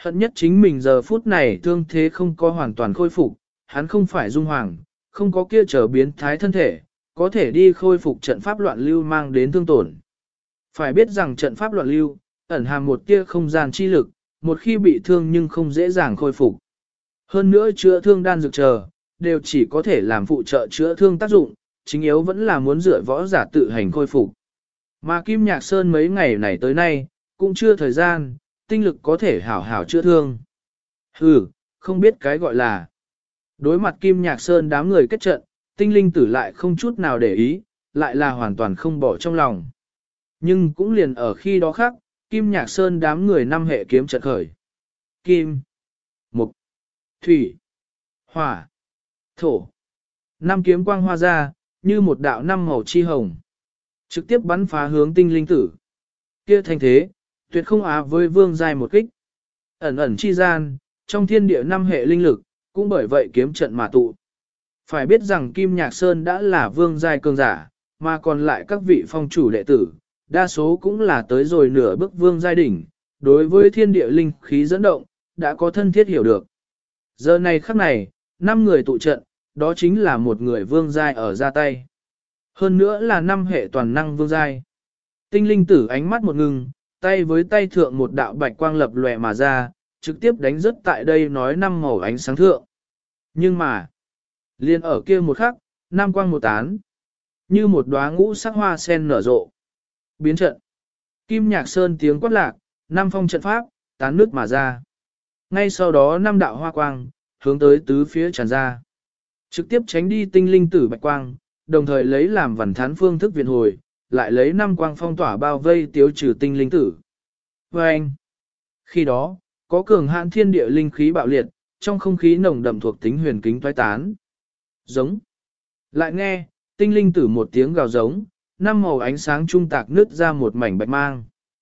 Hận nhất chính mình giờ phút này thương thế không có hoàn toàn khôi phục, hắn không phải dung hoàng, không có kia trở biến thái thân thể, có thể đi khôi phục trận pháp loạn lưu mang đến thương tổn. Phải biết rằng trận pháp loạn lưu, ẩn hàm một tia không gian chi lực, một khi bị thương nhưng không dễ dàng khôi phục. Hơn nữa chữa thương đan dược chờ, đều chỉ có thể làm phụ trợ chữa thương tác dụng, chính yếu vẫn là muốn dựa võ giả tự hành khôi phục. Mà Kim Nhạc Sơn mấy ngày này tới nay, cũng chưa thời gian, tinh lực có thể hảo hảo chữa thương. Không biết cái gọi là. Đối mặt Kim Nhạc Sơn đám người kết trận, tinh linh tử lại không chút nào để ý, lại là hoàn toàn không bỏ trong lòng. Nhưng cũng liền ở khi đó khác, Kim Nhạc Sơn đám người năm hệ kiếm trận khởi. Kim, Mộc, Thủy, Hỏa, Thổ. Năm kiếm quang hoa ra, như một đạo năm màu chi hồng. Trực tiếp bắn phá hướng tinh linh tử. Kia thành thế, tuyệt không á với vương giai một kích. Ẩn ẩn chi gian, trong thiên địa năm hệ linh lực, cũng bởi vậy kiếm trận mà tụ. Phải biết rằng Kim Nhạc Sơn đã là vương giai cường giả, mà còn lại các vị phong chủ đệ tử, đa số cũng là tới rồi nửa bước vương giai đỉnh, đối với thiên địa linh khí dẫn động, đã có thân thiết hiểu được. Giờ này khắc này, 5 người tụ trận, đó chính là một người vương giai ở ra tay. Hơn nữa là 5 hệ toàn năng vương giai. Tinh linh tử ánh mắt một ngừng, tay với tay thượng một đạo bạch quang lập lòe mà ra, trực tiếp đánh rớt tại đây nói 5 màu ánh sáng thượng. Nhưng mà, liên ở kia một khắc, 5 quang một tán, như một đóa ngũ sắc hoa sen nở rộ. Biến trận. Kim Nhạc Sơn tiếng quát lạc, 5 phong trận pháp, tán nước mà ra. Ngay sau đó 5 đạo hoa quang, hướng tới tứ phía tràn ra. Trực tiếp tránh đi tinh linh tử bạch quang, đồng thời lấy làm vẩn thán phương thức viện hồi, lại lấy 5 quang phong tỏa bao vây tiêu trừ tinh linh tử. Và anh, khi đó, có cường hạn thiên địa linh khí bạo liệt, trong không khí nồng đậm thuộc tính huyền kính toái tán. Giống. Lại nghe, tinh linh tử một tiếng gào giống, 5 màu ánh sáng trung tạc nứt ra một mảnh bạch mang.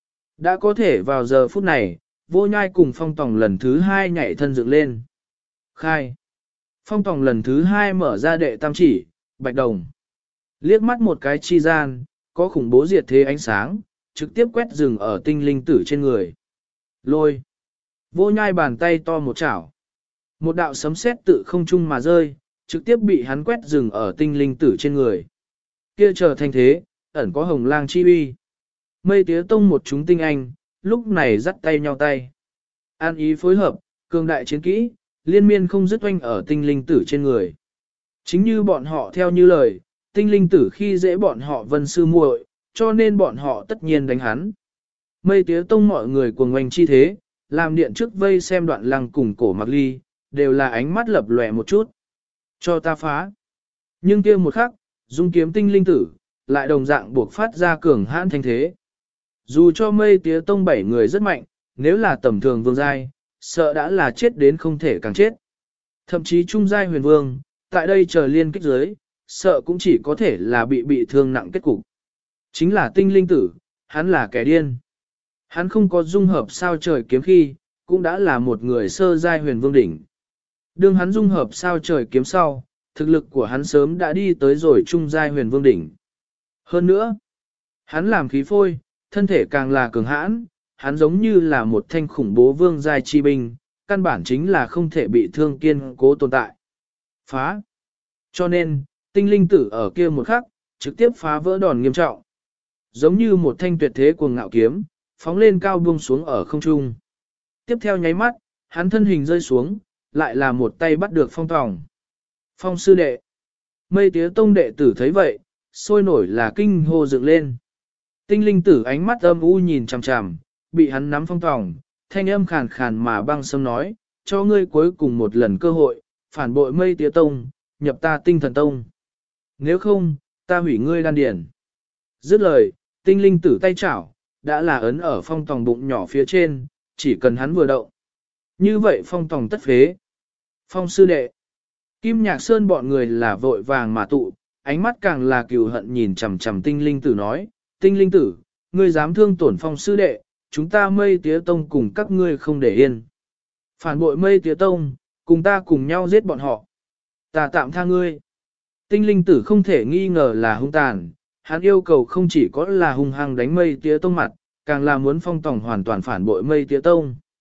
Đã có thể vào giờ phút này, Vô Nhai cùng Phong Tòng lần thứ 2 nhảy thân dựng lên. Khai. Phong Tòng lần thứ 2 mở ra đệ tam chỉ, bạch đồng. Liếc mắt một cái chi gian, có khủng bố diệt thế ánh sáng, trực tiếp quét rừng ở tinh linh tử trên người. Lôi. Vô Nhai bàn tay to một chảo. Một đạo sấm sét tự không trung mà rơi, trực tiếp bị hắn quét rừng ở tinh linh tử trên người. Kia trở thành thế, ẩn có hồng lang chi uy. Mây tía tông một chúng tinh anh, lúc này dắt tay nhau tay. An ý phối hợp, cường đại chiến kỹ, liên miên không dứt oanh ở tinh linh tử trên người. Chính như bọn họ theo như lời, tinh linh tử khi dễ bọn họ vân sư muội, cho nên bọn họ tất nhiên đánh hắn. Mây tía tông mọi người cuồng oanh chi thế, làm điện trước vây xem đoạn lăng cùng cổ mặc ly, đều là ánh mắt lập lòe một chút. Cho ta phá. Nhưng kia một khắc, dung kiếm tinh linh tử, lại đồng dạng buộc phát ra cường hãn thanh thế. Dù cho mây tía tông 7 người rất mạnh, nếu là tầm thường vương giai, sợ đã là chết đến không thể càng chết. Thậm chí trung giai huyền vương, tại đây chờ liên kích giới, sợ cũng chỉ có thể là bị thương nặng kết cục. Chính là tinh linh tử, hắn là kẻ điên. Hắn không có dung hợp sao trời kiếm khi, cũng đã là một người sơ giai huyền vương đỉnh. Đương hắn dung hợp sao trời kiếm sau, thực lực của hắn sớm đã đi tới rồi trung giai huyền vương đỉnh. Hơn nữa, hắn làm khí phôi, thân thể càng là cường hãn, hắn giống như là một thanh khủng bố vương giai chi binh, căn bản chính là không thể bị thương kiên cố tồn tại. Phá. Cho nên, tinh linh tử ở kia một khắc, trực tiếp phá vỡ đòn nghiêm trọng. Giống như một thanh tuyệt thế cuồng ngạo kiếm, phóng lên cao buông xuống ở không trung. Tiếp theo nháy mắt, hắn thân hình rơi xuống, lại là một tay bắt được Phong Tòng. Phong sư đệ. Mây tía tông đệ tử thấy vậy, sôi nổi là kinh hô dựng lên. Tinh linh tử ánh mắt âm u nhìn chằm chằm, bị hắn nắm Phong Tòng, thanh âm khàn khàn mà băng sâm nói, cho ngươi cuối cùng một lần cơ hội, phản bội mây tía tông, nhập ta tinh thần tông. Nếu không, ta hủy ngươi đan điển. Dứt lời, tinh linh tử tay chảo, đã là ấn ở Phong Tòng bụng nhỏ phía trên, chỉ cần hắn vừa động. Như vậy Phong Tòng tất phế. Phong sư đệ. Kim Nhạc Sơn bọn người là vội vàng mà tụ, ánh mắt càng là cừu hận nhìn chằm chằm tinh linh tử nói, tinh linh tử, ngươi dám thương tổn Phong sư đệ, chúng ta mây tía tông cùng các ngươi không để yên. Phản bội mây tía tông, cùng ta cùng nhau giết bọn họ. Ta tạm tha ngươi. Tinh linh tử không thể nghi ngờ là hung tàn, hắn yêu cầu không chỉ có là hung hăng đánh mây tía tông mặt, càng là muốn Phong Tòng hoàn toàn phản bội mây tía tông.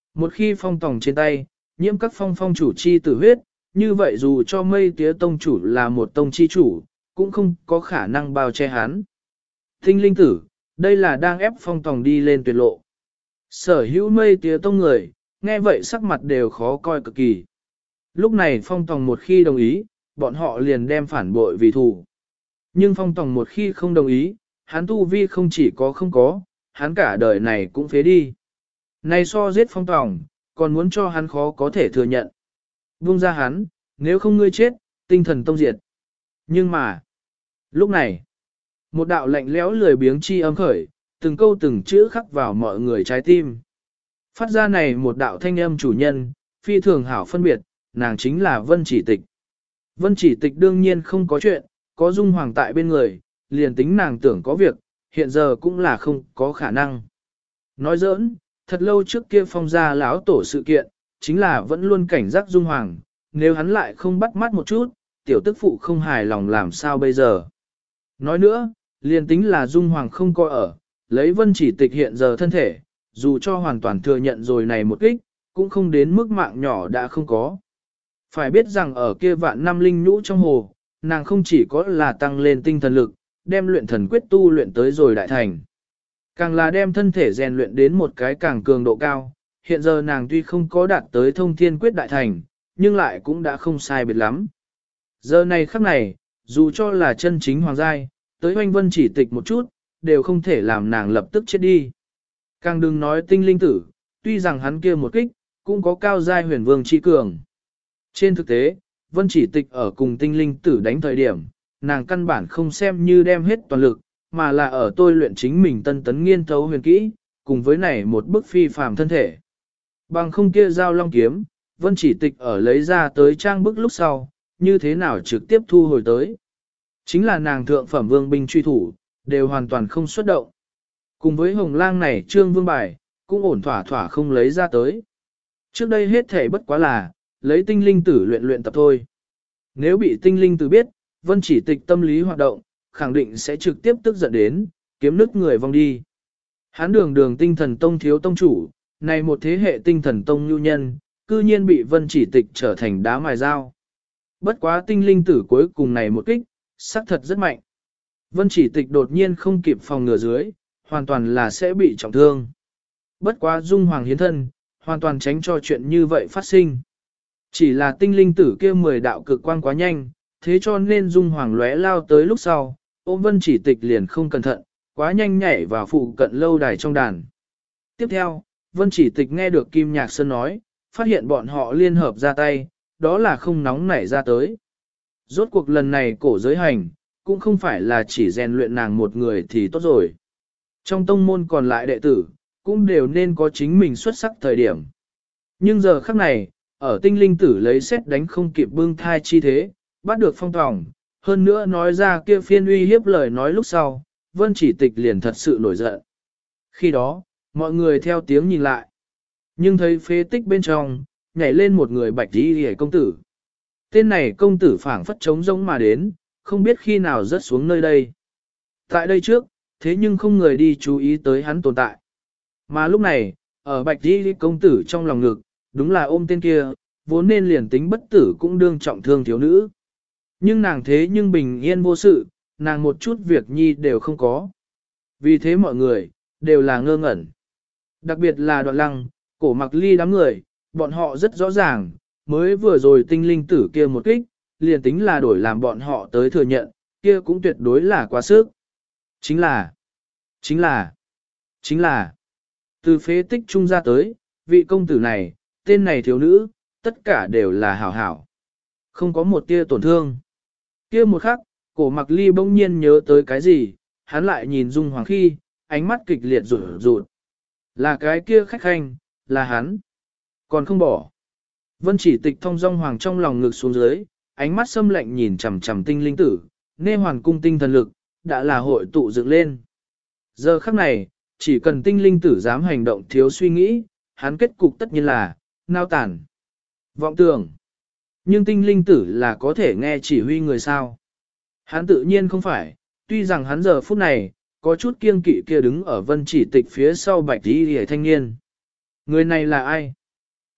Một khi phong tòng trên tay, nhiễm các phong chủ chi tử huyết, như vậy dù cho mây tía tông chủ là một tông chi chủ, cũng không có khả năng bao che hắn. Tinh linh tử, đây là đang ép phong tòng đi lên tuyệt lộ. Sở hữu mây tía tông người, nghe vậy sắc mặt đều khó coi cực kỳ. Lúc này phong tòng một khi đồng ý, bọn họ liền đem phản bội vì thù. Nhưng phong tòng một khi không đồng ý, hắn tu vi không chỉ có không có, hắn cả đời này cũng phế đi. Này so giết phong tòng, còn muốn cho hắn khó có thể thừa nhận. Buông ra hắn, nếu không ngươi chết, tinh thần tông diệt. Nhưng mà, lúc này, một đạo lạnh lẽo lười biếng chi âm khởi, từng câu từng chữ khắc vào mọi người trái tim. Phát ra này một đạo thanh âm chủ nhân, phi thường hảo phân biệt, nàng chính là Vân Chỉ Tịch. Vân Chỉ Tịch đương nhiên không có chuyện, có Dung Hoàng tại bên người, liền tính nàng tưởng có việc, hiện giờ cũng là không có khả năng. Nói giỡn, thật lâu trước kia phong gia lão tổ sự kiện, chính là vẫn luôn cảnh giác Dung Hoàng, nếu hắn lại không bắt mắt một chút, tiểu tức phụ không hài lòng làm sao bây giờ. Nói nữa, liền tính là Dung Hoàng không có ở, lấy Vân Chỉ Tịch hiện giờ thân thể, dù cho hoàn toàn thừa nhận rồi này một kích, cũng không đến mức mạng nhỏ đã không có. Phải biết rằng ở kia vạn năm linh nhũ trong hồ, nàng không chỉ có là tăng lên tinh thần lực, đem luyện thần quyết tu luyện tới rồi đại thành. Càng là đem thân thể rèn luyện đến một cái càng cường độ cao, hiện giờ nàng tuy không có đạt tới thông thiên quyết đại thành, nhưng lại cũng đã không sai biệt lắm. Giờ này khắc này, dù cho là chân chính hoàng giai, tới Hoanh Vân Chỉ Tịch một chút, đều không thể làm nàng lập tức chết đi. Càng đừng nói tinh linh tử, tuy rằng hắn kia một kích, cũng có cao giai huyền vương chi cường. Trên thực tế, Vân Chỉ Tịch ở cùng tinh linh tử đánh thời điểm, nàng căn bản không xem như đem hết toàn lực, mà là ở tôi luyện chính mình tân tấn nghiên thấu huyền kỹ, cùng với này một bức phi phàm thân thể. Bằng không kia giao long kiếm, Vân Chỉ Tịch ở lấy ra tới trang bức lúc sau, như thế nào trực tiếp thu hồi tới. Chính là nàng thượng phẩm vương binh truy thủ, đều hoàn toàn không xuất động. Cùng với hồng lang này trương vương bài, cũng ổn thỏa thỏa không lấy ra tới. Trước đây hết thể bất quá là, lấy tinh linh tử luyện luyện tập thôi. Nếu bị tinh linh tử biết, Vân Chỉ Tịch tâm lý hoạt động, khẳng định sẽ trực tiếp tức giận đến, kiếm nứt người vong đi. Hán đường tinh thần tông thiếu tông chủ, này một thế hệ tinh thần tông nhu nhân, cư nhiên bị Vân Chỉ Tịch trở thành đá mài dao. Bất quá tinh linh tử cuối cùng này một kích, xác thật rất mạnh. Vân Chỉ Tịch đột nhiên không kịp phòng ngừa dưới, hoàn toàn là sẽ bị trọng thương. Bất quá Dung Hoàng hiến thân, hoàn toàn tránh cho chuyện như vậy phát sinh. Chỉ là tinh linh tử kia 10 đạo cực quang quá nhanh, thế cho nên Dung Hoàng lóe lao tới lúc sau, ôm Vân Chỉ Tịch liền không cẩn thận, quá nhanh nhảy vào phụ cận lâu đài trong đàn. Tiếp theo, Vân Chỉ Tịch nghe được Kim Nhạc Sơn nói, phát hiện bọn họ liên hợp ra tay, đó là không nóng nảy ra tới. Rốt cuộc lần này cổ giới hành, cũng không phải là chỉ rèn luyện nàng một người thì tốt rồi. Trong tông môn còn lại đệ tử, cũng đều nên có chính mình xuất sắc thời điểm. Nhưng giờ khắc này, ở tinh linh tử lấy xét đánh không kịp bưng thai chi thế, bắt được phong tòng, hơn nữa nói ra kia phiên uy hiếp lời nói lúc sau, Vân Chỉ Tịch liền thật sự nổi giận. Khi đó, mọi người theo tiếng nhìn lại, nhưng thấy phế tích bên trong, nhảy lên một người bạch y hề công tử. Tên này công tử phảng phất trống rỗng mà đến, không biết khi nào rớt xuống nơi đây. Tại đây trước, thế nhưng không người đi chú ý tới hắn tồn tại. Mà lúc này, ở bạch y công tử trong lòng ngực, đúng là ôm tên kia, vốn nên liền tính bất tử cũng đương trọng thương thiếu nữ. Nhưng nàng thế nhưng bình yên vô sự, nàng một chút việc nhi đều không có. Vì thế mọi người, đều là ngơ ngẩn. Đặc biệt là Đoạn Lăng, Cổ Mặc Ly đám người, bọn họ rất rõ ràng, mới vừa rồi tinh linh tử kia một kích, liền tính là đổi làm bọn họ tới thừa nhận, kia cũng tuyệt đối là quá sức. Chính là, từ phế tích trung ra tới, vị công tử này, tên này thiếu nữ, tất cả đều là hảo hảo. Không có một tia tổn thương. Kia một khắc, Cổ Mặc Ly bỗng nhiên nhớ tới cái gì, hắn lại nhìn Dung Hoàng khi, ánh mắt kịch liệt rụt rụt. Là cái kia khách khanh, là hắn. Còn không bỏ. Vân Chỉ Tịch thông dong hoàng trong lòng ngực xuống dưới, ánh mắt xâm lạnh nhìn chằm chằm tinh linh tử, nê hoàn cung tinh thần lực, đã là hội tụ dựng lên. Giờ khắc này, chỉ cần tinh linh tử dám hành động thiếu suy nghĩ, hắn kết cục tất nhiên là, nao tản, vọng tưởng. Nhưng tinh linh tử là có thể nghe chỉ huy người sao. Hắn tự nhiên không phải, tuy rằng hắn giờ phút này, có chút kiêng kỵ kia đứng ở Vân Chỉ Tịch phía sau bạch y hề thanh niên. Người này là ai?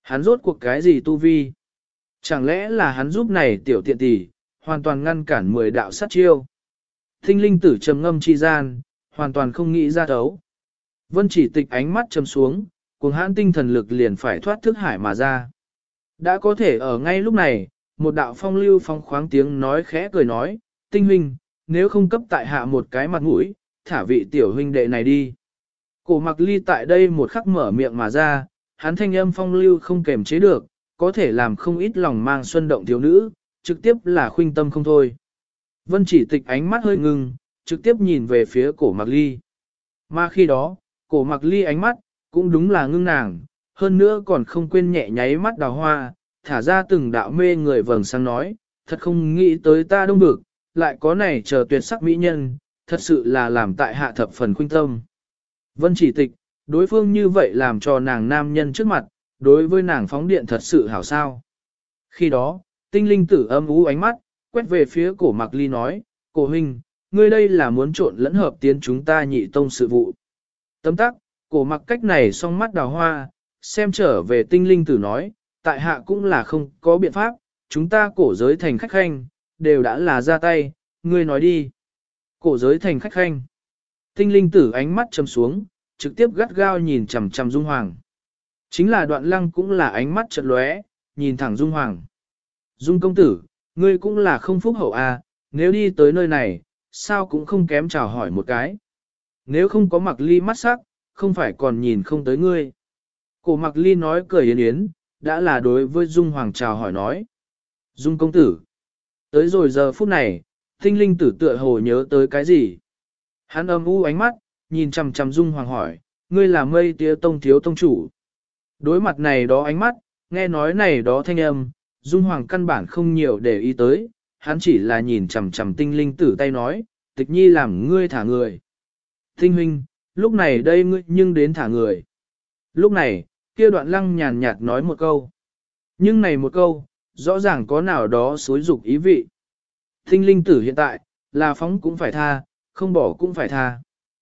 Hắn rốt cuộc cái gì tu vi? Chẳng lẽ là hắn giúp này tiểu tiện tỷ, hoàn toàn ngăn cản 10 đạo sát chiêu? Tinh linh tử trầm ngâm chi gian, hoàn toàn không nghĩ ra thấu. Vân Chỉ Tịch ánh mắt trầm xuống, cuồng hãn tinh thần lực liền phải thoát thức hải mà ra. Đã có thể ở ngay lúc này, một đạo phong lưu phong khoáng tiếng nói khẽ cười nói, Tinh huynh, nếu không cấp tại hạ một cái mặt mũi, thả vị tiểu huynh đệ này đi. Cổ Mặc Ly tại đây một khắc mở miệng mà ra, hắn thanh âm phong lưu không kềm chế được, có thể làm không ít lòng mang xuân động thiếu nữ, trực tiếp là khuynh tâm không thôi. Vân Chỉ Tịch ánh mắt hơi ngưng, trực tiếp nhìn về phía Cổ Mặc Ly. Mà khi đó, Cổ Mặc Ly ánh mắt, cũng đúng là ngưng nàng, hơn nữa còn không quên nhẹ nháy mắt đào hoa, thả ra từng đạo mê người vầng sáng nói, thật không nghĩ tới ta đông bực, lại có này chờ tuyệt sắc mỹ nhân, thật sự là làm tại hạ thập phần khuynh tâm. Vân Chỉ Tịch, đối phương như vậy làm cho nàng nam nhân trước mặt, đối với nàng phóng điện thật sự hảo sao. Khi đó, tinh linh tử âm ú ánh mắt, quét về phía Cổ Mặc Ly nói, Cổ huynh, ngươi đây là muốn trộn lẫn hợp tiến chúng ta nhị tông sự vụ. Tấm tắc, Cổ Mặc cách này song mắt đào hoa, xem trở về tinh linh tử nói, tại hạ cũng là không có biện pháp, chúng ta cổ giới thành khách khanh, đều đã là ra tay, ngươi nói đi. Cổ giới thành khách khanh. Tinh linh tử ánh mắt trầm xuống, trực tiếp gắt gao nhìn chằm chằm Dung Hoàng. Chính là Đoạn Lăng cũng là ánh mắt chợt lóe, nhìn thẳng Dung Hoàng. Dung công tử, ngươi cũng là không phúc hậu à, nếu đi tới nơi này, sao cũng không kém chào hỏi một cái. Nếu không có Mặc Ly mắt sắc, không phải còn nhìn không tới ngươi. Cổ Mặc Ly nói cười yến yến, đã là đối với Dung Hoàng chào hỏi nói. Dung công tử. Tới rồi giờ phút này, tinh linh tử tựa hồ nhớ tới cái gì. Hắn âm u ánh mắt, nhìn chằm chằm Dung Hoàng hỏi, ngươi là Mây Tía Tông thiếu tông chủ. Đối mặt này đó ánh mắt, nghe nói này đó thanh âm, Dung Hoàng căn bản không nhiều để ý tới, hắn chỉ là nhìn chằm chằm tinh linh tử tay nói, tịch nhi làm ngươi thả người. Tinh huynh, lúc này đây ngươi nhưng đến thả người. Lúc này, kia Đoạn Lăng nhàn nhạt nói một câu. Nhưng này một câu, rõ ràng có nào đó xối dục ý vị. Tinh linh tử hiện tại, là phóng cũng phải tha, không bỏ cũng phải tha.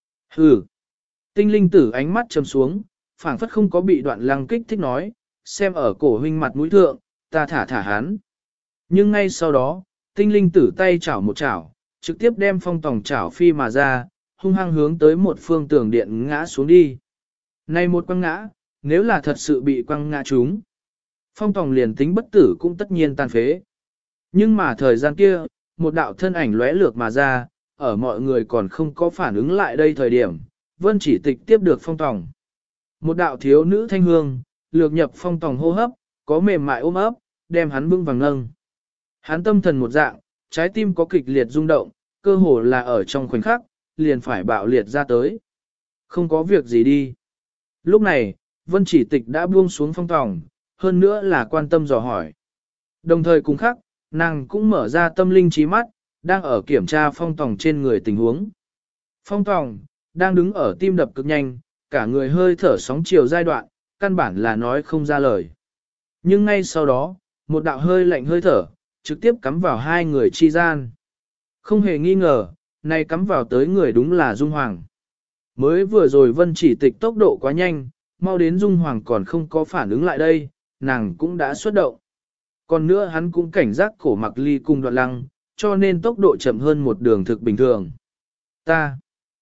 Hừ. Tinh linh tử ánh mắt trầm xuống, phảng phất không có bị Đoạn Lăng kích thích nói, xem ở cổ huynh mặt mũi thượng, ta thả hắn. Nhưng ngay sau đó, tinh linh tử tay chảo một chảo, trực tiếp đem Phong Tòng chảo phi mà ra, hung hăng hướng tới một phương tường điện ngã xuống đi. Này một quăng ngã, nếu là thật sự bị quăng ngã trúng, Phong Tòng liền tính bất tử cũng tất nhiên tàn phế. Nhưng mà thời gian kia, một đạo thân ảnh lóe lược mà ra, ở mọi người còn không có phản ứng lại đây thời điểm, Vân Chỉ Tịch tiếp được Phong Tòng. Một đạo thiếu nữ thanh hương, lược nhập Phong Tòng hô hấp, có mềm mại ôm ấp, đem hắn bưng vàng nâng. Hắn tâm thần một dạng, trái tim có kịch liệt rung động, cơ hồ là ở trong khoảnh khắc, liền phải bạo liệt ra tới. Không có việc gì đi. Lúc này, Vân Chỉ Tịch đã buông xuống Phong Tòng, hơn nữa là quan tâm dò hỏi. Đồng thời cùng khắc, nàng cũng mở ra tâm linh trí mắt, đang ở kiểm tra Phong Tòng trên người tình huống. Phong Tòng, đang đứng ở tim đập cực nhanh, cả người hơi thở sóng chiều giai đoạn, căn bản là nói không ra lời. Nhưng ngay sau đó, một đạo hơi lạnh hơi thở, trực tiếp cắm vào hai người chi gian. Không hề nghi ngờ, này cắm vào tới người đúng là Dung Hoàng. Mới vừa rồi Vân Chỉ Tịch tốc độ quá nhanh, mau đến Dung Hoàng còn không có phản ứng lại đây, nàng cũng đã xuất động. Còn nữa hắn cũng cảnh giác Cổ Mặc Ly cùng Đoạn Lăng, cho nên tốc độ chậm hơn một đường thực bình thường. Ta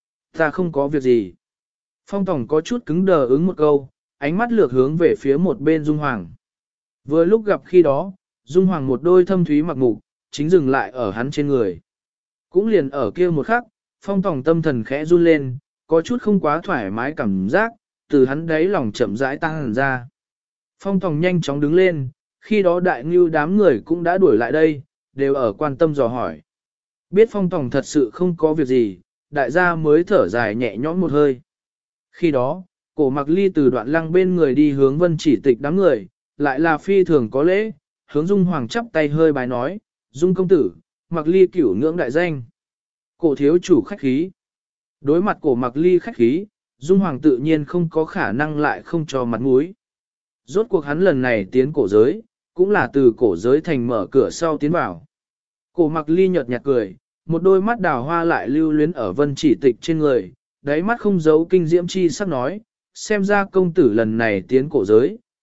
không có việc gì. Phong Tòng có chút cứng đờ ứng một câu, ánh mắt lược hướng về phía một bên Dung Hoàng. Vừa lúc gặp khi đó, Dung Hoàng một đôi thâm thúy mặc mục, chính dừng lại ở hắn trên người. Cũng liền ở kia một khắc, Phong Tòng tâm thần khẽ run lên, có chút không quá thoải mái cảm giác, từ hắn đáy lòng chậm rãi tăng hẳn ra. Phong Tòng nhanh chóng đứng lên, khi đó đại ngưu đám người cũng đã đuổi lại đây, đều ở quan tâm dò hỏi. Biết Phong Tòng thật sự không có việc gì, đại gia mới thở dài nhẹ nhõm một hơi. Khi đó, Cổ Mặc Ly từ Đoạn Lăng bên người đi hướng Vân Chỉ Tịch đám người, lại là phi thường có lễ, hướng Dung Hoàng chắp tay hơi bái nói, Dung công tử, Mặc Ly cửu ngưỡng đại danh. Cổ thiếu chủ khách khí. Đối mặt Cổ Mặc Ly khách khí, Dung Hoàng tự nhiên không có khả năng lại không cho mặt mũi. Rốt cuộc hắn lần này tiến cổ giới, cũng là từ cổ giới thành mở cửa sau tiến vào. Cổ Mặc Ly nhợt nhạt cười, một đôi mắt đào hoa lại lưu luyến ở Vân Chỉ Tịch trên người, đáy mắt không giấu kinh diễm chi sắc nói, xem ra công tử lần này tiến cổ giới,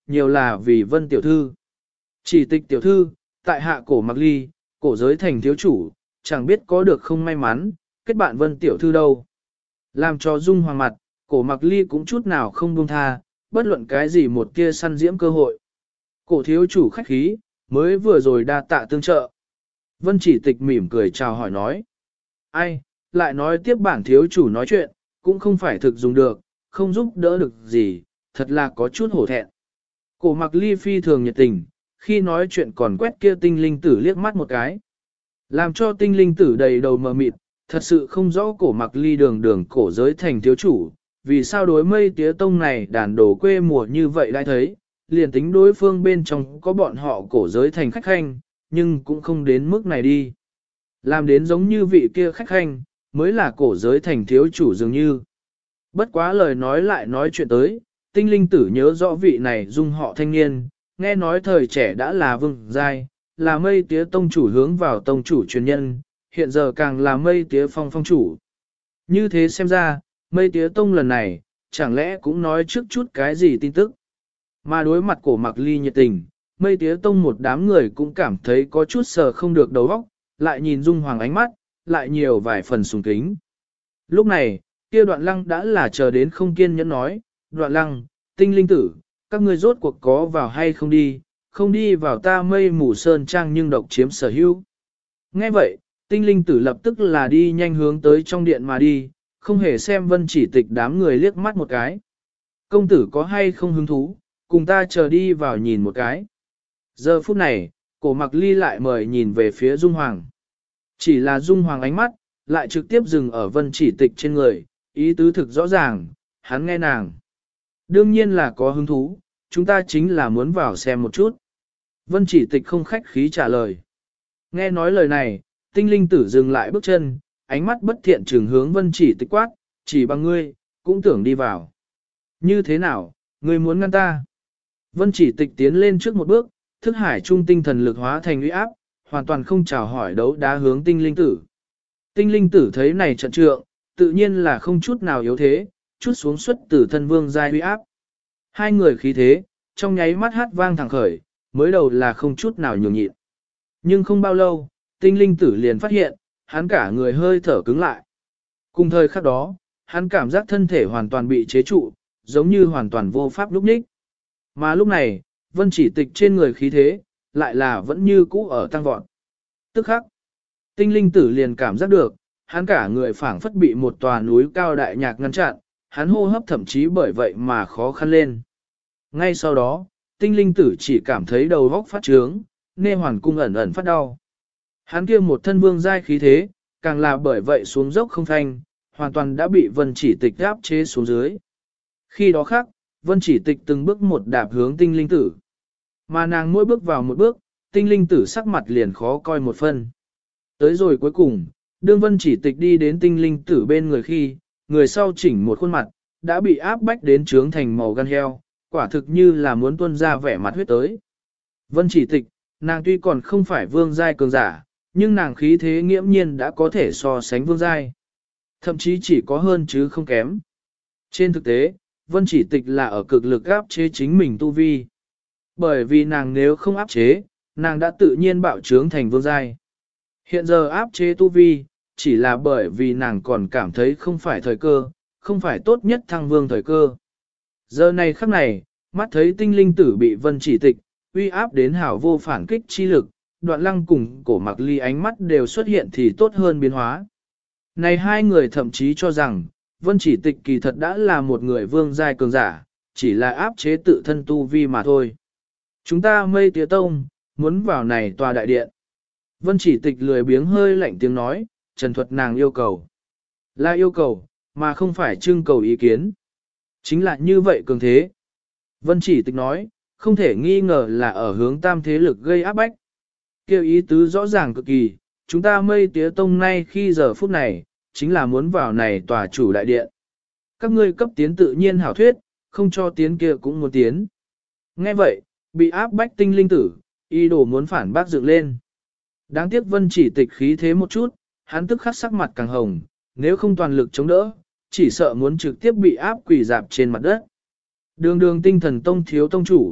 nhiều là vì Vân tiểu thư. Chỉ tịch tiểu thư, tại hạ cổ mặc ly, cổ giới thành thiếu chủ, chẳng biết có được không may mắn, kết bạn Vân tiểu thư đâu. Làm cho Dung Hoàng mặt, cổ mặc ly cũng chút nào không buông tha, bất luận cái gì một tia săn diễm cơ hội. Cổ thiếu chủ khách khí, mới vừa rồi đa tạ tương trợ. Vân chỉ tịch mỉm cười chào hỏi nói. Ai, lại nói tiếp bản thiếu chủ nói chuyện, cũng không phải thực dùng được, không giúp đỡ được gì, thật là có chút hổ thẹn. Cổ mặc ly phi thường nhiệt tình, khi nói chuyện còn quét kia tinh linh tử liếc mắt một cái. Làm cho tinh linh tử đầy đầu mờ mịt, thật sự không rõ cổ mặc ly đường cổ giới thành thiếu chủ, vì sao đối mây tía tông này đàn đổ quê mùa như vậy đã thấy, liền tính đối phương bên trong có bọn họ cổ giới thành khách khanh, nhưng cũng không đến mức này đi. Làm đến giống như vị kia khách khanh, mới là cổ giới thành thiếu chủ dường như. Bất quá lời nói lại nói chuyện tới, tinh linh tử nhớ rõ vị này dung họ thanh niên, nghe nói thời trẻ đã là vương giai, là mây tía tông chủ hướng vào tông chủ truyền nhân, hiện giờ càng là mây tía phong chủ. Như thế xem ra, mây tía tông lần này, chẳng lẽ cũng nói trước chút cái gì tin tức. Mà đối mặt cổ mặc ly nhiệt tình, mây tía tông một đám người cũng cảm thấy có chút sờ không được đầu óc, lại nhìn dung hoàng ánh mắt, lại nhiều vài phần sùng kính. Lúc này, kia đoạn lăng đã là chờ đến không kiên nhẫn nói, đoạn lăng, tinh linh tử, các ngươi rốt cuộc có vào hay không đi, không đi vào ta mây mù sơn trang nhưng độc chiếm sở hữu. Nghe vậy, tinh linh tử lập tức là đi nhanh hướng tới trong điện mà đi, không hề xem vân chỉ tịch đám người liếc mắt một cái. Công tử có hay không hứng thú, cùng ta chờ đi vào nhìn một cái. Giờ phút này, cổ mặc ly lại mời nhìn về phía Dung Hoàng. Chỉ là Dung Hoàng ánh mắt, lại trực tiếp dừng ở vân chỉ tịch trên người, ý tứ thực rõ ràng, hắn nghe nàng. Đương nhiên là có hứng thú, chúng ta chính là muốn vào xem một chút. Vân chỉ tịch không khách khí trả lời. Nghe nói lời này, tinh linh tử dừng lại bước chân, ánh mắt bất thiện trừng hướng vân chỉ tịch quát, chỉ bằng ngươi, cũng tưởng đi vào. Như thế nào, ngươi muốn ngăn ta? Vân chỉ tịch tiến lên trước một bước, thức hải trung tinh thần lực hóa thành uy áp, hoàn toàn không chào hỏi đấu đá hướng tinh linh tử. Tinh linh tử thấy này trận trượng, tự nhiên là không chút nào yếu thế, chút xuống xuất từ thân vương giai uy áp. Hai người khí thế, trong nháy mắt hát vang thẳng khởi, mới đầu là không chút nào nhường nhịn. Nhưng không bao lâu, tinh linh tử liền phát hiện, hắn cả người hơi thở cứng lại. Cùng thời khắc đó, hắn cảm giác thân thể hoàn toàn bị chế trụ, giống như hoàn toàn vô pháp lúc ních. Mà lúc này, vân chỉ tịch trên người khí thế, lại là vẫn như cũ ở tăng vọt. Tức khắc, tinh linh tử liền cảm giác được, hắn cả người phảng phất bị một tòa núi cao đại nhạc ngăn chặn, hắn hô hấp thậm chí bởi vậy mà khó khăn lên. Ngay sau đó, tinh linh tử chỉ cảm thấy đầu góc phát trướng, nê hoàn cung ẩn ẩn phát đau. Hắn kia một thân vương giai khí thế, càng là bởi vậy xuống dốc không thanh, hoàn toàn đã bị vân chỉ tịch áp chế xuống dưới. Khi đó khác, vân chỉ tịch từng bước một đạp hướng tinh linh tử. Mà nàng mỗi bước vào một bước, tinh linh tử sắc mặt liền khó coi một phân. Tới rồi cuối cùng, đương vân chỉ tịch đi đến tinh linh tử bên người khi, người sau chỉnh một khuôn mặt, đã bị áp bách đến trướng thành màu gan heo, quả thực như là muốn tuôn ra vẻ mặt huyết tới. Vân chỉ tịch, nàng tuy còn không phải vương giai cường giả, nhưng nàng khí thế nghiễm nhiên đã có thể so sánh vương giai. Thậm chí chỉ có hơn chứ không kém. Trên thực tế, vân chỉ tịch là ở cực lực áp chế chính mình tu vi. Bởi vì nàng nếu không áp chế, nàng đã tự nhiên bạo trướng thành vương giai. Hiện giờ áp chế tu vi, chỉ là bởi vì nàng còn cảm thấy không phải thời cơ, không phải tốt nhất thăng vương thời cơ. Giờ này khắc này, mắt thấy tinh linh tử bị vân chỉ tịch, uy áp đến hảo vô phản kích chi lực, đoạn lăng cùng cổ mặc ly ánh mắt đều xuất hiện thì tốt hơn biến hóa. Này hai người thậm chí cho rằng, vân chỉ tịch kỳ thật đã là một người vương giai cường giả, chỉ là áp chế tự thân tu vi mà thôi. Chúng ta mây tía tông, muốn vào này tòa đại điện. Vân chỉ tịch lười biếng hơi lạnh tiếng nói, trần thuật nàng yêu cầu. Là yêu cầu, mà không phải trưng cầu ý kiến. Chính là như vậy cường thế. Vân chỉ tịch nói, không thể nghi ngờ là ở hướng tam thế lực gây áp bách. Kêu ý tứ rõ ràng cực kỳ, chúng ta mây tía tông nay khi giờ phút này, chính là muốn vào này tòa chủ đại điện. Các ngươi cấp tiến tự nhiên hảo thuyết, không cho tiến kia cũng muốn tiến. Nghe vậy, bị áp bách tinh linh tử, y đồ muốn phản bác dựng lên. Đáng tiếc vân chỉ tịch khí thế một chút, hắn tức khắc sắc mặt càng hồng, nếu không toàn lực chống đỡ, chỉ sợ muốn trực tiếp bị áp quỳ dạp trên mặt đất. Đường tinh thần tông thiếu tông chủ,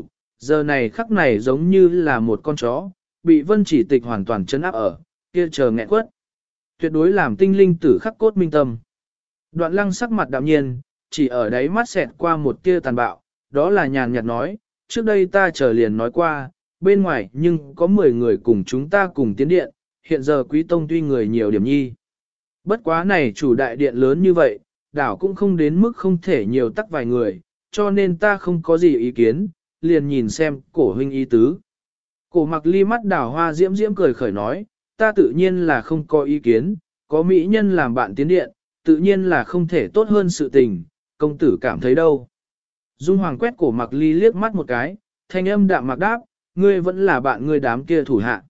giờ này khắc này giống như là một con chó, bị Vân Chỉ Tịch hoàn toàn chấn áp ở, kia chờ nghẹn quất. Tuyệt đối làm tinh linh tử khắc cốt minh tâm. Đoạn lăng sắc mặt đạm nhiên, chỉ ở đáy mắt xẹt qua một tia tàn bạo, đó là nhàn nhạt nói, trước đây ta chờ liền nói qua, bên ngoài nhưng có 10 người cùng chúng ta cùng tiến điện, hiện giờ quý tông tuy người nhiều điểm nhi. Bất quá này chủ đại điện lớn như vậy, đảo cũng không đến mức không thể nhiều tắc vài người, cho nên ta không có gì ý kiến, liền nhìn xem cổ huynh ý tứ. Cổ mặc ly mắt đảo hoa diễm diễm cười khởi nói, ta tự nhiên là không có ý kiến, có mỹ nhân làm bạn tiến điện, tự nhiên là không thể tốt hơn sự tình, công tử cảm thấy đâu. Dung Hoàng quét cổ mặc ly liếc mắt một cái, thanh âm đạm mặc đáp, ngươi vẫn là bạn ngươi đám kia thủ hạ.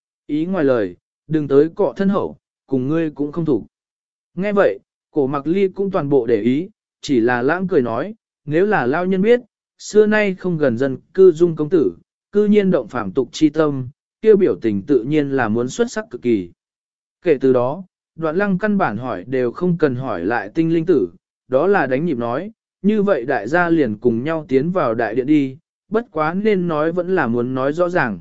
Ý ngoài lời, đừng tới cọ thân hậu, cùng ngươi cũng không thủ. Nghe vậy, cổ mặc ly cũng toàn bộ để ý, chỉ là lãng cười nói, nếu là lao nhân biết, xưa nay không gần dân cư Dung công tử, cư nhiên động phạm tục chi tâm, kêu biểu tình tự nhiên là muốn xuất sắc cực kỳ. Kể từ đó, Đoạn lăng căn bản hỏi đều không cần hỏi lại tinh linh tử, đó là đánh nhịp nói, như vậy đại gia liền cùng nhau tiến vào đại điện đi, bất quá nên nói vẫn là muốn nói rõ ràng.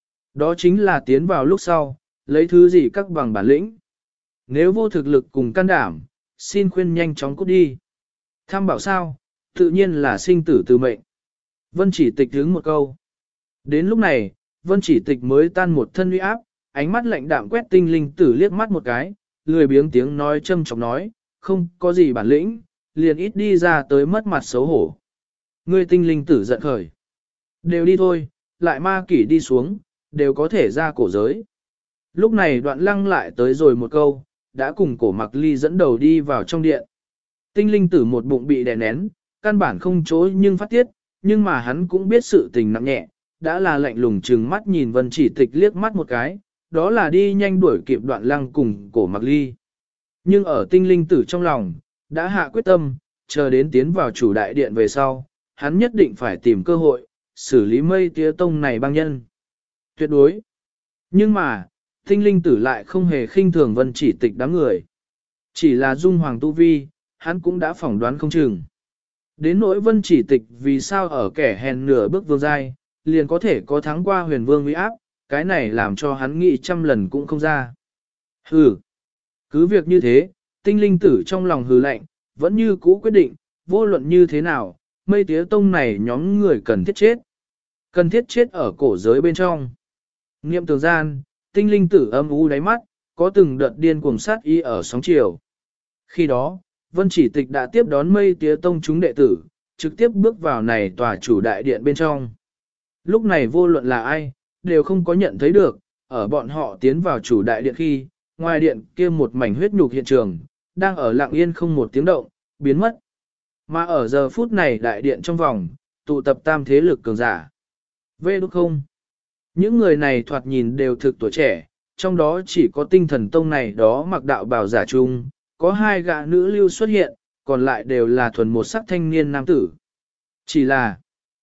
Đó chính là tiến vào lúc sau, lấy thứ gì các bằng bản lĩnh. Nếu vô thực lực cùng can đảm, xin khuyên nhanh chóng cút đi. Tham bảo sao, tự nhiên là sinh tử từ mệnh. Vân Chỉ Tịch hướng một câu. Đến lúc này, Vân Chỉ Tịch mới tan một thân uy áp, ánh mắt lạnh đạm quét tinh linh tử liếc mắt một cái, lười biếng tiếng nói châm chọc nói, không có gì bản lĩnh, liền ít đi ra tới mất mặt xấu hổ. Ngươi tinh linh tử giận khởi. Đều đi thôi, lại ma kỷ đi xuống, đều có thể ra cổ giới. Lúc này Đoạn lăng lại tới rồi một câu, đã cùng cổ mặc ly dẫn đầu đi vào trong điện. Tinh linh tử một bụng bị đè nén, căn bản không chối nhưng phát tiết, nhưng mà hắn cũng biết sự tình nặng nhẹ, đã là lạnh lùng trừng mắt nhìn Vân Chỉ Tịch liếc mắt một cái, đó là đi nhanh đuổi kịp Đoạn lăng cùng cổ mặc ly. Nhưng ở tinh linh tử trong lòng, đã hạ quyết tâm, chờ đến tiến vào chủ đại điện về sau, hắn nhất định phải tìm cơ hội, xử lý mây tía tông này băng nhân. Tuyệt đối. Nhưng mà, tinh linh tử lại không hề khinh thường Vân Chỉ Tịch đám người. Chỉ là Dung Hoàng tu vi, hắn cũng đã phỏng đoán không chừng. Đến nỗi Vân Chỉ Tịch vì sao ở kẻ hèn nửa bước vương giai, liền có thể có thắng qua huyền vương uy áp, cái này làm cho hắn nghĩ trăm lần cũng không ra. Hừ. Cứ việc như thế, tinh linh tử trong lòng hừ lạnh, vẫn như cũ quyết định, vô luận như thế nào, mây tía tông này nhóm người cần thiết chết. Cần thiết chết ở cổ giới bên trong. Niệm tường gian, tinh linh tử âm u đáy mắt, có từng đợt điên cuồng sát ý ở sóng chiều. Khi đó, Vân Chỉ Tịch đã tiếp đón mây tía tông chúng đệ tử, trực tiếp bước vào này tòa chủ đại điện bên trong. Lúc này vô luận là ai, đều không có nhận thấy được, ở bọn họ tiến vào chủ đại điện khi, ngoài điện kia một mảnh huyết nhục hiện trường, đang ở lặng yên không một tiếng động, biến mất. Mà ở giờ phút này đại điện trong vòng, tụ tập tam thế lực cường giả. Vê đúng không? Những người này thoạt nhìn đều thực tuổi trẻ, trong đó chỉ có tinh thần tông này đó mặc đạo bào giả chung, có 2 gã nữ lưu xuất hiện, còn lại đều là thuần một sắc thanh niên nam tử. Chỉ là,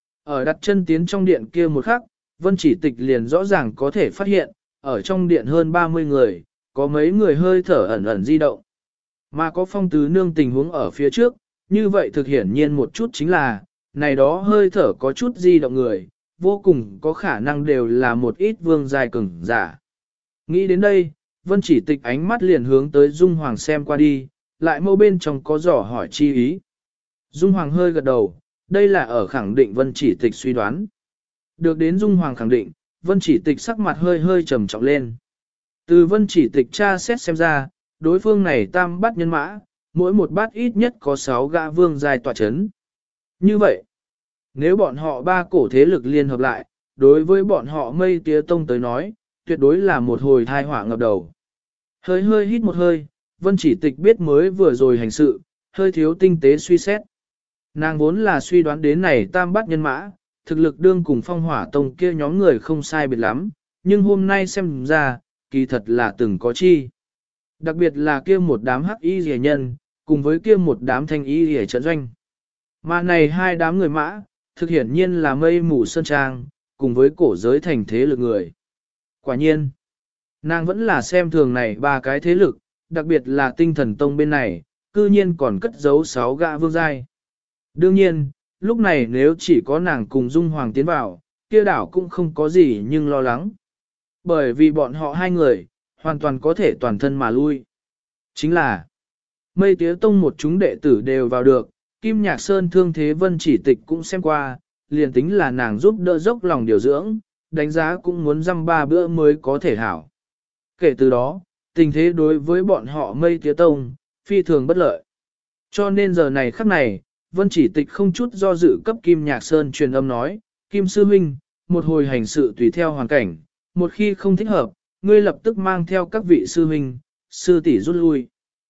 ở đặt chân tiến trong điện kia một khắc, Vân Chỉ Tịch liền rõ ràng có thể phát hiện, ở trong điện hơn 30 người, có mấy người hơi thở ẩn ẩn di động. Mà có Phong Tứ Nương tình huống ở phía trước, như vậy thực hiển nhiên một chút chính là, này đó hơi thở có chút di động người, vô cùng có khả năng đều là một ít vương giai cường giả. Nghĩ đến đây, Vân Chỉ Tịch ánh mắt liền hướng tới Dung Hoàng xem qua đi, lại mâu bên trong có dò hỏi chi ý. Dung Hoàng hơi gật đầu, đây là ở khẳng định Vân Chỉ Tịch suy đoán. Được đến Dung Hoàng khẳng định, Vân Chỉ Tịch sắc mặt hơi hơi trầm trọng lên. Từ Vân Chỉ Tịch tra xét xem ra, đối phương này tam bát nhân mã, mỗi một bát ít nhất có 6 gã vương giai tọa chấn. Như vậy, nếu bọn họ 3 cổ thế lực liên hợp lại, đối với bọn họ mây tía tông tới nói, tuyệt đối là một hồi thai họa ngập đầu. Hơi hơi hít một hơi, Vân Chỉ Tịch biết mới vừa rồi hành sự, hơi thiếu tinh tế suy xét. Nàng vốn là suy đoán đến này tam bát nhân mã, thực lực đương cùng Phong Hỏa tông kia nhóm người không sai biệt lắm, nhưng hôm nay xem ra, kỳ thật là từng có chi. Đặc biệt là kia một đám hắc y rìa nhân, cùng với kia một đám thanh y rìa trận doanh. Mà này 2 đám người mã, thực hiển nhiên là mây mù sơn trang, cùng với cổ giới thành thế lực người. Quả nhiên, nàng vẫn là xem thường này 3 cái thế lực, đặc biệt là tinh thần tông bên này, cư nhiên còn cất giấu 6 gã vương giai. Đương nhiên, lúc này nếu chỉ có nàng cùng Dung Hoàng tiến vào, kia đảo cũng không có gì nhưng lo lắng. Bởi vì bọn họ hai người, hoàn toàn có thể toàn thân mà lui. Chính là, Mây Tía Tông một chúng đệ tử đều vào được, Kim Nhạc Sơn Thương Thế Vân Chỉ Tịch cũng xem qua, liền tính là nàng giúp đỡ dốc lòng điều dưỡng, đánh giá cũng muốn dăm ba bữa mới có thể hảo. Kể từ đó, tình thế đối với bọn họ Mây Tía Tông, phi thường bất lợi. Cho nên giờ này khắc này, Vân Chỉ Tịch không chút do dự cấp Kim Nhạc Sơn truyền âm nói, Kim Sư Huynh, một hồi hành sự tùy theo hoàn cảnh, một khi không thích hợp, ngươi lập tức mang theo các vị sư huynh, sư tỷ rút lui.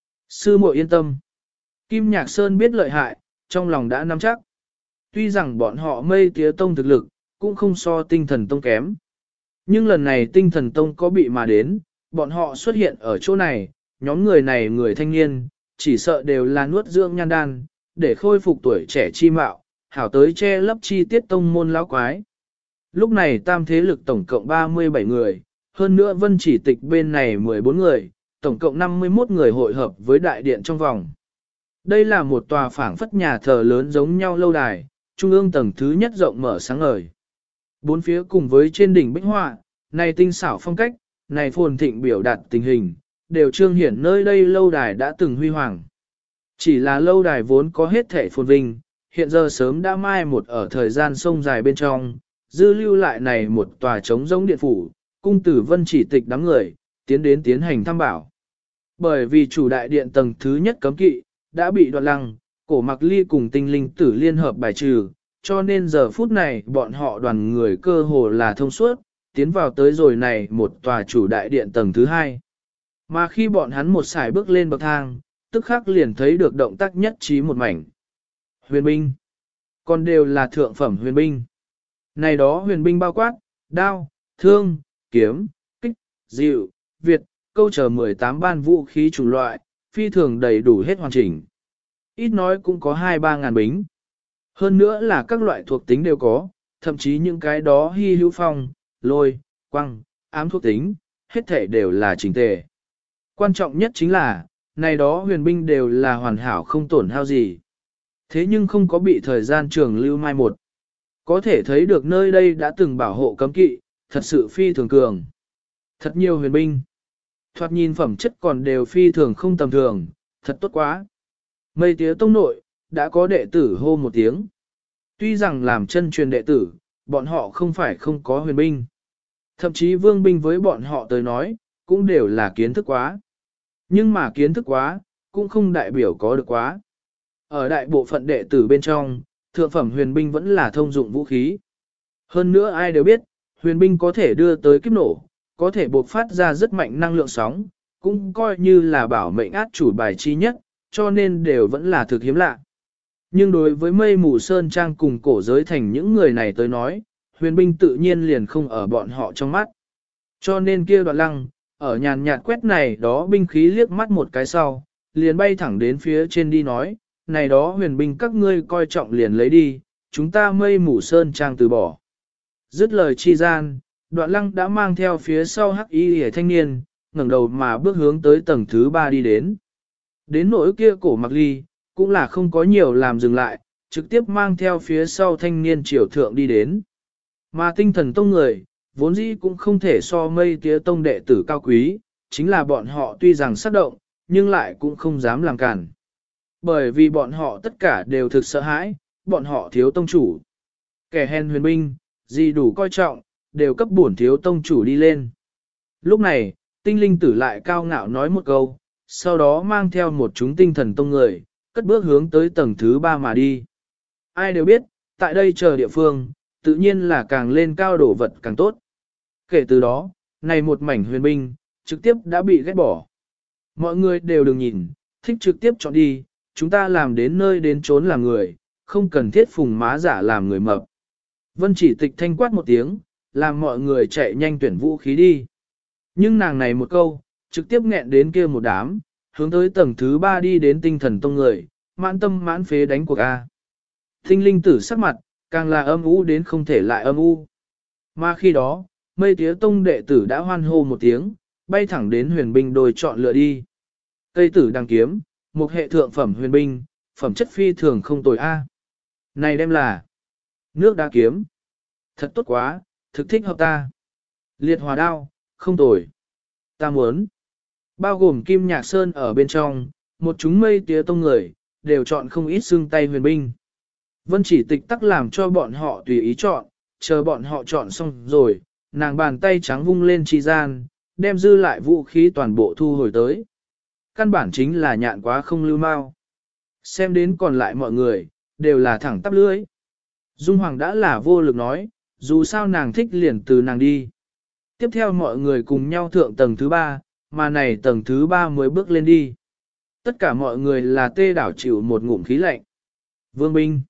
Sư muội yên tâm. Kim Nhạc Sơn biết lợi hại, trong lòng đã nắm chắc. Tuy rằng bọn họ Mây Tía Tông thực lực, cũng không so Tinh Thần Tông kém. Nhưng lần này Tinh Thần Tông có bị mà đến, bọn họ xuất hiện ở chỗ này, nhóm người này người thanh niên, chỉ sợ đều là nuốt dưỡng nhan đan, để khôi phục tuổi trẻ chi mạo, hảo tới che lấp chi tiết tông môn lão quái. Lúc này tam thế lực tổng cộng 37 người, hơn nữa Vân Chỉ Tịch bên này 14 người, tổng cộng 51 người hội hợp với đại điện trong vòng. Đây là một tòa phảng phất nhà thờ lớn giống nhau lâu đài, trung ương tầng thứ nhất rộng mở sáng ngời. Bốn phía cùng với trên đỉnh bích họa, này tinh xảo phong cách, này phồn thịnh biểu đạt tình hình, đều trương hiển nơi đây lâu đài đã từng huy hoàng. Chỉ là lâu đài vốn có hết thể phồn vinh, hiện giờ sớm đã mai một ở thời gian sông dài bên trong, dư lưu lại này một tòa trống rỗng điện phủ, cung tử Vân Chỉ Tịch đám người, tiến đến tiến hành thăm bảo. Bởi vì chủ đại điện tầng thứ nhất cấm kỵ, đã bị Đoạn Lăng, Cổ Mặc Ly cùng Tinh Linh Tử liên hợp bài trừ, cho nên giờ phút này bọn họ đoàn người cơ hồ là thông suốt, tiến vào tới rồi này một tòa chủ đại điện tầng thứ hai. Mà khi bọn hắn một sải bước lên bậc thang, tức khắc liền thấy được động tác nhất trí một mảnh. Huyền binh. Còn đều là thượng phẩm huyền binh. Này đó huyền binh bao quát, đao, thương, kiếm, kích, dịu, việt, câu chờ 18 ban vũ khí chủng loại, phi thường đầy đủ hết hoàn chỉnh. Ít nói cũng có 2-3 ngàn bính. Hơn nữa là các loại thuộc tính đều có, thậm chí những cái đó hy hữu phong, lôi, quăng, ám thuộc tính, hết thể đều là chỉnh tề. Quan trọng nhất chính là, này đó huyền binh đều là hoàn hảo không tổn hao gì. Thế nhưng không có bị thời gian trường lưu mai một. Có thể thấy được nơi đây đã từng bảo hộ cấm kỵ, thật sự phi thường cường. Thật nhiều huyền binh. Thoạt nhìn phẩm chất còn đều phi thường không tầm thường, thật tốt quá. Mây Tía Tông nội, đã có đệ tử hô một tiếng. Tuy rằng làm chân truyền đệ tử, bọn họ không phải không có huyền binh. Thậm chí vương binh với bọn họ tới nói, cũng đều là kiến thức quá. Nhưng mà kiến thức quá, cũng không đại biểu có được quá. Ở đại bộ phận đệ tử bên trong, thượng phẩm huyền binh vẫn là thông dụng vũ khí. Hơn nữa ai đều biết, huyền binh có thể đưa tới kiếp nổ, có thể bộc phát ra rất mạnh năng lượng sóng, cũng coi như là bảo mệnh át chủ bài chi nhất, cho nên đều vẫn là thực hiếm lạ. Nhưng đối với Mây Mù Sơn Trang cùng cổ giới thành những người này tới nói, huyền binh tự nhiên liền không ở bọn họ trong mắt. Cho nên kia Đoạn Lăng, ở nhàn nhạt quét này đó binh khí liếc mắt một cái sau, liền bay thẳng đến phía trên đi nói, này đó huyền binh các ngươi coi trọng liền lấy đi, chúng ta Mây Mù Sơn Trang từ bỏ. Dứt lời chi gian, Đoạn Lăng đã mang theo phía sau hắc y hề thanh niên, ngẩng đầu mà bước hướng tới tầng thứ 3 đi đến. Đến nỗi kia Cổ Mặc Ly, cũng là không có nhiều làm dừng lại, trực tiếp mang theo phía sau thanh niên triều thượng đi đến. Mà Tinh Thần Tông người, vốn dĩ cũng không thể so Mây Tía Tông đệ tử cao quý, chính là bọn họ tuy rằng sát động, nhưng lại cũng không dám làm cản. Bởi vì bọn họ tất cả đều thực sợ hãi, bọn họ thiếu tông chủ. Kẻ hèn huyền binh, gì đủ coi trọng, đều cấp bổn thiếu tông chủ đi lên. Lúc này, Tinh Linh Tử lại cao ngạo nói một câu, sau đó mang theo một chúng Tinh Thần Tông người, cất bước hướng tới tầng thứ 3 mà đi. Ai đều biết, tại đây chờ địa phương, tự nhiên là càng lên cao đổ vật càng tốt. Kể từ đó, này một mảnh huyền binh, trực tiếp đã bị ghét bỏ. Mọi người đều đừng nhìn, thích trực tiếp chọn đi, chúng ta làm đến nơi đến trốn làm người, không cần thiết phùng má giả làm người mập. Vân Chỉ Tịch thanh quát một tiếng, làm mọi người chạy nhanh tuyển vũ khí đi. Nhưng nàng này một câu, trực tiếp nghẹn đến kia một đám, hướng tới tầng thứ 3 đi đến Tinh Thần Tông người, mãn tâm mãn phế đánh cuộc A. Tinh Linh Tử sắc mặt, càng là âm u đến không thể lại âm u. Mà khi đó, Mây Tía Tông đệ tử đã hoan hô một tiếng, bay thẳng đến huyền binh đồi chọn lựa đi. Cây tử đăng kiếm, một hệ thượng phẩm huyền binh, phẩm chất phi thường không tồi A. Này đem là nước đá kiếm. Thật tốt quá, thực thích hợp ta. Liệt hỏa đao, không tồi. Ta muốn. Bao gồm Kim Nhạc Sơn ở bên trong, một chúng mây tía tông người, đều chọn không ít xương tay huyền binh. Vân chỉ tịch tắc làm cho bọn họ tùy ý chọn, chờ bọn họ chọn xong rồi, nàng bàn tay trắng vung lên chi gian, đem dư lại vũ khí toàn bộ thu hồi tới. Căn bản chính là nhạn quá không lưu mau. Xem đến còn lại mọi người, đều là thẳng tắp lưỡi. Dung Hoàng đã là vô lực nói, dù sao nàng thích liền từ nàng đi. Tiếp theo mọi người cùng nhau thượng tầng thứ 3, mà này tầng thứ 3 mới bước lên đi. Tất cả mọi người là tê đảo chịu một ngụm khí lạnh. Vương binh.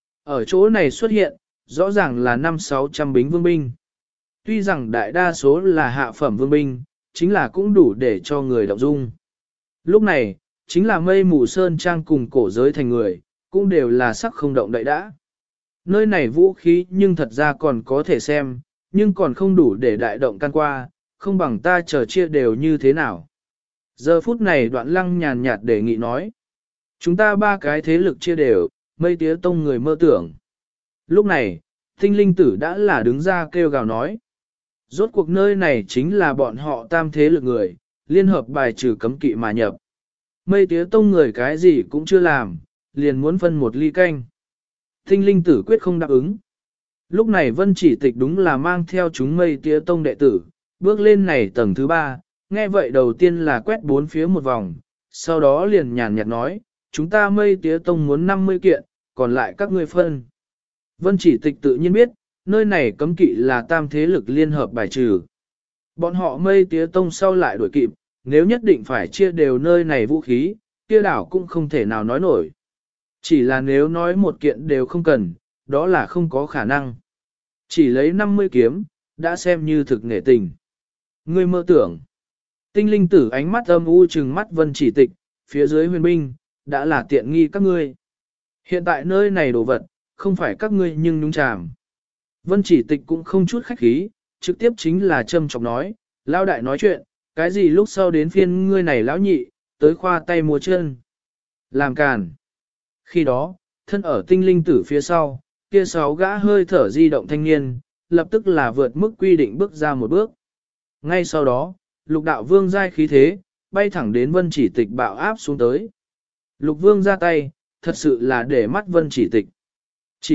Ở chỗ này xuất hiện, rõ ràng là 500-600 bính vương binh. Tuy rằng đại đa số là hạ phẩm vương binh, chính là cũng đủ để cho người động dung. Lúc này, chính là mây mù sơn trang cùng cổ giới thành người, cũng đều là sắc không động đậy đã. Nơi này vũ khí nhưng thật ra còn có thể xem, nhưng còn không đủ để đại động can qua, không bằng ta chờ chia đều như thế nào. Giờ phút này Đoạn Lăng nhàn nhạt đề nghị nói. Chúng ta ba cái thế lực chia đều, mây tía tông người mơ tưởng. Lúc này, tinh linh tử đã là đứng ra kêu gào nói. Rốt cuộc nơi này chính là bọn họ tam thế lực người, liên hợp bài trừ cấm kỵ mà nhập. Mây tía tông người cái gì cũng chưa làm, liền muốn phân một ly canh. Tinh linh tử quyết không đáp ứng. Lúc này Vân Chỉ Tịch đúng là mang theo chúng mây tía tông đệ tử, bước lên này tầng thứ 3, nghe vậy đầu tiên là quét bốn phía một vòng, sau đó liền nhàn nhạt nói, chúng ta mây tía tông muốn 50 kiện, còn lại các ngươi phân. Vân Chỉ Tịch tự nhiên biết, nơi này cấm kỵ là tam thế lực liên hợp bài trừ. Bọn họ mây tía tông sau lại đuổi kịp, nếu nhất định phải chia đều nơi này vũ khí, kia đảo cũng không thể nào nói nổi. Chỉ là nếu nói một kiện đều không cần, đó là không có khả năng. Chỉ lấy 50 kiếm, đã xem như thực nghệ tình. Ngươi mơ tưởng. Tinh linh tử ánh mắt âm u trừng mắt Vân Chỉ Tịch, phía dưới huyền binh, đã là tiện nghi các ngươi. Hiện tại nơi này đồ vật, không phải các ngươi nhưng nhúng chàm. Vân Chỉ Tịch cũng không chút khách khí, trực tiếp chính là châm chọc nói, lão đại nói chuyện, cái gì lúc sau đến phiên ngươi này lão nhị, tới khoa tay múa chân. Làm càn. Khi đó, thân ở tinh linh tử phía sau, kia 6 gã hơi thở di động thanh niên, lập tức là vượt mức quy định bước ra một bước. Ngay sau đó, lục đạo vương giai khí thế, bay thẳng đến Vân Chỉ Tịch bạo áp xuống tới. Lục vương ra tay, thật sự là để mắt Vân Chỉ Tịch. Chỉ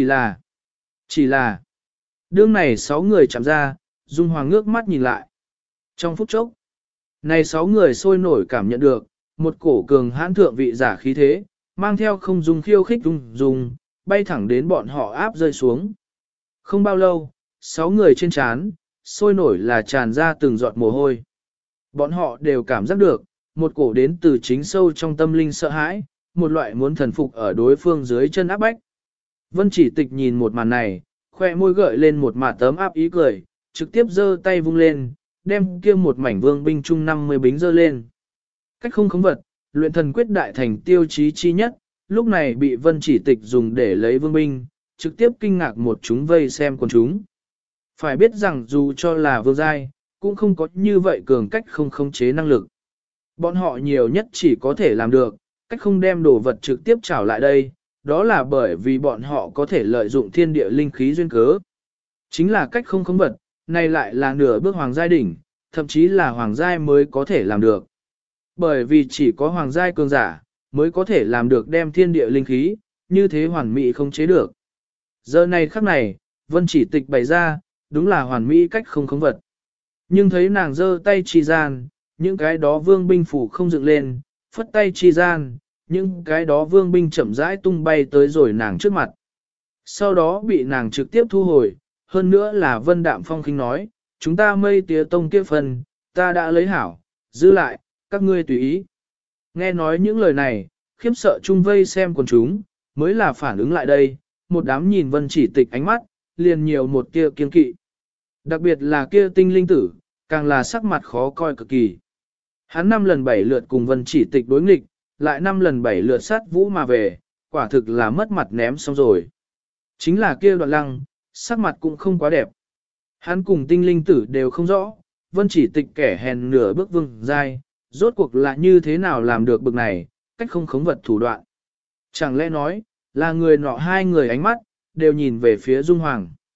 là, đương này 6 người chạm ra, Dung Hoàng ngước mắt nhìn lại. Trong phút chốc, này 6 người sôi nổi cảm nhận được, một cổ cường hãn thượng vị giả khí thế, mang theo không dung khiêu khích dung, bay thẳng đến bọn họ áp rơi xuống. Không bao lâu, 6 người trên trán, sôi nổi là tràn ra từng giọt mồ hôi. Bọn họ đều cảm giác được, một cổ đến từ chính sâu trong tâm linh sợ hãi, một loại muốn thần phục ở đối phương dưới chân áp bách. Vân Chỉ Tịch nhìn một màn này, khoe môi gợi lên một mạt tấm áp ý cười, trực tiếp giơ tay vung lên, đem kia một mảnh vương binh chung 50 bính giơ lên. Cách không khống vật, luyện thần quyết đại thành tiêu chí chi nhất, lúc này bị Vân Chỉ Tịch dùng để lấy vương binh, trực tiếp kinh ngạc một chúng vây xem con chúng. Phải biết rằng dù cho là vương giai, cũng không có như vậy cường cách không khống chế năng lực. Bọn họ nhiều nhất chỉ có thể làm được, cách không đem đồ vật trực tiếp trảo lại đây, đó là bởi vì bọn họ có thể lợi dụng thiên địa linh khí duyên cớ. Chính là cách không khống vật, này lại là nửa bước hoàng giai đỉnh, thậm chí là hoàng giai mới có thể làm được. Bởi vì chỉ có hoàng giai cường giả, mới có thể làm được đem thiên địa linh khí, như thế hoàn mỹ không chế được. Giờ này khắc này, Vân Chỉ Tịch bày ra, đúng là hoàn mỹ cách không khống vật. Nhưng thấy nàng giơ tay chi gian, những cái đó vương binh phủ không dựng lên, phất tay chi gian, những cái đó vương binh chậm rãi tung bay tới rồi nàng trước mặt. Sau đó bị nàng trực tiếp thu hồi, hơn nữa là Vân Đạm Phong khinh nói, chúng ta mây tía tông kia phần, ta đã lấy hảo, giữ lại, các ngươi tùy ý. Nghe nói những lời này, khiếp sợ chung vây xem quần chúng, mới là phản ứng lại đây, một đám nhìn Vân Chỉ Tịch ánh mắt, liền nhiều một tia kiên kỵ. Đặc biệt là kia tinh linh tử, càng là sắc mặt khó coi cực kỳ. Hắn 5 lần 7 lượt cùng Vân Chỉ Tịch đối nghịch, lại 5 lần 7 lượt sát vũ mà về, quả thực là mất mặt ném xong rồi. Chính là kia Đoạn Lăng, sắc mặt cũng không quá đẹp. Hắn cùng tinh linh tử đều không rõ, Vân Chỉ Tịch kẻ hèn nửa bước vương giai, rốt cuộc là như thế nào làm được bực này, cách không khống vật thủ đoạn. Chẳng lẽ nói, là người nọ hai người ánh mắt, đều nhìn về phía Dung Hoàng.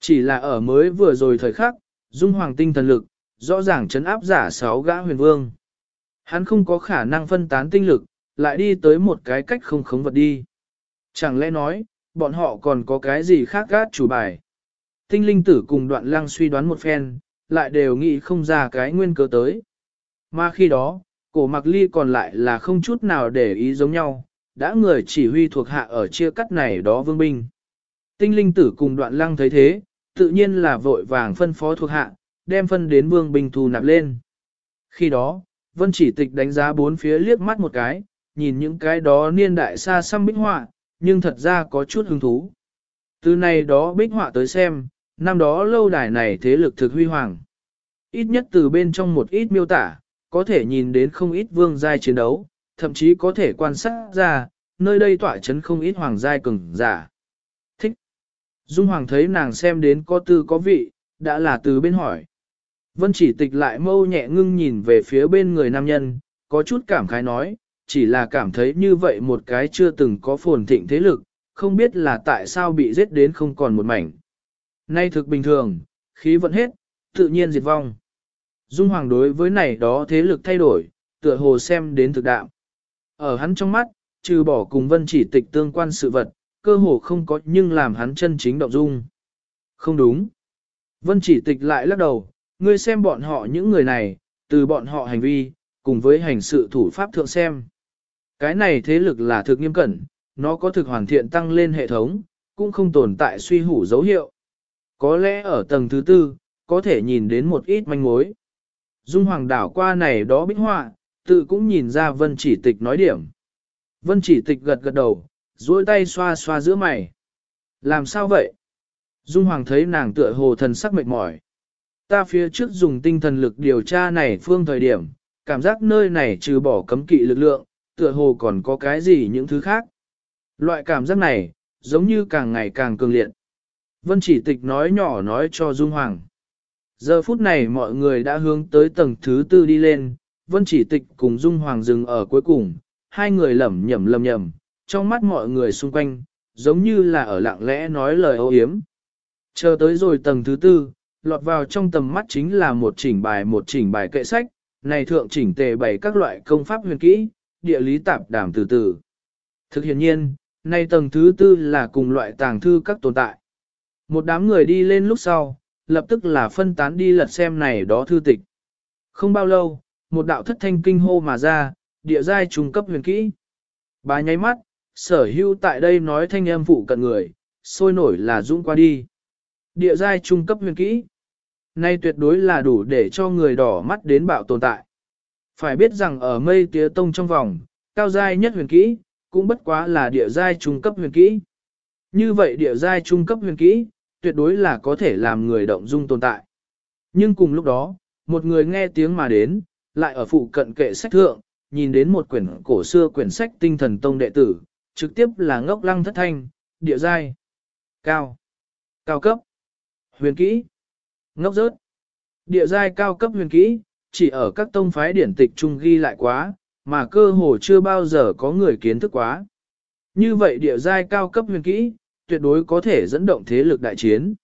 Chỉ là ở mới vừa rồi thời khắc, Dung Hoàng tinh thần lực, rõ ràng chấn áp giả 6 gã huyền vương. Hắn không có khả năng phân tán tinh lực, lại đi tới một cái cách không khống vật đi. Chẳng lẽ nói, bọn họ còn có cái gì khác gát chủ bài. Tinh linh tử cùng Đoạn Lăng suy đoán một phen, lại đều nghĩ không ra cái nguyên cớ tới. Mà khi đó, cổ Mặc Ly còn lại là không chút nào để ý giống nhau, đã người chỉ huy thuộc hạ ở chia cắt này đó vương binh. Tinh linh tử cùng Đoạn Lăng thấy thế, tự nhiên là vội vàng phân phó thuộc hạ, đem phân đến vương binh thu nạp lên. Khi đó, Vân Chỉ Tịch đánh giá bốn phía liếc mắt một cái, nhìn những cái đó niên đại xa xăm bích họa, nhưng thật ra có chút hứng thú. Từ này đó bích họa tới xem, năm đó lâu đài này thế lực thực huy hoàng. Ít nhất từ bên trong một ít miêu tả, có thể nhìn đến không ít vương giai chiến đấu, thậm chí có thể quan sát ra, nơi đây tỏa chấn không ít hoàng giai cường giả. Thích. Dung Hoàng thấy nàng xem đến có tư có vị, đã là từ bên hỏi. Vân Chỉ Tịch lại mâu nhẹ ngưng nhìn về phía bên người nam nhân, có chút cảm khái nói, chỉ là cảm thấy như vậy một cái chưa từng có phồn thịnh thế lực, không biết là tại sao bị giết đến không còn một mảnh. Nay thực bình thường, khí vận hết, tự nhiên diệt vong. Dung Hoàng đối với này đó thế lực thay đổi, tựa hồ xem đến thực đạo. Ở hắn trong mắt, trừ bỏ cùng Vân Chỉ Tịch tương quan sự vật, cơ hồ không có nhưng làm hắn chân chính động dung. Không đúng. Vân Chỉ Tịch lại lắc đầu, ngươi xem bọn họ những người này, từ bọn họ hành vi, cùng với hành sự thủ pháp thượng xem. Cái này thế lực là thực nghiêm cẩn, nó có thực hoàn thiện tăng lên hệ thống, cũng không tồn tại suy hủ dấu hiệu. Có lẽ ở tầng thứ tư, có thể nhìn đến một ít manh mối. Dung Hoàng đảo qua này đó bích họa, tự cũng nhìn ra Vân Chỉ Tịch nói điểm. Vân Chỉ Tịch gật gật đầu, duỗi tay xoa xoa giữa mày. Làm sao vậy? Dung Hoàng thấy nàng tựa hồ thần sắc mệt mỏi. Ta phía trước dùng tinh thần lực điều tra này phương thời điểm, cảm giác nơi này trừ bỏ cấm kỵ lực lượng, tựa hồ còn có cái gì những thứ khác. Loại cảm giác này, giống như càng ngày càng cường liệt. Vân Chỉ Tịch nói nhỏ nói cho Dung Hoàng. Giờ phút này mọi người đã hướng tới tầng thứ tư đi lên, Vân Chỉ Tịch cùng Dung Hoàng dừng ở cuối cùng, hai người lẩm nhẩm, trong mắt mọi người xung quanh, giống như là ở lặng lẽ nói lời âu yếm. Chờ tới rồi tầng thứ tư, lọt vào trong tầm mắt chính là một chỉnh bài kệ sách, này thượng chỉnh tề bày các loại công pháp huyền kỹ, địa lý tạp đảm từ từ. Thực hiện nhiên, này tầng thứ tư là cùng loại tàng thư các tồn tại. Một đám người đi lên lúc sau, lập tức là phân tán đi lật xem này đó thư tịch. Không bao lâu, một đạo thất thanh kinh hô mà ra, địa giai trung cấp huyền kỹ. Bà nháy mắt, sở hữu tại đây nói thanh âm phụ cận người, sôi nổi là dũng qua đi. Địa giai trung cấp huyền kỹ. Nay tuyệt đối là đủ để cho người đỏ mắt đến bạo tồn tại. Phải biết rằng ở mây tía tông trong vòng, cao giai nhất huyền kỹ, cũng bất quá là địa giai trung cấp huyền kỹ. Như vậy địa giai trung cấp huyền kỹ, tuyệt đối là có thể làm người động dung tồn tại. Nhưng cùng lúc đó, một người nghe tiếng mà đến, lại ở phụ cận kệ sách thượng, nhìn đến một quyển cổ xưa quyển sách tinh thần tông đệ tử, trực tiếp là ngốc lăng thất thanh, địa giai, cao cấp, huyền kỹ, ngốc rớt. Địa giai cao cấp huyền kỹ, chỉ ở các tông phái điển tịch trung ghi lại quá, mà cơ hồ chưa bao giờ có người kiến thức quá. Như vậy địa giai cao cấp huyền kỹ, tuyệt đối có thể dẫn động thế lực đại chiến.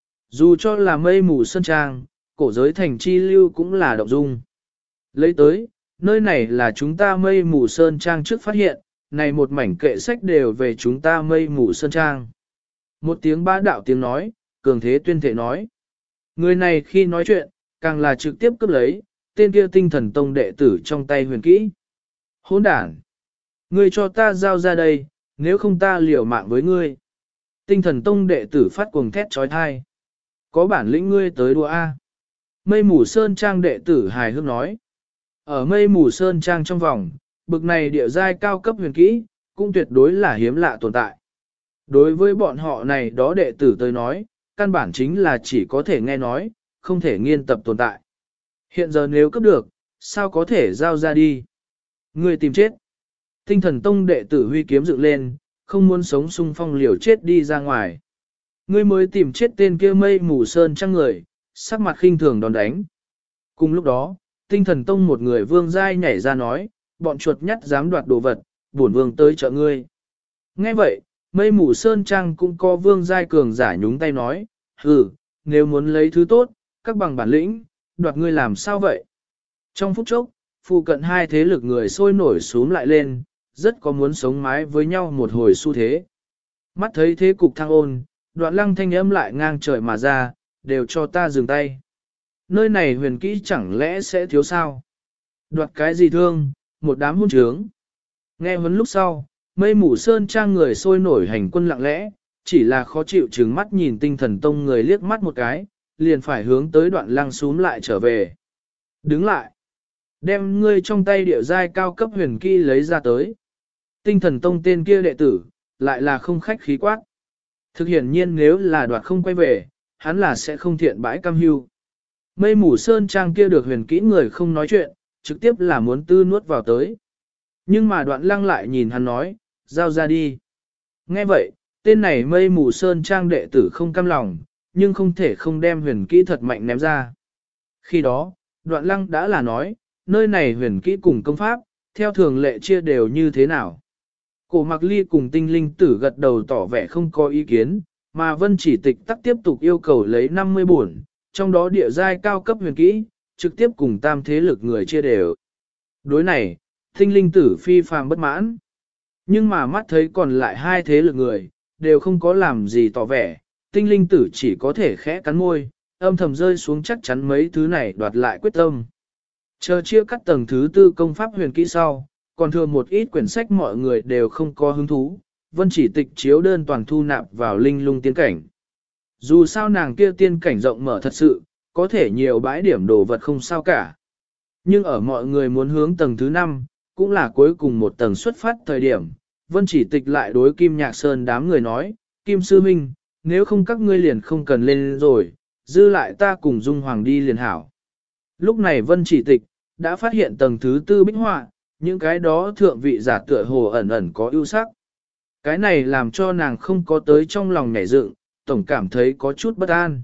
Dù cho là mây mù sơn trang, cổ giới thành chi lưu cũng là động dung. Lấy tới, nơi này là chúng ta mây mù sơn trang trước phát hiện, này một mảnh kệ sách đều về chúng ta mây mù sơn trang. Một tiếng bá đạo tiếng nói, cường thế tuyên thể nói. Người này khi nói chuyện, càng là trực tiếp cướp lấy, tên kia tinh thần tông đệ tử trong tay huyền kỹ. Hỗn đản! Ngươi cho ta giao ra đây, nếu không ta liều mạng với ngươi. Tinh thần tông đệ tử phát cuồng thét trói thai. Có bản lĩnh ngươi tới đùa A. Mây mù sơn trang đệ tử hài hước nói. Ở mây mù sơn trang trong vòng, bực này địa giai cao cấp huyền kỹ, cũng tuyệt đối là hiếm lạ tồn tại. Đối với bọn họ này đó đệ tử tới nói, căn bản chính là chỉ có thể nghe nói, không thể nghiên tập tồn tại. Hiện giờ nếu cấp được, sao có thể giao ra đi? Người tìm chết. Tinh thần tông đệ tử huy kiếm dựng lên, không muốn sống sung phong liều chết đi ra ngoài. Ngươi mới tìm chết tên kia mây mù sơn trang người, sắc mặt khinh thường đòn đánh. Cùng lúc đó, tinh thần tông một người vương giai nhảy ra nói, bọn chuột nhắt dám đoạt đồ vật, bổn vương tới trợ ngươi. Nghe vậy, mây mù sơn trang cũng có vương giai cường giả nhúng tay nói, nếu muốn lấy thứ tốt, các bằng bản lĩnh, đoạt ngươi làm sao vậy? Trong phút chốc, phụ cận hai thế lực người sôi nổi xuống lại lên, rất có muốn sống mái với nhau một hồi xu thế. Mắt thấy thế cục thăng ôn, Đoạn Lăng thanh âm lại ngang trời mà ra, đều cho ta dừng tay. Nơi này huyền kỹ chẳng lẽ sẽ thiếu sao? Đoạt cái gì thương, một đám hôn trướng. Nghe huấn lúc sau, Mây Mù Sơn Trang người sôi nổi hành quân lặng lẽ, chỉ là khó chịu trừng mắt nhìn Tinh Thần Tông người liếc mắt một cái, liền phải hướng tới Đoạn Lăng xuống lại trở về. Đứng lại, đem ngươi trong tay địa giai cao cấp huyền kỹ lấy ra tới. Tinh Thần Tông tên kia đệ tử, lại là không khách khí quát. Thực hiện nhiên nếu là Đoạt không quay về, hắn là sẽ không thiện bãi cam hưu. Mây Mù Sơn Trang kia được huyền kỹ người không nói chuyện, trực tiếp là muốn tư nuốt vào tới. Nhưng mà Đoạn Lăng lại nhìn hắn nói, giao ra đi. Nghe vậy, tên này Mây Mù Sơn Trang đệ tử không cam lòng, nhưng không thể không đem huyền kỹ thật mạnh ném ra. Khi đó, Đoạn Lăng đã là nói, nơi này huyền kỹ cùng công pháp, theo thường lệ chia đều như thế nào. Cổ Mặc Ly cùng Tinh Linh Tử gật đầu tỏ vẻ không có ý kiến, mà Vân Chỉ Tịch tắc tiếp tục yêu cầu lấy 50 bổn, trong đó địa giai cao cấp huyền kỹ, trực tiếp cùng tam thế lực người chia đều. Đối này, Tinh Linh Tử phi phàm bất mãn. Nhưng mà mắt thấy còn lại hai thế lực người, đều không có làm gì tỏ vẻ, Tinh Linh Tử chỉ có thể khẽ cắn môi, âm thầm rơi xuống chắc chắn mấy thứ này đoạt lại quyết tâm. Chờ chia cắt tầng thứ tư công pháp huyền kỹ sau, còn thừa một ít quyển sách mọi người đều không có hứng thú, Vân Chỉ Tịch chiếu đơn toàn thu nạp vào linh lung tiên cảnh. Dù sao nàng kia tiên cảnh rộng mở thật sự, có thể nhiều bãi điểm đồ vật không sao cả. Nhưng ở mọi người muốn hướng tầng thứ 5, cũng là cuối cùng một tầng xuất phát thời điểm, Vân Chỉ Tịch lại đối Kim Nhạc Sơn đám người nói, Kim Sư Minh, nếu không các ngươi liền không cần lên rồi, dư lại ta cùng Dung Hoàng đi liền hảo. Lúc này Vân Chỉ Tịch, đã phát hiện tầng thứ tư bích họa, những cái đó thượng vị giả tựa hồ ẩn ẩn có ưu sắc. Cái này làm cho nàng không có tới trong lòng nhảy dựng, tổng cảm thấy có chút bất an.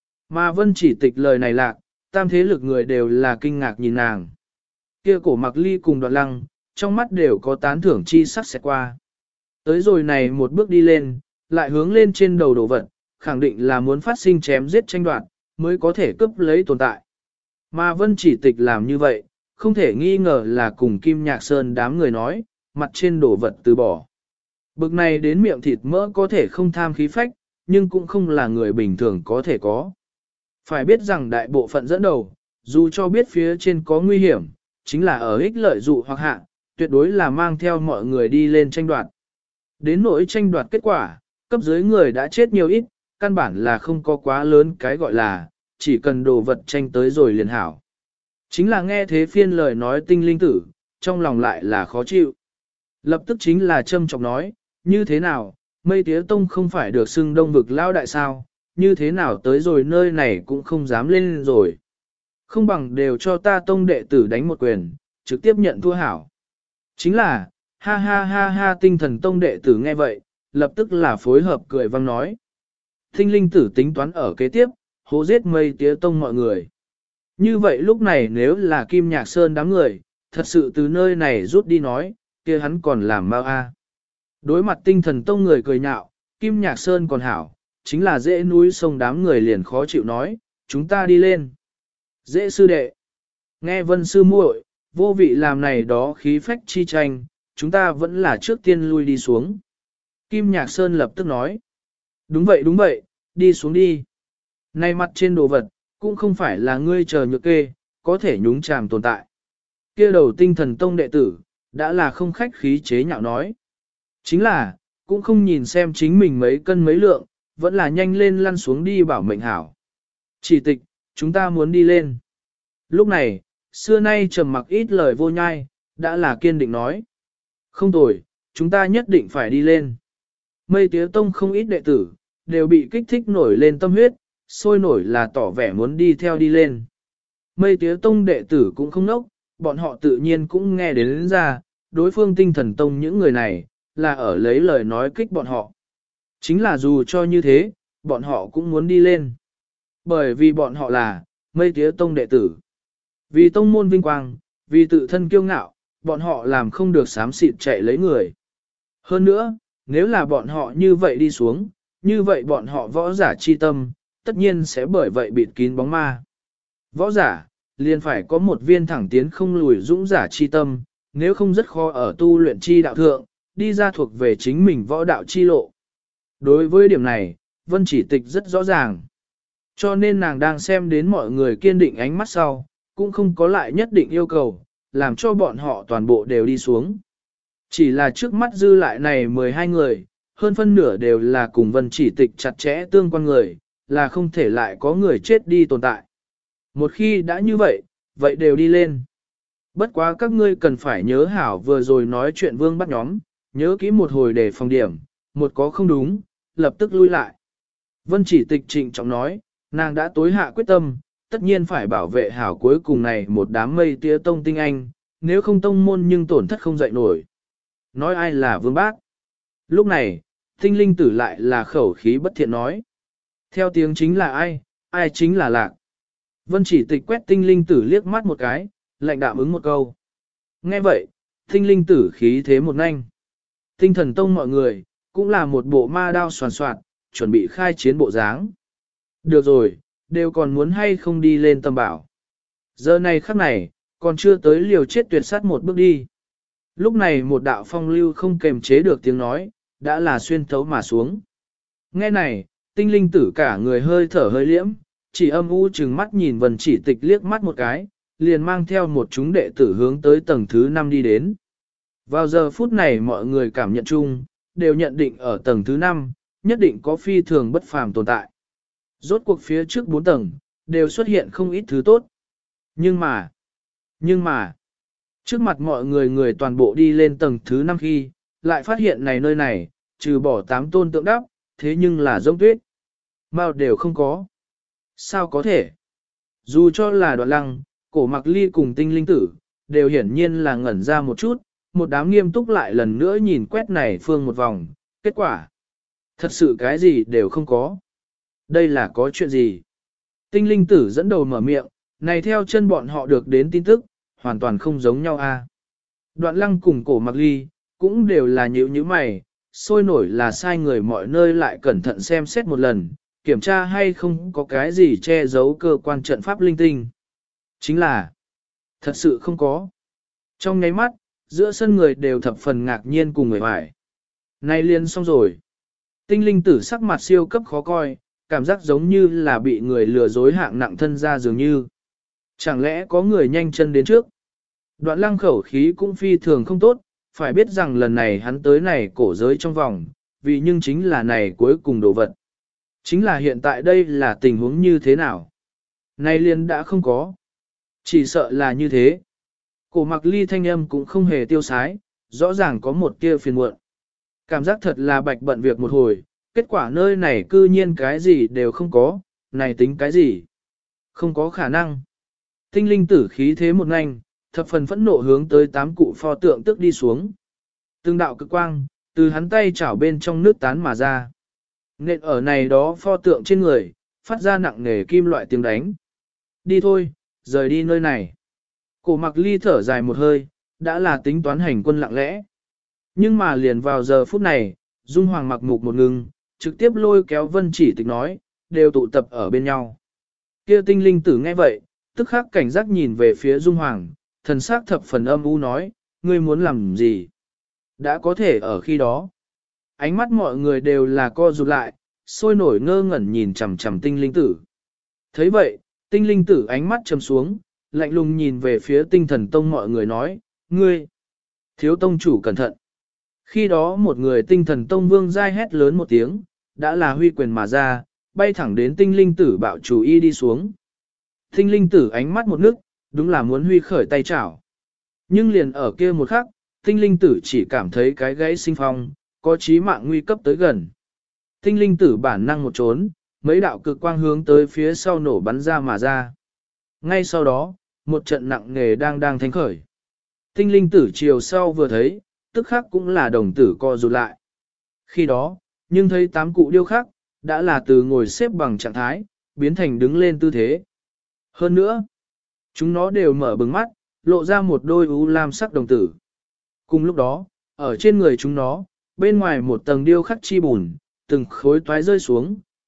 Mà Vân Chỉ Tịch lời này lạc, tam thế lực người đều là kinh ngạc nhìn nàng. Kia Cổ Mặc Ly cùng Đoạn Lăng, trong mắt đều có tán thưởng chi sắc sẽ qua. Tới rồi này một bước đi lên, lại hướng lên trên đầu đồ vật, khẳng định là muốn phát sinh chém giết tranh đoạt, mới có thể cướp lấy tồn tại. Mà Vân Chỉ Tịch làm như vậy, không thể nghi ngờ là cùng Kim Nhạc Sơn đám người nói, mặt trên đồ vật từ bỏ. Bực này đến miệng thịt mỡ có thể không tham khí phách, nhưng cũng không là người bình thường có thể có. Phải biết rằng đại bộ phận dẫn đầu, dù cho biết phía trên có nguy hiểm, chính là ở ích lợi dụ hoặc hạ, tuyệt đối là mang theo mọi người đi lên tranh đoạt. Đến nỗi tranh đoạt kết quả, cấp dưới người đã chết nhiều ít, căn bản là không có quá lớn cái gọi là, chỉ cần đồ vật tranh tới rồi liền hảo. Chính là nghe thế phiên lời nói Tinh Linh Tử, trong lòng lại là khó chịu. Lập tức chính là châm chọc nói, như thế nào, Mây Tía Tông không phải được xưng đông vực lao đại sao, như thế nào tới rồi nơi này cũng không dám lên rồi. Không bằng đều cho ta tông đệ tử đánh một quyền, trực tiếp nhận thua hảo. Chính là, ha ha ha ha Tinh Thần Tông đệ tử nghe vậy, lập tức là phối hợp cười vang nói. Tinh Linh Tử tính toán ở kế tiếp, hố giết Mây Tía Tông mọi người. Như vậy lúc này nếu là Kim Nhạc Sơn đám người, thật sự từ nơi này rút đi nói, kia hắn còn làm mau a. Đối mặt Tinh Thần Tông người cười nhạo, Kim Nhạc Sơn còn hảo, chính là dễ núi sông đám người liền khó chịu nói, chúng ta đi lên. Dễ sư đệ. Nghe Vân sư muội, vô vị làm này đó khí phách chi tranh, chúng ta vẫn là trước tiên lui đi xuống. Kim Nhạc Sơn lập tức nói. Đúng vậy, đi xuống đi. Này mặt trên đồ vật, cũng không phải là ngươi chờ nhược kê, có thể nhúng chàm tồn tại. Kia đầu Tinh Thần Tông đệ tử, đã là không khách khí chế nhạo nói. Chính là, cũng không nhìn xem chính mình mấy cân mấy lượng, vẫn là nhanh lên lăn xuống đi bảo mệnh hảo. Chỉ Tịch, chúng ta muốn đi lên. Lúc này, xưa nay trầm mặc ít lời vô nhai, đã là kiên định nói. Không tồi, chúng ta nhất định phải đi lên. Mây Tía Tông không ít đệ tử, đều bị kích thích nổi lên tâm huyết, sôi nổi là tỏ vẻ muốn đi theo đi lên. Mây Tía Tông đệ tử cũng không nốc, bọn họ tự nhiên cũng nghe đến ra, đối phương Tinh Thần Tông những người này, là ở lấy lời nói kích bọn họ. Chính là dù cho như thế, bọn họ cũng muốn đi lên. Bởi vì bọn họ là Mây Tía Tông đệ tử. Vì tông môn vinh quang, vì tự thân kiêu ngạo, bọn họ làm không được xám xịt chạy lấy người. Hơn nữa, nếu là bọn họ như vậy đi xuống, như vậy bọn họ võ giả chi tâm, tất nhiên sẽ bởi vậy bịt kín bóng ma. Võ giả, liền phải có một viên thẳng tiến không lùi dũng giả chi tâm, nếu không rất khó ở tu luyện chi đạo thượng, đi ra thuộc về chính mình võ đạo chi lộ. Đối với điểm này, Vân Chỉ Tịch rất rõ ràng. Cho nên nàng đang xem đến mọi người kiên định ánh mắt sau, cũng không có lại nhất định yêu cầu, làm cho bọn họ toàn bộ đều đi xuống. Chỉ là trước mắt dư lại này 12 người, hơn phân nửa đều là cùng Vân Chỉ Tịch chặt chẽ tương quan người, là không thể lại có người chết đi tồn tại. Một khi đã như vậy, vậy đều đi lên. Bất quá các ngươi cần phải nhớ hảo vừa rồi nói chuyện Vương bắt nhóm, nhớ kỹ một hồi để phòng điểm, một có không đúng, lập tức lui lại. Vân Chỉ Tịch trịnh trọng nói, nàng đã tối hạ quyết tâm, tất nhiên phải bảo vệ hảo cuối cùng này một đám mây tía tông tinh anh, nếu không tông môn nhưng tổn thất không dậy nổi. Nói ai là Vương Bác? Lúc này, tinh linh tử lại là khẩu khí bất thiện nói. Theo tiếng chính là ai, ai chính là Lạc. Vân Chỉ Tịch quét tinh linh tử liếc mắt một cái, lạnh đạm ứng một câu. Nghe vậy, tinh linh tử khí thế một nhanh. Tinh thần tông mọi người, cũng là một bộ ma đao soàn soạt, chuẩn bị khai chiến bộ dáng. Được rồi, đều còn muốn hay không đi lên tầm bảo. Giờ này khắc này, còn chưa tới liều chết tuyệt sát một bước đi. Lúc này một đạo phong lưu không kềm chế được tiếng nói, đã là xuyên thấu mà xuống. Nghe này, tinh linh tử cả người hơi thở hơi liễm, chỉ âm u chừng mắt nhìn Vân Chỉ Tịch liếc mắt một cái, liền mang theo một chúng đệ tử hướng tới tầng thứ 5 đi đến. Vào giờ phút này mọi người cảm nhận chung, đều nhận định ở tầng thứ 5, nhất định có phi thường bất phàm tồn tại. Rốt cuộc phía trước 4 tầng, đều xuất hiện không ít thứ tốt. Nhưng mà, trước mặt mọi người người toàn bộ đi lên tầng thứ 5 khi, lại phát hiện này nơi này, trừ bỏ 8 tôn tượng đắp, thế nhưng là rông tuyết. Mao đều không có. Sao có thể? Dù cho là Đoạn Lăng, Cổ Mặc Ly cùng Tinh Linh Tử, đều hiển nhiên là ngẩn ra một chút, một đám nghiêm túc lại lần nữa nhìn quét này phương một vòng, kết quả. Thật sự cái gì đều không có. Đây là có chuyện gì? Tinh Linh Tử dẫn đầu mở miệng, này theo chân bọn họ được đến tin tức, hoàn toàn không giống nhau a. Đoạn Lăng cùng Cổ Mặc Ly, cũng đều là nhíu nhíu mày, sôi nổi là sai người mọi nơi lại cẩn thận xem xét một lần, kiểm tra hay không có cái gì che giấu cơ quan trận pháp linh tinh. Chính là, thật sự không có. Trong nháy mắt, giữa sân người đều thập phần ngạc nhiên cùng người hoài. Này liền xong rồi. Tinh linh tử sắc mặt siêu cấp khó coi, cảm giác giống như là bị người lừa dối hạng nặng thân ra dường như. Chẳng lẽ có người nhanh chân đến trước? Đoạn Lăng khẩu khí cũng phi thường không tốt, phải biết rằng lần này hắn tới này cổ giới trong vòng, vì nhưng chính là này cuối cùng đồ vật. Chính là hiện tại đây là tình huống như thế nào? Nay liền đã không có. Chỉ sợ là như thế. Cổ Mặc Ly thanh âm cũng không hề tiêu sái, rõ ràng có một tia phiền muộn. Cảm giác thật là bạch bận việc một hồi, kết quả nơi này cư nhiên cái gì đều không có, này tính cái gì? Không có khả năng. Tinh linh tử khí thế một nhanh, thập phần phẫn nộ hướng tới 8 cụ pho tượng tức đi xuống. Từng đạo cực quang, từ hắn tay chảo bên trong nước tán mà ra. Nện ở này đó pho tượng trên người, phát ra nặng nề kim loại tiếng đánh. Đi thôi, rời đi nơi này. Cổ Mặc Ly thở dài một hơi, đã là tính toán hành quân lặng lẽ. Nhưng mà liền vào giờ phút này, Dung Hoàng mặc mục một ngừng, trực tiếp lôi kéo Vân Chỉ Tịch nói, đều tụ tập ở bên nhau. Kia tinh linh tử nghe vậy, tức khắc cảnh giác nhìn về phía Dung Hoàng, thần sắc thập phần âm u nói, ngươi muốn làm gì? Đã có thể ở khi đó. Ánh mắt mọi người đều là co rụt lại, sôi nổi ngơ ngẩn nhìn chằm chằm tinh linh tử. Thấy vậy, tinh linh tử ánh mắt trầm xuống, lạnh lùng nhìn về phía tinh thần tông mọi người nói, ngươi, thiếu tông chủ cẩn thận. Khi đó một người tinh thần tông vương giai hét lớn một tiếng, đã là huy quyền mà ra, bay thẳng đến tinh linh tử bạo chủ y đi xuống. Tinh linh tử ánh mắt một nước, đúng là muốn huy khởi tay chảo. Nhưng liền ở kia một khắc, tinh linh tử chỉ cảm thấy cái gãy sinh phong, có chí mạng nguy cấp tới gần. Tinh linh tử bản năng một trốn, mấy đạo cực quang hướng tới phía sau nổ bắn ra mà ra. Ngay sau đó, một trận nặng nề đang thanh khởi. Tinh linh tử chiều sau vừa thấy, tức khắc cũng là đồng tử co rụt lại. Khi đó, nhưng thấy 8 cụ điêu khắc, đã là từ ngồi xếp bằng trạng thái, biến thành đứng lên tư thế. Hơn nữa, chúng nó đều mở bừng mắt, lộ ra một đôi u lam sắc đồng tử. Cùng lúc đó, ở trên người chúng nó, bên ngoài một tầng điêu khắc chi bùn, từng khối toái rơi xuống,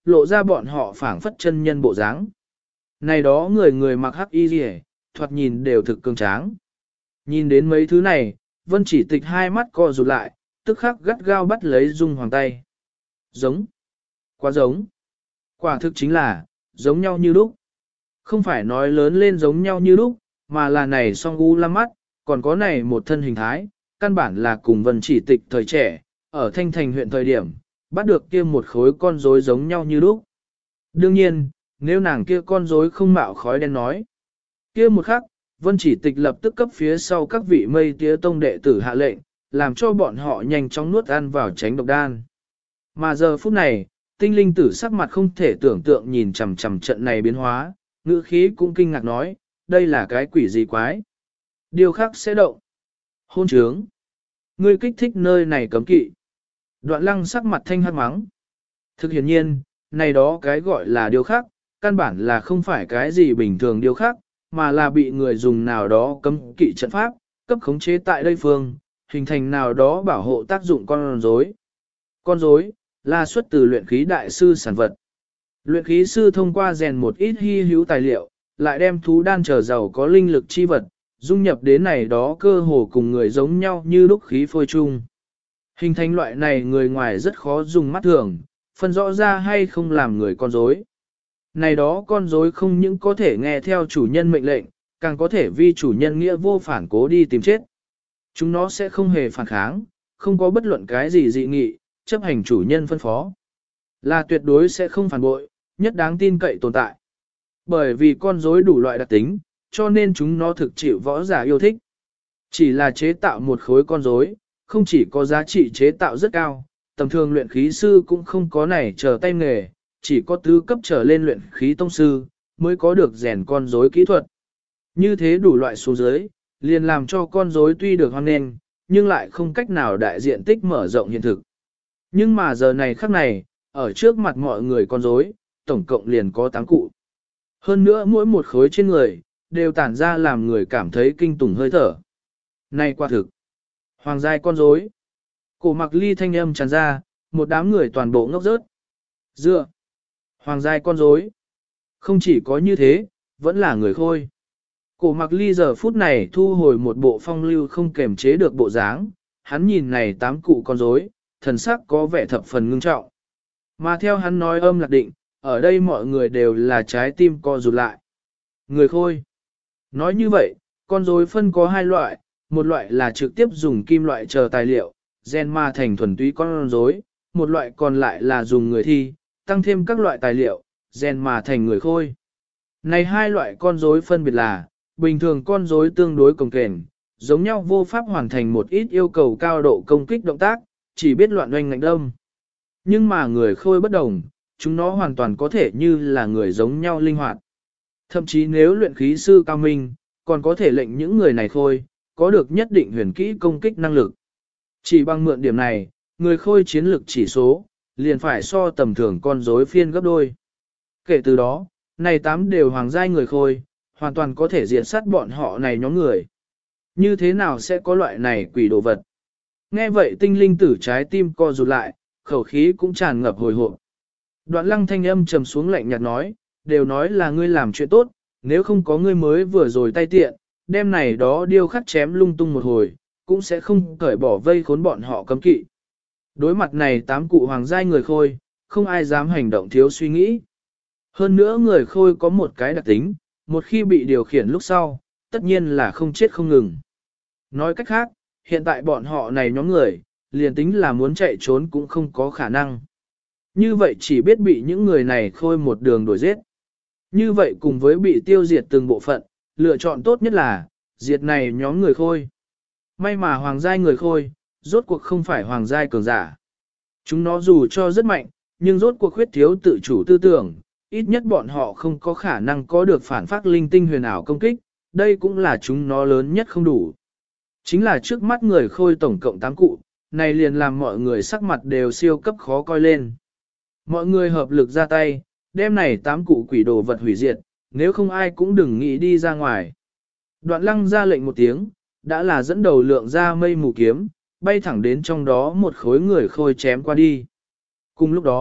lộ ra bọn họ phảng phất chân nhân bộ dáng. Này đó người người mặc hắc y rìa, thoạt nhìn đều thực cường tráng. Nhìn đến mấy thứ này, Vân Chỉ Tịch hai mắt co rụt lại, tức khắc gắt gao bắt lấy Dung Hoàng tay. Giống. Quá giống. Quả thực chính là, giống nhau như lúc. Không phải nói lớn lên giống nhau như lúc, mà là này song u lăm mắt, còn có này một thân hình thái, căn bản là cùng Vân Chỉ Tịch thời trẻ, ở Thanh Thành huyện thời điểm, bắt được kia một khối con rối giống nhau như lúc. Đương nhiên, nếu nàng kia con rối không mạo khói đen nói, kia một khắc, Vân Chỉ Tịch lập tức cấp phía sau các vị mây tía tông đệ tử hạ lệnh, làm cho bọn họ nhanh chóng nuốt ăn vào tránh độc đan. Mà giờ phút này, tinh linh tử sắc mặt không thể tưởng tượng nhìn chằm chằm trận này biến hóa, ngữ khí cũng kinh ngạc nói, đây là cái quỷ gì quái. Điều khác sẽ động. Hôn trướng. Ngươi kích thích nơi này cấm kỵ. Đoạn lăng sắc mặt thanh hắc mắng. Thực hiện nhiên, này đó cái gọi là điều khác, căn bản là không phải cái gì bình thường điều khác, mà là bị người dùng nào đó cấm kỵ trận pháp, cấp khống chế tại đây phương, hình thành nào đó bảo hộ tác dụng con rối. Con rối là xuất từ luyện khí đại sư sản vật. Luyện khí sư thông qua rèn một ít hy hữu tài liệu, lại đem thú đan trở giàu có linh lực chi vật, dung nhập đến này đó cơ hồ cùng người giống nhau như đúc khí phôi chung. Hình thành loại này người ngoài rất khó dùng mắt thường, phân rõ ra hay không làm người con rối. Này đó con rối không những có thể nghe theo chủ nhân mệnh lệnh, càng có thể vì chủ nhân nghĩa vô phản cố đi tìm chết. Chúng nó sẽ không hề phản kháng, không có bất luận cái gì dị nghị, chấp hành chủ nhân phân phó. Là tuyệt đối sẽ không phản bội, nhất đáng tin cậy tồn tại. Bởi vì con rối đủ loại đặc tính, cho nên chúng nó thực chịu võ giả yêu thích. Chỉ là chế tạo một khối con rối, không chỉ có giá trị chế tạo rất cao, tầm thường luyện khí sư cũng không có này chờ tay nghề, chỉ có tứ cấp trở lên luyện khí tông sư, mới có được rèn con rối kỹ thuật. Như thế đủ loại số dưới, liền làm cho con rối tuy được hoan nghênh, nhưng lại không cách nào đại diện tích mở rộng hiện thực. Nhưng mà giờ này khắc này, ở trước mặt mọi người con rối, tổng cộng liền có 8 cụ. Hơn nữa mỗi một khối trên người, đều tản ra làm người cảm thấy kinh tủng hơi thở. Này quả thực, hoàng giai con rối. Cổ Mặc Ly thanh âm tràn ra, một đám người toàn bộ ngốc rớt. Dựa, hoàng giai con rối. Không chỉ có như thế, vẫn là người khôi. Cổ Mặc Ly giờ phút này thu hồi một bộ phong lưu không kềm chế được bộ dáng, hắn nhìn này 8 cụ con rối, thần sắc có vẻ thập phần ngưng trọng. Mà theo hắn nói âm lạc định, ở đây mọi người đều là trái tim co rụt lại. Người khôi. Nói như vậy, con rối phân có 2 loại, một loại là trực tiếp dùng kim loại chờ tài liệu, gen ma thành thuần túy con rối, một loại còn lại là dùng người thi, tăng thêm các loại tài liệu, gen ma thành người khôi. Này 2 loại con rối phân biệt là, bình thường con rối tương đối cồng kềnh, giống nhau vô pháp hoàn thành một ít yêu cầu cao độ công kích động tác, chỉ biết loạn oanh ngạnh đâm. Nhưng mà người khôi bất đồng, chúng nó hoàn toàn có thể như là người giống nhau linh hoạt. Thậm chí nếu luyện khí sư cao minh, còn có thể lệnh những người này khôi, có được nhất định huyền kỹ công kích năng lực. Chỉ bằng mượn điểm này, người khôi chiến lực chỉ số, liền phải so tầm thường con rối phiên gấp đôi. Kể từ đó, này 8 đều hoàng giai người khôi, hoàn toàn có thể diệt sát bọn họ này nhóm người. Như thế nào sẽ có loại này quỷ đồ vật? Nghe vậy tinh linh tử trái tim co rụt lại, khẩu khí cũng tràn ngập hồi hộp. Đoạn lăng thanh âm trầm xuống lạnh nhạt nói, đều nói là ngươi làm chuyện tốt, nếu không có ngươi mới vừa rồi tay tiện, đêm này đó điêu khắc chém lung tung một hồi, cũng sẽ không cởi bỏ vây khốn bọn họ cấm kỵ. Đối mặt này 8 cụ hoàng giai người khôi, không ai dám hành động thiếu suy nghĩ. Hơn nữa người khôi có một cái đặc tính, một khi bị điều khiển lúc sau, tất nhiên là không chết không ngừng. Nói cách khác, hiện tại bọn họ này nhóm người, liền tính là muốn chạy trốn cũng không có khả năng. Như vậy chỉ biết bị những người này khôi một đường đuổi giết. Như vậy cùng với bị tiêu diệt từng bộ phận, lựa chọn tốt nhất là, diệt này nhóm người khôi. May mà hoàng giai người khôi, rốt cuộc không phải hoàng giai cường giả. Chúng nó dù cho rất mạnh, nhưng rốt cuộc khuyết thiếu tự chủ tư tưởng, ít nhất bọn họ không có khả năng có được phản phát linh tinh huyền ảo công kích, đây cũng là chúng nó lớn nhất không đủ. Chính là trước mắt người khôi tổng cộng 8 cụ, này liền làm mọi người sắc mặt đều siêu cấp khó coi lên. Mọi người hợp lực ra tay, đem này 8 cụ quỷ đồ vật hủy diệt, nếu không ai cũng đừng nghĩ đi ra ngoài. Đoạn lăng ra lệnh một tiếng, đã là dẫn đầu lượng ra mây mù kiếm, bay thẳng đến trong đó một khối người khôi chém qua đi. Cùng lúc đó,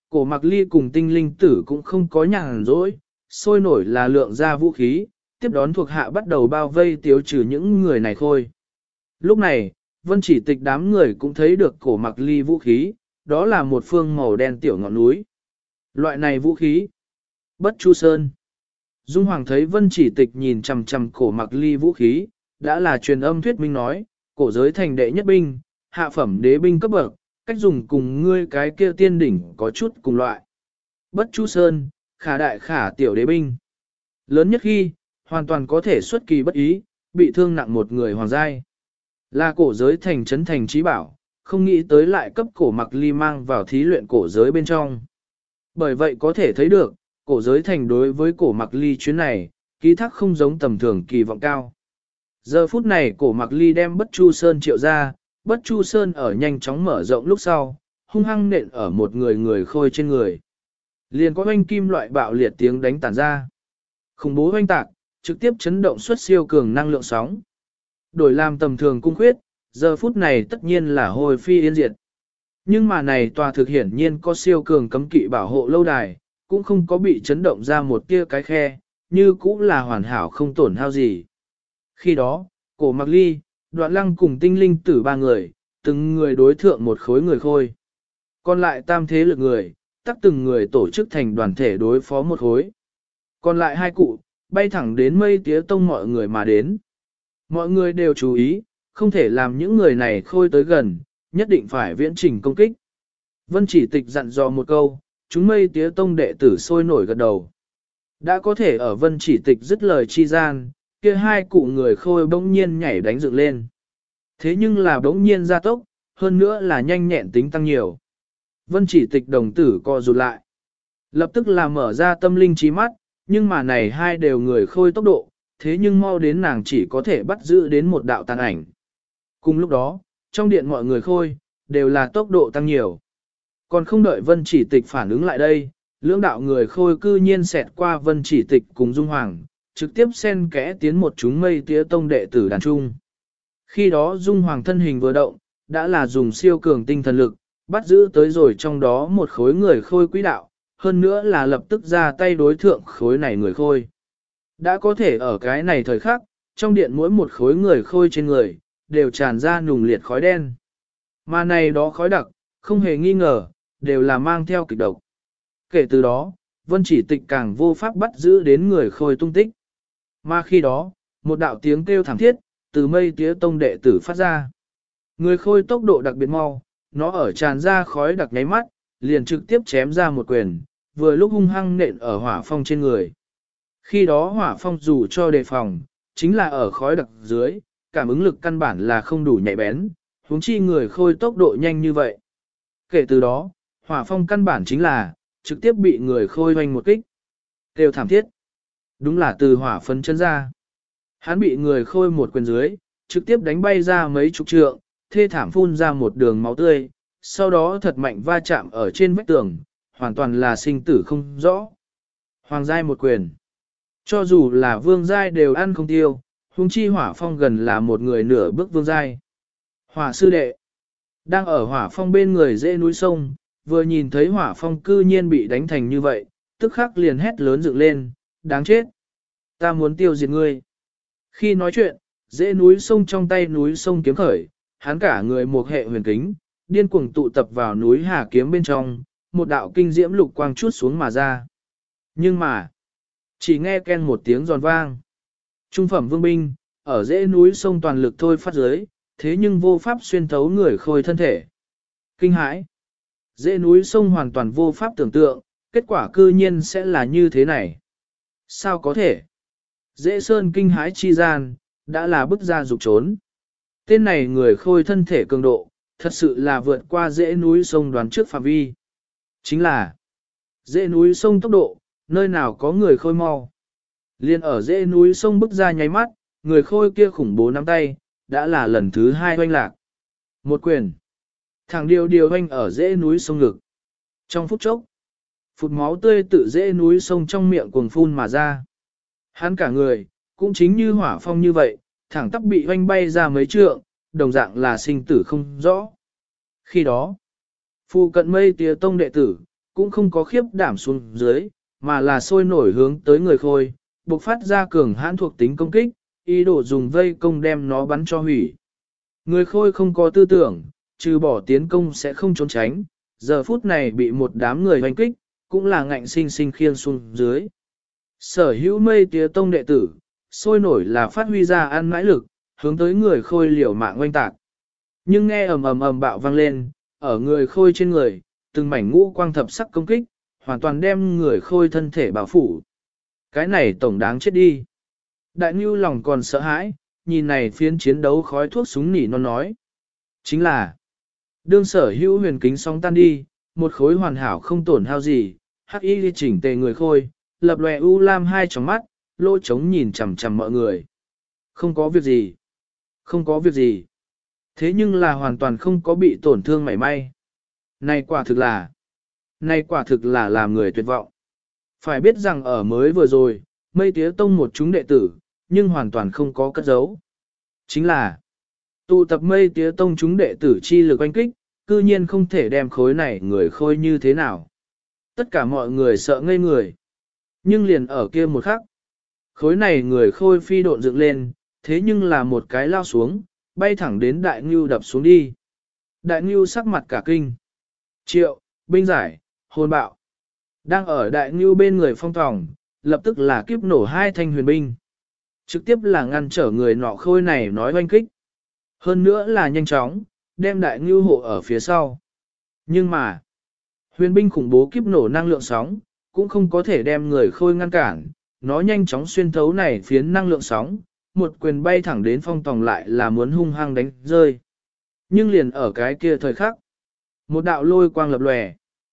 Cổ Mặc Ly cùng tinh linh tử cũng không có nhàn rỗi, sôi nổi là lượng ra vũ khí, tiếp đón thuộc hạ bắt đầu bao vây tiêu trừ những người này thôi. Lúc này, Vân Chỉ Tịch đám người cũng thấy được Cổ Mặc Ly vũ khí, đó là một phương màu đen tiểu ngọn núi. Loại này vũ khí, Bất Chu Sơn. Dung Hoàng thấy Vân Chỉ Tịch nhìn chằm chằm Cổ Mặc Ly vũ khí, đã là truyền âm thuyết minh nói, cổ giới thành đệ nhất binh, hạ phẩm đế binh cấp bậc, cách dùng cùng ngươi cái kia tiên đỉnh có chút cùng loại. Bất Chu Sơn, khả đại khả tiểu đế binh. Lớn nhất khi, hoàn toàn có thể xuất kỳ bất ý, bị thương nặng một người hoàng giai. Là cổ giới thành trấn thành trí bảo, không nghĩ tới lại cấp Cổ Mặc Ly mang vào thí luyện cổ giới bên trong. Bởi vậy có thể thấy được, cổ giới thành đối với Cổ Mặc Ly chuyến này, ký thác không giống tầm thường kỳ vọng cao. Giờ phút này Cổ Mặc Ly đem Bất Chu Sơn triệu ra, Bất Chu Sơn ở nhanh chóng mở rộng lúc sau, hung hăng nện ở một người khôi trên người. Liền có oanh kim loại bạo liệt tiếng đánh tản ra. Khủng bố oanh tạc, trực tiếp chấn động xuất siêu cường năng lượng sóng. Đổi làm tầm thường cung khuyết, giờ phút này tất nhiên là hồi phi yên diệt. Nhưng mà này tòa thực hiển nhiên có siêu cường cấm kỵ bảo hộ lâu đài, cũng không có bị chấn động ra một tia cái khe, như cũng là hoàn hảo không tổn hao gì. Khi đó, Cổ Mặc Ly, Đoạn Lăng cùng tinh linh tử ba người, từng người đối thượng một khối người khôi. Còn lại tam thế lực người, tắc từng người tổ chức thành đoàn thể đối phó một khối. Còn lại hai cụ, bay thẳng đến Mây Tía Tông mọi người mà đến. Mọi người đều chú ý, không thể làm những người này khôi tới gần, nhất định phải viễn trình công kích. Vân Chỉ Tịch dặn dò một câu, chúng Mây Tía Tông đệ tử sôi nổi gật đầu. Đã có thể ở Vân Chỉ Tịch dứt lời chi gian, kia hai cụ người khôi bỗng nhiên nhảy đánh dựng lên. Thế nhưng là bỗng nhiên gia tốc, hơn nữa là nhanh nhẹn tính tăng nhiều. Vân Chỉ Tịch đồng tử co rụt lại. Lập tức là mở ra tâm linh trí mắt, nhưng mà này hai đều người khôi tốc độ, thế nhưng mau đến nàng chỉ có thể bắt giữ đến một đạo tàn ảnh. Cùng lúc đó, trong điện mọi người khôi, đều là tốc độ tăng nhiều. Còn không đợi Vân Chỉ Tịch phản ứng lại đây, lưỡng đạo người khôi cư nhiên xẹt qua Vân Chỉ Tịch cùng Dung Hoàng, trực tiếp xen kẽ tiến một chúng Mây Tía Tông đệ tử đàn trung. Khi đó Dung Hoàng thân hình vừa động, đã là dùng siêu cường tinh thần lực, bắt giữ tới rồi trong đó một khối người khôi quỹ đạo, hơn nữa là lập tức ra tay đối thượng khối này người khôi. Đã có thể ở cái này thời khắc, trong điện mỗi một khối người khôi trên người, đều tràn ra nùng liệt khói đen. Mà này đó khói đặc, không hề nghi ngờ, đều là mang theo kịch độc. Kể từ đó, Vân Chỉ Tịch càng vô pháp bắt giữ đến người khôi tung tích. Mà khi đó, một đạo tiếng kêu thảm thiết, từ Mây Tía Tông đệ tử phát ra. Người khôi tốc độ đặc biệt mau, nó ở tràn ra khói đặc nháy mắt, liền trực tiếp chém ra một quyền, vừa lúc hung hăng nện ở hỏa phong trên người. Khi đó hỏa phong dù cho đề phòng, chính là ở khói đặc dưới, cảm ứng lực căn bản là không đủ nhạy bén, huống chi người khôi tốc độ nhanh như vậy. Kể từ đó, hỏa phong căn bản chính là, trực tiếp bị người khôi hoành một kích. Kêu thảm thiết. Đúng là từ hỏa phấn chân ra. Hắn bị người khôi một quyền dưới, trực tiếp đánh bay ra mấy chục trượng, thê thảm phun ra một đường máu tươi, sau đó thật mạnh va chạm ở trên vách tường, hoàn toàn là sinh tử không rõ. Hoàng giai một quyền. Cho dù là vương giai đều ăn không tiêu, huống chi hỏa phong gần là một người nửa bước vương giai. Hỏa sư đệ. Đang ở hỏa phong bên người dễ núi sông, vừa nhìn thấy hỏa phong cư nhiên bị đánh thành như vậy, tức khắc liền hét lớn dựng lên, đáng chết. Ta muốn tiêu diệt ngươi. Khi nói chuyện, dễ núi sông trong tay núi sông kiếm khởi, hắn cả người một hệ huyền kính, điên cuồng tụ tập vào núi hà kiếm bên trong, một đạo kinh diễm lục quang chút xuống mà ra. Nhưng mà, chỉ nghe ken một tiếng giòn vang. Trung phẩm vương binh, ở dễ núi sông toàn lực thôi phát giới, thế nhưng vô pháp xuyên thấu người khôi thân thể. Kinh hãi. Dễ núi sông hoàn toàn vô pháp tưởng tượng, kết quả cư nhiên sẽ là như thế này. Sao có thể? Dễ sơn kinh hãi chi gian, đã là bức ra dục trốn. Tên này người khôi thân thể cường độ, thật sự là vượt qua dễ núi sông đoán trước phạm vi. Chính là, dễ núi sông tốc độ, nơi nào có người khôi mau. Liên ở dễ núi sông bức ra nháy mắt, người khôi kia khủng bố nắm tay, đã là lần thứ hai hoanh lạc. Một quyền. Thẳng điều hoanh ở dễ núi sông ngực. Trong phút chốc, phụt máu tươi tự dễ núi sông trong miệng cuồng phun mà ra. Hắn cả người, cũng chính như hỏa phong như vậy, thẳng tắp bị hoanh bay ra mấy trượng, đồng dạng là sinh tử không rõ. Khi đó, phu cận Mây Tía Tông đệ tử, cũng không có khiếp đảm xuống dưới, mà là sôi nổi hướng tới người khôi, bộc phát ra cường hãn thuộc tính công kích, ý đồ dùng vây công đem nó bắn cho hủy. Người khôi không có tư tưởng, trừ bỏ tiến công sẽ không trốn tránh, giờ phút này bị một đám người hoành kích, cũng là ngạnh sinh sinh khiêng xuống dưới. Sở hữu mây tía tông đệ tử, sôi nổi là phát huy ra ăn mãi lực, hướng tới người khôi liều mạng oanh tạc. Nhưng nghe ầm ầm ầm bạo vang lên, ở người khôi trên người, từng mảnh ngũ quang thập sắc công kích, hoàn toàn đem người khôi thân thể bảo phủ. Cái này tổng đáng chết đi. Đại Nưu lòng còn sợ hãi, nhìn này phiến chiến đấu khói thuốc súng nỉ non nói. Chính là, đương sở hữu huyền kính sóng tan đi, một khối hoàn hảo không tổn hao gì, hắc y chỉnh tề người khôi, lập lòe u lam hai tròng mắt, lỗ trống nhìn chằm chằm mọi người. Không có việc gì. Không có việc gì. Thế nhưng là hoàn toàn không có bị tổn thương mảy may. Này quả thực là làm người tuyệt vọng. Phải biết rằng ở mới vừa rồi, mây tía tông một chúng đệ tử, nhưng hoàn toàn không có cất giấu. Chính là, tụ tập mây tía tông chúng đệ tử chi lực oanh kích, cư nhiên không thể đem khối này người khôi như thế nào. Tất cả mọi người sợ ngây người. Nhưng liền ở kia một khắc, khối này người khôi phi độn dựng lên, thế nhưng là một cái lao xuống, bay thẳng đến Đại Ngưu đập xuống đi. Đại Ngưu sắc mặt cả kinh. Triệu, binh giải, hồn bạo. Đang ở Đại Ngưu bên người phong tòng, lập tức là kiếp nổ hai thanh huyền binh. Trực tiếp là ngăn trở người nọ khôi này nói oanh kích. Hơn nữa là nhanh chóng, đem Đại Ngưu hộ ở phía sau. Nhưng mà, huyền binh khủng bố kiếp nổ năng lượng sóng, cũng không có thể đem người khôi ngăn cản. Nó nhanh chóng xuyên thấu này phiến năng lượng sóng, một quyền bay thẳng đến phong tòng lại là muốn hung hăng đánh rơi. Nhưng liền ở cái kia thời khắc, một đạo lôi quang lập lòe.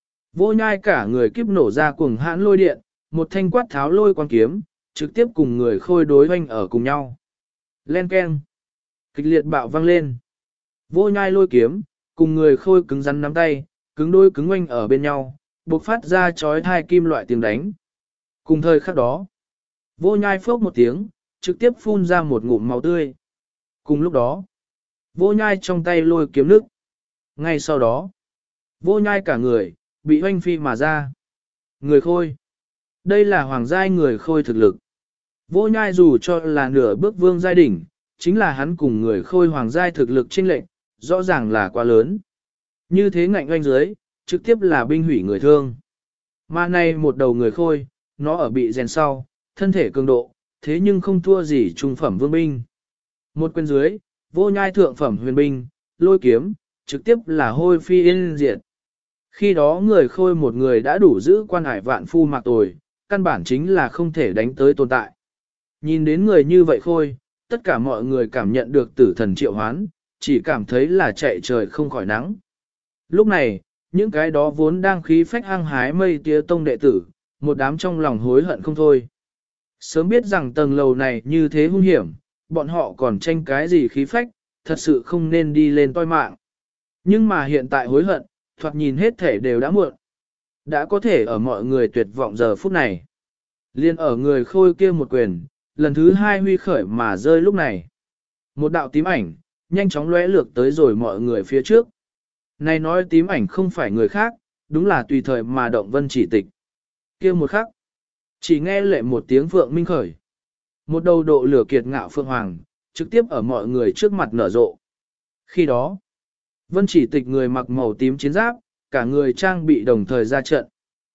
Vô Nhai cả người kiếp nổ ra cuồng hãn lôi điện, một thanh quát tháo lôi quang kiếm, trực tiếp cùng người khôi đối hoanh ở cùng nhau. Len keng. Kịch liệt bạo vang lên. Vô Nhai lôi kiếm, cùng người khôi cứng rắn nắm tay, cứng đôi cứng oanh ở bên nhau, bộc phát ra chói tai kim loại tiếng đánh. Cùng thời khắc đó, Vô Nhai phốc một tiếng, trực tiếp phun ra một ngụm máu tươi. Cùng lúc đó, Vô Nhai trong tay lôi kiếm nước. Ngay sau đó, Vô Nhai cả người, bị hoanh phi mà ra. Người khôi. Đây là hoàng giai người khôi thực lực. Vô Nhai dù cho là nửa bước vương giai đỉnh, chính là hắn cùng người khôi hoàng giai thực lực chênh lệch, rõ ràng là quá lớn. Như thế ngạnh oanh dưới, trực tiếp là binh hủy người thương. Mà này một đầu người khôi, nó ở bị rèn sau, thân thể cường độ, thế nhưng không thua gì trung phẩm vương binh. Một quyền dưới, Vô Nhai thượng phẩm huyền binh, lôi kiếm, trực tiếp là hôi phi yên diệt. Khi đó người khôi một người đã đủ giữ quan hải vạn phu mạc tồi, căn bản chính là không thể đánh tới tồn tại. Nhìn đến người như vậy khôi, tất cả mọi người cảm nhận được tử thần triệu hoán, chỉ cảm thấy là chạy trời không khỏi nắng. Lúc này, những cái đó vốn đang khí phách hăng hái mây tía tông đệ tử, một đám trong lòng hối hận không thôi. Sớm biết rằng tầng lầu này như thế hung hiểm, bọn họ còn tranh cái gì khí phách, thật sự không nên đi lên toi mạng. Nhưng mà hiện tại hối hận, thoạt nhìn hết thể đều đã muộn. Đã có thể ở mọi người tuyệt vọng giờ phút này. Liên ở người khôi kia một quyền, lần thứ hai huy khởi mà rơi lúc này. Một đạo tím ảnh, nhanh chóng lóe lược tới rồi mọi người phía trước. Này nói tím ảnh không phải người khác, đúng là tùy thời mà động vân chỉ tịch. Kia một khắc, chỉ nghe lệ một tiếng phượng minh khởi. Một đầu độ lửa kiệt ngạo phượng hoàng, trực tiếp ở mọi người trước mặt nở rộ. Khi đó, vân chỉ tịch người mặc màu tím chiến giáp, cả người trang bị đồng thời ra trận.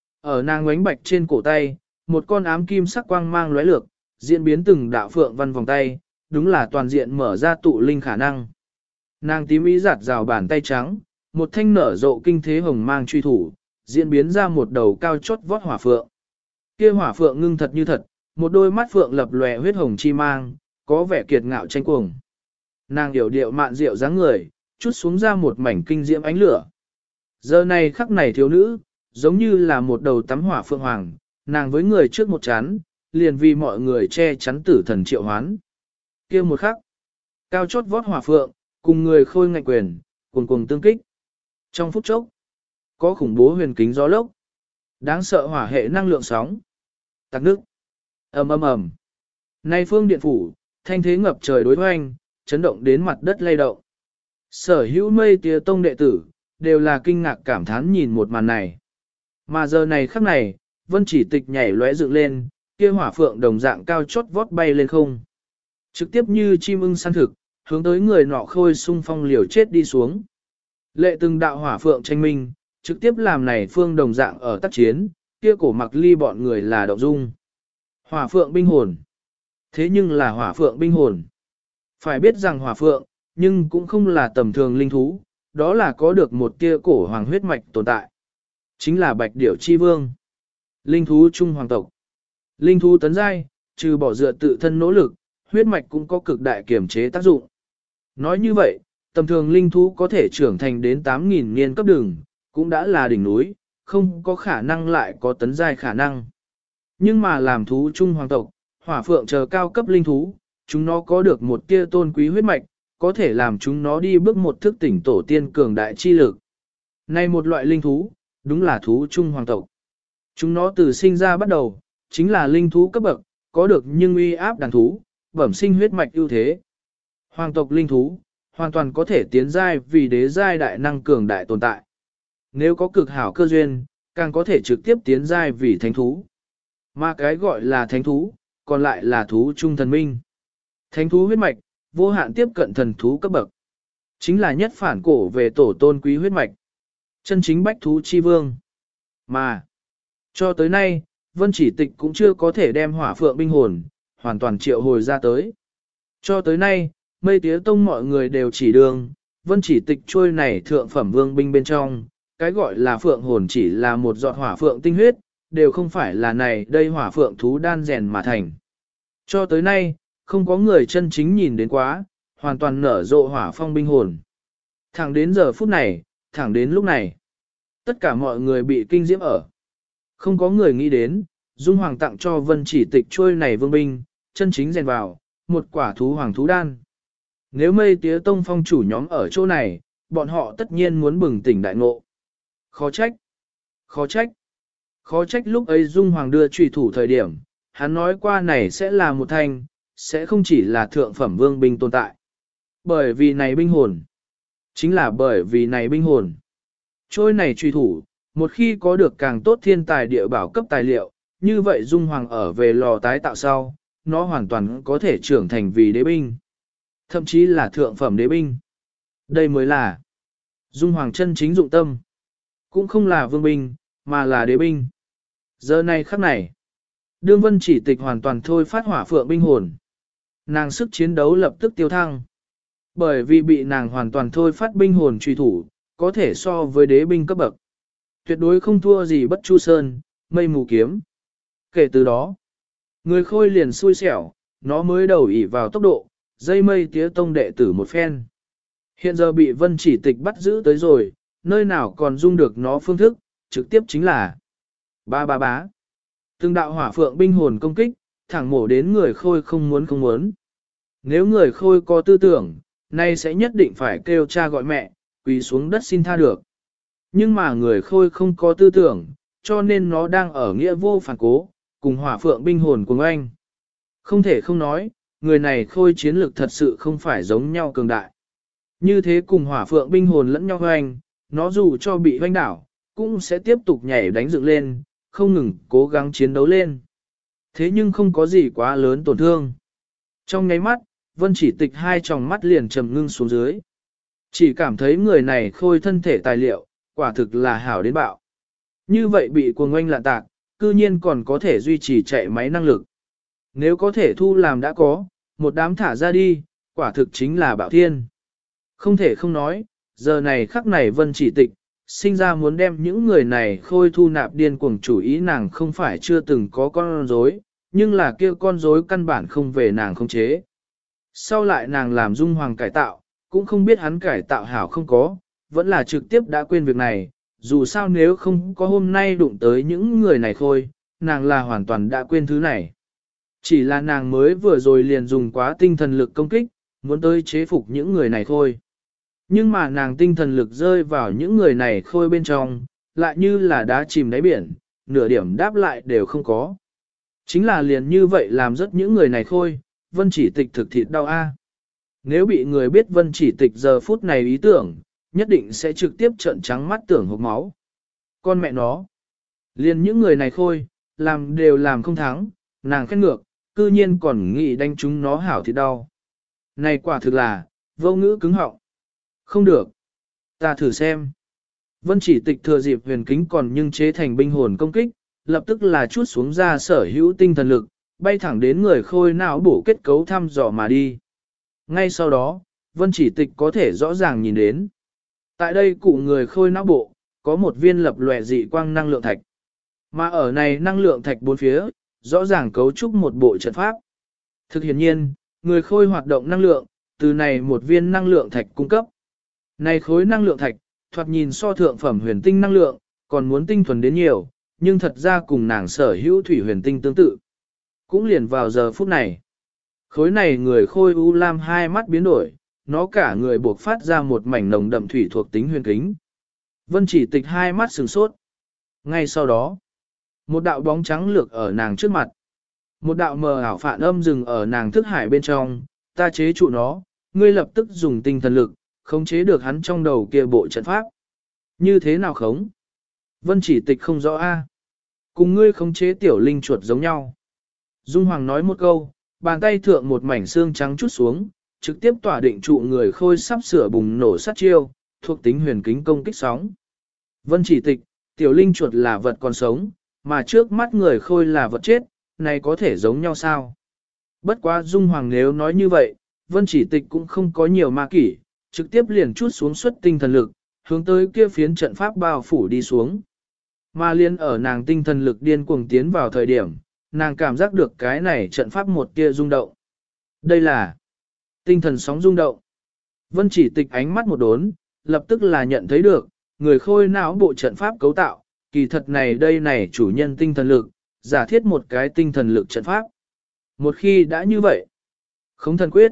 Ở nàng ngoánh bạch trên cổ tay, một con ám kim sắc quang mang lóe lược, diễn biến từng đạo phượng văn vòng tay, đúng là toàn diện mở ra tụ linh khả năng. Nàng tím ý giạt rào bàn tay trắng, một thanh nở rộ kinh thế hồng mang truy thủ, diễn biến ra một đầu cao chót vót hỏa phượng. Kia hỏa phượng ngưng thật như thật, một đôi mắt phượng lập lòe huyết hồng chi mang, có vẻ kiệt ngạo tranh cuồng. Nàng điệu điệu mạn diệu dáng người, chút xuống ra một mảnh kinh diễm ánh lửa. Giờ này khắc này thiếu nữ, giống như là một đầu tắm hỏa phượng hoàng, nàng với người trước một chán, liền vì mọi người che chắn tử thần triệu hoán. Kia một khắc, cao chót vót hỏa phượng, cùng người khôi ngạnh quyền, cuồng cuồng tương kích. Trong phút chốc, có khủng bố huyền kính gió lốc, đáng sợ hỏa hệ năng lượng sóng. Tạc nước, ầm ầm ầm. Nay phương điện phủ, thanh thế ngập trời đối hoành, chấn động đến mặt đất lay động. Sở hữu mây tía tông đệ tử, đều là kinh ngạc cảm thán nhìn một màn này. Mà giờ này khắc này, Vân Chỉ Tịch nhảy lóe dựng lên, kia hỏa phượng đồng dạng cao chót vót bay lên không. Trực tiếp như chim ưng săn thực, hướng tới người nọ khôi xung phong liều chết đi xuống. Lệ từng đạo hỏa phượng tranh minh, trực tiếp làm này phương đồng dạng ở tác chiến, kia cổ mặc ly bọn người là động dung. Hỏa phượng binh hồn. Thế nhưng là hỏa phượng binh hồn. Phải biết rằng hỏa phượng, nhưng cũng không là tầm thường linh thú, đó là có được một tia cổ hoàng huyết mạch tồn tại. Chính là bạch điểu chi vương. Linh thú trung hoàng tộc. Linh thú tấn giai, trừ bỏ dựa tự thân nỗ lực, huyết mạch cũng có cực đại kiểm chế tác dụng. Nói như vậy, tầm thường linh thú có thể trưởng thành đến 8.000 niên cấp đường, cũng đã là đỉnh núi, không có khả năng lại có tấn giai khả năng. Nhưng mà làm thú trung hoàng tộc, hỏa phượng chờ cao cấp linh thú, chúng nó có được một tia tôn quý huyết mạch, có thể làm chúng nó đi bước một thức tỉnh tổ tiên cường đại chi lực. Này một loại linh thú, đúng là thú trung hoàng tộc. Chúng nó từ sinh ra bắt đầu, chính là linh thú cấp bậc, có được nhưng uy áp đàn thú, bẩm sinh huyết mạch ưu thế. Hoàng tộc linh thú, hoàn toàn có thể tiến giai vì đế giai đại năng cường đại tồn tại. Nếu có cực hảo cơ duyên, càng có thể trực tiếp tiến giai vì thánh thú. Mà cái gọi là thánh thú, còn lại là thú trung thần minh. Thánh thú huyết mạch, vô hạn tiếp cận thần thú cấp bậc. Chính là nhất phản cổ về tổ tôn quý huyết mạch. Chân chính bách thú chi vương. Mà, cho tới nay, Vân Chỉ Tịch cũng chưa có thể đem hỏa phượng binh hồn, hoàn toàn triệu hồi ra tới. Cho tới nay, Mây Tía Tông mọi người đều chỉ đường, Vân Chỉ Tịch trôi này thượng phẩm vương binh bên trong, cái gọi là phượng hồn chỉ là một giọt hỏa phượng tinh huyết, đều không phải là này đây hỏa phượng thú đan rèn mà thành. Cho tới nay, không có người chân chính nhìn đến quá, hoàn toàn nở rộ hỏa phong binh hồn. Thẳng đến giờ phút này, thẳng đến lúc này, tất cả mọi người bị kinh diễm ở. Không có người nghĩ đến, Dung Hoàng tặng cho Vân Chỉ Tịch trôi này vương binh, chân chính rèn vào, một quả thú hoàng thú đan. Nếu Mây Tía Tông phong chủ nhóm ở chỗ này, bọn họ tất nhiên muốn bừng tỉnh đại ngộ. Khó trách, khó trách, khó trách lúc ấy Dung Hoàng đưa trùy thủ thời điểm, hắn nói qua này sẽ là một thanh, sẽ không chỉ là thượng phẩm vương binh tồn tại. Bởi vì này binh hồn, chính là bởi vì này binh hồn. Trôi này trùy thủ, một khi có được càng tốt thiên tài địa bảo cấp tài liệu, như vậy Dung Hoàng ở về lò tái tạo sau, nó hoàn toàn có thể trưởng thành vì đế binh. Thậm chí là thượng phẩm đế binh. Đây mới là Dung Hoàng chân chính dụng tâm. Cũng không là vương binh, mà là đế binh. Giờ này khắc này, Đương Vân Chỉ Tịch hoàn toàn thôi phát hỏa phượng binh hồn. Nàng sức chiến đấu lập tức tiêu thăng. Bởi vì bị nàng hoàn toàn thôi phát binh hồn truy thủ, có thể so với đế binh cấp bậc. Tuyệt đối không thua gì Bất Chu Sơn, Mây Mù Kiếm. Kể từ đó, người khôi liền xui xẻo, nó mới đầu ỷ vào tốc độ, dây Mây Tía Tông đệ tử một phen. Hiện giờ bị Vân Chỉ Tịch bắt giữ tới rồi, nơi nào còn dung được nó phương thức, trực tiếp chính là ba ba bá. Từng đạo hỏa phượng binh hồn công kích, thẳng mổ đến người khôi không muốn. Nếu người khôi có tư tưởng, nay sẽ nhất định phải kêu cha gọi mẹ, quỳ xuống đất xin tha được. Nhưng mà người khôi không có tư tưởng, cho nên nó đang ở nghĩa vô phản cố, cùng hỏa phượng binh hồn cùng anh. Không thể không nói, người này khôi chiến lực thật sự không phải giống nhau cường đại. Như thế cùng hỏa phượng binh hồn lẫn nhau hoành, nó dù cho bị hoành đảo, cũng sẽ tiếp tục nhảy đánh dựng lên, không ngừng cố gắng chiến đấu lên. Thế nhưng không có gì quá lớn tổn thương. Trong nháy mắt, Vân Chỉ Tịch hai tròng mắt liền trầm ngưng xuống dưới. Chỉ cảm thấy người này khôi thân thể tài liệu, quả thực là hảo đến bạo. Như vậy bị cuồng oanh lạn tạc, cư nhiên còn có thể duy trì chạy máy năng lực. Nếu có thể thu làm đã có, một đám thả ra đi, quả thực chính là bạo thiên. Không thể không nói, giờ này khắc này Vân Chỉ Tịch, sinh ra muốn đem những người này khôi thu nạp điên cuồng chủ ý nàng không phải chưa từng có con rối, nhưng là kia con rối căn bản không về nàng không chế. Sau lại nàng làm Dung Hoàng cải tạo, cũng không biết hắn cải tạo hảo không có, vẫn là trực tiếp đã quên việc này, dù sao nếu không có hôm nay đụng tới những người này khôi, nàng là hoàn toàn đã quên thứ này. Chỉ là nàng mới vừa rồi liền dùng quá tinh thần lực công kích, muốn tới chế phục những người này khôi. Nhưng mà nàng tinh thần lực rơi vào những người này khôi bên trong, lại như là đá chìm đáy biển, nửa điểm đáp lại đều không có. Chính là liền như vậy làm rất những người này khôi, Vân Chỉ Tịch thực thịt đau a. Nếu bị người biết Vân Chỉ Tịch giờ phút này ý tưởng, nhất định sẽ trực tiếp trợn trắng mắt tưởng hộc máu. Con mẹ nó, Liền những người này khôi, làm đều làm không thắng, nàng khét ngược, cư nhiên còn nghĩ đánh chúng nó hảo thì đau. Này quả thực là, vô ngữ cứng họng. Không được. Ta thử xem. Vân Chỉ Tịch thừa dịp huyền kính còn nhưng chế thành binh hồn công kích, lập tức là chút xuống ra sở hữu tinh thần lực, bay thẳng đến người khôi não bổ kết cấu thăm dò mà đi. Ngay sau đó, Vân Chỉ Tịch có thể rõ ràng nhìn đến. Tại đây cụ người khôi não bộ, có một viên lập lòe dị quang năng lượng thạch. Mà ở này năng lượng thạch bốn phía, rõ ràng cấu trúc một bộ trận pháp. Thực hiện nhiên, người khôi hoạt động năng lượng, từ này một viên năng lượng thạch cung cấp. Này khối năng lượng thạch, thoạt nhìn so thượng phẩm huyền tinh năng lượng, còn muốn tinh thuần đến nhiều, nhưng thật ra cùng nàng sở hữu thủy huyền tinh tương tự. Cũng liền vào giờ phút này. Khối này người khôi u lam hai mắt biến đổi, nó cả người buộc phát ra một mảnh nồng đậm thủy thuộc tính huyền kính. Vân Chỉ Tịch hai mắt sừng sốt. Ngay sau đó, một đạo bóng trắng lược ở nàng trước mặt. Một đạo mờ ảo phản âm dừng ở nàng thức hải bên trong, ta chế trụ nó, ngươi lập tức dùng tinh thần lực, khống chế được hắn trong đầu kia bộ trận pháp. Như thế nào khống? Vân Chỉ Tịch không rõ a. Cùng ngươi khống chế tiểu linh chuột giống nhau. Dung Hoàng nói một câu, bàn tay thượng một mảnh xương trắng chút xuống, trực tiếp tỏa định trụ người khôi sắp sửa bùng nổ sát chiêu, thuộc tính huyền kính công kích sóng. Vân Chỉ Tịch, tiểu linh chuột là vật còn sống, mà trước mắt người khôi là vật chết, này có thể giống nhau sao? Bất quá Dung Hoàng nếu nói như vậy, Vân Chỉ Tịch cũng không có nhiều ma kỷ, trực tiếp liền chút xuống xuất tinh thần lực, hướng tới kia phiến trận pháp bao phủ đi xuống. Mà liên ở nàng tinh thần lực điên cuồng tiến vào thời điểm, nàng cảm giác được cái này trận pháp một tia rung động. Đây là tinh thần sóng rung động. Vân Chỉ Tịch ánh mắt một đốn, lập tức là nhận thấy được, người khôi não bộ trận pháp cấu tạo, kỳ thật này đây này chủ nhân tinh thần lực, giả thiết một cái tinh thần lực trận pháp. Một khi đã như vậy, không thần quyết,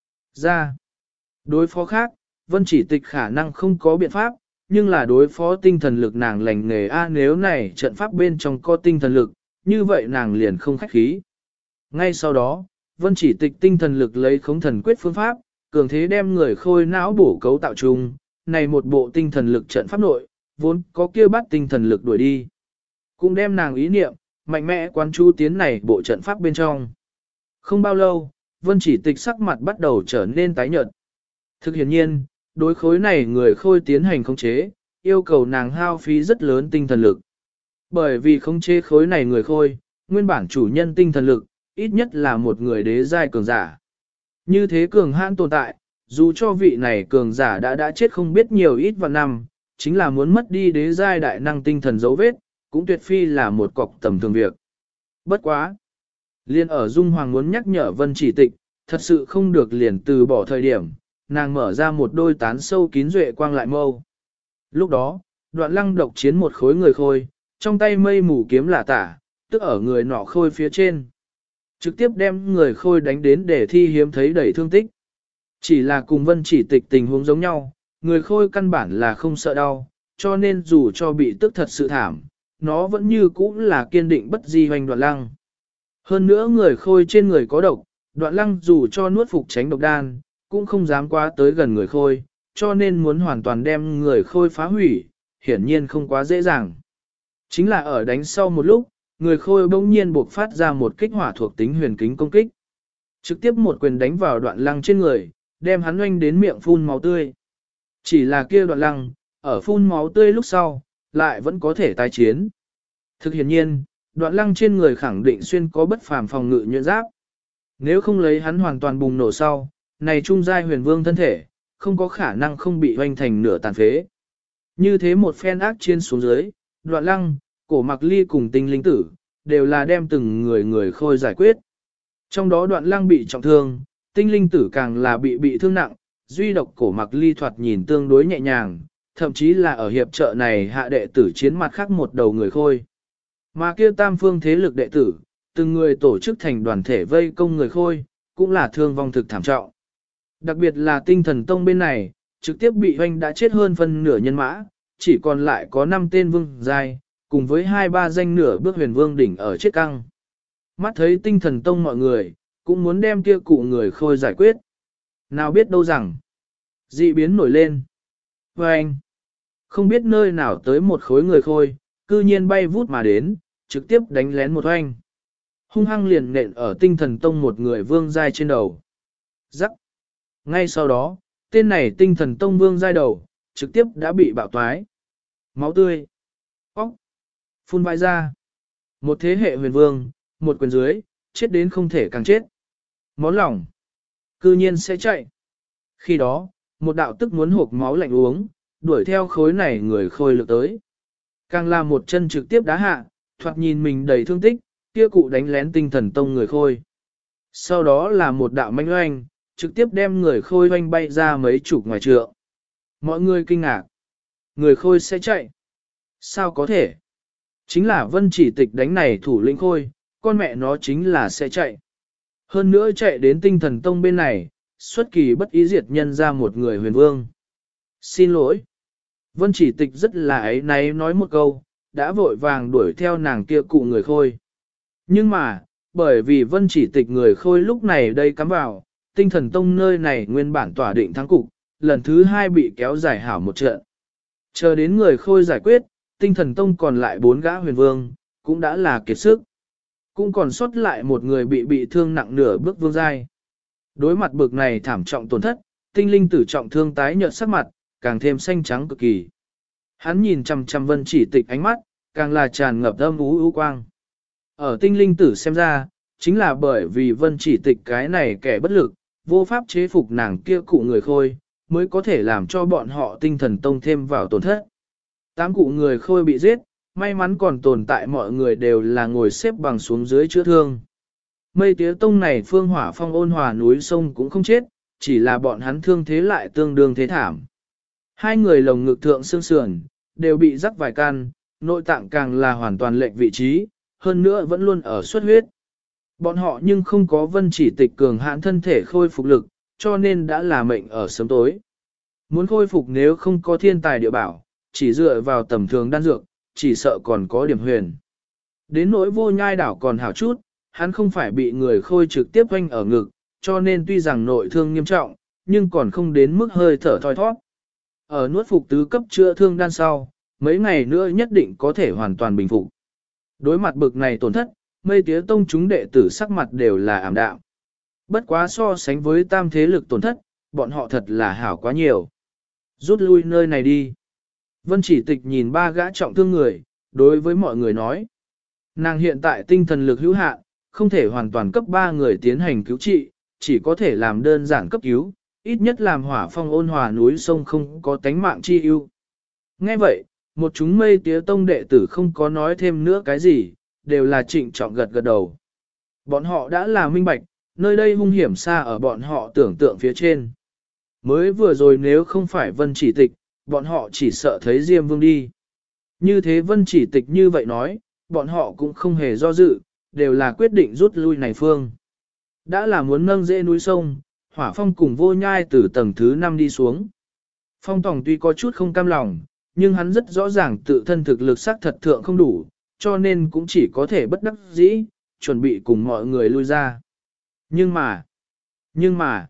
ra, đối phó khác, Vân Chỉ Tịch khả năng không có biện pháp, nhưng là đối phó tinh thần lực nàng lành nghề nếu này trận pháp bên trong có tinh thần lực, như vậy nàng liền không khách khí. Ngay sau đó, Vân Chỉ Tịch tinh thần lực lấy khống thần quyết phương pháp, cường thế đem người khôi não bổ cấu tạo chung, này một bộ tinh thần lực trận pháp nội, vốn có kia bắt tinh thần lực đuổi đi. Cũng đem nàng ý niệm, mạnh mẽ quán chú tiến này bộ trận pháp bên trong. Không bao lâu, Vân Chỉ Tịch sắc mặt bắt đầu trở nên tái nhợt. Thực hiện nhiên, đối khối này người khôi tiến hành khống chế, yêu cầu nàng hao phí rất lớn tinh thần lực. Bởi vì khống chế khối này người khôi, nguyên bản chủ nhân tinh thần lực, ít nhất là một người đế giai cường giả. Như thế cường hãn tồn tại, dù cho vị này cường giả đã chết không biết nhiều ít vạn năm, chính là muốn mất đi đế giai đại năng tinh thần dấu vết, cũng tuyệt phi là một cọc tầm thường việc. Bất quá. Liên ở Dung Hoàng muốn nhắc nhở Vân Chỉ Tịch, thật sự không được liền từ bỏ thời điểm, nàng mở ra một đôi tán sâu kín duệ quang lại mâu. Lúc đó, Đoạn Lăng độc chiến một khối người khôi, trong tay mây mù kiếm lả tả, tức ở người nọ khôi phía trên. Trực tiếp đem người khôi đánh đến để thi hiếm thấy đầy thương tích. Chỉ là cùng Vân Chỉ Tịch tình huống giống nhau, người khôi căn bản là không sợ đau, cho nên dù cho bị tức thật sự thảm, nó vẫn như cũ là kiên định bất di hoành Đoạn Lăng. Hơn nữa người khôi trên người có độc, Đoạn Lăng dù cho nuốt phục tránh độc đan, cũng không dám quá tới gần người khôi, cho nên muốn hoàn toàn đem người khôi phá hủy, hiển nhiên không quá dễ dàng. Chính là ở đánh sau một lúc, người khôi bỗng nhiên buộc phát ra một kích hỏa thuộc tính huyền kính công kích. Trực tiếp một quyền đánh vào Đoạn Lăng trên người, đem hắn oanh đến miệng phun máu tươi. Chỉ là kia Đoạn Lăng, ở phun máu tươi lúc sau, lại vẫn có thể tái chiến. Thực hiện nhiên, Đoạn Lăng trên người khẳng định xuyên có bất phàm phòng ngự nhuyễn giáp. Nếu không lấy hắn hoàn toàn bùng nổ sau, này trung giai huyền vương thân thể, không có khả năng không bị hoành thành nửa tàn phế. Như thế một phen ác chiến xuống dưới, Đoạn Lăng, Cổ Mặc Ly cùng Tinh Linh Tử, đều là đem từng người khôi giải quyết. Trong đó Đoạn Lăng bị trọng thương, Tinh Linh Tử càng là bị thương nặng, duy độc Cổ Mặc Ly thoạt nhìn tương đối nhẹ nhàng, thậm chí là ở hiệp trợ này hạ đệ tử chiến mặt khác một đầu người khôi. Mà kia tam phương thế lực đệ tử, từng người tổ chức thành đoàn thể vây công người khôi, cũng là thương vong thực thảm trọng. Đặc biệt là Tinh Thần Tông bên này, trực tiếp bị hoanh đã chết hơn phân nửa nhân mã, chỉ còn lại có 5 tên vương giai, cùng với 2-3 danh nửa bước huyền vương đỉnh ở chết căng. Mắt thấy Tinh Thần Tông mọi người, cũng muốn đem kia cụ người khôi giải quyết. Nào biết đâu rằng, dị biến nổi lên. Và anh, không biết nơi nào tới một khối người khôi, cư nhiên bay vút mà đến, trực tiếp đánh lén một oanh. Hung hăng liền nện ở tinh thần tông một người vương giai trên đầu. Rắc. Ngay sau đó, tên này tinh thần tông vương giai đầu, trực tiếp đã bị bạo toái. Máu tươi. Óc. Phun vãi ra. Một thế hệ huyền vương, một quyền dưới, chết đến không thể càng chết. Món lòng. Cư nhiên sẽ chạy. Khi đó, một đạo tức muốn hộp máu lạnh uống, đuổi theo khối này người khôi lực tới. Càng là một chân trực tiếp đá hạ, thoạt nhìn mình đầy thương tích, kia cụ đánh lén tinh thần tông người khôi. Sau đó là một đạo manh oanh, trực tiếp đem người khôi oanh bay ra mấy chục ngoài trượng. Mọi người kinh ngạc. Người khôi sẽ chạy. Sao có thể? Chính là Vân Chỉ Tịch đánh này thủ lĩnh khôi, con mẹ nó chính là sẽ chạy. Hơn nữa chạy đến tinh thần tông bên này, xuất kỳ bất ý diệt nhân ra một người huyền vương. Xin lỗi. Vân Chỉ Tịch rất là ấy náy nói một câu, đã vội vàng đuổi theo nàng kia cụ người khôi. Nhưng mà, bởi vì Vân Chỉ Tịch người khôi lúc này đây cắm vào, tinh thần tông nơi này nguyên bản tỏa định thắng cục, lần thứ hai bị kéo dài hảo một trận. Chờ đến người khôi giải quyết, tinh thần tông còn lại 4 gã huyền vương, cũng đã là kiệt sức. Cũng còn sót lại một người bị thương nặng nửa bước vương giai. Đối mặt bực này thảm trọng tổn thất, tinh linh tử trọng thương tái nhợt sắc mặt, càng thêm xanh trắng cực kỳ. Hắn nhìn chằm chằm Vân Chỉ Tịch ánh mắt, càng là tràn ngập âm ú quang. Ở tinh linh tử xem ra, chính là bởi vì Vân Chỉ Tịch cái này kẻ bất lực, vô pháp chế phục nàng kia cụ người khôi, mới có thể làm cho bọn họ tinh thần tông thêm vào tổn thất. 8 cụ người khôi bị giết, may mắn còn tồn tại mọi người đều là ngồi xếp bằng xuống dưới chữa thương. Mây tía tông này phương hỏa phong ôn hòa núi sông cũng không chết, chỉ là bọn hắn thương thế lại tương đương thế thảm. 2 người lồng ngực thượng xương sườn, đều bị rắc vài can, nội tạng càng là hoàn toàn lệch vị trí, hơn nữa vẫn luôn ở xuất huyết. Bọn họ nhưng không có Vân Chỉ Tịch cường hãn thân thể khôi phục lực, cho nên đã là mệnh ở sớm tối. Muốn khôi phục nếu không có thiên tài địa bảo, chỉ dựa vào tầm thường đan dược, chỉ sợ còn có điểm huyền. Đến nỗi Vô Nhai đảo còn hảo chút, hắn không phải bị người khôi trực tiếp oanh ở ngực, cho nên tuy rằng nội thương nghiêm trọng, nhưng còn không đến mức hơi thở thoi thoát. Ở nuốt phục tứ cấp chữa thương đan sau, mấy ngày nữa nhất định có thể hoàn toàn bình phục. Đối mặt bực này tổn thất, Mây Tía tông chúng đệ tử sắc mặt đều là ảm đạm. Bất quá so sánh với tam thế lực tổn thất, bọn họ thật là hảo quá nhiều. Rút lui nơi này đi. Vân Chỉ Tịch nhìn 3 gã trọng thương người, đối với mọi người nói. Nàng hiện tại tinh thần lực hữu hạn, không thể hoàn toàn cấp 3 người tiến hành cứu trị, chỉ có thể làm đơn giản cấp cứu, ít nhất làm hỏa phong ôn hòa núi sông không có tánh mạng chi ưu. Nghe vậy, một chúng Mây Tía tông đệ tử không có nói thêm nữa cái gì, đều là trịnh trọng gật gật đầu. Bọn họ đã là minh bạch, nơi đây hung hiểm xa ở bọn họ tưởng tượng phía trên. Mới vừa rồi nếu không phải Vân Chỉ Tịch, bọn họ chỉ sợ thấy Diêm Vương đi. Như thế Vân Chỉ Tịch như vậy nói, bọn họ cũng không hề do dự, đều là quyết định rút lui này phương. Đã là muốn nâng dễ núi sông, Hỏa Phong cùng Vô Nhai từ tầng thứ 5 đi xuống. Phong Tòng tuy có chút không cam lòng, nhưng hắn rất rõ ràng tự thân thực lực xác thật thượng không đủ, cho nên cũng chỉ có thể bất đắc dĩ, chuẩn bị cùng mọi người lui ra. Nhưng mà,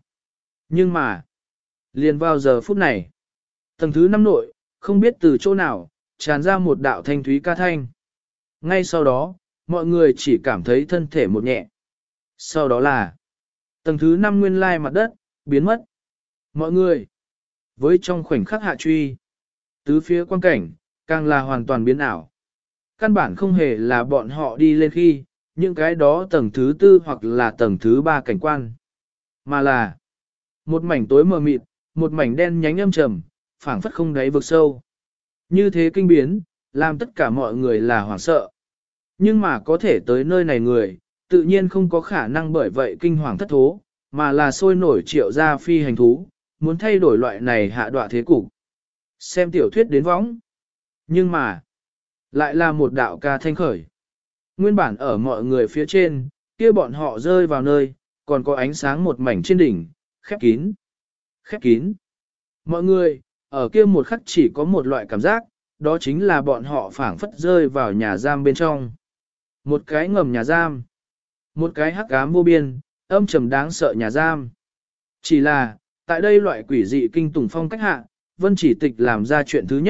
liền vào giờ phút này, tầng thứ 5 nội, không biết từ chỗ nào, tràn ra một đạo thanh thúy ca thanh. Ngay sau đó, mọi người chỉ cảm thấy thân thể một nhẹ. Sau đó là, tầng thứ 5 nguyên lai mặt đất, biến mất. Mọi người, với trong khoảnh khắc hạ truy, tứ phía quan cảnh, càng là hoàn toàn biến ảo. Căn bản không hề là bọn họ đi lên khi, những cái đó tầng thứ 4 hoặc là tầng thứ 3 cảnh quan. Mà là, một mảnh tối mờ mịt, một mảnh đen nhánh âm trầm, phảng phất không đáy vực sâu. Như thế kinh biến, làm tất cả mọi người là hoảng sợ. Nhưng mà có thể tới nơi này người, tự nhiên không có khả năng bởi vậy kinh hoàng thất thố, mà là sôi nổi triệu ra phi hành thú, muốn thay đổi loại này hạ đọa thế cục. Xem tiểu thuyết đến võng. Nhưng mà, lại là một đạo ca thanh khởi. Nguyên bản ở mọi người phía trên, kia bọn họ rơi vào nơi, còn có ánh sáng một mảnh trên đỉnh, khép kín. Khép kín. Mọi người, ở kia một khắc chỉ có một loại cảm giác, đó chính là bọn họ phảng phất rơi vào nhà giam bên trong. Một cái ngầm nhà giam. Một cái hắc ám vô biên, âm trầm đáng sợ nhà giam. Chỉ là, tại đây loại quỷ dị kinh tủng phong cách hạ, Vân Chỉ Tịch làm ra chuyện thứ nhất,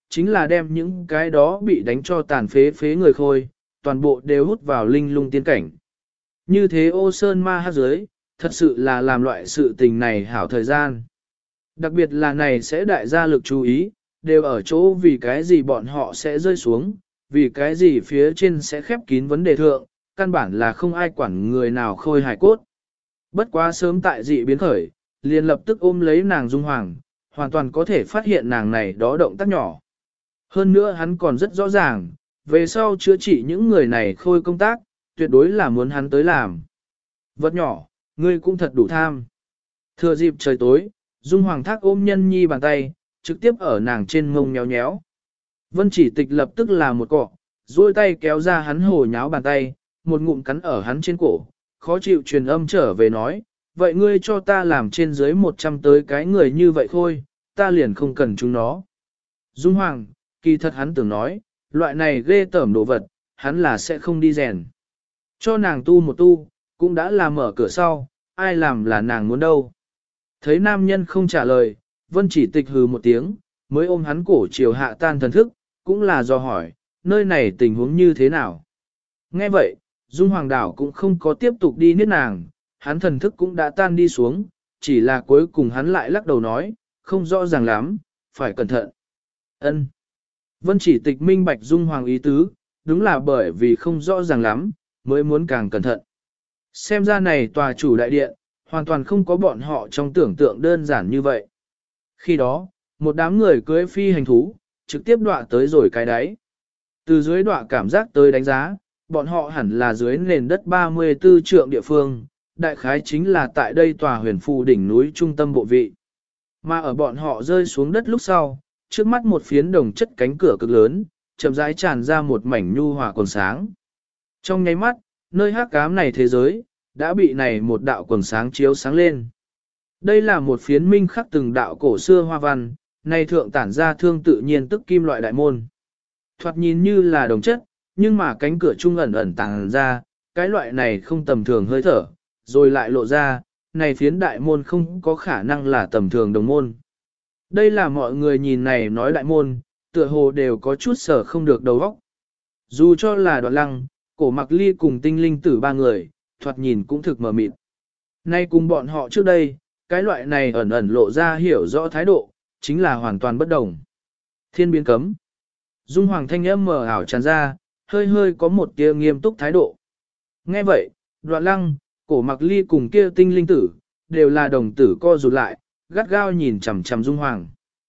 chính là đem những cái đó bị đánh cho tàn phế phế người khôi, toàn bộ đều hút vào linh lung tiên cảnh. Như thế ô sơn ma hát giới, thật sự là làm loại sự tình này hảo thời gian. Đặc biệt là này sẽ đại gia lực chú ý, đều ở chỗ vì cái gì bọn họ sẽ rơi xuống, vì cái gì phía trên sẽ khép kín vấn đề thượng, căn bản là không ai quản người nào khôi hài cốt. Bất quá sớm tại dị biến khởi, liền lập tức ôm lấy nàng Dung Hoàng, hoàn toàn có thể phát hiện nàng này đó động tác nhỏ. Hơn nữa hắn còn rất rõ ràng, về sau chữa trị những người này khôi công tác, tuyệt đối là muốn hắn tới làm. Vật nhỏ, ngươi cũng thật đủ tham. Thừa dịp trời tối, Dung Hoàng thác ôm nhân nhi bàn tay, trực tiếp ở nàng trên mông nhéo nhéo. Vân Chỉ Tịch lập tức là một cọ, duỗi tay kéo ra hắn hồ nháo bàn tay, một ngụm cắn ở hắn trên cổ, khó chịu truyền âm trở về nói, vậy ngươi cho ta làm trên dưới 100 tới cái người như vậy thôi, ta liền không cần chúng nó. Dung Hoàng, kỳ thật hắn tưởng nói, loại này ghê tởm đồ vật, hắn là sẽ không đi rèn. Cho nàng tu một tu, cũng đã là mở cửa sau, ai làm là nàng muốn đâu. Thấy nam nhân không trả lời, Vân Chỉ Tịch hừ một tiếng, mới ôm hắn cổ chiều hạ tan thần thức, cũng là do hỏi, nơi này tình huống như thế nào. Nghe vậy, Dung Hoàng đảo cũng không có tiếp tục đi niết nàng, hắn thần thức cũng đã tan đi xuống, chỉ là cuối cùng hắn lại lắc đầu nói, không rõ ràng lắm, phải cẩn thận. Ân. Vân Chỉ Tịch minh bạch Dung Hoàng ý tứ, đúng là bởi vì không rõ ràng lắm, mới muốn càng cẩn thận. Xem ra này tòa chủ đại điện, hoàn toàn không có bọn họ trong tưởng tượng đơn giản như vậy. Khi đó, một đám người cưỡi phi hành thú, trực tiếp đọa tới rồi cái đáy. Từ dưới đọa cảm giác tới đánh giá, bọn họ hẳn là dưới nền đất 34 trượng địa phương, đại khái chính là tại đây tòa huyền phù đỉnh núi trung tâm bộ vị. Mà ở bọn họ rơi xuống đất lúc sau, trước mắt một phiến đồng chất cánh cửa cực lớn, chậm rãi tràn ra một mảnh nhu hòa quần sáng. Trong nháy mắt, nơi hắc ám này thế giới, đã bị này một đạo quần sáng chiếu sáng lên. Đây là một phiến minh khắc từng đạo cổ xưa hoa văn, này thượng tản ra thương tự nhiên tức kim loại đại môn. Thoạt nhìn như là đồng chất, nhưng mà cánh cửa trung ẩn ẩn tàng ra, cái loại này không tầm thường hơi thở, rồi lại lộ ra, này phiến đại môn không có khả năng là tầm thường đồng môn. Đây là mọi người nhìn này nói đại môn, tựa hồ đều có chút sở không được đầu óc. Dù cho là Đoạn Lăng, Cổ Mặc Ly cùng Tinh Linh Tử ba người, thoạt nhìn cũng thực mờ mịt. Nay cùng bọn họ trước đây, cái loại này ẩn ẩn lộ ra hiểu rõ thái độ, chính là hoàn toàn bất đồng. Thiên biến cấm. Dung Hoàng thanh âm mờ ảo tràn ra, hơi hơi có một tia nghiêm túc thái độ. Nghe vậy, Đoạn Lăng, Cổ Mặc Ly cùng kia Tinh Linh Tử, đều là đồng tử co rụt lại, gắt gao nhìn chằm chằm Dung Hoàng.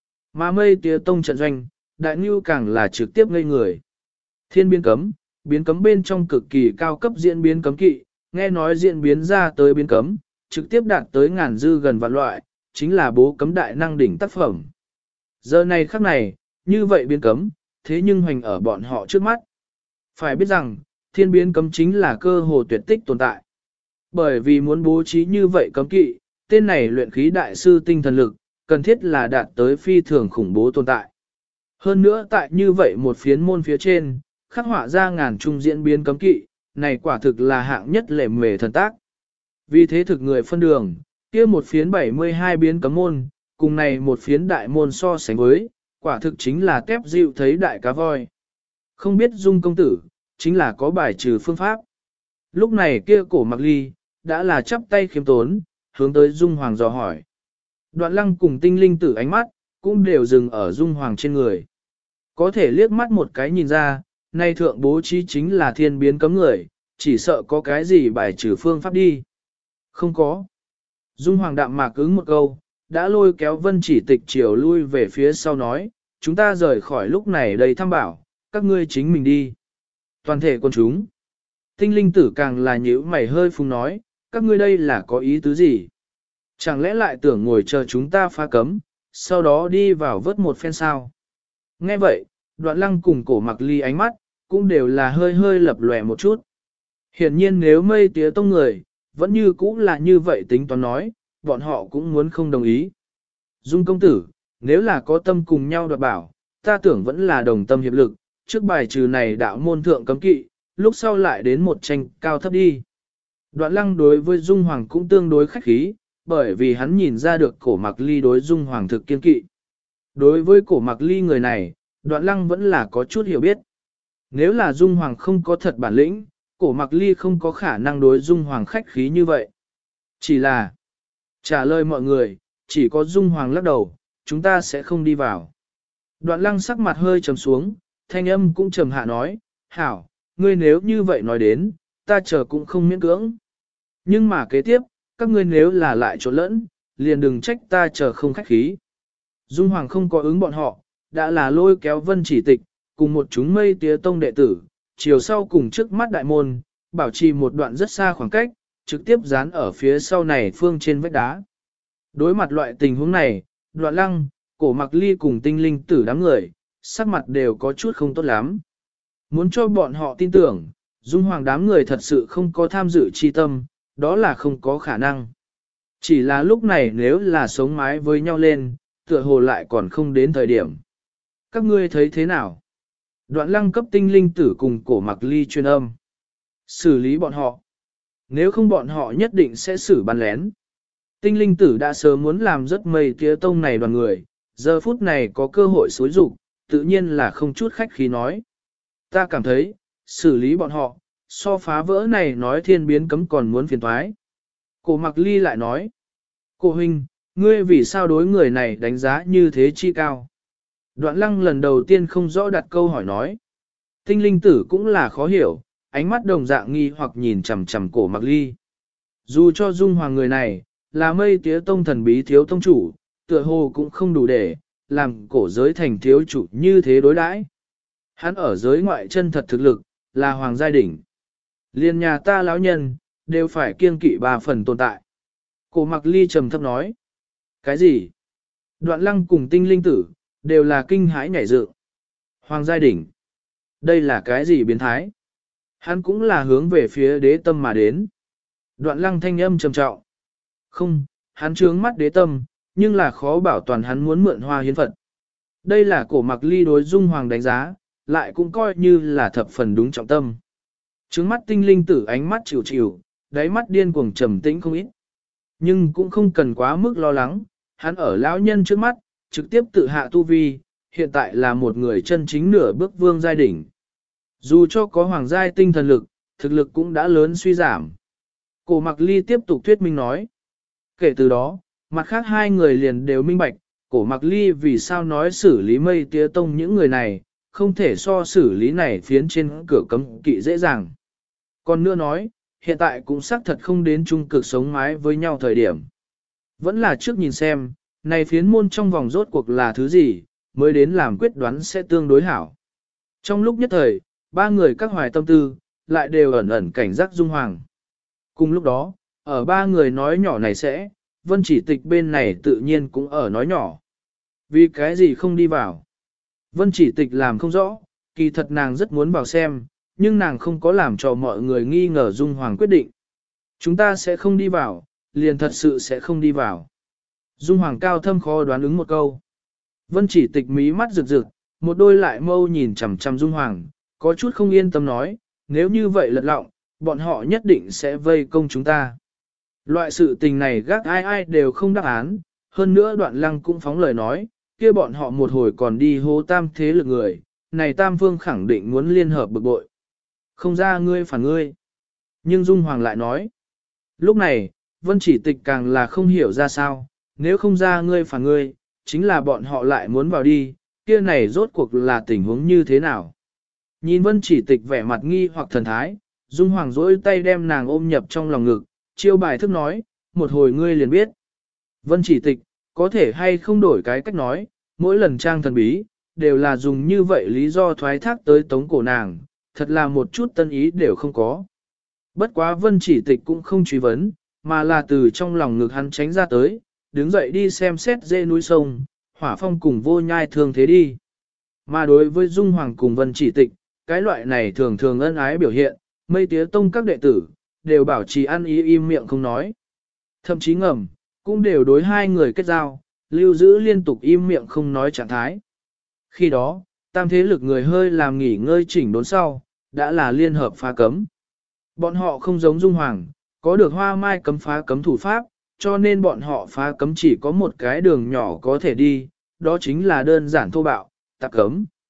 Mà Mây Tía Tông trận doanh, Đại Nưu càng là trực tiếp ngây người. Thiên biến cấm bên trong cực kỳ cao cấp diễn biến cấm kỵ, nghe nói diễn biến ra tới biến cấm, trực tiếp đạt tới ngàn dư gần vạn loại, chính là bố cấm đại năng đỉnh tác phẩm. Giờ này khắc này, như vậy biến cấm, thế nhưng hoành ở bọn họ trước mắt. Phải biết rằng, thiên biến cấm chính là cơ hồ tuyệt tích tồn tại. Bởi vì muốn bố trí như vậy cấm kỵ, tên này luyện khí đại sư tinh thần lực, cần thiết là đạt tới phi thường khủng bố tồn tại. Hơn nữa tại như vậy một phiến môn phía trên, khắc họa ra ngàn trung diễn biến cấm kỵ, này quả thực là hạng nhất lệ mề thần tác. Vì thế thực người phân đường, kia một phiến 72 biến cấm môn, cùng này một phiến đại môn so sánh với, quả thực chính là tép dịu thấy đại cá voi. Không biết Dung công tử, chính là có bài trừ phương pháp. Lúc này kia Cổ Mặc Ly, đã là chắp tay khiêm tốn, hướng tới Dung Hoàng dò hỏi. Đoạn Lăng cùng Tinh Linh Tử ánh mắt, cũng đều dừng ở Dung Hoàng trên người. Có thể liếc mắt một cái nhìn ra, nay thượng bố trí chính là thiên biến cấm người, chỉ sợ có cái gì bài trừ phương pháp đi. Không có. Dung Hoàng đạm mạc ứng một câu, đã lôi kéo Vân Chỉ Tịch chiều lui về phía sau nói, chúng ta rời khỏi lúc này đây thăm bảo, các ngươi chính mình đi. Toàn thể quân chúng. Tinh Linh Tử càng là nhíu mày hơi phung nói, các ngươi đây là có ý tứ gì? Chẳng lẽ lại tưởng ngồi chờ chúng ta phá cấm, sau đó đi vào vớt một phen sao? Nghe vậy, Đoạn Lăng cùng Cổ Mặc Ly ánh mắt, cũng đều là hơi hơi lập lòe một chút. Hiển nhiên nếu Mây Tía Tông người, vẫn như cũ là như vậy tính toán nói, bọn họ cũng muốn không đồng ý. Dung công tử, nếu là có tâm cùng nhau đoạt bảo, ta tưởng vẫn là đồng tâm hiệp lực, trước bài trừ này đạo môn thượng cấm kỵ, lúc sau lại đến một tranh cao thấp đi. Đoạn Lăng đối với Dung Hoàng cũng tương đối khách khí, bởi vì hắn nhìn ra được Cổ Mặc Ly đối Dung Hoàng thực kiên kỵ. Đối với Cổ Mặc Ly người này, Đoạn Lăng vẫn là có chút hiểu biết. Nếu là Dung Hoàng không có thật bản lĩnh, Cổ Mặc Ly không có khả năng đối Dung Hoàng khách khí như vậy. Chỉ là trả lời mọi người, chỉ có Dung Hoàng lắc đầu, chúng ta sẽ không đi vào. Đoạn Lăng sắc mặt hơi trầm xuống, thanh âm cũng trầm hạ nói, hảo, ngươi nếu như vậy nói đến, ta chờ cũng không miễn cưỡng. Nhưng mà kế tiếp, các ngươi nếu là lại trộn lẫn, liền đừng trách ta chờ không khách khí. Dung Hoàng không có ứng bọn họ, đã là lôi kéo Vân Chỉ Tịch, cùng một chúng Mây Tía Tông đệ tử, chiều sau cùng trước mắt đại môn, bảo trì một đoạn rất xa khoảng cách, trực tiếp dán ở phía sau này phương trên vách đá. Đối mặt loại tình huống này, Đoạn Lăng, Cổ Mặc Ly cùng Tinh Linh Tử đám người, sắc mặt đều có chút không tốt lắm. Muốn cho bọn họ tin tưởng, Dung Hoàng đám người thật sự không có tham dự chi tâm, đó là không có khả năng. Chỉ là lúc này nếu là sống mái với nhau lên, tựa hồ lại còn không đến thời điểm. Các ngươi thấy thế nào? Đoạn Lăng cấp Tinh Linh Tử cùng Cổ Mặc Ly truyền âm. Xử lý bọn họ. Nếu không bọn họ nhất định sẽ xử bắn lén. Tinh Linh Tử đã sớm muốn làm rất Mây Tía Tông này đoàn người, giờ phút này có cơ hội xối rụng, tự nhiên là không chút khách khí nói. Ta cảm thấy, xử lý bọn họ, so phá vỡ này nói thiên biến cấm còn muốn phiền toái. Cổ Mặc Ly lại nói, Cổ huynh, ngươi vì sao đối người này đánh giá như thế chi cao? Đoạn Lăng lần đầu tiên không rõ đặt câu hỏi nói. Tinh Linh Tử cũng là khó hiểu, ánh mắt đồng dạng nghi hoặc nhìn chằm chằm Cổ Mặc Ly. Dù cho Dung Hoàng người này, là Mây Tía Tông thần bí thiếu tông chủ, tựa hồ cũng không đủ để, làm cổ giới thành thiếu chủ như thế đối đãi. Hắn ở giới ngoại chân thật thực lực, là hoàng giai đỉnh. Liên nhà ta lão nhân, đều phải kiêng kỵ 3 phần tồn tại. Cổ Mặc Ly trầm thấp nói. Cái gì? Đoạn Lăng cùng Tinh Linh Tử, đều là kinh hãi nhảy dựng. Hoàng giai đỉnh. Đây là cái gì biến thái? Hắn cũng là hướng về phía đế tâm mà đến. Đoạn Lăng thanh âm trầm trọng. Không, hắn trướng mắt đế tâm, nhưng là khó bảo toàn hắn muốn mượn hoa hiến Phật. Đây là Cổ Mặc Ly đối Dung Hoàng đánh giá, lại cũng coi như là thập phần đúng trọng tâm. Trướng mắt Tinh Linh Tử ánh mắt chịu chịu, đáy mắt điên cuồng trầm tĩnh không ít. Nhưng cũng không cần quá mức lo lắng, hắn ở lão nhân trước mắt, trực tiếp tự hạ tu vi, hiện tại là một người chân chính nửa bước vương giai đỉnh. Dù cho có hoàng giai tinh thần lực, thực lực cũng đã lớn suy giảm. Cổ Mặc Ly tiếp tục thuyết minh nói. Kể từ đó, mặt khác hai người liền đều minh bạch, Cổ Mặc Ly vì sao nói xử lý Mây Tía Tông những người này, không thể so xử lý này phiến trên cửa cấm kỵ dễ dàng. Còn nữa nói, hiện tại cũng xác thật không đến chung cực sống mái với nhau thời điểm. Vẫn là trước nhìn xem, này phiến môn trong vòng rốt cuộc là thứ gì, mới đến làm quyết đoán sẽ tương đối hảo. Trong lúc nhất thời, ba người các hoài tâm tư, lại đều ẩn ẩn cảnh giác Dung Hoàng. Cùng lúc đó, ở ba người nói nhỏ này sẽ, Vân Chỉ Tịch bên này tự nhiên cũng ở nói nhỏ. Vì cái gì không đi vào? Vân Chỉ Tịch làm không rõ, kỳ thật nàng rất muốn vào xem, nhưng nàng không có làm cho mọi người nghi ngờ Dung Hoàng quyết định. Chúng ta sẽ không đi vào, liền thật sự sẽ không đi vào. Dung Hoàng cao thâm khó đoán ứng một câu. Vân Chỉ Tịch mí mắt rực rực, một đôi lại mâu nhìn chằm chằm Dung Hoàng, có chút không yên tâm nói, nếu như vậy lật lọng, bọn họ nhất định sẽ vây công chúng ta. Loại sự tình này gác ai ai đều không đáp án, hơn nữa Đoạn Lăng cũng phóng lời nói, kia bọn họ một hồi còn đi hô tam thế lực người, này tam phương khẳng định muốn liên hợp bực bội. Không ra ngươi phản ngươi. Nhưng Dung Hoàng lại nói, lúc này, Vân Chỉ Tịch càng là không hiểu ra sao, nếu không ra ngươi phản ngươi, chính là bọn họ lại muốn vào đi, kia này rốt cuộc là tình huống như thế nào. Nhìn Vân Chỉ Tịch vẻ mặt nghi hoặc thần thái, Dung Hoàng dỗi tay đem nàng ôm nhập trong lòng ngực, chiêu bài thức nói, một hồi ngươi liền biết. Vân Chỉ Tịch, có thể hay không đổi cái cách nói, mỗi lần trang thần bí, đều là dùng như vậy lý do thoái thác tới tống cổ nàng, thật là một chút tân ý đều không có. Bất quá Vân Chỉ Tịch cũng không truy vấn, mà là từ trong lòng ngực hắn tránh ra tới, đứng dậy đi xem xét dê núi sông, Hỏa Phong cùng Vô Nhai thường thế đi. Mà đối với Dung Hoàng cùng Vân Chỉ Tịch, cái loại này thường thường ân ái biểu hiện, Mây Tía Tông các đệ tử, đều bảo trì ăn ý im miệng không nói. Thậm chí ngầm, cũng đều đối hai người kết giao, lưu giữ liên tục im miệng không nói trạng thái. Khi đó, tam thế lực người hơi làm nghỉ ngơi chỉnh đốn sau, đã là liên hợp phá cấm. Bọn họ không giống Dung Hoàng, có được Hoa Mai cấm phá cấm thủ pháp, cho nên bọn họ phá cấm chỉ có một cái đường nhỏ có thể đi, đó chính là đơn giản thô bạo, tạp cấm.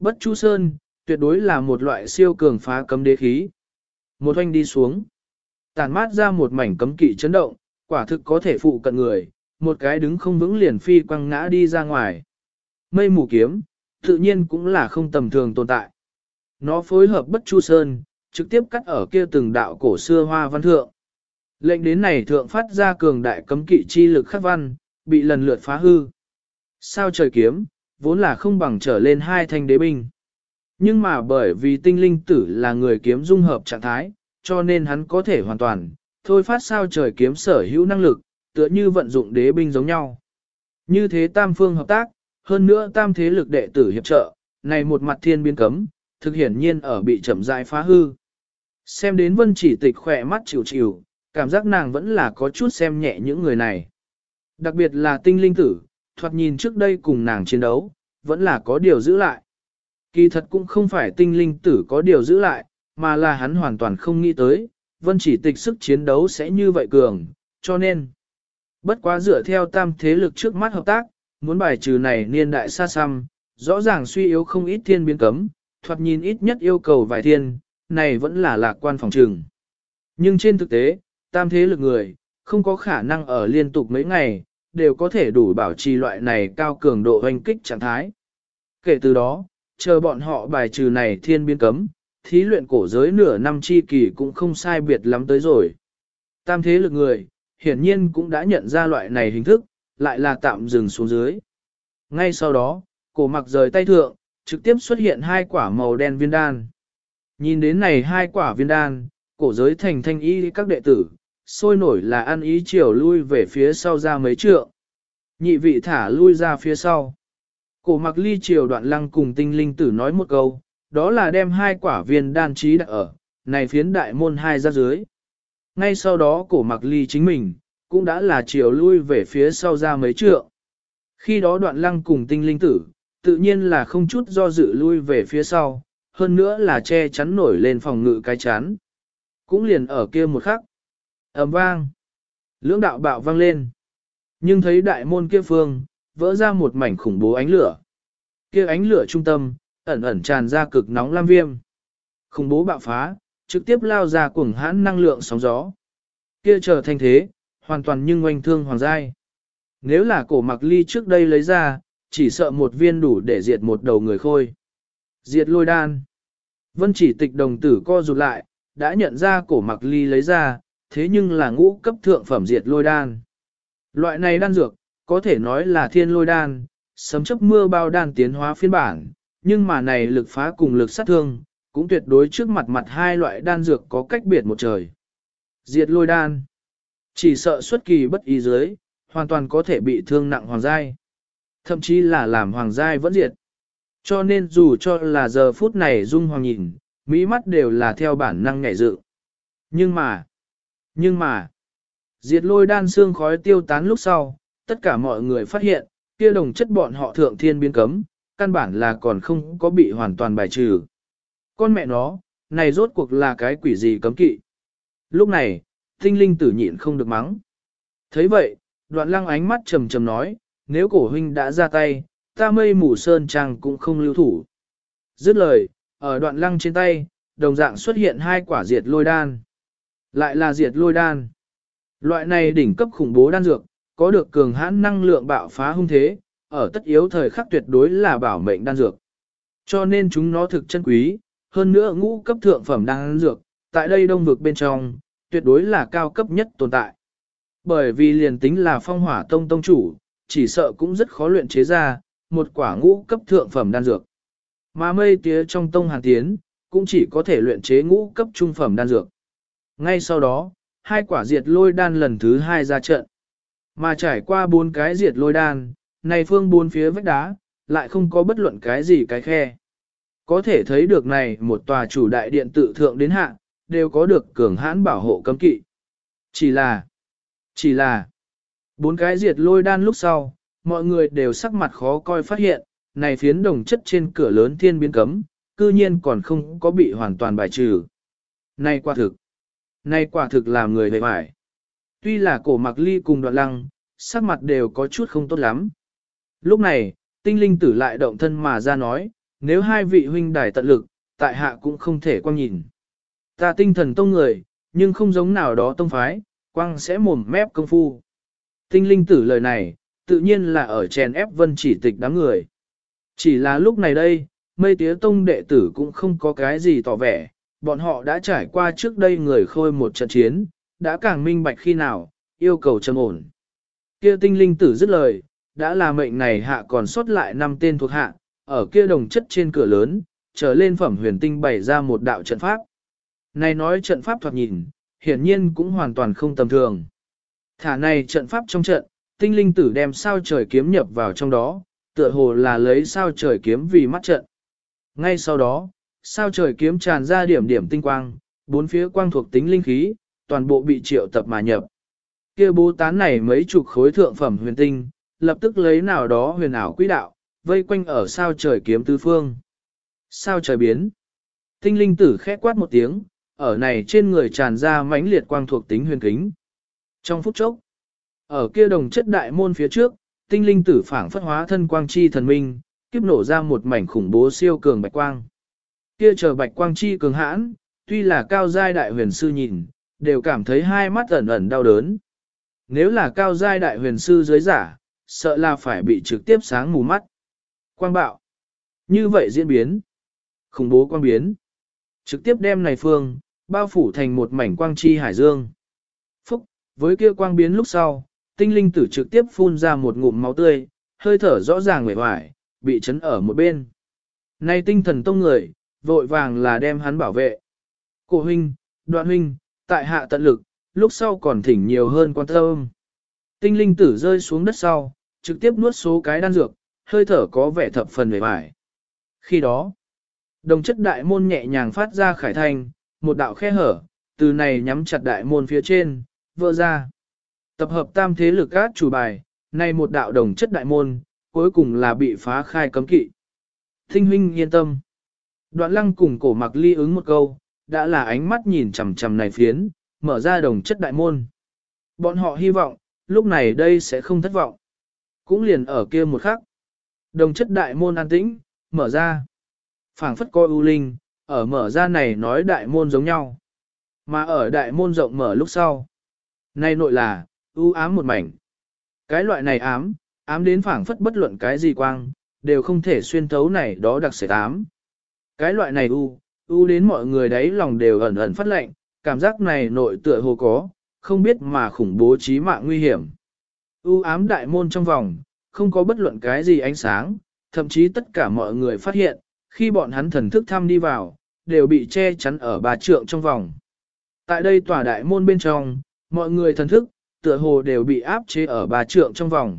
Bất Chu Sơn, tuyệt đối là một loại siêu cường phá cấm đế khí. Một oanh đi xuống, tản mát ra một mảnh cấm kỵ chấn động, quả thực có thể phụ cận người, một cái đứng không vững liền phi quăng ngã đi ra ngoài. Mây mù kiếm, tự nhiên cũng là không tầm thường tồn tại. Nó phối hợp Bất Chu Sơn, trực tiếp cắt ở kia từng đạo cổ xưa hoa văn thượng. Lệnh đến này thượng phát ra cường đại cấm kỵ chi lực khắc văn, bị lần lượt phá hư. Sao trời kiếm, vốn là không bằng trở lên hai thanh đế binh. Nhưng mà bởi vì tinh linh tử là người kiếm dung hợp trạng thái, cho nên hắn có thể hoàn toàn, thôi phát sao trời kiếm sở hữu năng lực, tựa như vận dụng đế binh giống nhau. Như thế tam phương hợp tác, hơn nữa tam thế lực đệ tử hiệp trợ, này một mặt thiên biến cấm, thực hiển nhiên ở bị chậm rãi phá hư. Xem đến Vân Chỉ Tịch khỏe mắt chịu chịu, cảm giác nàng vẫn là có chút xem nhẹ những người này. Đặc biệt là tinh linh tử, thoạt nhìn trước đây cùng nàng chiến đấu, vẫn là có điều giữ lại. Kỳ thật cũng không phải tinh linh tử có điều giữ lại, mà là hắn hoàn toàn không nghĩ tới, Vân Chỉ Tịch sức chiến đấu sẽ như vậy cường, cho nên, bất quá dựa theo tam thế lực trước mắt hợp tác, muốn bài trừ này niên đại xa xăm, rõ ràng suy yếu không ít thiên biến cấm, thoạt nhìn ít nhất yêu cầu vài thiên, này vẫn là lạc quan phòng trừng. Nhưng trên thực tế, tam thế lực người, không có khả năng ở liên tục mấy ngày, đều có thể đủ bảo trì loại này cao cường độ hoành kích trạng thái. Kể từ đó, chờ bọn họ bài trừ này thiên biến cấm, thí luyện cổ giới nửa năm chi kỳ cũng không sai biệt lắm tới rồi. Tam thế lực người, hiển nhiên cũng đã nhận ra loại này hình thức, lại là tạm dừng xuống dưới. Ngay sau đó, cổ mặc rời tay thượng, trực tiếp xuất hiện hai quả màu đen viên đan. Nhìn đến này hai quả viên đan, cổ giới thành thanh y các đệ tử, sôi nổi là ăn ý chiều lui về phía sau ra mấy trượng. Nhị vị thả lui ra phía sau. Cổ mặc ly chiều Đoạn Lăng cùng tinh linh tử nói một câu, đó là đem hai quả viên đan trí đặt ở, này phiến đại môn hai ra dưới. Ngay sau đó cổ mặc ly chính mình, cũng đã là chiều lui về phía sau ra mấy trượng. Khi đó Đoạn Lăng cùng tinh linh tử, tự nhiên là không chút do dự lui về phía sau, hơn nữa là che chắn nổi lên phòng ngự cái chắn. Cũng liền ở kia một khắc. Ầm vang. Lưỡng đạo bạo vang lên. Nhưng thấy đại môn kia phương, vỡ ra một mảnh khủng bố ánh lửa. Kia ánh lửa trung tâm, ẩn ẩn tràn ra cực nóng lam viêm. Khủng bố bạo phá, trực tiếp lao ra cuồng hãn năng lượng sóng gió. Kia trở thành thế, hoàn toàn nhưng oanh thương hoàng giai. Nếu là cổ mặc ly trước đây lấy ra, chỉ sợ một viên đủ để diệt một đầu người khôi. Diệt lôi đan. Vân Chỉ Tịch đồng tử co rụt lại, đã nhận ra cổ mặc ly lấy ra, thế nhưng là ngũ cấp thượng phẩm diệt lôi đan. Loại này đan dược, có thể nói là thiên lôi đan, sấm chớp mưa bao đan tiến hóa phiên bản, nhưng mà này lực phá cùng lực sát thương, cũng tuyệt đối trước mặt hai loại đan dược có cách biệt một trời. Diệt lôi đan, chỉ sợ xuất kỳ bất ý dưới, hoàn toàn có thể bị thương nặng hoàng giai, thậm chí là làm hoàng giai vẫn diệt. Cho nên dù cho là giờ phút này Dung Hoàng nhìn, mỹ mắt đều là theo bản năng nhảy dựng. Nhưng mà, diệt lôi đan xương khói tiêu tán lúc sau, tất cả mọi người phát hiện, kia đồng chất bọn họ thượng thiên biến cấm, căn bản là còn không có bị hoàn toàn bài trừ. Con mẹ nó, này rốt cuộc là cái quỷ gì cấm kỵ. Lúc này, tinh linh tử nhịn không được mắng. Thấy vậy, Đoạn Lăng ánh mắt trầm trầm nói, nếu cổ huynh đã ra tay, ta Mây Mù Sơn Trang cũng không lưu thủ. Dứt lời, ở Đoạn Lăng trên tay, đồng dạng xuất hiện hai quả diệt lôi đan. Lại là diệt lôi đan. Loại này đỉnh cấp khủng bố đan dược, có được cường hãn năng lượng bạo phá hung thế, ở tất yếu thời khắc tuyệt đối là bảo mệnh đan dược. Cho nên chúng nó thực chân quý, hơn nữa ngũ cấp thượng phẩm đan dược, tại đây đông vực bên trong, tuyệt đối là cao cấp nhất tồn tại. Bởi vì liền tính là Phong Hỏa Tông tông chủ, chỉ sợ cũng rất khó luyện chế ra một quả ngũ cấp thượng phẩm đan dược. Mà Mây Tía trong tông Hàn Tiến, cũng chỉ có thể luyện chế ngũ cấp trung phẩm đan dược. Ngay sau đó, hai quả diệt lôi đan lần thứ hai ra trận. Mà trải qua 4 cái diệt lôi đan, này phương 4 phía vách đá, lại không có bất luận cái gì cái khe. Có thể thấy được này một tòa chủ đại điện tự thượng đến hạ, đều có được cường hãn bảo hộ cấm kỵ. Chỉ là 4 cái diệt lôi đan lúc sau, mọi người đều sắc mặt khó coi phát hiện, này phiến đồng chất trên cửa lớn thiên biến cấm, cư nhiên còn không có bị hoàn toàn bài trừ. Này quả thực làm người hề hoài. Tuy là cổ mặc ly cùng Đoạn Lăng, sắc mặt đều có chút không tốt lắm. Lúc này, tinh linh tử lại động thân mà ra nói, Nếu hai vị huynh đài tận lực, tại hạ cũng không thể quang nhìn. Ta tinh thần tông người, nhưng không giống nào đó tông phái, quang sẽ mồm mép công phu. Tinh linh tử lời này, tự nhiên là ở chèn ép Vân Chỉ Tịch đám người. Chỉ là lúc này đây, Mây Tía Tông đệ tử cũng không có cái gì tỏ vẻ, bọn họ đã trải qua trước đây người khôi một trận chiến, đã càng minh bạch khi nào, yêu cầu trầm ổn. Kia tinh linh tử dứt lời, đã là mệnh này hạ còn sót lại 5 tên thuộc hạ, ở kia đồng chất trên cửa lớn, trở lên phẩm huyền tinh bày ra một đạo trận pháp. Này nói trận pháp thoạt nhìn, hiển nhiên cũng hoàn toàn không tầm thường. Thả này trận pháp trong trận, tinh linh tử đem sao trời kiếm nhập vào trong đó, tựa hồ là lấy sao trời kiếm vì mắt trận. Ngay sau đó, sao trời kiếm tràn ra điểm điểm tinh quang, bốn phía quang thuộc tính linh khí, toàn bộ bị triệu tập mà nhập. Kia bố tán này mấy chục khối thượng phẩm huyền tinh, lập tức lấy nào đó huyền ảo quỹ đạo, vây quanh ở sao trời kiếm tứ phương. Sao trời biến. Tinh linh tử khẽ quát một tiếng, ở này trên người tràn ra mãnh liệt quang thuộc tính huyền kính. Trong phút chốc, ở kia đồng chất đại môn phía trước, tinh linh tử phảng phất hóa thân quang chi thần minh, kiếp nổ ra một mảnh khủng bố siêu cường bạch quang. Kia chờ bạch quang chi cường hãn, tuy là cao giai đại huyền sư nhìn, đều cảm thấy hai mắt ẩn ẩn đau đớn. Nếu là cao giai đại huyền sư dưới giả, sợ là phải bị trực tiếp sáng mù mắt. Quang bạo. Như vậy diễn biến. Khủng bố quang biến. Trực tiếp đem này phương, bao phủ thành một mảnh quang chi hải dương. Phúc, với kia quang biến lúc sau, tinh linh tử trực tiếp phun ra một ngụm máu tươi, hơi thở rõ ràng nguệ hoài, bị chấn ở một bên. Này tinh thần tông người, vội vàng là đem hắn bảo vệ. Cổ huynh, Đoạn huynh, tại hạ tận lực, lúc sau còn thỉnh nhiều hơn quan tâm. Tinh linh tử rơi xuống đất sau, trực tiếp nuốt số cái đan dược, hơi thở có vẻ thập phần nguệ hoài. Khi đó, đồng chất đại môn nhẹ nhàng phát ra khải thanh, một đạo khe hở, từ này nhắm chặt đại môn phía trên, vỡ ra. Tập hợp tam thế lực át chủ bài, nay một đạo đồng chất đại môn, cuối cùng là bị phá khai cấm kỵ. Tinh huynh yên tâm. Đoạn lăng cùng cổ mặc ly ứng một câu, đã là ánh mắt nhìn chằm chằm này phiến, mở ra đồng chất đại môn. Bọn họ hy vọng, lúc này đây sẽ không thất vọng. Cũng liền ở kia một khắc. Đồng chất đại môn an tĩnh, mở ra. Phảng phất coi u linh, ở mở ra này nói đại môn giống nhau. Mà ở đại môn rộng mở lúc sau. Nay nội là, u ám một mảnh. Cái loại này ám đến phảng phất bất luận cái gì quang, đều không thể xuyên thấu này đó đặc sệt ám. Cái loại này u đến mọi người đấy lòng đều ẩn ẩn phát lệnh, cảm giác này nội tựa hồ có, không biết mà khủng bố chí mạng nguy hiểm. U ám đại môn trong vòng, không có bất luận cái gì ánh sáng, thậm chí tất cả mọi người phát hiện, khi bọn hắn thần thức thăm đi vào, đều bị che chắn ở 3 trượng trong vòng. Tại đây tòa đại môn bên trong, mọi người thần thức, tựa hồ đều bị áp chế ở 3 trượng trong vòng.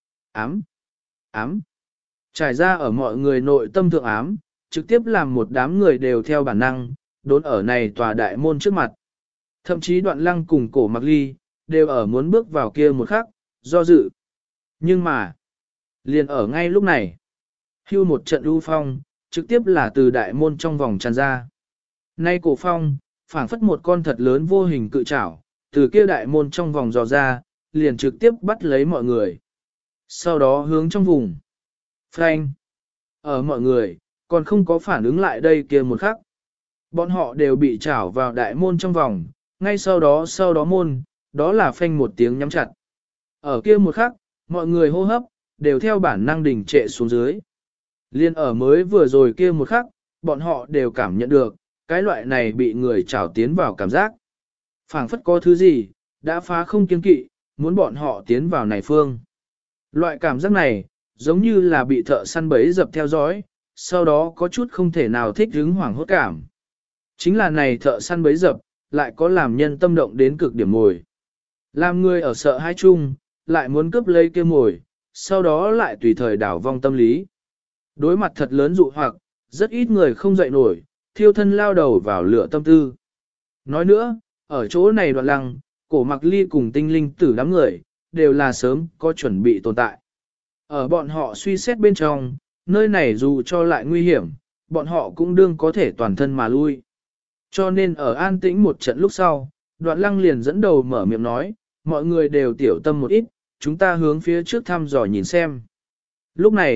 Ám. Trải ra ở mọi người nội tâm thượng ám, trực tiếp làm một đám người đều theo bản năng, đốn ở này tòa đại môn trước mặt. Thậm chí Đoạn lăng cùng cổ mặc ly, đều ở muốn bước vào kia một khắc, do dự. Nhưng mà, liền ở ngay lúc này, hưu một trận lưu phong, trực tiếp là từ đại môn trong vòng tràn ra. Nay cổ phong, phảng phất một con thật lớn vô hình cự trảo, từ kia đại môn trong vòng dò ra, liền trực tiếp bắt lấy mọi người. Sau đó hướng trong vùng. Phanh. Ở mọi người, còn không có phản ứng lại đây kia một khắc. Bọn họ đều bị trảo vào đại môn trong vòng, ngay sau đó môn, đó là phanh một tiếng nhắm chặt. Ở kia một khắc, mọi người hô hấp, đều theo bản năng đình trệ xuống dưới. Liên ở mới vừa rồi kia một khắc, bọn họ đều cảm nhận được, cái loại này bị người trảo tiến vào cảm giác. Phảng phất có thứ gì, đã phá không kiên kỵ, muốn bọn họ tiến vào này phương. Loại cảm giác này, giống như là bị thợ săn bẫy dập theo dõi, sau đó có chút không thể nào thích hứng hoảng hốt cảm. Chính là này thợ săn bẫy dập, lại có làm nhân tâm động đến cực điểm mồi. Làm người ở sợ hãi chung, lại muốn cướp lấy kia mồi, sau đó lại tùy thời đảo vong tâm lý. Đối mặt thật lớn dụ hoặc, rất ít người không dậy nổi, thiêu thân lao đầu vào lửa tâm tư. Nói nữa, ở chỗ này Đoạn lăng, cổ mặc ly cùng tinh linh tử đám người, đều là sớm có chuẩn bị tồn tại. Ở bọn họ suy xét bên trong, nơi này dù cho lại nguy hiểm, bọn họ cũng đương có thể toàn thân mà lui. Cho nên ở an tĩnh một trận lúc sau, Đoạn lăng liền dẫn đầu mở miệng nói, mọi người đều tiểu tâm một ít, chúng ta hướng phía trước thăm dò nhìn xem. Lúc này,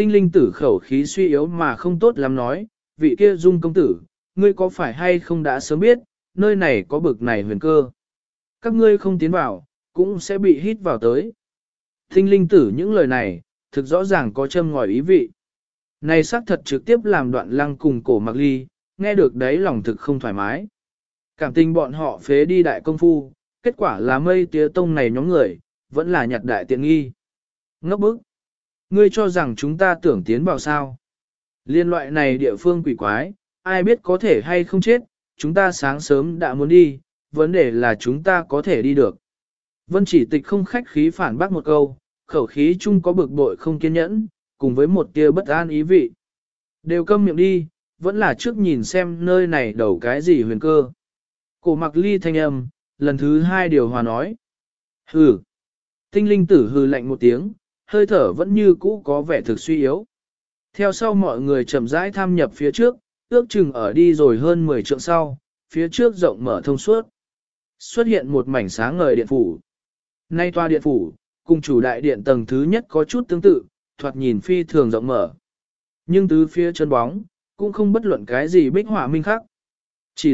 Tinh linh tử khẩu khí suy yếu mà không tốt lắm nói, vị kia Dung công tử, ngươi có phải hay không đã sớm biết, nơi này có bực này huyền cơ. Các ngươi không tiến vào, cũng sẽ bị hít vào tới. Tinh linh tử những lời này, thực rõ ràng có châm ngòi ý vị. Này xác thật trực tiếp làm Đoạn Lăng cùng Cổ Mặc Ly, nghe được đấy lòng thực không thoải mái. Cảm tình bọn họ phế đi đại công phu, kết quả là Mây Tía Tông này nhóm người, vẫn là nhặt đại tiện nghi. Ngốc bức! Ngươi cho rằng chúng ta tưởng tiến vào sao? Liên loại này địa phương quỷ quái, ai biết có thể hay không chết, chúng ta sáng sớm đã muốn đi, vấn đề là chúng ta có thể đi được. Vân Chỉ Tịch không khách khí phản bác một câu, khẩu khí chung có bực bội không kiên nhẫn, cùng với một tia bất an ý vị. Đều câm miệng đi, vẫn là trước nhìn xem nơi này đầu cái gì huyền cơ. Cổ Mặc Ly thanh âm, lần thứ hai điều hòa nói. Hừ. Tinh linh tử hừ lạnh một tiếng, hơi thở vẫn như cũ có vẻ thực suy yếu. Theo sau mọi người chậm rãi tham nhập phía trước, ước chừng ở đi rồi hơn 10 trượng sau, phía trước rộng mở thông suốt. Xuất hiện một mảnh sáng ngời điện phủ. Nay tòa điện phủ, cùng chủ đại điện tầng thứ nhất có chút tương tự, thoạt nhìn phi thường rộng mở. Nhưng tứ phía chân bóng, cũng không bất luận cái gì bích họa minh khắc. Chỉ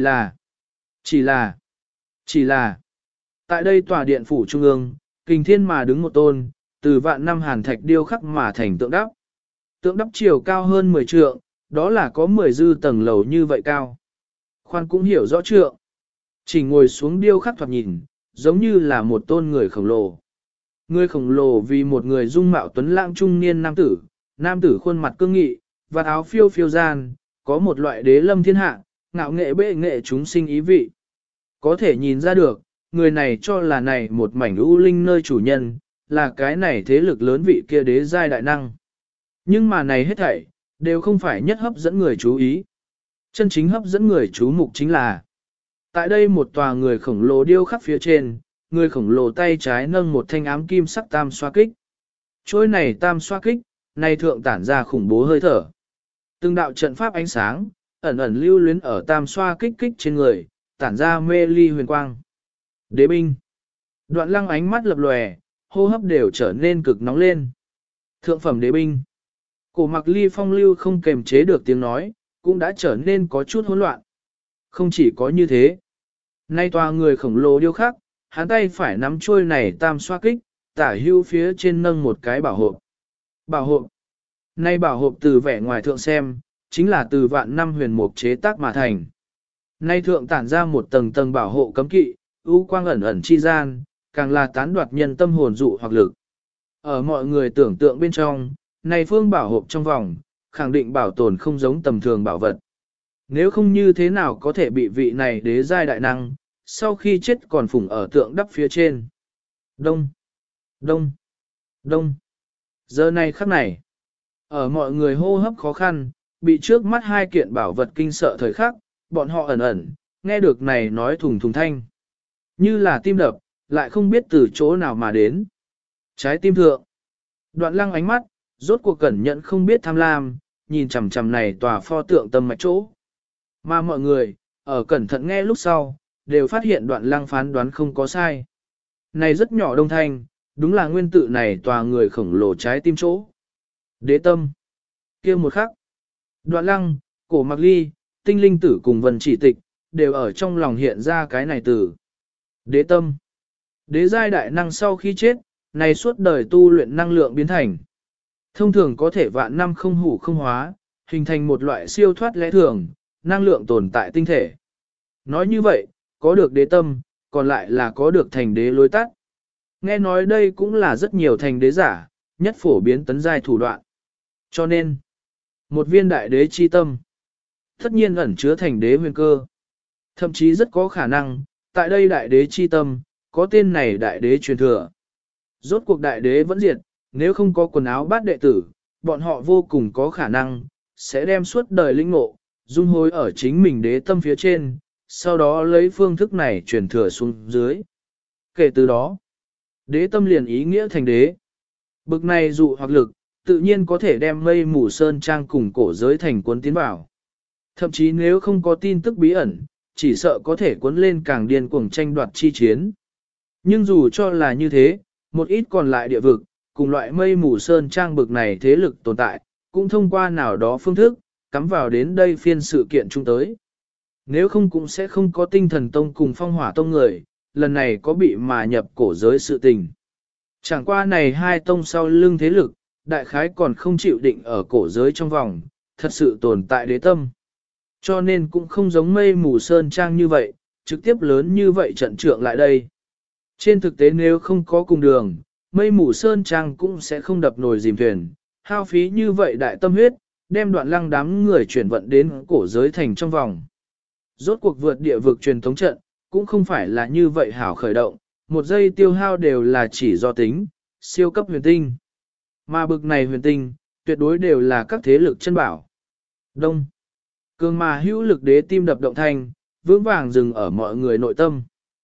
là, tại đây tòa điện phủ trung ương, kình thiên mà đứng một tôn, từ vạn năm hàn thạch điêu khắc mà thành tượng đắp. Tượng đắp chiều cao hơn 10 trượng, đó là có 10 dư tầng lầu như vậy cao. Khoan cũng hiểu rõ trượng. Chỉ ngồi xuống điêu khắc thoạt nhìn, giống như là một tôn người khổng lồ. Người khổng lồ vì một người dung mạo tuấn lãng trung niên nam tử khuôn mặt cương nghị, và áo phiêu phiêu gian, có một loại đế lâm thiên hạ, ngạo nghệ bệ nghệ chúng sinh ý vị. Có thể nhìn ra được, người này cho là này một mảnh u linh nơi chủ nhân, là cái này thế lực lớn vị kia đế giai đại năng. Nhưng mà này hết thảy, đều không phải nhất hấp dẫn người chú ý. Chân chính hấp dẫn người chú mục chính là, tại đây một tòa người khổng lồ điêu khắc phía trên, người khổng lồ tay trái nâng một thanh ám kim sắc tam xoa kích. Trôi này tam xoa kích, này thượng tản ra khủng bố hơi thở. Từng đạo trận pháp ánh sáng, ẩn ẩn lưu luyến ở tam xoa kích kích trên người, tản ra mê ly huyền quang. Đế binh. Đoạn Lăng ánh mắt lập lòe, hô hấp đều trở nên cực nóng lên. Thượng phẩm đế binh. Cổ Mặc Ly phong lưu không kềm chế được tiếng nói, cũng đã trở nên có chút hỗn loạn. Không chỉ có như thế. Nay tòa người khổng lồ điêu khắc, hắn tay phải nắm chuôi này tam xoa kích, tả hưu phía trên nâng một cái bảo hộp. Bảo hộp. Nay bảo hộp từ vẻ ngoài thượng xem, chính là từ vạn năm huyền mục chế tác mà thành. Nay thượng tản ra một tầng tầng bảo hộ cấm kỵ, ưu quang ẩn ẩn chi gian, càng là tán đoạt nhân tâm hồn dụ hoặc lực. Ở mọi người tưởng tượng bên trong, này phương bảo hộp trong vòng, khẳng định bảo tồn không giống tầm thường bảo vật. Nếu không như thế nào có thể bị vị này đế giai đại năng, sau khi chết còn phủng ở tượng đắp phía trên. Đông, đông, đông. Giờ này khắc này, ở mọi người hô hấp khó khăn, bị trước mắt hai kiện bảo vật kinh sợ thời khắc, bọn họ ẩn ẩn, nghe được này nói thùng thùng thanh. Như là tim đập, lại không biết từ chỗ nào mà đến. Trái tim thượng. Đoạn Lăng ánh mắt, rốt cuộc cẩn nhận không biết tham lam, nhìn chằm chằm này tòa pho tượng tâm mạch chỗ. Mà mọi người, ở cẩn thận nghe lúc sau, đều phát hiện Đoạn Lăng phán đoán không có sai. Này rất nhỏ đông thanh, đúng là nguyên tự này tòa người khổng lồ trái tim chỗ. Đế tâm. Kia một khắc. Đoạn Lăng, Cổ Mặc Ly, Tinh linh tử cùng Vân Chỉ Tịch, đều ở trong lòng hiện ra cái này từ. Đế tâm. Đế giai đại năng sau khi chết, này suốt đời tu luyện năng lượng biến thành. Thông thường có thể vạn năm không hủ không hóa, hình thành một loại siêu thoát lẽ thường, năng lượng tồn tại tinh thể. Nói như vậy, có được đế tâm, còn lại là có được thành đế lối tắt. Nghe nói đây cũng là rất nhiều thành đế giả, nhất phổ biến tấn giai thủ đoạn. Cho nên, một viên đại đế chi tâm, tất nhiên ẩn chứa thành đế huyền cơ. Thậm chí rất có khả năng, tại đây đại đế chi tâm, có tên này đại đế truyền thừa. Rốt cuộc đại đế vẫn diệt, nếu không có quần áo bát đệ tử, bọn họ vô cùng có khả năng, sẽ đem suốt đời linh ngộ, dung hối ở chính mình đế tâm phía trên, sau đó lấy phương thức này truyền thừa xuống dưới. Kể từ đó, đế tâm liền ý nghĩa thành đế. Bực này dụ hoặc lực, tự nhiên có thể đem mây mù sơn trang cùng cổ giới thành cuốn tiến vào. Thậm chí nếu không có tin tức bí ẩn, chỉ sợ có thể cuốn lên càng điên cuồng tranh đoạt chi chiến. Nhưng dù cho là như thế, một ít còn lại địa vực, cùng loại mây mù sơn trang bực này thế lực tồn tại, cũng thông qua nào đó phương thức, cắm vào đến đây phiên sự kiện chung tới. Nếu không cũng sẽ không có tinh thần tông cùng phong hỏa tông người, lần này có bị mà nhập cổ giới sự tình. Chẳng qua này hai tông sau lưng thế lực, đại khái còn không chịu định ở cổ giới trong vòng, thật sự tồn tại đế tâm. Cho nên cũng không giống mây mù sơn trang như vậy, trực tiếp lớn như vậy trận trượng lại đây. Trên thực tế nếu không có cùng đường, mây mù sơn trang cũng sẽ không đập nồi dìm thuyền, hao phí như vậy đại tâm huyết, đem Đoạn Lăng đám người chuyển vận đến cổ giới thành trong vòng. Rốt cuộc vượt địa vực truyền thống trận, cũng không phải là như vậy hảo khởi động, một giây tiêu hao đều là chỉ do tính, siêu cấp huyền tinh. Mà bực này huyền tinh, tuyệt đối đều là các thế lực chân bảo. Đông. Cường mà hữu lực đế tim đập động thanh, vững vàng dừng ở mọi người nội tâm.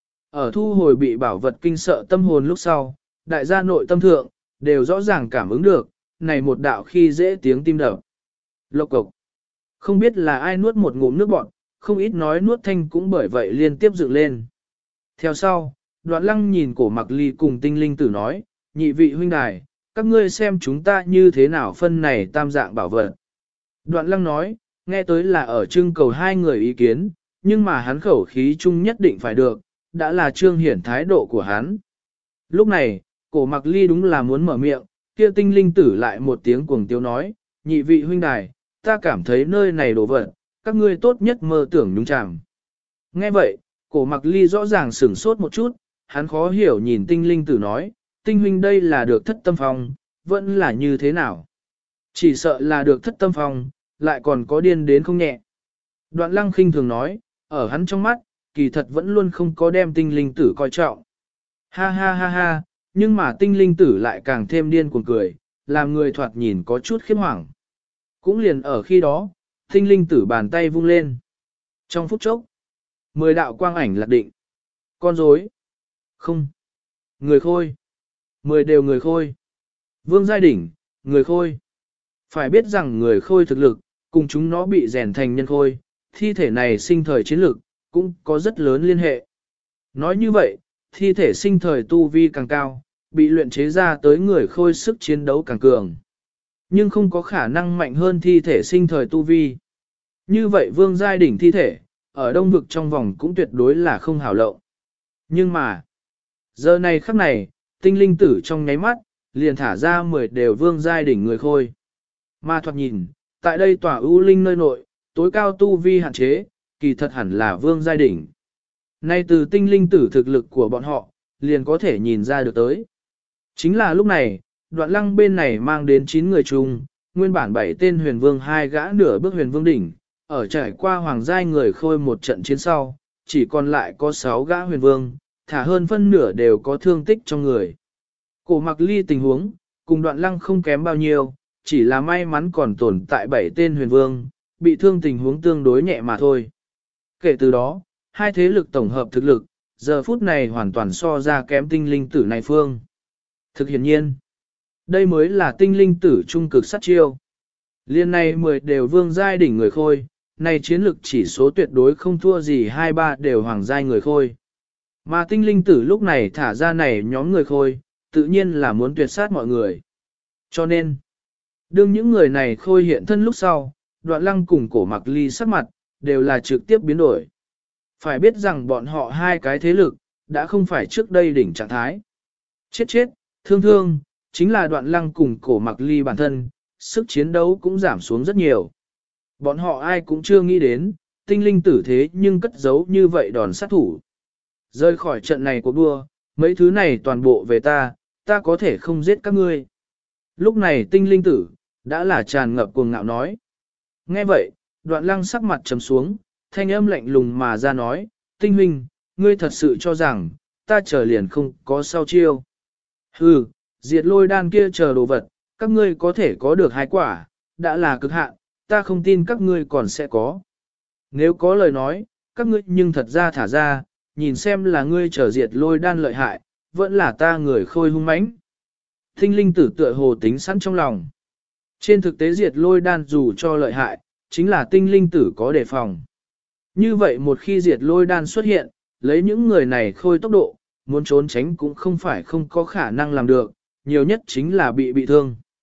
Ở thu hồi bị bảo vật kinh sợ tâm hồn lúc sau, đại gia nội tâm thượng, đều rõ ràng cảm ứng được, này một đạo khi dễ tiếng tim đập. Lộc cộc. Không biết là ai nuốt một ngụm nước bọt, không ít nói nuốt thanh cũng bởi vậy liên tiếp dựng lên. Theo sau, Đoạn Lăng nhìn Cổ Mặc Ly cùng Tinh Linh Tử nói, nhị vị huynh đài, các ngươi xem chúng ta như thế nào phân này tam dạng bảo vật. Đoạn Lăng nói, nghe tới là ở trưng cầu hai người ý kiến, nhưng mà hắn khẩu khí chung nhất định phải được, đã là trương hiển thái độ của hắn. Lúc này, Cổ Mặc Ly đúng là muốn mở miệng, kia Tinh Linh Tử lại một tiếng cuồng tiếu nói, nhị vị huynh đài, ta cảm thấy nơi này đồ vật, các ngươi tốt nhất mơ tưởng nhúng chàm. Nghe vậy, Cổ Mặc Ly rõ ràng sửng sốt một chút, hắn khó hiểu nhìn Tinh Linh Tử nói, Tinh huynh đây là được thất tâm phong, vẫn là như thế nào? Chỉ sợ là được thất tâm phong, lại còn có điên đến không nhẹ. Đoạn Lăng khinh thường nói, ở hắn trong mắt, kỳ thật vẫn luôn không có đem Tinh Linh Tử coi trọng. Ha ha ha ha, nhưng mà Tinh Linh Tử lại càng thêm điên cuồng cười, làm người thoạt nhìn có chút khiếp hoảng. Cũng liền ở khi đó, Tinh Linh Tử bàn tay vung lên. Trong phút chốc, 10 đạo quang ảnh lạc định. Con rối. Không. Người khôi. 10 đều người khôi. Vương giai đỉnh, người khôi. Phải biết rằng người khôi thực lực, cùng chúng nó bị rèn thành nhân khôi, thi thể này sinh thời chiến lực, cũng có rất lớn liên hệ. Nói như vậy, thi thể sinh thời tu vi càng cao, bị luyện chế ra tới người khôi sức chiến đấu càng cường. Nhưng không có khả năng mạnh hơn thi thể sinh thời tu vi. Như vậy vương giai đỉnh thi thể, ở đông vực trong vòng cũng tuyệt đối là không hảo lộng. Nhưng mà, giờ này khắc này, Tinh Linh Tử trong nháy mắt, liền thả ra 10 đều vương giai đỉnh người khôi. Mà thoạt nhìn, tại đây tòa ưu linh nơi nội, tối cao tu vi hạn chế, kỳ thật hẳn là vương giai đỉnh. Nay từ Tinh Linh Tử thực lực của bọn họ, liền có thể nhìn ra được tới. Chính là lúc này, Đoạn Lăng bên này mang đến 9 người chung, nguyên bản 7 tên huyền vương 2 gã nửa bước huyền vương đỉnh, ở trải qua hoàng giai người khôi một trận chiến sau, chỉ còn lại có 6 gã huyền vương, thả hơn phân nửa đều có thương tích trong người. Cổ Mặc Ly tình huống, cùng Đoạn Lăng không kém bao nhiêu, chỉ là may mắn còn tồn tại 7 tên huyền vương, bị thương tình huống tương đối nhẹ mà thôi. Kể từ đó, hai thế lực tổng hợp thực lực, giờ phút này hoàn toàn so ra kém Tinh Linh Tử này phương. Thực hiện nhiên, đây mới là Tinh Linh Tử trung cực sát chiêu. Liên này 10 đều vương giai đỉnh người khôi, này chiến lực chỉ số tuyệt đối không thua gì 2-3 đều hoàng giai người khôi. Mà Tinh Linh Tử lúc này thả ra này nhóm người khôi, tự nhiên là muốn tuyệt sát mọi người. Cho nên, đương những người này khôi hiện thân lúc sau, Đoạn Lăng cùng Cổ Mặc Ly sắc mặt, đều là trực tiếp biến đổi. Phải biết rằng bọn họ hai cái thế lực, đã không phải trước đây đỉnh trạng thái. Chết chết, thương thương, chính là Đoạn Lăng cùng Cổ Mặc Ly bản thân, sức chiến đấu cũng giảm xuống rất nhiều. Bọn họ ai cũng chưa nghĩ đến, Tinh Linh Tử thế nhưng cất giấu như vậy đòn sát thủ. Rơi khỏi trận này cuộc đua, mấy thứ này toàn bộ về ta có thể không giết các ngươi. Lúc này Tinh Linh Tử, đã là tràn ngập cuồng ngạo nói. Nghe vậy, Đoạn Lăng sắc mặt trầm xuống, thanh âm lạnh lùng mà ra nói, Tinh huynh, ngươi thật sự cho rằng, ta chờ liền không có sao chiêu. Hừ, diệt lôi đan kia chờ đồ vật, các ngươi có thể có được 2 quả, đã là cực hạn, ta không tin các ngươi còn sẽ có. Nếu có lời nói, các ngươi nhưng thật ra thả ra, nhìn xem là ngươi chờ diệt lôi đan lợi hại, vẫn là ta người khôi hung mãnh. Tinh Linh Tử tựa hồ tính sẵn trong lòng. Trên thực tế diệt lôi đan dù cho lợi hại, chính là Tinh Linh Tử có đề phòng. Như vậy một khi diệt lôi đan xuất hiện, lấy những người này khôi tốc độ, muốn trốn tránh cũng không phải không có khả năng làm được, nhiều nhất chính là bị thương.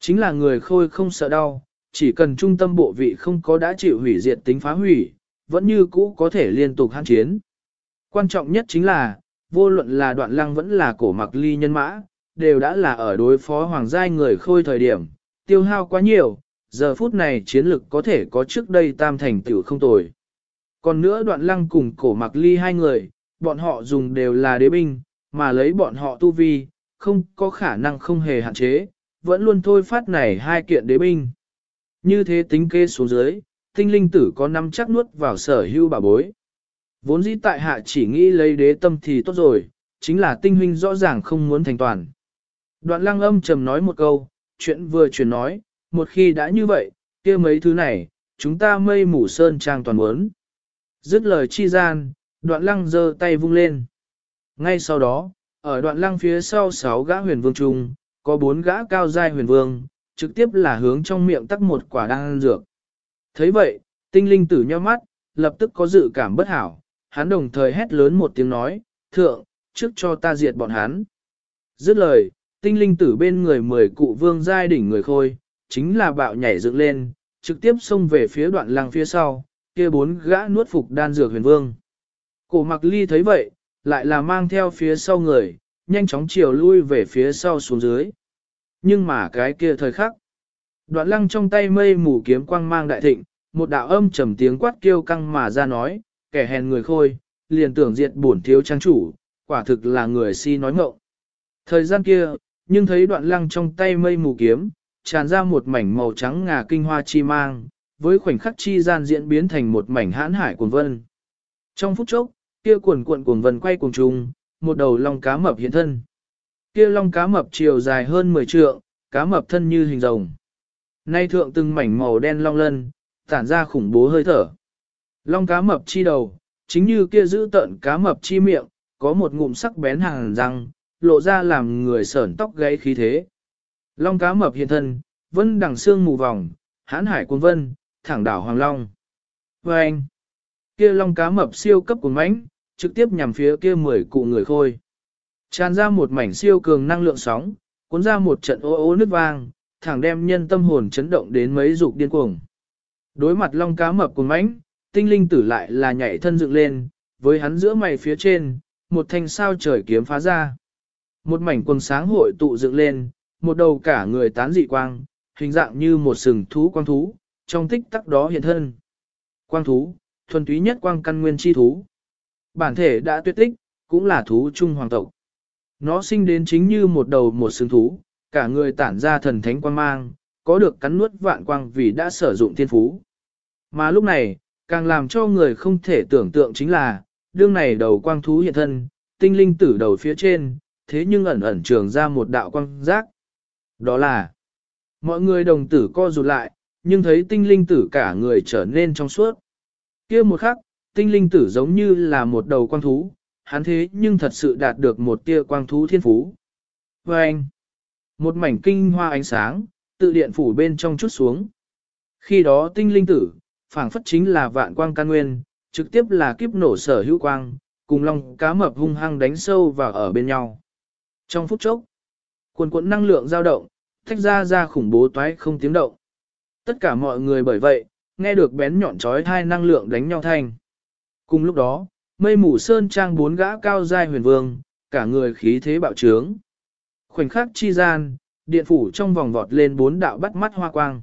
Chính là người khôi không sợ đau, chỉ cần trung tâm bộ vị không có đã chịu hủy diệt tính phá hủy, vẫn như cũ có thể liên tục hãn chiến. Quan trọng nhất chính là, vô luận là Đoạn Lăng vẫn là Cổ Mặc Ly nhân mã, đều đã là ở đối phó hoàng giai người khôi thời điểm, tiêu hao quá nhiều, giờ phút này chiến lực có thể có trước đây tam thành tựu không tồi. Còn nữa Đoạn Lăng cùng Cổ Mặc Ly hai người, bọn họ dùng đều là đế binh, mà lấy bọn họ tu vi, không có khả năng không hề hạn chế, vẫn luôn thôi phát này hai kiện đế binh. Như thế tính kê xuống dưới, tinh linh tử có năm chắc nuốt vào sở hữu bảo bối. Vốn dĩ tại hạ chỉ nghĩ lấy đế tâm thì tốt rồi, chính là tinh huynh rõ ràng không muốn thành toàn. Đoạn Lăng âm trầm nói một câu, chuyện vừa chuyển nói, một khi đã như vậy, kia mấy thứ này, chúng ta mây mù sơn trang toàn muốn. Dứt lời chi gian, Đoạn Lăng giơ tay vung lên. Ngay sau đó, ở Đoạn Lăng phía sau 6 gã huyền vương trung, có 4 gã cao giai huyền vương, trực tiếp là hướng trong miệng tắc một quả đan dược. Thấy vậy, tinh linh tử nhíu mắt, lập tức có dự cảm bất hảo, hắn đồng thời hét lớn một tiếng nói, thượng, trước cho ta diệt bọn hắn. Dứt lời, tinh linh tử bên người 10 cụ vương giai đỉnh người khôi, chính là bạo nhảy dựng lên, trực tiếp xông về phía Đoạn Lăng phía sau, kia 4 gã nuốt phục đan dược huyền vương. Cổ Mặc Ly thấy vậy, lại là mang theo phía sau người, nhanh chóng chiều lui về phía sau xuống dưới. Nhưng mà cái kia thời khắc, Đoạn Lăng trong tay mây mù kiếm quang mang đại thịnh, một đạo âm trầm tiếng quát kêu căng mà ra nói, kẻ hèn người khôi, liền tưởng diệt bổn thiếu trang chủ, quả thực là người si nói ngọng. Thời gian kia, nhưng thấy Đoạn Lăng trong tay mây mù kiếm, tràn ra một mảnh màu trắng ngà kinh hoa chi mang, với khoảnh khắc chi gian diễn biến thành một mảnh hãn hải cuồng vân. Trong phút chốc, kia cuộn cuộn vân quay cuồng trùng, một đầu long cá mập hiện thân. Kia long cá mập chiều dài hơn 10 trượng, cá mập thân như hình rồng. Nay thượng từng mảnh màu đen long lân, tản ra khủng bố hơi thở. Long cá mập chi đầu, chính như kia giữ tợn cá mập chi miệng, có một ngụm sắc bén hàng răng, lộ ra làm người sởn tóc gáy khí thế. Long cá mập hiện thân, vân đằng xương mù vòng, hãn hải cuồng vân, thẳng đảo Hoàng Long. Và anh, kia long cá mập siêu cấp cuồng mãnh, trực tiếp nhằm phía kia 10 cụ người khôi. Tràn ra một mảnh siêu cường năng lượng sóng, cuốn ra một trận ô ô nứt vang, thẳng đem nhân tâm hồn chấn động đến mấy dục điên cuồng. Đối mặt long cá mập cuồng mãnh, tinh linh tử lại là nhảy thân dựng lên, với hắn giữa mày phía trên, một thanh sao trời kiếm phá ra. Một mảnh quần sáng hội tụ dựng lên, một đầu cả người tán dị quang, hình dạng như một sừng thú quang thú, trong tích tắc đó hiện thân. Quang thú, thuần túy nhất quang căn nguyên chi thú. Bản thể đã tuyệt tích, cũng là thú trung hoàng tộc. Nó sinh đến chính như một đầu một sừng thú, cả người tản ra thần thánh quang mang, có được cắn nuốt vạn quang vì đã sử dụng thiên phú. Mà lúc này, càng làm cho người không thể tưởng tượng chính là, đương này đầu quang thú hiện thân, tinh linh tử đầu phía trên, thế nhưng ẩn ẩn trường ra một đạo quang giác. Đó là, mọi người đồng tử co rụt lại, nhưng thấy tinh linh tử cả người trở nên trong suốt. Kia một khắc, tinh linh tử giống như là một đầu quang thú, hắn thế nhưng thật sự đạt được một tia quang thú thiên phú. Và anh, một mảnh kinh hoa ánh sáng, tự điện phủ bên trong chút xuống. Khi đó tinh linh tử, phảng phất chính là vạn quang căn nguyên, trực tiếp là kiếp nổ sở hữu quang, cùng long cá mập hung hăng đánh sâu vào ở bên nhau. Trong phút chốc, cuồn cuộn năng lượng dao động, tách ra khủng bố toái không tiếng động. Tất cả mọi người bởi vậy, nghe được bén nhọn chói tai năng lượng đánh nhau thanh. Cùng lúc đó, mây mù sơn trang 4 gã cao giai huyền vương, cả người khí thế bạo trướng. Khoảnh khắc chi gian, điện phủ trong vòng vọt lên 4 đạo bắt mắt hoa quang.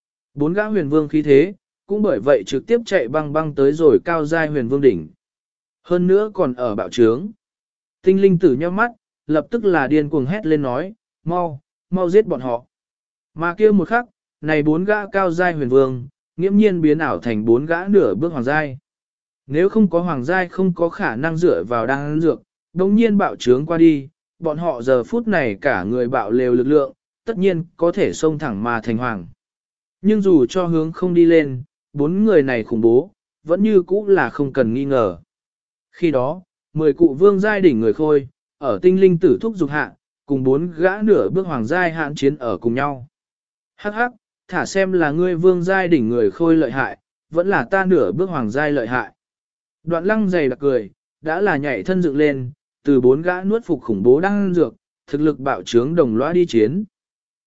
4 gã huyền vương khí thế, cũng bởi vậy trực tiếp chạy băng băng tới rồi cao giai huyền vương đỉnh. Hơn nữa còn ở bạo trướng. Tinh linh tử nhíu mắt, lập tức là điên cuồng hét lên nói, mau giết bọn họ. Mà kia một khắc, này 4 gã cao giai huyền vương, nghiễm nhiên biến ảo thành 4 gã nửa bước hoàng giai. Nếu không có hoàng giai không có khả năng dựa vào đan dược, đồng nhiên bạo trướng qua đi, bọn họ giờ phút này cả người bạo lều lực lượng, tất nhiên có thể xông thẳng mà thành hoàng. Nhưng dù cho hướng không đi lên, 4 người này khủng bố, vẫn như cũ là không cần nghi ngờ. Khi đó, 10 cụ vương giai đỉnh người khôi, ở tinh linh tử thúc dục hạ, cùng 4 gã nửa bước hoàng giai hạn chiến ở cùng nhau. Hắc hắc, thả xem là ngươi vương giai đỉnh người khôi lợi hại, vẫn là ta nửa bước hoàng giai lợi hại. Đoạn Lăng dày đặc cười, đã là nhảy thân dựng lên, từ 4 gã nuốt phục khủng bố đang dược, thực lực bạo trướng đồng lõa đi chiến.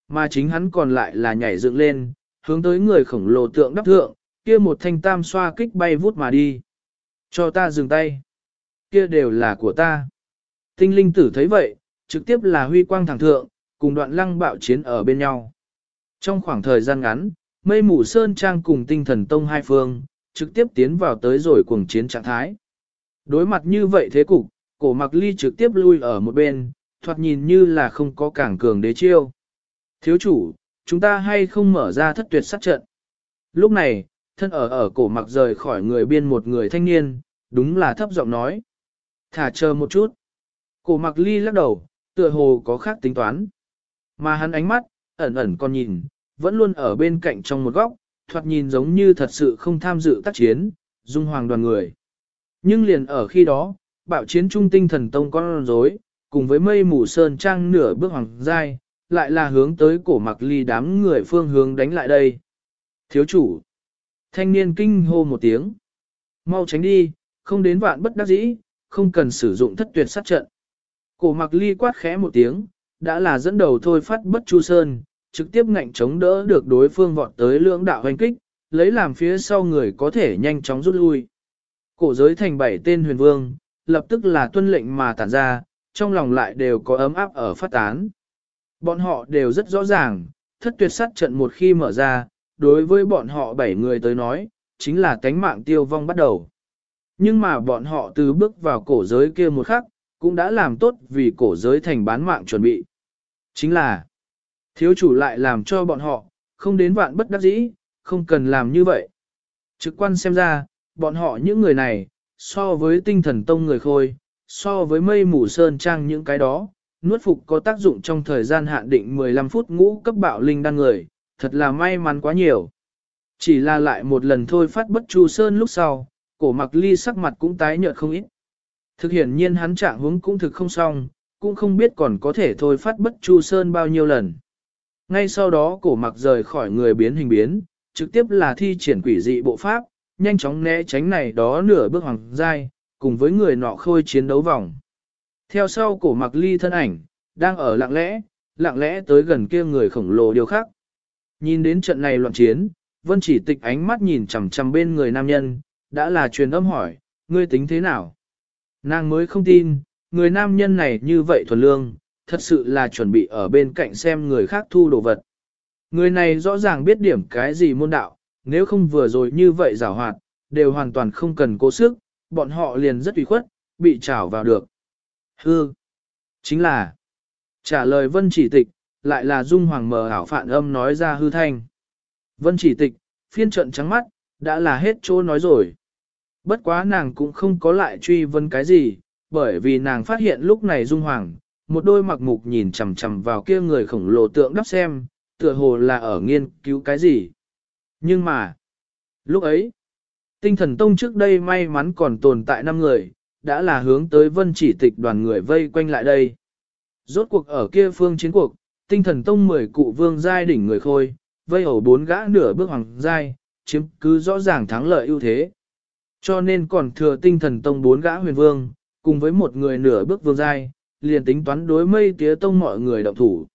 mà chính hắn còn lại là nhảy dựng lên, hướng tới người khổng lồ tượng đắp thượng, kia một thanh tam xoa kích bay vút mà đi. Cho ta dừng tay. Kia đều là của ta. Tinh linh tử thấy vậy, trực tiếp là huy quang thẳng thượng, cùng Đoạn Lăng bạo chiến ở bên nhau. Trong khoảng thời gian ngắn, Mây Mù Sơn Trang cùng Tinh Thần Tông hai phương, trực tiếp tiến vào tới rồi cuồng chiến trạng thái. Đối mặt như vậy thế cục, Cổ Mặc Ly trực tiếp lui ở một bên, thoạt nhìn như là không có cảng cường đế chiêu. Thiếu chủ, chúng ta hay không mở ra thất tuyệt sát trận. Lúc này, thân ở Cổ Mặc rời khỏi người biên một người thanh niên, đúng là thấp giọng nói. Thả chờ một chút. Cổ Mặc Ly lắc đầu, tựa hồ có khác tính toán. Mà hắn ánh mắt, ẩn ẩn còn nhìn, vẫn luôn ở bên cạnh trong một góc, thoạt nhìn giống như thật sự không tham dự tác chiến, dung hoàng đoàn người. Nhưng liền ở khi đó, bạo chiến trung Tinh Thần Tông con rối, cùng với Mây Mù Sơn Trang nửa bước hoàng giai, lại là hướng tới Cổ Mặc Ly đám người phương hướng đánh lại đây. Thiếu chủ. Thanh niên kinh hô một tiếng. Mau tránh đi, không đến vạn bất đắc dĩ, không cần sử dụng thất tuyệt sát trận. Cổ Mặc Ly quát khẽ một tiếng, đã là dẫn đầu thôi phát bất chu sơn, trực tiếp ngạnh chống đỡ được đối phương vọt tới lưỡng đạo hoành kích, lấy làm phía sau người có thể nhanh chóng rút lui. Cổ giới thành 7 tên huyền vương, lập tức là tuân lệnh mà tản ra, trong lòng lại đều có ấm áp ở phát tán. Bọn họ đều rất rõ ràng, thất tuyệt sát trận một khi mở ra, đối với bọn họ 7 người tới nói, chính là cánh mạng tiêu vong bắt đầu. Nhưng mà bọn họ từ bước vào cổ giới kia một khắc, cũng đã làm tốt vì cổ giới thành bán mạng chuẩn bị. Chính là, thiếu chủ lại làm cho bọn họ, không đến vạn bất đắc dĩ, không cần làm như vậy. Trực quan xem ra, bọn họ những người này, so với Tinh Thần Tông người khôi, so với Mây Mù Sơn Trang những cái đó, nuốt phục có tác dụng trong thời gian hạn định 15 phút ngũ cấp bạo linh đan người, thật là may mắn quá nhiều. Chỉ là lại một lần thôi phát bất chu sơn lúc sau, Cổ Mặc Ly sắc mặt cũng tái nhợt không ít. Thực hiển nhiên hắn trạng huống cũng thực không xong, cũng không biết còn có thể thôi phát bất chu sơn bao nhiêu lần. Ngay sau đó Cổ Mặc rời khỏi người biến hình biến, trực tiếp là thi triển quỷ dị bộ pháp, nhanh chóng né tránh này đó nửa bước hoàng giai, cùng với người nọ khôi chiến đấu vòng. Theo sau Cổ Mặc Ly thân ảnh, đang ở lặng lẽ tới gần kia người khổng lồ điều khác. Nhìn đến trận này loạn chiến, Vân Chỉ Tịch ánh mắt nhìn chằm chằm bên người nam nhân, đã là truyền âm hỏi, ngươi tính thế nào? Nàng mới không tin, người nam nhân này như vậy thuần lương, thật sự là chuẩn bị ở bên cạnh xem người khác thu đồ vật. Người này rõ ràng biết điểm cái gì môn đạo, nếu không vừa rồi như vậy giảo hoạt, đều hoàn toàn không cần cố sức, bọn họ liền rất ủy khuất, bị trảo vào được. Hư, chính là, trả lời Vân Chỉ Tịch, lại là Dung Hoàng mờ ảo phản âm nói ra hư thanh. Vân Chỉ Tịch, phiên trận trắng mắt, đã là hết chỗ nói rồi. Bất quá nàng cũng không có lại truy vấn cái gì, bởi vì nàng phát hiện lúc này Dung Hoàng, một đôi mặc mục nhìn chằm chằm vào kia người khổng lồ tượng đắp xem, tựa hồ là ở nghiên cứu cái gì. Nhưng mà, lúc ấy, Tinh Thần Tông trước đây may mắn còn tồn tại 5 người, đã là hướng tới Vân Chỉ Tịch đoàn người vây quanh lại đây. Rốt cuộc ở kia phương chiến cuộc, Tinh Thần Tông 10 cụ vương giai đỉnh người khôi, vây ẩu 4 gã nửa bước hoàng giai, chiếm cứ rõ ràng thắng lợi ưu thế. Cho nên còn thừa Tinh Thần Tông 4 gã huyền vương, cùng với một người nửa bước vương giai, liền tính toán đối Mây Tía Tông mọi người động thủ.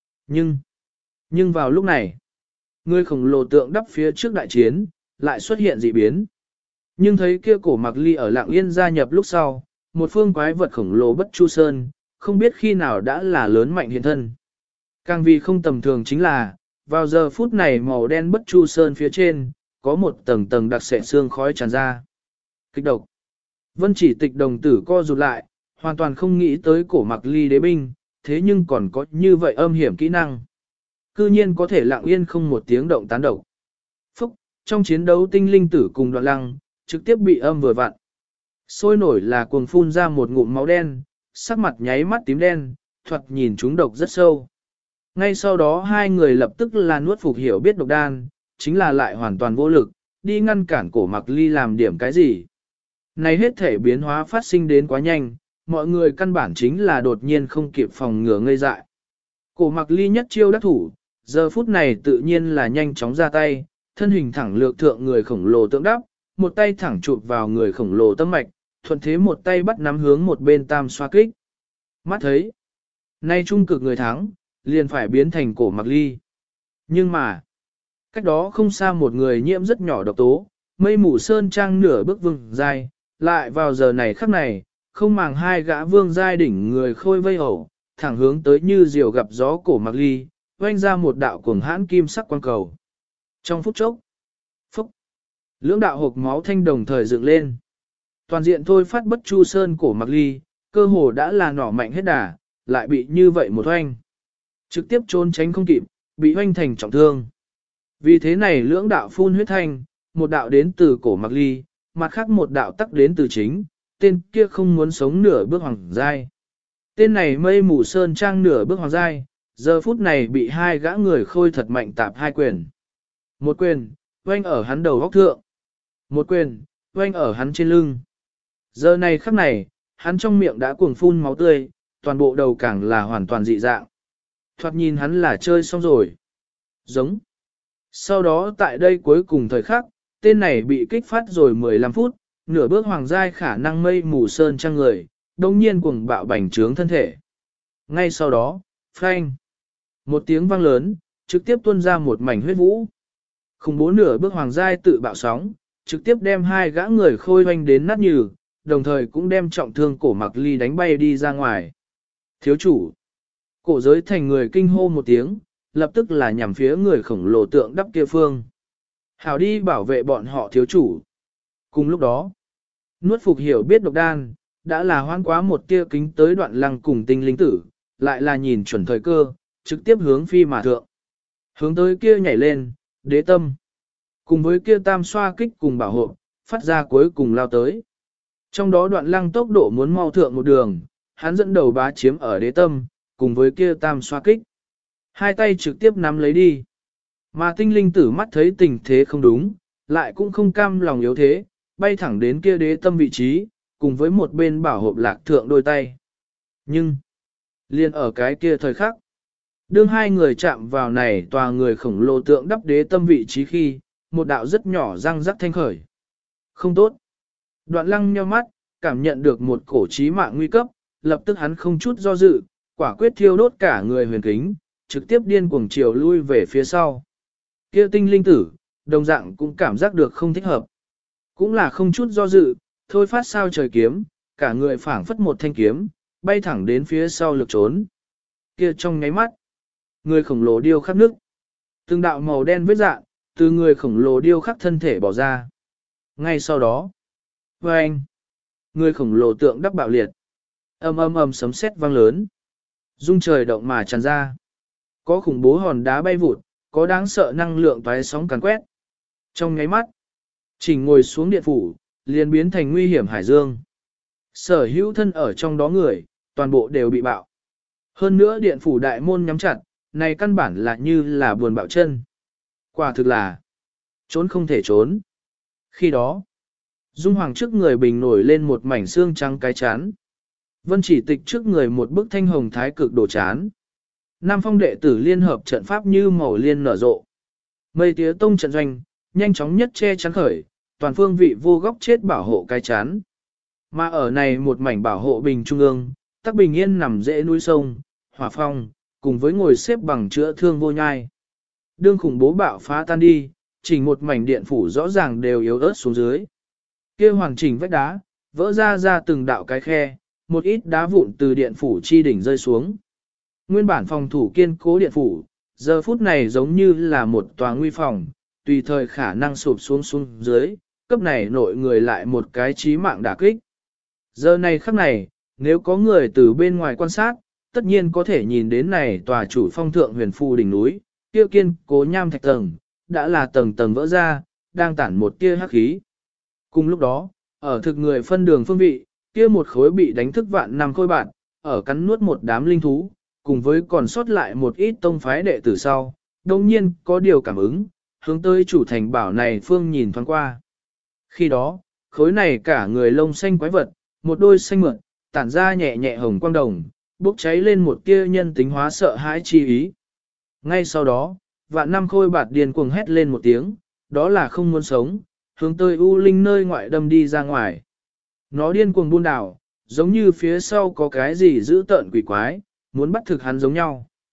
Nhưng vào lúc này, người khổng lồ tượng đắp phía trước đại chiến, lại xuất hiện dị biến. Nhưng thấy kia Cổ Mặc Ly ở Lạng Yên gia nhập lúc sau, một phương quái vật khổng lồ bất chu sơn, không biết khi nào đã là lớn mạnh hiện thân. Càng vì không tầm thường chính là, vào giờ phút này màu đen bất chu sơn phía trên, có một tầng tầng đặc sệ xương khói tràn ra. Kích độc. Vân Chỉ Tịch đồng tử co rụt lại, hoàn toàn không nghĩ tới Cổ Mặc Ly đế binh, thế nhưng còn có như vậy âm hiểm kỹ năng. Cư nhiên có thể lặng yên không một tiếng động tán độc. Phúc, trong chiến đấu tinh linh tử cùng Đoạn Lăng, trực tiếp bị âm vừa vặn. Sôi nổi là cuồng phun ra một ngụm máu đen, sắc mặt nháy mắt tím đen, thoạt nhìn chúng độc rất sâu. Ngay sau đó hai người lập tức là nuốt phục hiểu biết độc đan, chính là lại hoàn toàn vô lực, đi ngăn cản Cổ Mặc Ly làm điểm cái gì. Này hết thể biến hóa phát sinh đến quá nhanh, mọi người căn bản chính là đột nhiên không kịp phòng ngừa ngây dại. Cổ Mặc Ly nhất chiêu đắc thủ, giờ phút này tự nhiên là nhanh chóng ra tay, thân hình thẳng lược thượng người khổng lồ tượng đắp, một tay thẳng chụp vào người khổng lồ tâm mạch, thuận thế một tay bắt nắm hướng một bên tam xoa kích. Mắt thấy, nay trung cực người thắng, liền phải biến thành cổ mặc ly. Nhưng mà, cách đó không xa một người nhiễm rất nhỏ độc tố, mây mù sơn trang nửa bước vương giai, lại vào giờ này khắc này, không màng hai gã vương giai đỉnh người khôi vây hổ, thẳng hướng tới như diều gặp gió cổ mặc ly, oanh ra một đạo cuồng hãn kim sắc quang cầu. Trong phút chốc, phúc, lưỡng đạo hộp máu thanh đồng thời dựng lên. Toàn diện thôi phát bất chu sơn cổ mặc ly, cơ hồ đã là nỏ mạnh hết đà, lại bị như vậy một oanh. Trực tiếp trốn tránh không kịp, bị oanh thành trọng thương. Vì thế này lưỡng đạo phun huyết thanh, một đạo đến từ cổ mặc ly, mặt khác một đạo tắc đến từ chính, tên kia không muốn sống nửa bước hoàng giai. Tên này mây mù sơn trang nửa bước hoàng giai, giờ phút này bị hai gã người khôi thật mạnh tạp hai quyền. Một quyền, oanh ở hắn đầu góc thượng. Một quyền, oanh ở hắn trên lưng. Giờ này khắc này, hắn trong miệng đã cuồng phun máu tươi, toàn bộ đầu càng là hoàn toàn dị dạng. Thoạt nhìn hắn là chơi xong rồi. Giống. Sau đó tại đây cuối cùng thời khắc, tên này bị kích phát rồi 15 phút, nửa bước hoàng giai khả năng mây mù sơn trang người, đồng nhiên cuồng bạo bành trướng thân thể. Ngay sau đó, phanh. Một tiếng vang lớn, trực tiếp tuôn ra một mảnh huyết vũ. Khủng bố nửa bước hoàng giai tự bạo sóng, trực tiếp đem hai gã người khôi hoanh đến nát nhừ, đồng thời cũng đem trọng thương cổ mặc ly đánh bay đi ra ngoài. Thiếu chủ. Cổ giới thành người kinh hô một tiếng, lập tức là nhằm phía người khổng lồ tượng đắp kia phương. Hảo đi bảo vệ bọn họ thiếu chủ. Cùng lúc đó, nuốt phục hiểu biết độc đan, đã là hoan quá một tia kính tới đoạn lăng cùng tinh linh tử, lại là nhìn chuẩn thời cơ, trực tiếp hướng phi mà thượng. Hướng tới kia nhảy lên, đế tâm. Cùng với kia tam xoa kích cùng bảo hộ, phát ra cuối cùng lao tới. Trong đó đoạn lăng tốc độ muốn mau thượng một đường, hắn dẫn đầu bá chiếm ở đế tâm, cùng với kia tam xoa kích. Hai tay trực tiếp nắm lấy đi. Mà tinh linh tử mắt thấy tình thế không đúng, lại cũng không cam lòng yếu thế, bay thẳng đến kia đế tâm vị trí, cùng với một bên bảo hộ lạc thượng đôi tay. Nhưng, liền ở cái kia thời khắc, đương hai người chạm vào này tòa người khổng lồ tượng đắp đế tâm vị trí khi, một đạo rất nhỏ răng rắc thanh khởi. Không tốt. Đoạn lăng nheo mắt, cảm nhận được một cổ chí mạng nguy cấp, lập tức hắn không chút do dự, quả quyết thiêu đốt cả người huyền kính, trực tiếp điên cuồng chiều lui về phía sau. Kia tinh linh tử, đồng dạng cũng cảm giác được không thích hợp. Cũng là không chút do dự, thôi phát sao trời kiếm, cả người phảng phất một thanh kiếm, bay thẳng đến phía sau lực trốn. Kia trong nháy mắt, người khổng lồ điêu khắc nước. Từng đạo màu đen vết dạng, từ người khổng lồ điêu khắc thân thể bỏ ra. Ngay sau đó, vâng, người khổng lồ tượng đắp bạo liệt. Ầm ầm ầm sấm sét vang lớn. Rung trời động mà tràn ra. Có khủng bố hòn đá bay vụt, có đáng sợ năng lượng toái sóng càn quét. Trong nháy mắt, chỉnh ngồi xuống điện phủ, liền biến thành nguy hiểm hải dương. Sở hữu thân ở trong đó người, toàn bộ đều bị bạo. Hơn nữa điện phủ đại môn nhắm chặt, này căn bản là như là buồn bạo chân. Quả thực là trốn không thể trốn. Khi đó, Dung Hoàng trước người bình nổi lên một mảnh xương trắng cái chán. Vân Chỉ Tịch trước người một bức thanh hồng thái cực đổ chán. Nam phong đệ tử liên hợp trận pháp như màu liên nở rộ. Mây tía tông trận doanh, nhanh chóng nhất che chắn khởi, toàn phương vị vô góc chết bảo hộ cái chán. Mà ở này một mảnh bảo hộ bình trung ương, tắc bình yên nằm dễ núi sông, hỏa phong, cùng với ngồi xếp bằng chữa thương vô nhai. Đương khủng bố bạo phá tan đi, chỉnh một mảnh điện phủ rõ ràng đều yếu ớt xuống dưới. Kia hoàng chỉnh vách đá, vỡ ra từng đạo cái khe, một ít đá vụn từ điện phủ chi đỉnh rơi xuống. Nguyên bản phòng thủ kiên cố điện phủ, giờ phút này giống như là một tòa nguy phòng, tùy thời khả năng sụp xuống dưới, cấp này nội người lại một cái chí mạng đả kích. Giờ này khắc này, nếu có người từ bên ngoài quan sát, tất nhiên có thể nhìn đến này tòa chủ phong thượng huyền phù đỉnh núi, kia kiên cố nham thạch tầng, đã là tầng tầng vỡ ra, đang tản một tia hắc khí. Cùng lúc đó, ở thực người phân đường phương vị, kia một khối bị đánh thức vạn năm khôi bạn, ở cắn nuốt một đám linh thú, cùng với còn sót lại một ít tông phái đệ tử sau, đồng nhiên có điều cảm ứng, hướng tới chủ thành bảo này phương nhìn thoáng qua. Khi đó, khối này cả người lông xanh quái vật, một đôi xanh mượn, tản ra nhẹ nhẹ hồng quang đồng, bốc cháy lên một tia nhân tính hóa sợ hãi chi ý. Ngay sau đó, vạn năm khôi bạt điên cuồng hét lên một tiếng, đó là không muốn sống, hướng tới u linh nơi ngoại đâm đi ra ngoài. Nó điên cuồng buôn đảo, giống như phía sau có cái gì giữ tợn quỷ quái, muốn bắt thực hắn giống nhau.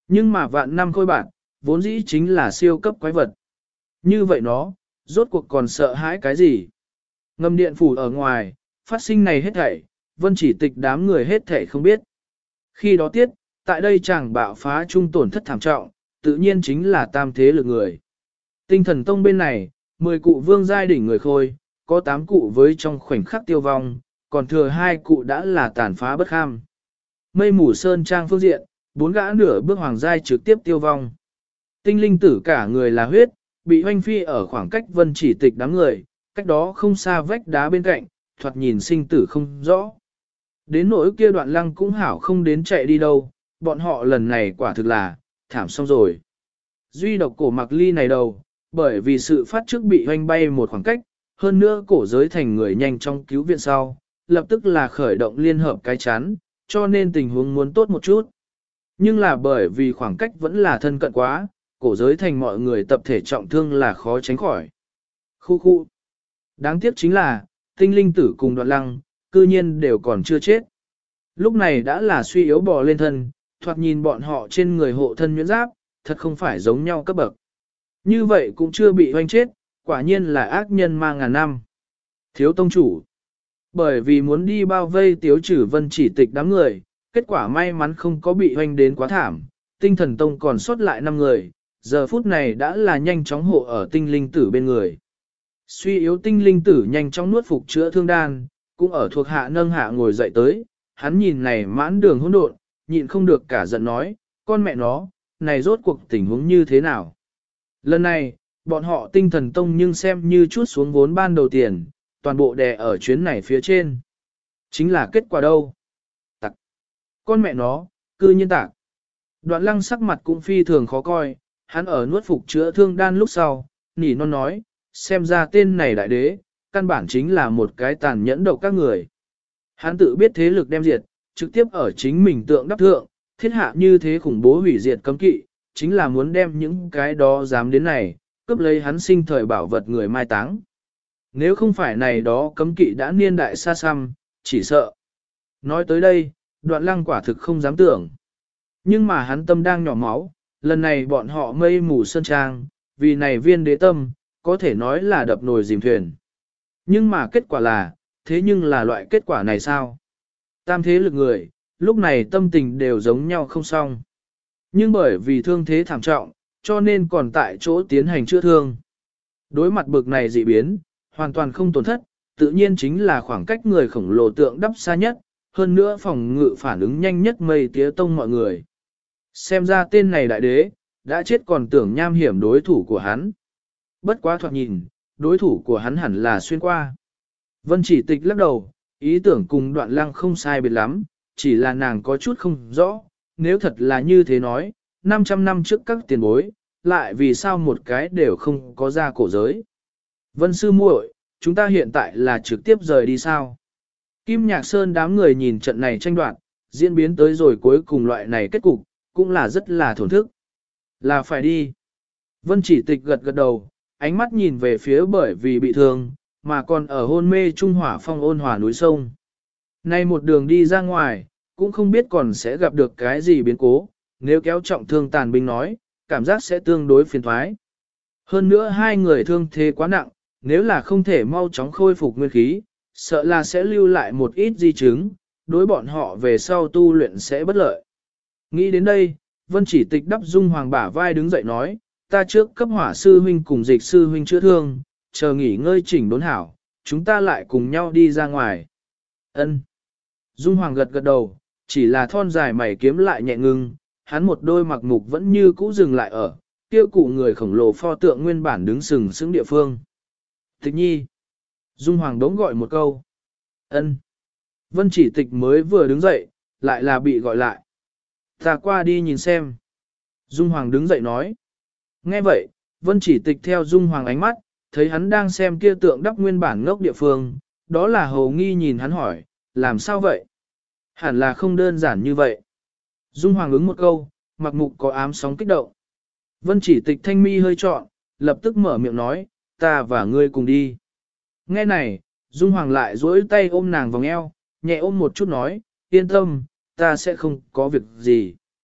Nhưng mà vạn năm khôi bản, vốn dĩ chính là siêu cấp quái vật. Như vậy nó, rốt cuộc còn sợ hãi cái gì? Ngầm điện phủ ở ngoài, phát sinh này hết thảy, Vân Chỉ Tịch đám người hết thảy không biết. Khi đó tiết, tại đây chàng bạo phá trung tổn thất thảm trọng, tự nhiên chính là tam thế lực người. Tinh thần tông bên này, 10 cụ vương giai đỉnh người khôi, có 8 cụ với trong khoảnh khắc tiêu vong, còn thừa 2 cụ đã là tàn phá bất kham. Mây mù sơn trang phương diện, 4 gã nửa bước hoàng giai trực tiếp tiêu vong. Tinh linh tử cả người là huyết, bị hoanh phi ở khoảng cách Vân Chỉ Tịch đám người, cách đó không xa vách đá bên cạnh, thoạt nhìn sinh tử không rõ. Đến nỗi kia Đoạn Lăng cũng hảo không đến chạy đi đâu, bọn họ lần này quả thực là, thảm xong rồi. Duy độc cổ Mặc Ly này đầu, bởi vì sự phát trước bị hoanh bay một khoảng cách, hơn nữa cổ giới thành người nhanh trong cứu viện sau, lập tức là khởi động liên hợp cái chắn, cho nên tình huống muốn tốt một chút. Nhưng là bởi vì khoảng cách vẫn là thân cận quá, cổ giới thành mọi người tập thể trọng thương là khó tránh khỏi. Khu khu. Đáng tiếc chính là, tinh linh tử cùng Đoạn Lăng, cư nhiên đều còn chưa chết. Lúc này đã là suy yếu bò lên thân, thoạt nhìn bọn họ trên người hộ thân nhuyễn giáp, thật không phải giống nhau cấp bậc. Như vậy cũng chưa bị hoanh chết, quả nhiên là ác nhân ma ngàn năm. Thiếu tông chủ. Bởi vì muốn đi bao vây Tiếu Trử Vân Chỉ Tịch đám người, kết quả may mắn không có bị hoanh đến quá thảm, tinh thần tông còn sót lại 5 người, giờ phút này đã là nhanh chóng hộ ở tinh linh tử bên người. Suy yếu tinh linh tử nhanh chóng nuốt phục chữa thương đan, cũng ở thuộc hạ nâng hạ ngồi dậy tới, hắn nhìn này mãn đường hỗn độn, nhịn không được cả giận nói, con mẹ nó, này rốt cuộc tình huống như thế nào. Lần này, bọn họ tinh thần tông nhưng xem như chút xuống vốn ban đầu tiền, toàn bộ đè ở chuyến này phía trên. Chính là kết quả đâu? Tặc. Con mẹ nó, cư nhiên tạc. Đoạn Lăng sắc mặt cũng phi thường khó coi, hắn ở nuốt phục chữa thương đan lúc sau, nỉ non nói, xem ra tên này đại đế, căn bản chính là một cái tàn nhẫn độc các người. Hắn tự biết thế lực đem diệt, trực tiếp ở chính mình tượng đắp thượng, thiết hạ như thế khủng bố hủy diệt cấm kỵ, chính là muốn đem những cái đó dám đến này, cướp lấy hắn sinh thời bảo vật người mai táng. Nếu không phải này đó cấm kỵ đã niên đại xa xăm, chỉ sợ. Nói tới đây, Đoạn Lăng quả thực không dám tưởng. Nhưng mà hắn tâm đang nhỏ máu, lần này bọn họ mây mù sơn trang, vì này viên đế tâm, có thể nói là đập nồi dìm thuyền. Nhưng mà kết quả là, thế nhưng là loại kết quả này sao? Tam thế lực người, lúc này tâm tình đều giống nhau không xong. Nhưng bởi vì thương thế thảm trọng, cho nên còn tại chỗ tiến hành chữa thương. Đối mặt bực này dị biến, hoàn toàn không tổn thất, tự nhiên chính là khoảng cách người khổng lồ tượng đắp xa nhất, hơn nữa phòng ngự phản ứng nhanh nhất mây tía tông mọi người. Xem ra tên này đại đế, đã chết còn tưởng nham hiểm đối thủ của hắn. Bất quá thoạt nhìn, đối thủ của hắn hẳn là xuyên qua. Vân Chỉ Tịch lắc đầu, ý tưởng cùng Đoạn Lăng không sai biệt lắm, chỉ là nàng có chút không rõ, nếu thật là như thế nói, 500 năm trước các tiền bối, lại vì sao một cái đều không có ra cổ giới. Vân sư muội, chúng ta hiện tại là trực tiếp rời đi sao? Kim Nhạc Sơn đám người nhìn trận này tranh đoạt, diễn biến tới rồi cuối cùng loại này kết cục, cũng là rất là thổn thức. Là phải đi. Vân Chỉ Tịch gật gật đầu, ánh mắt nhìn về phía bởi vì bị thương, mà còn ở hôn mê trung hỏa phong ôn hòa núi sông. Nay một đường đi ra ngoài, cũng không biết còn sẽ gặp được cái gì biến cố, nếu kéo trọng thương tàn binh nói, cảm giác sẽ tương đối phiền thoái. Hơn nữa hai người thương thế quá nặng, nếu là không thể mau chóng khôi phục nguyên khí, sợ là sẽ lưu lại một ít di chứng, đối bọn họ về sau tu luyện sẽ bất lợi. Nghĩ đến đây, Vân Chỉ Tịch đắp Dung Hoàng bả vai đứng dậy nói, ta trước cấp hỏa sư huynh cùng dịch sư huynh chữa thương, chờ nghỉ ngơi chỉnh đốn hảo, chúng ta lại cùng nhau đi ra ngoài. Ân. Dung Hoàng gật gật đầu, chỉ là thon dài mày kiếm lại nhẹ ngưng, hắn một đôi mặc mục vẫn như cũ dừng lại ở, kia cụ người khổng lồ pho tượng nguyên bản đứng sừng sững địa phương. Tịch nhi. Dung Hoàng đống gọi một câu. Ân. Vân Chỉ Tịch mới vừa đứng dậy, lại là bị gọi lại. Ta qua đi nhìn xem. Dung Hoàng đứng dậy nói. Nghe vậy, Vân Chỉ Tịch theo Dung Hoàng ánh mắt, thấy hắn đang xem kia tượng đắp nguyên bản ngốc địa phương, đó là hầu nghi nhìn hắn hỏi, làm sao vậy? Hẳn là không đơn giản như vậy. Dung Hoàng ứng một câu, mặc mục có ám sóng kích động. Vân Chỉ Tịch thanh mi hơi trọn, lập tức mở miệng nói, ta và ngươi cùng đi. Nghe này, Dung Hoàng lại duỗi tay ôm nàng vòng eo, nhẹ ôm một chút nói, yên tâm, ta sẽ không có việc gì.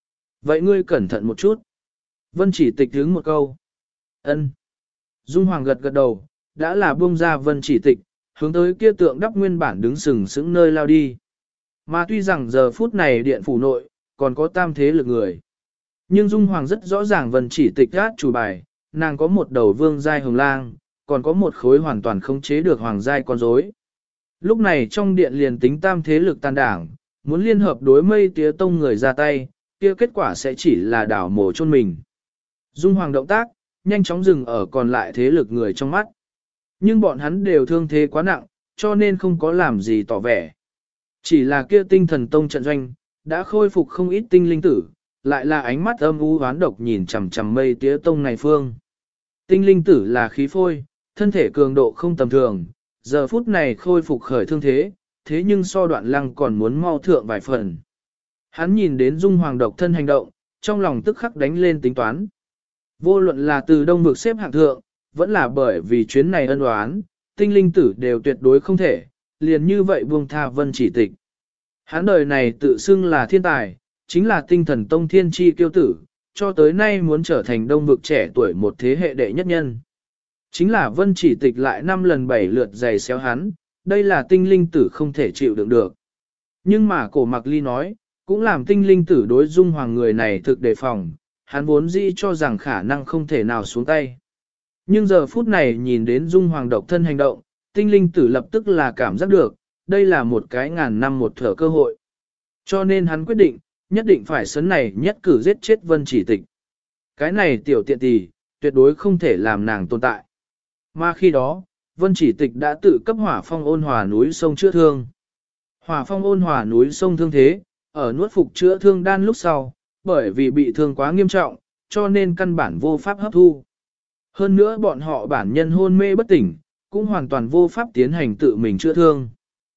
Vậy ngươi cẩn thận một chút. Vân Chỉ Tịch hướng một câu. Ân. Dung Hoàng gật gật đầu, đã là buông ra Vân Chỉ Tịch, hướng tới kia tượng đắp nguyên bản đứng sừng sững nơi lao đi. Mà tuy rằng giờ phút này điện phủ nội, còn có tam thế lực người. Nhưng Dung Hoàng rất rõ ràng Vân Chỉ Tịch gác chủ bài, nàng có một đầu vương giai hồng lang, còn có một khối hoàn toàn không chế được hoàng giai con rối. Lúc này trong điện liền tính tam thế lực tan đảng, muốn liên hợp đối mây tía tông người ra tay, kia kết quả sẽ chỉ là đảo mổ chôn mình. Dung Hoàng động tác, nhanh chóng dừng ở còn lại thế lực người trong mắt. Nhưng bọn hắn đều thương thế quá nặng, cho nên không có làm gì tỏ vẻ. Chỉ là kia tinh thần tông trận doanh, đã khôi phục không ít tinh linh tử, lại là ánh mắt âm u hoán độc nhìn chằm chằm mây tía tông này phương. Tinh linh tử là khí phôi, thân thể cường độ không tầm thường, giờ phút này khôi phục khởi thương thế, thế nhưng so đoạn lăng còn muốn mau thượng vài phần. Hắn nhìn đến Dung Hoàng độc thân hành động, trong lòng tức khắc đánh lên tính toán. Vô luận là từ đông vực xếp hạng thượng, vẫn là bởi vì chuyến này ân oán, tinh linh tử đều tuyệt đối không thể, liền như vậy buông tha Vân Chỉ Tịch. Hắn đời này tự xưng là thiên tài, chính là tinh thần tông thiên chi kiêu tử, cho tới nay muốn trở thành đông vực trẻ tuổi một thế hệ đệ nhất nhân. Chính là Vân Chỉ Tịch lại 5 lần 7 lượt giày xéo hắn, đây là tinh linh tử không thể chịu đựng được. Nhưng mà cổ Mạc Ly nói, cũng làm tinh linh tử đối Dung Hoàng người này thực đề phòng, hắn vốn dĩ cho rằng khả năng không thể nào xuống tay. Nhưng giờ phút này nhìn đến Dung Hoàng độc thân hành động, tinh linh tử lập tức là cảm giác được, đây là một cái ngàn năm một thở cơ hội. Cho nên hắn quyết định, nhất định phải sấn này nhất cử giết chết Vân Chỉ Tịch. Cái này tiểu tiện tỷ, tuyệt đối không thể làm nàng tồn tại. Mà khi đó, Vân Chỉ Tịch đã tự cấp hỏa phong ôn hòa núi sông chữa thương. Hỏa phong ôn hòa núi sông thương thế, ở nuốt phục chữa thương đan lúc sau, bởi vì bị thương quá nghiêm trọng, cho nên căn bản vô pháp hấp thu. Hơn nữa bọn họ bản nhân hôn mê bất tỉnh, cũng hoàn toàn vô pháp tiến hành tự mình chữa thương.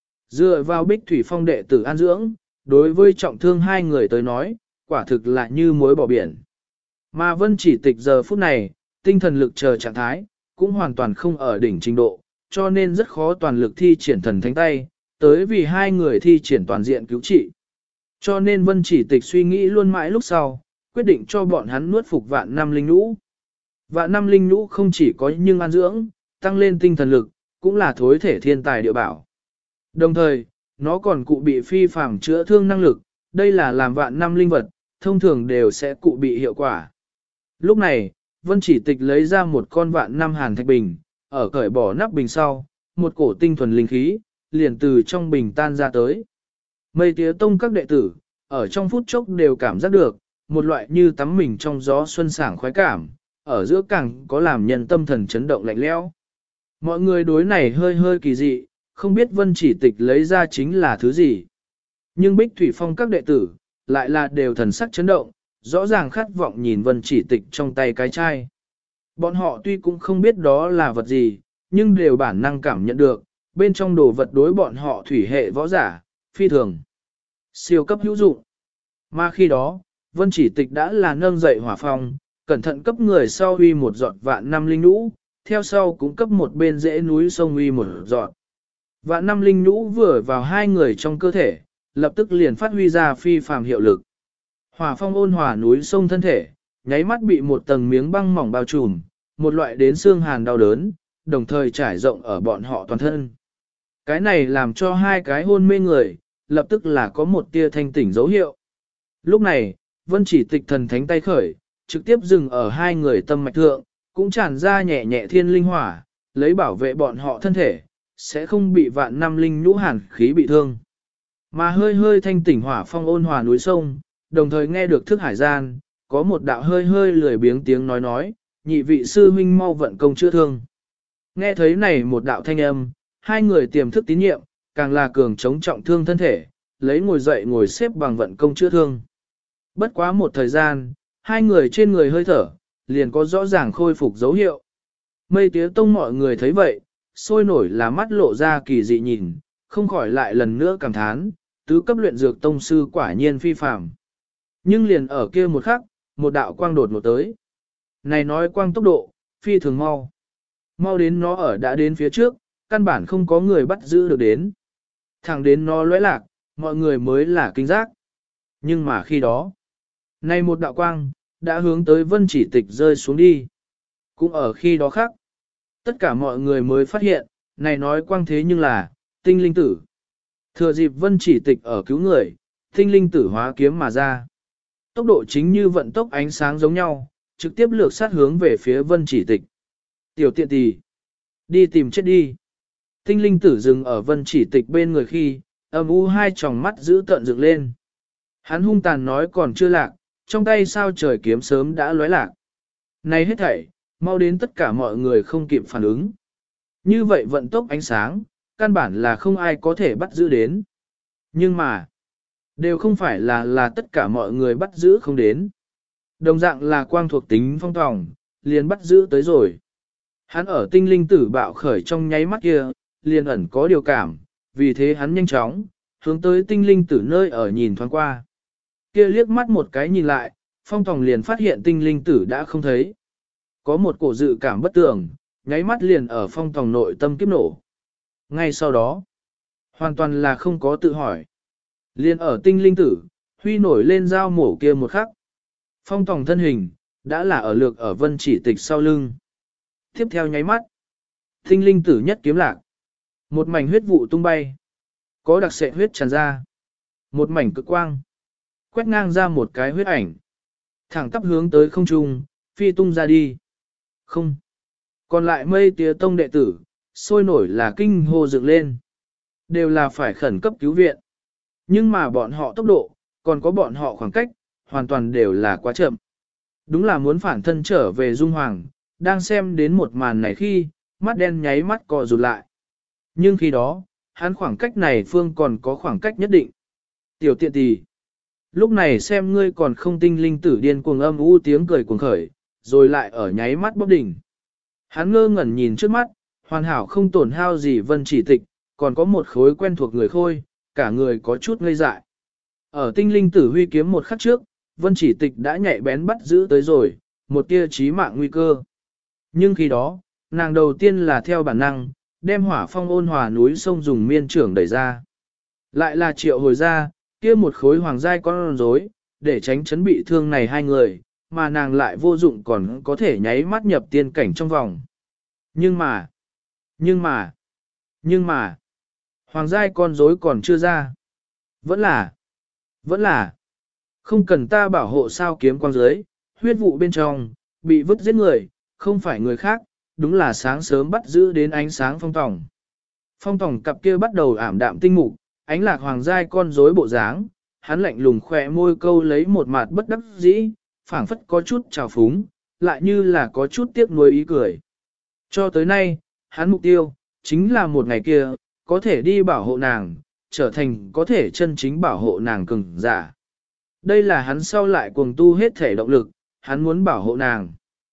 Dựa vào Bích Thủy Phong đệ tử an dưỡng, đối với trọng thương hai người tới nói, quả thực là như muối bỏ biển. Mà Vân Chỉ Tịch giờ phút này, tinh thần lực chờ trạng thái, cũng hoàn toàn không ở đỉnh trình độ, cho nên rất khó toàn lực thi triển thần thánh tay, tới vì hai người thi triển toàn diện cứu trị. Cho nên Vân Chỉ Tịch suy nghĩ luôn mãi lúc sau, quyết định cho bọn hắn nuốt phục vạn năm linh nhũ. Vạn năm linh nhũ không chỉ có nhưng an dưỡng, tăng lên tinh thần lực, cũng là thối thể thiên tài địa bảo. Đồng thời, nó còn cụ bị phi phàm chữa thương năng lực, đây là làm vạn năm linh vật, thông thường đều sẽ cụ bị hiệu quả. Lúc này, Vân Chỉ Tịch lấy ra một con vạn năm hàn thạch bình, ở cởi bỏ nắp bình sau, một cổ tinh thuần linh khí, liền từ trong bình tan ra tới. Mây tía tông các đệ tử, ở trong phút chốc đều cảm giác được, một loại như tắm mình trong gió xuân sảng khoái cảm, ở giữa càng có làm nhân tâm thần chấn động lạnh lẽo. Mọi người đối này hơi hơi kỳ dị, không biết Vân Chỉ Tịch lấy ra chính là thứ gì. Nhưng Bích Thủy Phong các đệ tử, lại là đều thần sắc chấn động, rõ ràng khát vọng nhìn Vân Chỉ Tịch trong tay cái chai. Bọn họ tuy cũng không biết đó là vật gì, nhưng đều bản năng cảm nhận được, bên trong đồ vật đối bọn họ thủy hệ võ giả, phi thường, siêu cấp hữu dụng. Mà khi đó, Vân Chỉ Tịch đã là nâng dậy hỏa phong, cẩn thận cấp người sau uy một giọt vạn năm linh nhũ, theo sau cũng cấp một bên rễ núi sông uy một giọt. Vạn năm linh nhũ vừa vào hai người trong cơ thể, lập tức liền phát huy ra phi phàm hiệu lực. Hỏa phong ôn hòa núi sông thân thể, nháy mắt bị một tầng miếng băng mỏng bao trùm, một loại đến xương hàn đau đớn, đồng thời trải rộng ở bọn họ toàn thân. Cái này làm cho hai cái hôn mê người, lập tức là có một tia thanh tỉnh dấu hiệu. Lúc này, Vân Chỉ Tịch thần thánh tay khởi, trực tiếp dừng ở hai người tâm mạch thượng, cũng tràn ra nhẹ nhẹ thiên linh hỏa, lấy bảo vệ bọn họ thân thể, sẽ không bị vạn năm linh nhũ hàn khí bị thương. Mà hơi hơi thanh tỉnh hỏa phong ôn hòa núi sông, đồng thời nghe được thức hải gian, có một đạo hơi hơi lười biếng tiếng nói, nhị vị sư huynh mau vận công chữa thương. Nghe thấy này một đạo thanh âm, hai người tiềm thức tín nhiệm, càng là cường chống trọng thương thân thể, lấy ngồi dậy ngồi xếp bằng vận công chữa thương. Bất quá một thời gian, hai người trên người hơi thở, liền có rõ ràng khôi phục dấu hiệu. Mây tía tông mọi người thấy vậy, sôi nổi là mắt lộ ra kỳ dị nhìn, không khỏi lại lần nữa cảm thán, tứ cấp luyện dược tông sư quả nhiên phi phàm. Nhưng liền ở kia một khắc, một đạo quang đột ngột tới. Này nói quang tốc độ, phi thường mau. Mau đến nó ở đã đến phía trước, căn bản không có người bắt giữ được đến. Thẳng đến nó lóe lạc, mọi người mới là kinh giác. Nhưng mà khi đó, Này một đạo quang, đã hướng tới vân chỉ tịch rơi xuống đi. Cũng ở khi đó khác, tất cả mọi người mới phát hiện, này nói quang thế nhưng là, tinh linh tử. Thừa dịp vân chỉ tịch ở cứu người, tinh linh tử hóa kiếm mà ra. Tốc độ chính như vận tốc ánh sáng giống nhau, trực tiếp lược sát hướng về phía vân chỉ tịch. Tiểu tiện tỳ, đi tìm chết đi. Tinh linh tử dừng ở vân chỉ tịch bên người khi, âm u hai tròng mắt giữ tận dựng lên. Hắn hung tàn nói còn chưa lạc, trong tay sao trời kiếm sớm đã lóe lạc. Này hết thảy, mau đến tất cả mọi người không kịp phản ứng. Như vậy vận tốc ánh sáng, căn bản là không ai có thể bắt giữ đến. Nhưng mà, đều không phải là tất cả mọi người bắt giữ không đến. Đồng dạng là quang thuộc tính phong tòng, liền bắt giữ tới rồi. Hắn ở tinh linh tử bạo khởi trong nháy mắt kia, liền ẩn có điều cảm, vì thế hắn nhanh chóng, hướng tới tinh linh tử nơi ở nhìn thoáng qua. Kia liếc mắt một cái nhìn lại, phong tòng liền phát hiện tinh linh tử đã không thấy. Có một cổ dự cảm bất tường, nháy mắt liền ở phong tòng nội tâm kiếp nổ. Ngay sau đó, hoàn toàn là không có tự hỏi. Liền ở tinh linh tử, huy nổi lên dao mổ kia một khắc. Phong tòng thân hình, đã là ở lược ở vân chỉ tịch sau lưng. Tiếp theo nháy mắt, tinh linh tử nhất kiếm lạc. Một mảnh huyết vụ tung bay. Có đặc sệ huyết tràn ra. Một mảnh cực quang. Quét ngang ra một cái huyết ảnh. Thẳng tắp hướng tới không trung, phi tung ra đi. Không. Còn lại mây tía tông đệ tử, sôi nổi là kinh hô dựng lên. Đều là phải khẩn cấp cứu viện. Nhưng mà bọn họ tốc độ, còn có bọn họ khoảng cách, hoàn toàn đều là quá chậm. Đúng là muốn phản thân trở về Dung Hoàng, đang xem đến một màn này khi, mắt đen nháy mắt co rụt lại. Nhưng khi đó, hắn khoảng cách này phương còn có khoảng cách nhất định. Tiểu tiện tỳ, lúc này xem ngươi còn không tinh linh tử điên cuồng âm u tiếng cười cuồng khởi, rồi lại ở nháy mắt bóp đỉnh. Hắn ngơ ngẩn nhìn trước mắt, hoàn hảo không tổn hao gì vân chỉ tịch, còn có một khối quen thuộc người khôi, cả người có chút ngây dại. Ở tinh linh tử huy kiếm một khắc trước, vân chỉ tịch đã nhạy bén bắt giữ tới rồi, một tia chí mạng nguy cơ. Nhưng khi đó, nàng đầu tiên là theo bản năng, đem hỏa phong ôn hòa núi sông dùng miên trưởng đẩy ra. Lại là triệu hồi ra, kia một khối hoàng giai con rối, để tránh chấn bị thương này hai người, mà nàng lại vô dụng còn có thể nháy mắt nhập tiên cảnh trong vòng. Nhưng mà, hoàng giai con rối còn chưa ra. Vẫn là, không cần ta bảo hộ sao kiếm quang dưới, huyết vụ bên trong, bị vứt giết người, không phải người khác, đúng là sáng sớm bắt giữ đến ánh sáng phong tòng. Phong tòng cặp kia bắt đầu ảm đạm tinh mục, ánh lạc hoàng giai con rối bộ dáng, hắn lạnh lùng khỏe môi câu lấy một mặt bất đắc dĩ, phảng phất có chút trào phúng, lại như là có chút tiếc nuối ý cười. Cho tới nay, hắn mục tiêu, chính là một ngày kia, có thể đi bảo hộ nàng, trở thành có thể chân chính bảo hộ nàng cường giả. Đây là hắn sau lại cuồng tu hết thể động lực, hắn muốn bảo hộ nàng.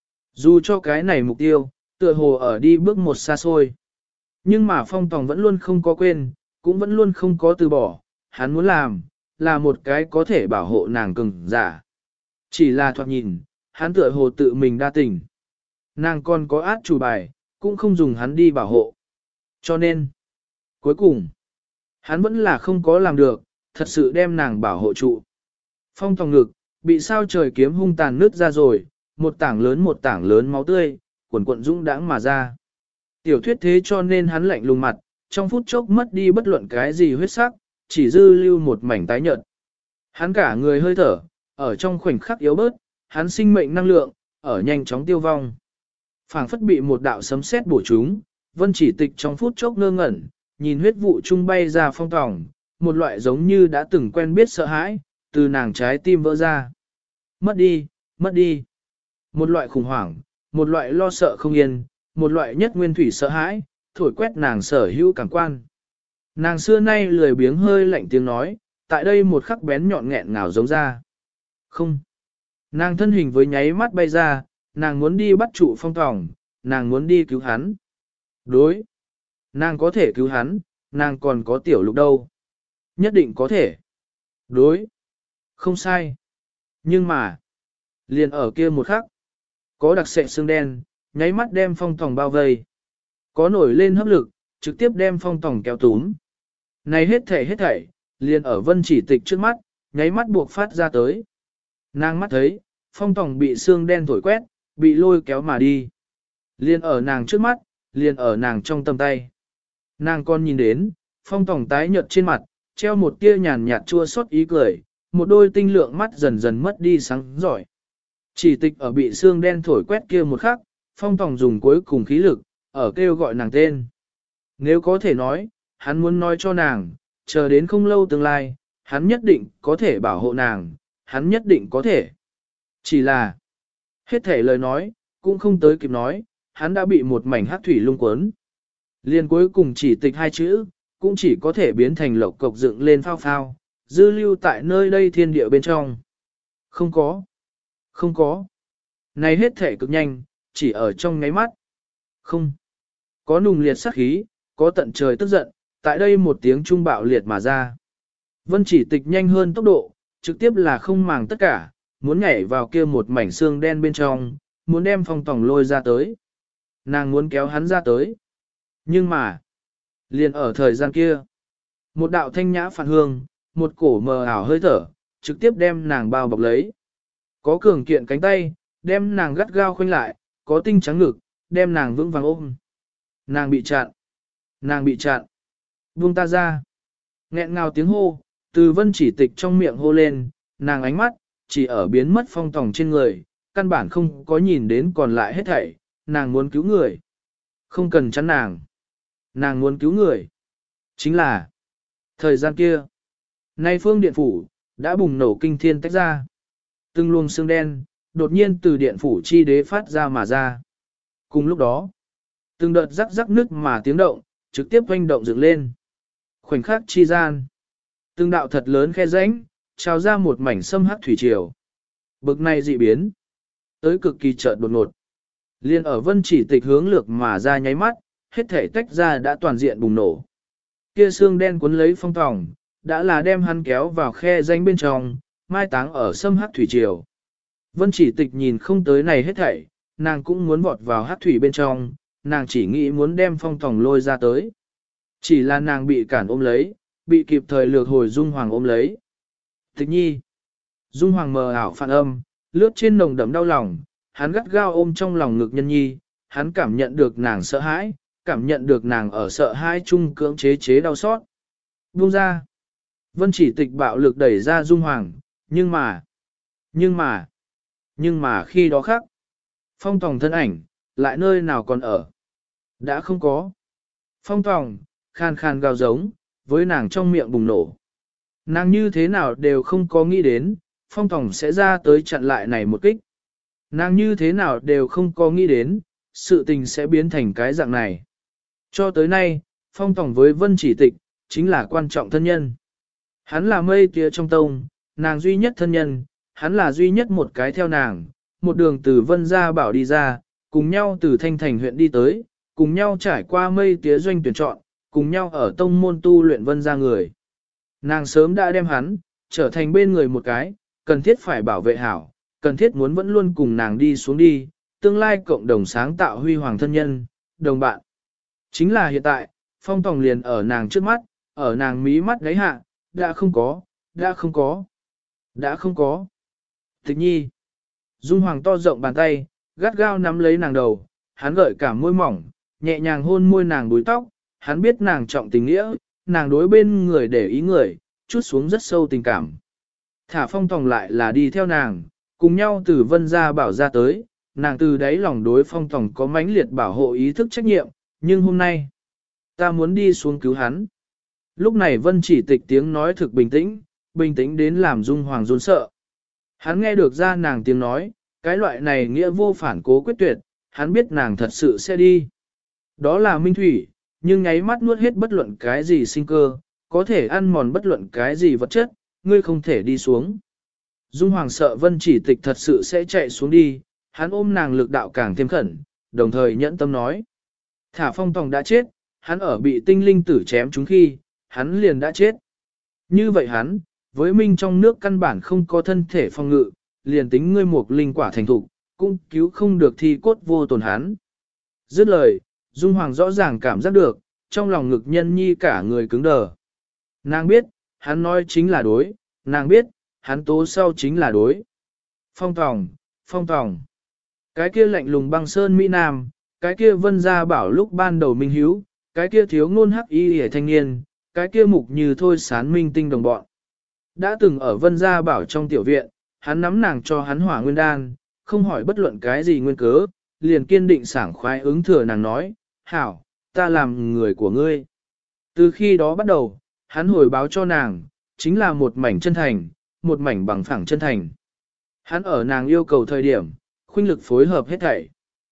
Dù cho cái này mục tiêu, tựa hồ ở đi bước một xa xôi. Nhưng mà phong tòng vẫn luôn không có quên, cũng vẫn luôn không có từ bỏ, hắn muốn làm, là một cái có thể bảo hộ nàng cường giả. Chỉ là thoạt nhìn, hắn tựa hồ tự mình đa tình. Nàng còn có át chủ bài, cũng không dùng hắn đi bảo hộ. Cho nên, cuối cùng, hắn vẫn là không có làm được, thật sự đem nàng bảo hộ trụ. Phong tòng ngực, bị sao trời kiếm hung tàn nứt ra rồi, một tảng lớn máu tươi, cuộn cuộn dũng đãng mà ra. Tiểu thuyết thế cho nên hắn lạnh lùng mặt, trong phút chốc mất đi bất luận cái gì huyết sắc, chỉ dư lưu một mảnh tái nhợt. Hắn cả người hơi thở, ở trong khoảnh khắc yếu bớt, hắn sinh mệnh năng lượng, ở nhanh chóng tiêu vong. Phảng phất bị một đạo sấm sét bổ trúng, vân chỉ tịch trong phút chốc ngơ ngẩn, nhìn huyết vụ trung bay ra phong tòng, một loại giống như đã từng quen biết sợ hãi, từ nàng trái tim vỡ ra. Mất đi. Một loại khủng hoảng, một loại lo sợ không yên, một loại nhất nguyên thủy sợ hãi, thổi quét nàng sở hữu cảm quan. Nàng xưa nay lười biếng hơi lạnh tiếng nói, tại đây một khắc bén nhọn nghẹn ngào giống ra. Không. Nàng thân hình với nháy mắt bay ra, nàng muốn đi bắt trụ phong tòng, nàng muốn đi cứu hắn. Đối. Nàng có thể cứu hắn, nàng còn có tiểu lục đâu. Nhất định có thể. Đối. Không sai. Nhưng mà, liền ở kia một khắc, có đặc sệ xương đen, nháy mắt đem phong tòng bao vây. Có nổi lên hấp lực, trực tiếp đem phong tòng kéo túm. Này hết thảy, liền ở vân chỉ tịch trước mắt, nháy mắt buộc phát ra tới. Nàng mắt thấy, phong tòng bị xương đen thổi quét, bị lôi kéo mà đi. Liền ở nàng trước mắt, liền ở nàng trong tầm tay. Nàng còn nhìn đến, phong tòng tái nhợt trên mặt, treo một tia nhàn nhạt chua xót ý cười, một đôi tinh lượng mắt dần dần mất đi sáng giỏi. Chỉ tịch ở bị xương đen thổi quét kia một khắc, phong tòng dùng cuối cùng khí lực, ở kêu gọi nàng tên. Nếu có thể nói, hắn muốn nói cho nàng, chờ đến không lâu tương lai, hắn nhất định có thể bảo hộ nàng, hắn nhất định có thể. Chỉ là, hết thể lời nói, cũng không tới kịp nói, hắn đã bị một mảnh hắc thủy lung cuốn. Liên cuối cùng chỉ tịch hai chữ, cũng chỉ có thể biến thành lộc cộc dựng lên phao phao, dư lưu tại nơi đây thiên địa bên trong. Không có. Không có. Này hết thể cực nhanh, chỉ ở trong ngáy mắt. Không. Có nùng liệt sát khí, có tận trời tức giận, tại đây một tiếng trung bạo liệt mà ra. Vân chỉ tịch nhanh hơn tốc độ, trực tiếp là không màng tất cả, muốn nhảy vào kia một mảnh xương đen bên trong, muốn đem phong tòng lôi ra tới. Nàng muốn kéo hắn ra tới. Nhưng mà, liền ở thời gian kia, một đạo thanh nhã phản hương, một cổ mờ ảo hơi thở, trực tiếp đem nàng bao bọc lấy. Có cường kiện cánh tay, đem nàng gắt gao khoanh lại, có tinh trắng ngực, đem nàng vững vàng ôm. Nàng bị chặn. Nàng bị chặn. Buông ta ra. Nghẹn ngào tiếng hô, từ vân chỉ tịch trong miệng hô lên, nàng ánh mắt, chỉ ở biến mất phong tòng trên người, căn bản không có nhìn đến còn lại hết thảy, nàng muốn cứu người. Không cần chắn nàng. Nàng muốn cứu người. Chính là, thời gian kia, nay phương điện phủ, đã bùng nổ kinh thiên tách ra. Từng luồng xương đen, đột nhiên từ điện phủ chi đế phát ra mà ra. Cùng lúc đó, từng đợt rắc rắc nước mà tiếng động, trực tiếp oanh động dựng lên. Khoảnh khắc chi gian, từng đạo thật lớn khe rãnh, trào ra một mảnh sâm hắc thủy triều. Bực này dị biến, tới cực kỳ chợt đột ngột. Liên ở vân chỉ tịch hướng lược mà ra nháy mắt, hết thể tách ra đã toàn diện bùng nổ. Kia xương đen cuốn lấy phong tòng, đã là đem hắn kéo vào khe rãnh bên trong, mai táng ở sâm hắc thủy triều. Vân chỉ tịch nhìn không tới này hết thảy, nàng cũng muốn vọt vào hắc thủy bên trong, nàng chỉ nghĩ muốn đem phong tòng lôi ra tới. Chỉ là nàng bị cản ôm lấy, bị kịp thời lược hồi Dung Hoàng ôm lấy. Tịch nhi. Dung Hoàng mờ ảo phản âm, lướt trên nồng đậm đau lòng, hắn gắt gao ôm trong lòng ngực nhân nhi, hắn cảm nhận được nàng sợ hãi, cảm nhận được nàng ở sợ hãi chung cưỡng chế đau xót. Buông ra. Vân chỉ tịch bạo lực đẩy ra Dung Hoàng, nhưng mà khi đó khác, phong tòng thân ảnh, lại nơi nào còn ở. Đã không có. Phong tòng, khan khan gào giống, với nàng trong miệng bùng nổ. Nàng như thế nào đều không có nghĩ đến, phong tòng sẽ ra tới chặn lại này một kích. Nàng như thế nào đều không có nghĩ đến, sự tình sẽ biến thành cái dạng này. Cho tới nay, phong tòng với vân chỉ tịch, chính là quan trọng thân nhân. Hắn là mây tía trong tông, nàng duy nhất thân nhân, hắn là duy nhất một cái theo nàng, một đường từ vân gia bảo đi ra, cùng nhau từ thanh thành huyện đi tới, cùng nhau trải qua mây tía doanh tuyển chọn, cùng nhau ở tông môn tu luyện vân gia người. Nàng sớm đã đem hắn, trở thành bên người một cái, cần thiết phải bảo vệ hảo, cần thiết muốn vẫn luôn cùng nàng đi xuống đi, tương lai cộng đồng sáng tạo huy hoàng thân nhân, đồng bạn. Chính là hiện tại, phong tòng liền ở nàng trước mắt, ở nàng mí mắt gáy hạ, đã không có. Tịch nhi. Dung Hoàng to rộng bàn tay, gắt gao nắm lấy nàng đầu, hắn gợi cả môi mỏng, nhẹ nhàng hôn môi nàng búi tóc, hắn biết nàng trọng tình nghĩa, nàng đối bên người để ý người, chút xuống rất sâu tình cảm. Thả phong tòng lại là đi theo nàng, cùng nhau từ vân gia bảo ra tới, nàng từ đáy lòng đối phong tòng có mãnh liệt bảo hộ ý thức trách nhiệm, nhưng hôm nay, ta muốn đi xuống cứu hắn. Lúc này vân chỉ tịch tiếng nói thực bình tĩnh đến làm Dung Hoàng run sợ. Hắn nghe được ra nàng tiếng nói, cái loại này nghĩa vô phản cố quyết tuyệt, hắn biết nàng thật sự sẽ đi. Đó là minh thủy, nhưng nháy mắt nuốt hết bất luận cái gì sinh cơ, có thể ăn mòn bất luận cái gì vật chất, ngươi không thể đi xuống. Dung Hoàng sợ vân chỉ tịch thật sự sẽ chạy xuống đi, hắn ôm nàng lực đạo càng thêm khẩn, đồng thời nhẫn tâm nói. Thả phong tòng đã chết, hắn ở bị tinh linh tử chém chúng khi, hắn liền đã chết. Như vậy hắn, với minh trong nước căn bản không có thân thể phòng ngự, liền tính ngươi một linh quả thành thục, cũng cứu không được thi cốt vô tổn hắn. Dứt lời, Dung Hoàng rõ ràng cảm giác được, trong lòng ngực nhân nhi cả người cứng đờ. Nàng biết, hắn nói chính là đối, nàng biết, hắn tố sau chính là đối. Phong tòng, phong tòng. Cái kia lạnh lùng băng sơn Mỹ Nam, cái kia vân gia bảo lúc ban đầu minh hiếu, cái kia thiếu ngôn hắc y hề thanh niên, cái kia mục như thôi sán minh tinh đồng bọn. Đã từng ở vân gia bảo trong tiểu viện, hắn nắm nàng cho hắn hỏa nguyên đan, không hỏi bất luận cái gì nguyên cớ, liền kiên định sảng khoái ứng thừa nàng nói, hảo, ta làm người của ngươi. Từ khi đó bắt đầu, hắn hồi báo cho nàng, chính là một mảnh chân thành, một mảnh bằng phẳng chân thành. Hắn ở nàng yêu cầu thời điểm, khuynh lực phối hợp hết thảy.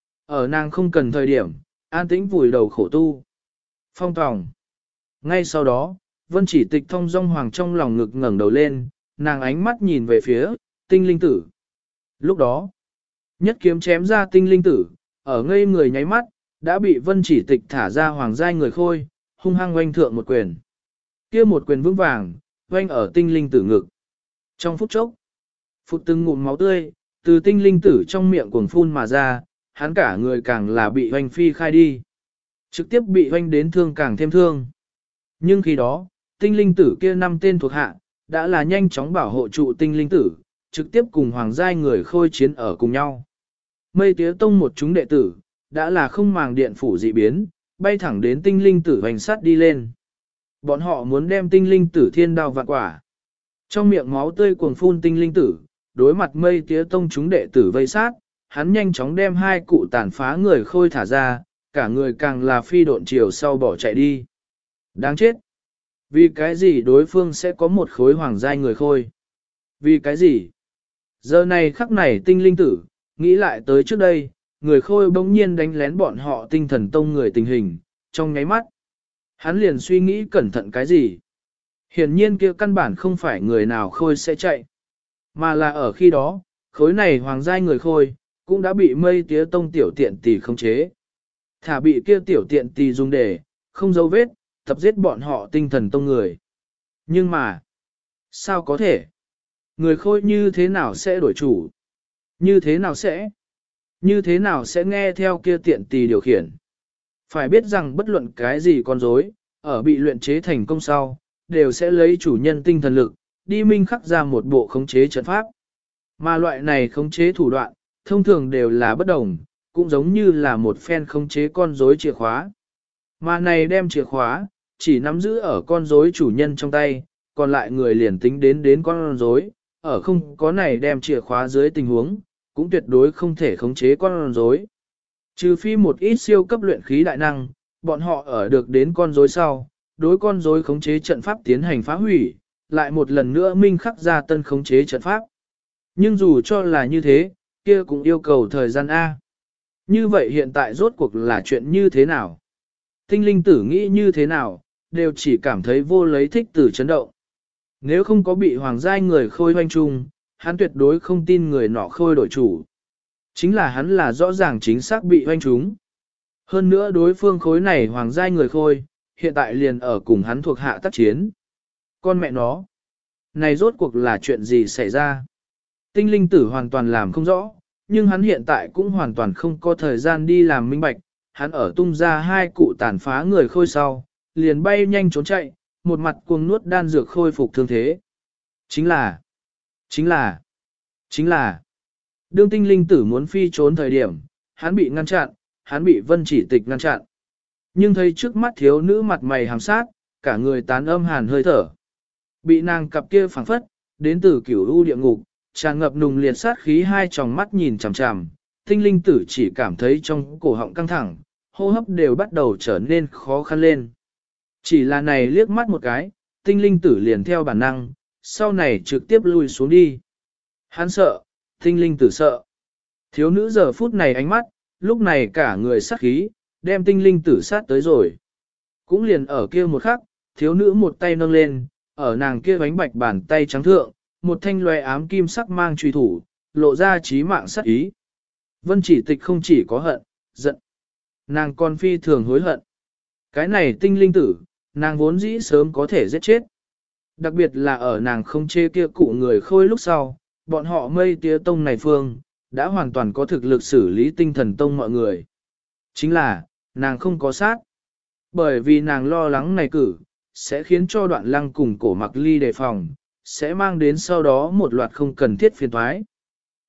Ở nàng không cần thời điểm, an tĩnh vùi đầu khổ tu. Phong tòng. Ngay sau đó, Vân Chỉ Tịch thong dong hoàng trong lòng ngực ngẩng đầu lên, nàng ánh mắt nhìn về phía tinh linh tử. Lúc đó, nhất kiếm chém ra tinh linh tử, ở ngây người nháy mắt, đã bị Vân Chỉ Tịch thả ra hoàng giai người khôi, hung hăng oanh thượng một quyền. Kia một quyền vững vàng, oanh ở tinh linh tử ngực. Trong phút chốc, phụt từng ngụm máu tươi, từ tinh linh tử trong miệng cuồng phun mà ra, hắn cả người càng là bị oanh phi khai đi. Trực tiếp bị oanh đến thương càng thêm thương. Nhưng khi đó, tinh linh tử kia 5 tên thuộc hạ, đã là nhanh chóng bảo hộ trụ tinh linh tử, trực tiếp cùng hoàng giai người khôi chiến ở cùng nhau. Mây tía tông một chúng đệ tử, đã là không màng điện phủ dị biến, bay thẳng đến tinh linh tử hoành sát đi lên. Bọn họ muốn đem tinh linh tử thiên đao vạn quả. Trong miệng máu tươi cuồng phun tinh linh tử, đối mặt mây tía tông chúng đệ tử vây sát, hắn nhanh chóng đem 2 cụ tàn phá người khôi thả ra, cả người càng là phi độn chiều sau bỏ chạy đi. Đáng chết! Vì cái gì đối phương sẽ có một khối hoàng giai người khôi? Vì cái gì? Giờ này khắc này tinh linh tử, nghĩ lại tới trước đây, người khôi bỗng nhiên đánh lén bọn họ tinh thần tông người tình hình, trong nháy mắt. Hắn liền suy nghĩ cẩn thận cái gì? Hiển nhiên kia căn bản không phải người nào khôi sẽ chạy. Mà là ở khi đó, khối này hoàng giai người khôi, cũng đã bị mây tía tông tiểu tiện tỷ khống chế. Thả bị kia tiểu tiện tỷ dùng để, không dấu vết, tập giết bọn họ tinh thần tông người. Nhưng mà, sao có thể? Người khôi như thế nào sẽ đổi chủ? Như thế nào sẽ? Như thế nào sẽ nghe theo kia tiện tỷ điều khiển? Phải biết rằng bất luận cái gì con rối, ở bị luyện chế thành công sau, đều sẽ lấy chủ nhân tinh thần lực, đi minh khắc ra một bộ khống chế trận pháp. Mà loại này khống chế thủ đoạn, thông thường đều là bất đồng, cũng giống như là một phen khống chế con rối chìa khóa. Mà này đem chìa khóa, chỉ nắm giữ ở con rối chủ nhân trong tay, còn lại người liền tính đến con rối, ở không có này đem chìa khóa dưới tình huống, cũng tuyệt đối không thể khống chế con rối. Trừ phi một ít siêu cấp luyện khí đại năng, bọn họ ở được đến con rối sau, đối con rối khống chế trận pháp tiến hành phá hủy, lại một lần nữa minh khắc ra tân khống chế trận pháp. Nhưng dù cho là như thế, kia cũng yêu cầu thời gian A. Như vậy hiện tại rốt cuộc là chuyện như thế nào? Tinh linh tử nghĩ như thế nào, đều chỉ cảm thấy vô lấy thích tử chấn động. Nếu không có bị hoàng giai người khôi hoanh chung, hắn tuyệt đối không tin người nọ khôi đổi chủ. Chính là hắn là rõ ràng chính xác bị hoanh trúng. Hơn nữa đối phương khối này hoàng giai người khôi, hiện tại liền ở cùng hắn thuộc hạ tác chiến. Con mẹ nó, này rốt cuộc là chuyện gì xảy ra? Tinh linh tử hoàn toàn làm không rõ, nhưng hắn hiện tại cũng hoàn toàn không có thời gian đi làm minh bạch. Hắn ở tung ra 2 cụ tàn phá người khôi sau, liền bay nhanh trốn chạy, một mặt cuồng nuốt đan dược khôi phục thương thế. Chính là, đương tinh linh tử muốn phi trốn thời điểm, hắn bị ngăn chặn, hắn bị Vân Chỉ Tịch ngăn chặn. Nhưng thấy trước mắt thiếu nữ mặt mày hàm sát, cả người tán âm hàn hơi thở. Bị nàng cặp kia phảng phất, đến từ cửu u địa ngục, tràn ngập nùng liệt sát khí, 2 tròng mắt nhìn chằm chằm, tinh linh tử chỉ cảm thấy trong cổ họng căng thẳng, hô hấp đều bắt đầu trở nên khó khăn lên. Chỉ là này liếc mắt một cái, tinh linh tử liền theo bản năng, sau này trực tiếp lùi xuống đi. Hắn sợ, tinh linh tử sợ. Thiếu nữ giờ phút này ánh mắt, lúc này cả người sát khí, đem tinh linh tử sát tới rồi. Cũng liền ở kia một khắc, thiếu nữ một tay nâng lên, ở nàng kia bánh bạch bàn tay trắng thượng, một thanh loe ám kim sắc mang truy thủ, lộ ra chí mạng sát ý. Vân Chỉ Tịch không chỉ có hận, giận. Nàng còn phi thường hối hận. Cái này tinh linh tử, nàng vốn dĩ sớm có thể giết chết. Đặc biệt là ở nàng không chê kia cụ người khôi lúc sau, bọn họ mây tía tông này phương, đã hoàn toàn có thực lực xử lý tinh thần tông mọi người. Chính là, nàng không có sát. Bởi vì nàng lo lắng này cử, sẽ khiến cho Đoạn Lăng cùng Cổ Mặc Ly đề phòng, sẽ mang đến sau đó một loạt không cần thiết phiền toái.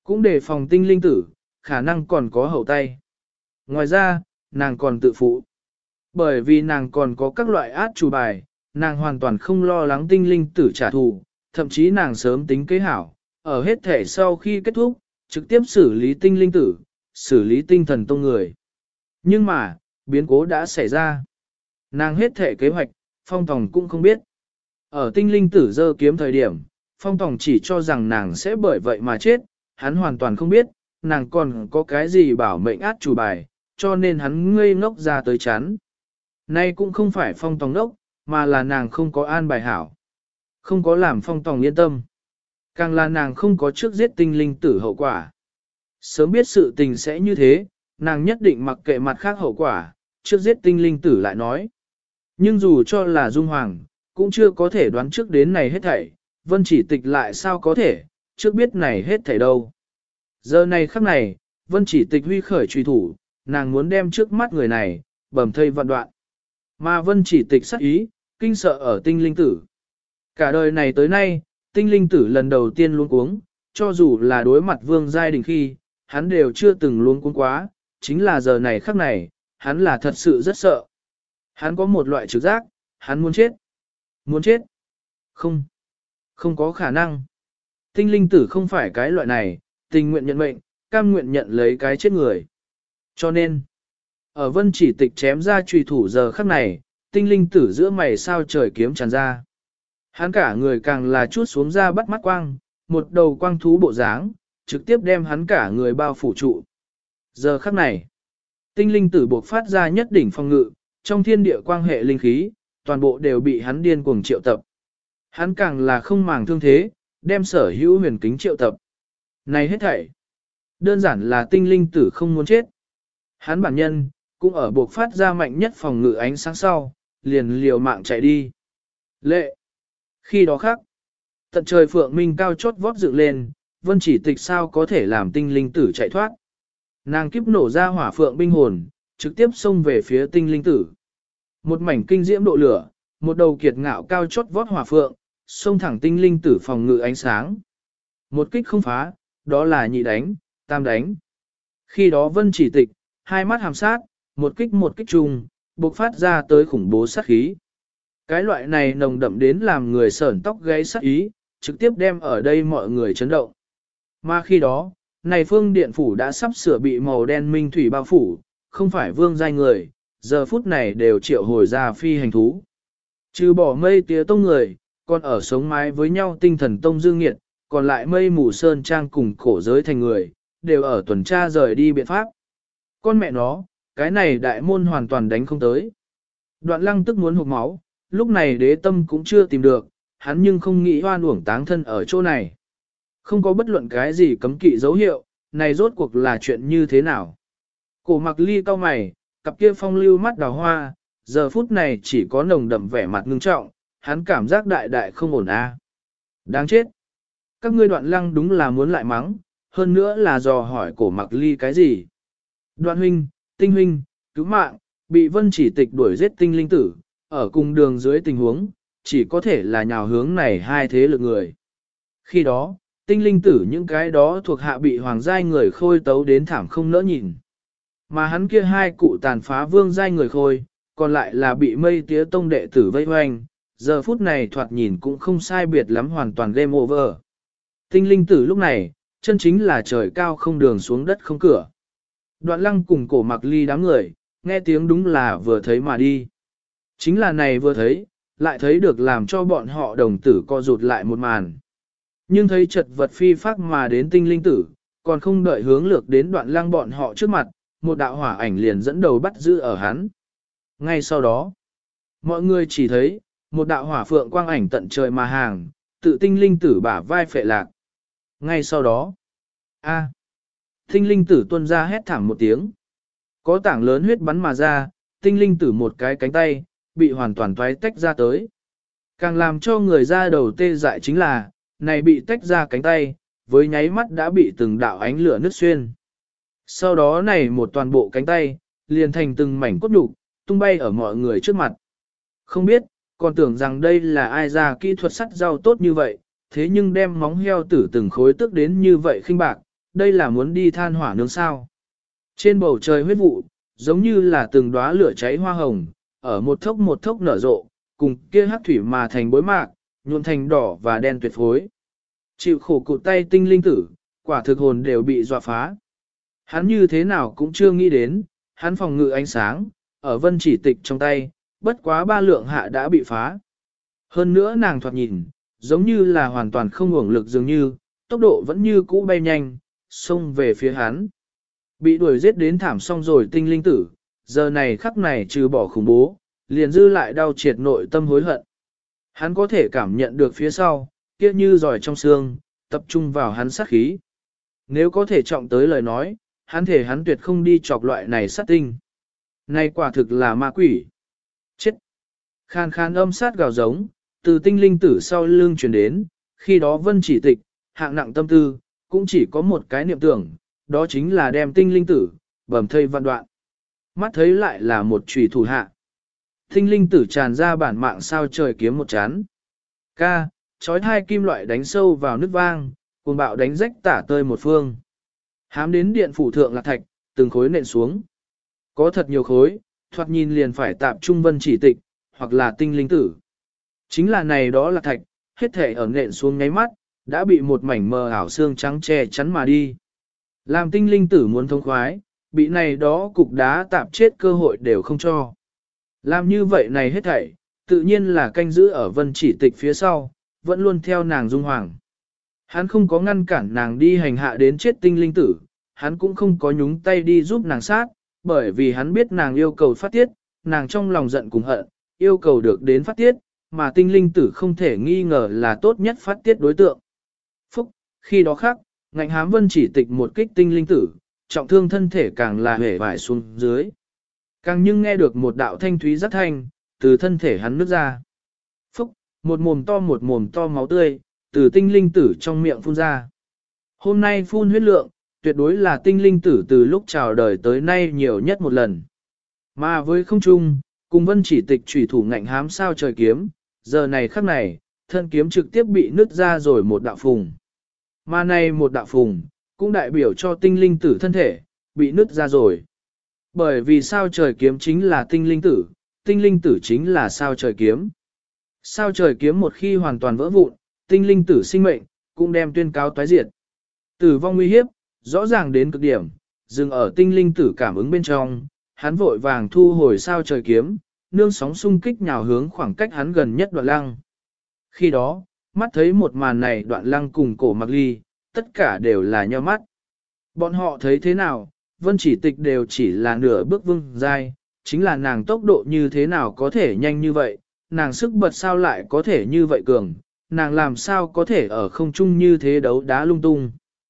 Cũng đề phòng tinh linh tử, khả năng còn có hậu tay. Ngoài ra, nàng còn tự phụ. Bởi vì nàng còn có các loại át chủ bài, nàng hoàn toàn không lo lắng tinh linh tử trả thù, thậm chí nàng sớm tính kế hảo, ở hết thể sau khi kết thúc, trực tiếp xử lý tinh linh tử, xử lý tinh thần tông người. Nhưng mà, biến cố đã xảy ra. Nàng hết thể kế hoạch, Phong Tòng cũng không biết. Ở tinh linh tử giơ kiếm thời điểm, Phong Tòng chỉ cho rằng nàng sẽ bởi vậy mà chết, hắn hoàn toàn không biết, nàng còn có cái gì bảo mệnh át chủ bài, cho nên hắn ngây ngốc ra tới chán. Nay cũng không phải Phong Tòng ngốc, mà là nàng không có an bài hảo. Không có làm Phong Tòng yên tâm. Càng là nàng không có trước giết tinh linh tử hậu quả. Sớm biết sự tình sẽ như thế, nàng nhất định mặc kệ mặt khác hậu quả, trước giết tinh linh tử lại nói. Nhưng dù cho là Dung Hoàng, cũng chưa có thể đoán trước đến này hết thảy, Vân Chỉ Tịch lại sao có thể, trước biết này hết thảy đâu. Giờ này khắc này, Vân Chỉ Tịch huy khởi truy thủ, nàng muốn đem trước mắt người này, bầm thây vạn đoạn. Mà Vân Chỉ Tịch sắc ý, kinh sợ ở tinh linh tử. Cả đời này tới nay, tinh linh tử lần đầu tiên luống cuống, cho dù là đối mặt Vương Giai Đình khi, hắn đều chưa từng luống cuống quá, chính là giờ này khắc này, hắn là thật sự rất sợ. Hắn có một loại trực giác, hắn muốn chết. Muốn chết? Không. Không có khả năng. Tinh linh tử không phải cái loại này, tình nguyện nhận mệnh, cam nguyện nhận lấy cái chết người. Cho nên, ở Vân Chỉ Tịch chém ra trùy thủ giờ khắc này, tinh linh tử giữa mày sao trời kiếm tràn ra. Hắn cả người càng là chút xuống ra bắt mắt quang, một đầu quang thú bộ dáng, trực tiếp đem hắn cả người bao phủ trụ. Giờ khắc này, tinh linh tử buộc phát ra nhất đỉnh phong ngự, trong thiên địa quang hệ linh khí, toàn bộ đều bị hắn điên cuồng triệu tập. Hắn càng là không màng thương thế, đem sở hữu huyền kính triệu tập. Này hết thảy, đơn giản là tinh linh tử không muốn chết. Hắn bản nhân, cũng ở buộc phát ra mạnh nhất phòng ngự ánh sáng sau, liền liều mạng chạy đi. Lệ! Khi đó khác, tận trời phượng minh cao chót vót dựng lên, Vân Chỉ Tịch sao có thể làm tinh linh tử chạy thoát. Nàng kiếp nổ ra hỏa phượng binh hồn, trực tiếp xông về phía tinh linh tử. Một mảnh kinh diễm độ lửa, một đầu kiệt ngạo cao chót vót hỏa phượng, xông thẳng tinh linh tử phòng ngự ánh sáng. Một kích không phá, đó là nhị đánh, tam đánh. Khi đó Vân Chỉ Tịch, hai mắt hàm sát, một kích trùng, bộc phát ra tới khủng bố sát khí. Cái loại này nồng đậm đến làm người sởn tóc gáy sát ý, trực tiếp đem ở đây mọi người chấn động. Mà khi đó, này phương điện phủ đã sắp sửa bị màu đen minh thủy bao phủ, không phải vương giai người, giờ phút này đều triệu hồi ra phi hành thú. Trừ bỏ mây tía tông người, còn ở sống mái với nhau tinh thần tông dương nghiệt, còn lại mây mù sơn trang cùng cổ giới thành người, đều ở tuần tra rời đi biện pháp. Con mẹ nó, cái này đại môn hoàn toàn đánh không tới. Đoạn lăng tức muốn hụt máu, lúc này đế tâm cũng chưa tìm được, hắn nhưng không nghĩ hoan uổng táng thân ở chỗ này. Không có bất luận cái gì cấm kỵ dấu hiệu, này rốt cuộc là chuyện như thế nào. Cổ mặc ly cau mày, cặp kia phong lưu mắt đào hoa, giờ phút này chỉ có nồng đậm vẻ mặt ngưng trọng, hắn cảm giác đại đại không ổn a. Đáng chết. Các ngươi đoạn lăng đúng là muốn lại mắng, hơn nữa là dò hỏi cổ mặc ly cái gì. Đoạn huynh, tinh huynh, cứu mạng, bị Vân Chỉ Tịch đuổi giết tinh linh tử, ở cùng đường dưới tình huống, chỉ có thể là nhào hướng này hai thế lực người. Khi đó, tinh linh tử những cái đó thuộc hạ bị hoàng giai người khôi tấu đến thảm không nỡ nhìn. Mà hắn kia hai cụ tàn phá vương giai người khôi, còn lại là bị mây tía tông đệ tử vây hoành, giờ phút này thoạt nhìn cũng không sai biệt lắm hoàn toàn game over. Tinh linh tử lúc này, chân chính là trời cao không đường xuống đất không cửa. Đoạn lăng cùng cổ mặc ly đám người, nghe tiếng đúng là vừa thấy mà đi. Chính là này vừa thấy, lại thấy được làm cho bọn họ đồng tử co rụt lại một màn. Nhưng thấy chật vật phi phác mà đến tinh linh tử, còn không đợi hướng lược đến đoạn lăng bọn họ trước mặt, một đạo hỏa ảnh liền dẫn đầu bắt giữ ở hắn. Ngay sau đó, mọi người chỉ thấy, một đạo hỏa phượng quang ảnh tận trời mà hàng, tự tinh linh tử bả vai phệ lạc. Ngay sau đó, tinh linh tử tuôn ra hét thảm một tiếng. Có tảng lớn huyết bắn mà ra, tinh linh tử một cái cánh tay, bị hoàn toàn toái tách ra tới. Càng làm cho người ra đầu tê dại chính là, này bị tách ra cánh tay, với nháy mắt đã bị từng đạo ánh lửa nứt xuyên. Sau đó này một toàn bộ cánh tay, liền thành từng mảnh cốt nhục, tung bay ở mọi người trước mặt. Không biết, còn tưởng rằng đây là ai ra kỹ thuật sắt rau tốt như vậy, thế nhưng đem móng heo tử từng khối tức đến như vậy khinh bạc, đây là muốn đi than hỏa nướng sao. Trên bầu trời huyết vụ, giống như là từng đóa lửa cháy hoa hồng, ở một thốc nở rộ, cùng kia hắc thủy mà thành bối mạc, nhuộn thành đỏ và đen tuyệt phối. Chịu khổ cụt tay tinh linh tử, quả thực hồn đều bị dọa phá. Hắn như thế nào cũng chưa nghĩ đến, hắn phòng ngự ánh sáng, ở vân chỉ tịch trong tay, bất quá 3 lượng hạ đã bị phá. Hơn nữa nàng thoạt nhìn, giống như là hoàn toàn không uổng lực dường như, tốc độ vẫn như cũ bay nhanh, xông về phía hắn. Bị đuổi giết đến thảm xong rồi tinh linh tử, giờ này khắc này trừ bỏ khủng bố, liền dư lại đau triệt nội tâm hối hận. Hắn có thể cảm nhận được phía sau, kia như giỏi trong xương, tập trung vào hắn sát khí. Nếu có thể trọng tới lời nói, hắn thể hắn tuyệt không đi chọc loại này sát tinh. Này quả thực là ma quỷ. Chết! Khan khan âm sát gào giống, từ tinh linh tử sau lưng truyền đến, khi đó vân chỉ tịch, hạng nặng tâm tư, cũng chỉ có một cái niệm tưởng, đó chính là đem tinh linh tử, bầm thây vạn đoạn. Mắt thấy lại là một chùy thủ hạ. Tinh linh tử tràn ra bản mạng sao trời kiếm một chán. Ca, chói hai kim loại đánh sâu vào nước vang, cuồng bạo đánh rách tả tơi một phương. Hám đến điện phủ thượng lạc thạch, từng khối nện xuống. Có thật nhiều khối, thoạt nhìn liền phải tạp trung vân chỉ tịch, hoặc là tinh linh tử. Chính là này đó là thạch, hết thể ở nện xuống nháy mắt, đã bị một mảnh mờ ảo xương trắng che chắn mà đi. Làm tinh linh tử muốn thông khoái, bị này đó cục đá tạp chết cơ hội đều không cho. Làm như vậy này hết thảy, tự nhiên là canh giữ ở vân chỉ tịch phía sau, vẫn luôn theo nàng dung hoàng. Hắn không có ngăn cản nàng đi hành hạ đến chết tinh linh tử, hắn cũng không có nhúng tay đi giúp nàng sát, bởi vì hắn biết nàng yêu cầu phát tiết, nàng trong lòng giận cùng hận, yêu cầu được đến phát tiết, mà tinh linh tử không thể nghi ngờ là tốt nhất phát tiết đối tượng. Phúc, khi đó khác, ngạnh hám vân chỉ tịch một kích tinh linh tử, trọng thương thân thể càng là hể vải xuống dưới. Càng nhưng nghe được một đạo thanh thúy rất thanh, từ thân thể hắn nứt ra. Phúc, một mồm to máu tươi, từ tinh linh tử trong miệng phun ra. Hôm nay phun huyết lượng, tuyệt đối là tinh linh tử từ lúc chào đời tới nay nhiều nhất một lần. Mà với không trung, cùng vân chỉ tịch chủy thủ ngạnh hám sao trời kiếm, giờ này khắc này, thân kiếm trực tiếp bị nứt ra rồi một đạo phùng. Mà này một đạo phùng, cũng đại biểu cho tinh linh tử thân thể, bị nứt ra rồi. Bởi vì sao trời kiếm chính là tinh linh tử chính là sao trời kiếm. Sao trời kiếm một khi hoàn toàn vỡ vụn, tinh linh tử sinh mệnh, cũng đem tuyên cáo toái diệt. Tử vong nguy hiếp, rõ ràng đến cực điểm, dừng ở tinh linh tử cảm ứng bên trong, hắn vội vàng thu hồi sao trời kiếm, nương sóng xung kích nhào hướng khoảng cách hắn gần nhất Đoạn Lăng. Khi đó, mắt thấy một màn này Đoạn Lăng cùng Cổ Mặc Ly, tất cả đều là nhíu mắt. Bọn họ thấy thế nào, vân chỉ tịch đều chỉ là nửa bước vương giai, chính là nàng tốc độ như thế nào có thể nhanh như vậy, nàng sức bật sao lại có thể như vậy cường, nàng làm sao có thể ở không trung như thế đấu đá lung tung.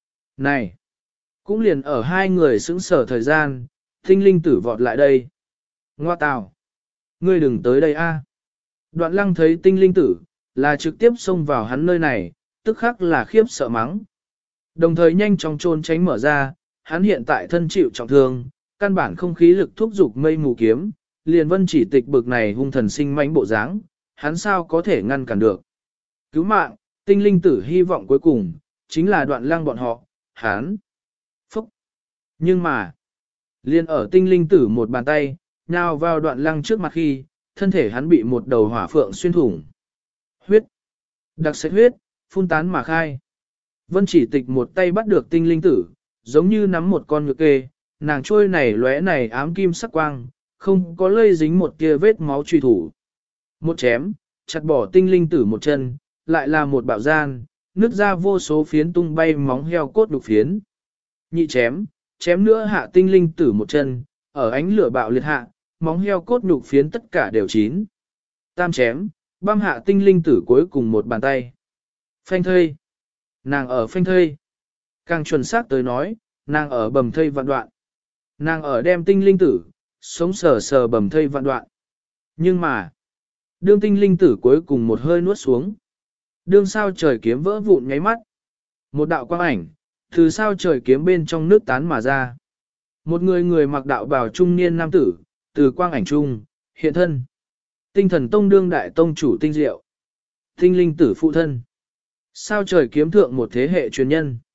Này, cũng liền ở hai người sững sở thời gian, tinh linh tử vọt lại đây. Ngoa tào, ngươi đừng tới đây a. Đoạn Lăng thấy tinh linh tử, là trực tiếp xông vào hắn nơi này, tức khắc là khiếp sợ mắng. Đồng thời nhanh chóng trôn tránh mở ra, hắn hiện tại thân chịu trọng thương, căn bản không khí lực thúc dục mây mù kiếm, liền vân chỉ tịch bực này hung thần sinh mãnh bộ dáng, hắn sao có thể ngăn cản được. Cứu mạng, tinh linh tử hy vọng cuối cùng, chính là Đoạn Lăng bọn họ, hắn. Phúc. Nhưng mà, liền ở tinh linh tử một bàn tay, nhào vào Đoạn Lăng trước mặt khi, thân thể hắn bị một đầu hỏa phượng xuyên thủng. Huyết. Đặc sệt huyết, phun tán mà khai. Vân chỉ tịch một tay bắt được tinh linh tử, giống như nắm một con ngựa kê, nàng trôi này lóe này ám kim sắc quang, không có lây dính một tia vết máu truy thủ. Một chém, chặt bỏ tinh linh tử một chân, lại là một bạo gian, nứt ra vô số phiến tung bay móng heo cốt đục phiến. Nhị chém, chém nữa hạ tinh linh tử một chân, ở ánh lửa bạo liệt hạ, móng heo cốt nhục phiến tất cả đều chín. Tam chém, băm hạ tinh linh tử cuối cùng một bàn tay. Phanh thây. Nàng ở phanh thây. Càng chuẩn xác tới nói, nàng ở bầm thây vạn đoạn. Nàng ở đem tinh linh tử, sống sờ sờ bầm thây vạn đoạn. Nhưng mà, đương tinh linh tử cuối cùng một hơi nuốt xuống. Đương sao trời kiếm vỡ vụn nháy mắt. Một đạo quang ảnh, từ sao trời kiếm bên trong nước tán mà ra. Một người mặc đạo bào trung niên nam tử, từ quang ảnh trung, hiện thân. Tinh thần tông đương đại tông chủ tinh diệu. Tinh linh tử phụ thân. Sao trời kiếm thượng một thế hệ truyền nhân.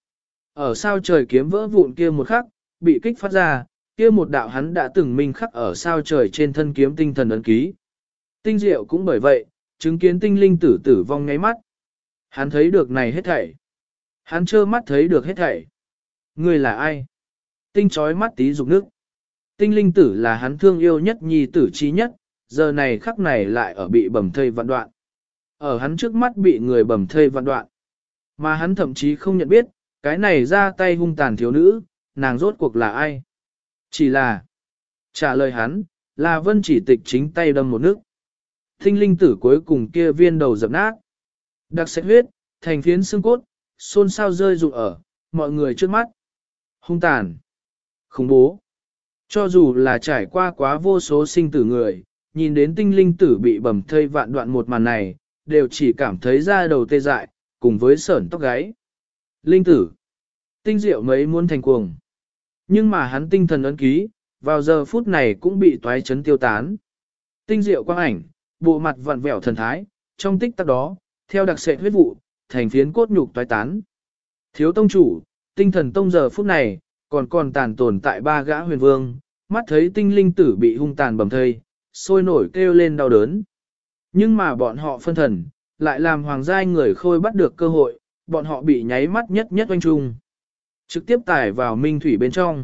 Ở sao trời kiếm vỡ vụn kia một khắc, bị kích phát ra, kia một đạo hắn đã từng minh khắc ở sao trời trên thân kiếm tinh thần ấn ký. Tinh diệu cũng bởi vậy, chứng kiến tinh linh tử tử vong ngáy mắt. Hắn thấy được này hết thảy. Hắn trơ mắt thấy được hết thảy. Người là ai? Tinh chói mắt tí dục nước. Tinh linh tử là hắn thương yêu nhất nhi tử trí nhất, giờ này khắc này lại ở bị bầm thây vạn đoạn. Ở hắn trước mắt bị người bầm thây vạn đoạn. Mà hắn thậm chí không nhận biết, cái này ra tay hung tàn thiếu nữ, nàng rốt cuộc là ai? Chỉ là, trả lời hắn, là Vân Chỉ Tịch chính tay đâm một nước. Tinh linh tử cuối cùng kia viên đầu dập nát. Đặc sệt huyết, thành phiến xương cốt, xôn xao rơi rụng ở, mọi người trước mắt. Hung tàn, khủng bố. Cho dù là trải qua quá vô số sinh tử người, nhìn đến tinh linh tử bị bầm thây vạn đoạn một màn này, đều chỉ cảm thấy da đầu tê dại, cùng với sởn tóc gáy. Linh tử, tinh diệu mấy muốn thành cuồng. Nhưng mà hắn tinh thần ấn ký, vào giờ phút này cũng bị toái chấn tiêu tán. Tinh diệu quang ảnh, bộ mặt vặn vẹo thần thái, trong tích tắc đó, theo đặc sệt huyết vụ, thành phiến cốt nhục toái tán. Thiếu tông chủ, tinh thần tông giờ phút này, còn tàn tồn tại ba gã huyền vương, mắt thấy tinh linh tử bị hung tàn bầm thây, sôi nổi kêu lên đau đớn. Nhưng mà bọn họ phân thần, lại làm hoàng giai người khôi bắt được cơ hội, bọn họ bị nháy mắt nhất oanh trung. Trực tiếp tải vào minh thủy bên trong.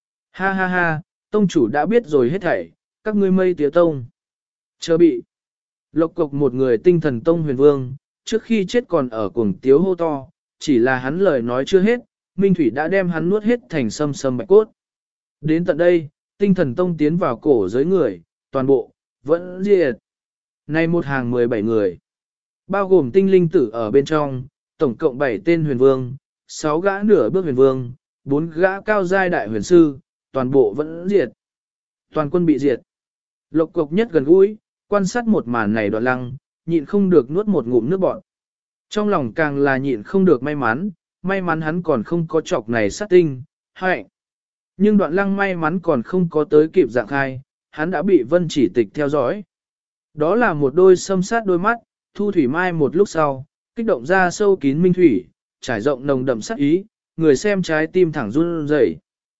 Ha ha ha, tông chủ đã biết rồi hết thảy, các ngươi mây tía tông. Chờ bị. Lộc cộc một người tinh thần tông huyền vương, trước khi chết còn ở cuồng tiếu hô to, chỉ là hắn lời nói chưa hết, minh thủy đã đem hắn nuốt hết thành sâm sâm bạch cốt. Đến tận đây, tinh thần tông tiến vào cổ giới người, toàn bộ, vẫn diệt. Nay một hàng 17 người, bao gồm tinh linh tử ở bên trong, tổng cộng 7 tên huyền vương, 6 gã nửa bước huyền vương, 4 gã cao giai đại huyền sư, toàn bộ vẫn diệt. Toàn quân bị diệt. Lộc cộc nhất gần gũi, quan sát một màn này Đoạn Lăng, nhịn không được nuốt một ngụm nước bọt. Trong lòng càng là nhịn không được may mắn hắn còn không có chọc này sát tinh, hạnh. Nhưng Đoạn Lăng may mắn còn không có tới kịp dạng khai, hắn đã bị Vân Chỉ Tịch theo dõi. Đó là một đôi xâm sát đôi mắt, thu thủy mai một lúc sau, kích động ra sâu kín minh thủy, trải rộng nồng đậm sát ý, người xem trái tim thẳng run rẩy.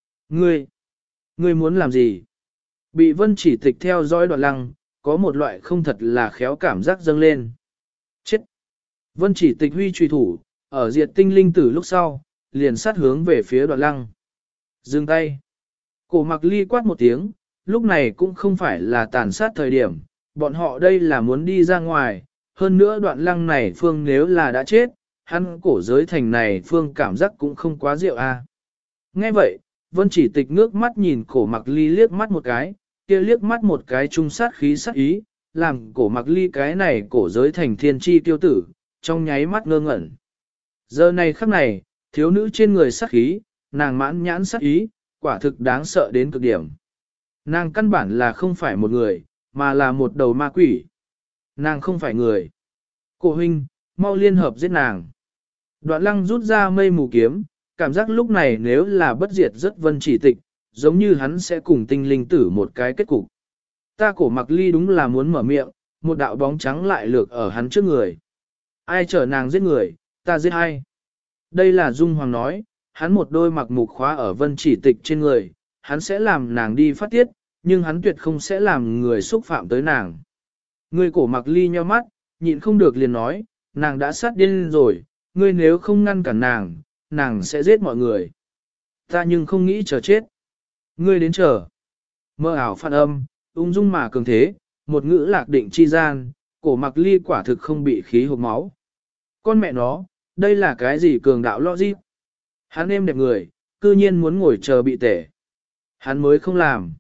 Ngươi muốn làm gì? Bị Vân Chỉ Tịch theo dõi Đoạn Lăng, có một loại không thật là khéo cảm giác dâng lên. Chết! Vân Chỉ Tịch huy truy thủ, ở diệt tinh linh tử lúc sau, liền sát hướng về phía Đoạn Lăng. Dừng tay! Cổ Mặc Ly quát một tiếng, lúc này cũng không phải là tàn sát thời điểm, bọn họ đây là muốn đi ra ngoài, hơn nữa Đoạn Lăng này phương nếu là đã chết, hắn cổ giới thành này phương cảm giác cũng không quá rượu a. Nghe vậy, Vân Chỉ Tịch ngước mắt nhìn Cổ Mặc Ly liếc mắt một cái, kia liếc mắt một cái trung sát khí sát ý, làm Cổ Mặc Ly cái này cổ giới thành thiên chi tiêu tử, trong nháy mắt ngơ ngẩn. Giờ này khắc này, thiếu nữ trên người sát khí, nàng mãn nhãn sát ý, quả thực đáng sợ đến cực điểm. Nàng căn bản là không phải một người, mà là một đầu ma quỷ. Nàng không phải người. Cổ huynh, mau liên hợp giết nàng. Đoạn Lăng rút ra mây mù kiếm, cảm giác lúc này nếu là bất diệt rất Vân Chỉ Tịch, giống như hắn sẽ cùng tinh linh tử một cái kết cục. Ta Cổ Mặc Ly đúng là muốn mở miệng, một đạo bóng trắng lại lược ở hắn trước người. Ai chở nàng giết người, ta giết ai? Đây là Dung Hoàng nói, hắn một đôi mặc mục khóa ở Vân Chỉ Tịch trên người, hắn sẽ làm nàng đi phát tiết, nhưng hắn tuyệt không sẽ làm người xúc phạm tới nàng. Người Cổ Mặc Ly nheo mắt, nhịn không được liền nói, nàng đã sát điên rồi, ngươi nếu không ngăn cản nàng sẽ giết mọi người. Ta nhưng không nghĩ chờ chết. Ngươi đến chờ. Mơ ảo phản âm, ung dung mà cường thế, một ngữ lạc định chi gian, Cổ Mặc Ly quả thực không bị khí hộp máu. Con mẹ nó, đây là cái gì cường đạo logic? Hắn êm đẹp người, cư nhiên muốn ngồi chờ bị tể. Hắn mới không làm.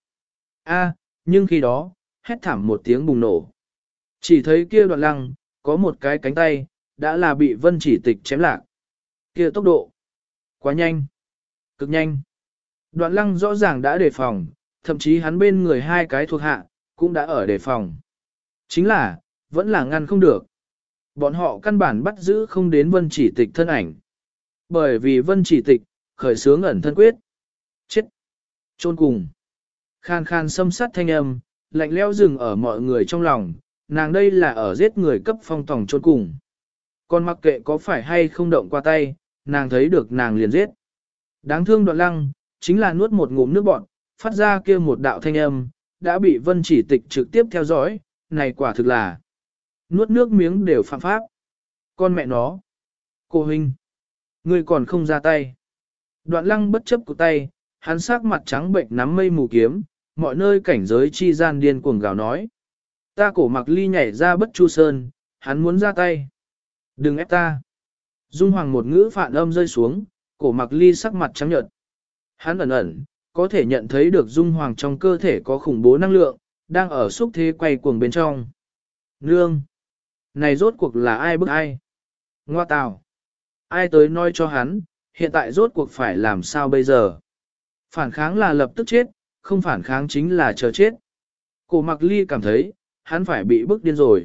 Nhưng khi đó, hét thảm một tiếng bùng nổ. Chỉ thấy kia Đoạn Lăng, có một cái cánh tay, đã là bị Vân Chỉ Tịch chém lạc. Kia tốc độ, quá nhanh, cực nhanh. Đoạn Lăng rõ ràng đã đề phòng, thậm chí hắn bên người hai cái thuộc hạ, cũng đã ở đề phòng. Chính là, vẫn là ngăn không được. Bọn họ căn bản bắt giữ không đến Vân Chỉ Tịch thân ảnh. Bởi vì Vân Chỉ Tịch, khởi sướng ẩn thân quyết. Chết! Chôn cùng! Khan khan xâm sát thanh âm, lạnh lẽo dừng ở mọi người trong lòng, nàng đây là ở giết người cấp phong tòng chôn cùng. Còn mặc kệ có phải hay không động qua tay, nàng thấy được nàng liền giết. Đáng thương Đoạn Lăng, chính là nuốt một ngụm nước bọt, phát ra kia một đạo thanh âm, đã bị Vân Chỉ Tịch trực tiếp theo dõi, này quả thực là nuốt nước miếng đều phạm pháp. Con mẹ nó. Cô huynh, ngươi còn không ra tay. Đoạn Lăng bất chấp của tay, hắn sắc mặt trắng bệnh nắm mây mù kiếm, mọi nơi cảnh giới chi gian điên cuồng gào nói. Ta Cổ Mặc Ly nhảy ra Bất Chu Sơn, hắn muốn ra tay. Đừng ép ta. Dung Hoàng một ngữ phản âm rơi xuống, Cổ Mặc Ly sắc mặt trắng nhợt. Hắn ẩn ẩn, có thể nhận thấy được Dung Hoàng trong cơ thể có khủng bố năng lượng, đang ở xúc thế quay cuồng bên trong. Nương! Này rốt cuộc là ai bức ai? Ngoa tào! Ai tới nói cho hắn, hiện tại rốt cuộc phải làm sao bây giờ? Phản kháng là lập tức chết, không phản kháng chính là chờ chết. Cổ Mặc Ly cảm thấy, hắn phải bị bức điên rồi.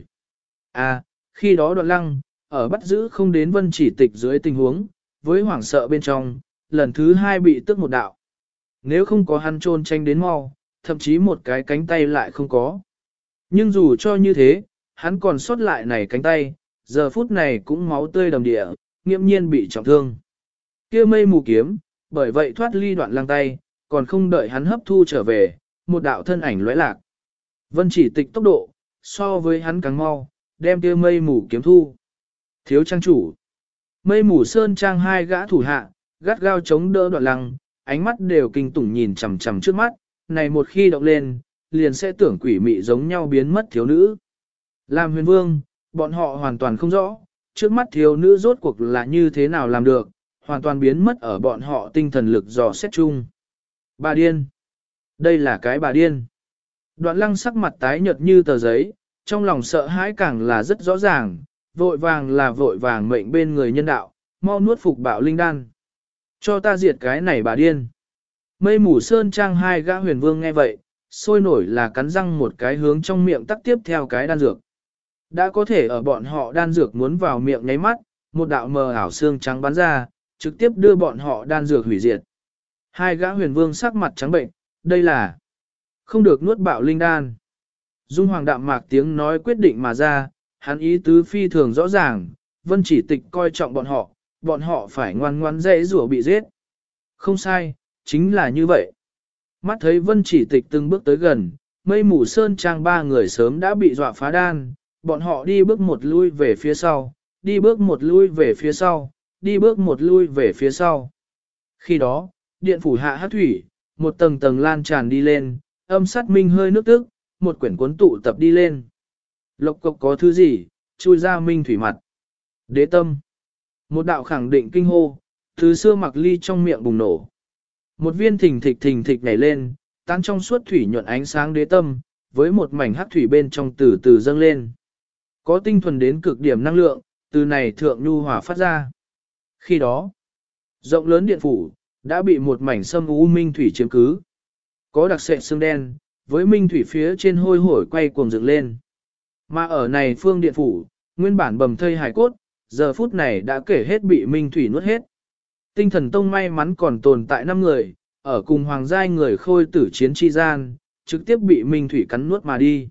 À, khi đó Đoạn Lăng, ở bắt giữ không đến Vân Chỉ Tịch dưới tình huống, với hoảng sợ bên trong, lần thứ hai bị tức một đạo. Nếu không có hắn trôn tranh đến mau, thậm chí một cái cánh tay lại không có. Nhưng dù cho như thế, hắn còn sót lại này cánh tay, giờ phút này cũng máu tươi đầm địa, nghiễm nhiên bị trọng thương. Kia mây mù kiếm, bởi vậy thoát ly Đoạn Lăng tay, còn không đợi hắn hấp thu trở về, một đạo thân ảnh lóe lạc. Vân Chỉ Tịch tốc độ, so với hắn càng mau, đem kia mây mù kiếm thu. Thiếu trang chủ. Mây mù sơn trang hai gã thủ hạ, gắt gao chống đỡ Đoạn Lăng, ánh mắt đều kinh tủng nhìn chằm chằm trước mắt, này một khi động lên, liền sẽ tưởng quỷ mị giống nhau biến mất thiếu nữ. Làm Huyền Vương, bọn họ hoàn toàn không rõ, trước mắt thiếu nữ rốt cuộc là như thế nào làm được, hoàn toàn biến mất ở bọn họ tinh thần lực dò xét chung. Bà điên. Đây là cái bà điên. Đoạn Lăng sắc mặt tái nhợt như tờ giấy, trong lòng sợ hãi càng là rất rõ ràng, vội vàng mệnh bên người nhân đạo, mau nuốt phục bạo linh đan. Cho ta diệt cái này bà điên. Mây mù sơn trang hai gã huyền vương nghe vậy, sôi nổi là cắn răng một cái hướng trong miệng tắt tiếp theo cái đan dược. Đã có thể ở bọn họ đan dược muốn vào miệng nháy mắt, một đạo mờ ảo xương trắng bắn ra, trực tiếp đưa bọn họ đan dược hủy diệt. Hai gã huyền vương sắc mặt trắng bệnh, đây là không được nuốt bạo linh đan. Dung Hoàng đạm mạc tiếng nói quyết định mà ra, hắn ý tứ phi thường rõ ràng, Vân Chỉ Tịch coi trọng bọn họ phải ngoan ngoãn dễ rủa bị giết. Không sai, chính là như vậy. Mắt thấy Vân Chỉ Tịch từng bước tới gần, mây mù sơn trang ba người sớm đã bị dọa phá đan, bọn họ đi bước một lui về phía sau, đi bước một lui về phía sau, đi bước một lui về phía sau. Khi đó, điện phủ hạ hát thủy, một tầng tầng lan tràn đi lên, âm sát minh hơi nước tức, một quyển cuốn tụ tập đi lên. Lộc cộc có thứ gì, chui ra minh thủy mặt. Đế tâm. Một đạo khẳng định kinh hô, thứ xưa mặc ly trong miệng bùng nổ. Một viên thình thịch nhảy lên, tan trong suốt thủy nhuận ánh sáng đế tâm, với một mảnh hắc thủy bên trong từ từ dâng lên. Có tinh thuần đến cực điểm năng lượng, từ này thượng nhu hòa phát ra. Khi đó, rộng lớn điện phủ, đã bị một mảnh sâm u minh thủy chiếm cứ. Có đặc sệ xương đen, với minh thủy phía trên hôi hổi quay cuồng dựng lên. Mà ở này phương điện phủ, nguyên bản bầm thây hải cốt, giờ phút này đã kể hết bị minh thủy nuốt hết. Tinh thần tông may mắn còn tồn tại 5 người, ở cùng hoàng giai người khôi tử chiến chi gian, trực tiếp bị minh thủy cắn nuốt mà đi.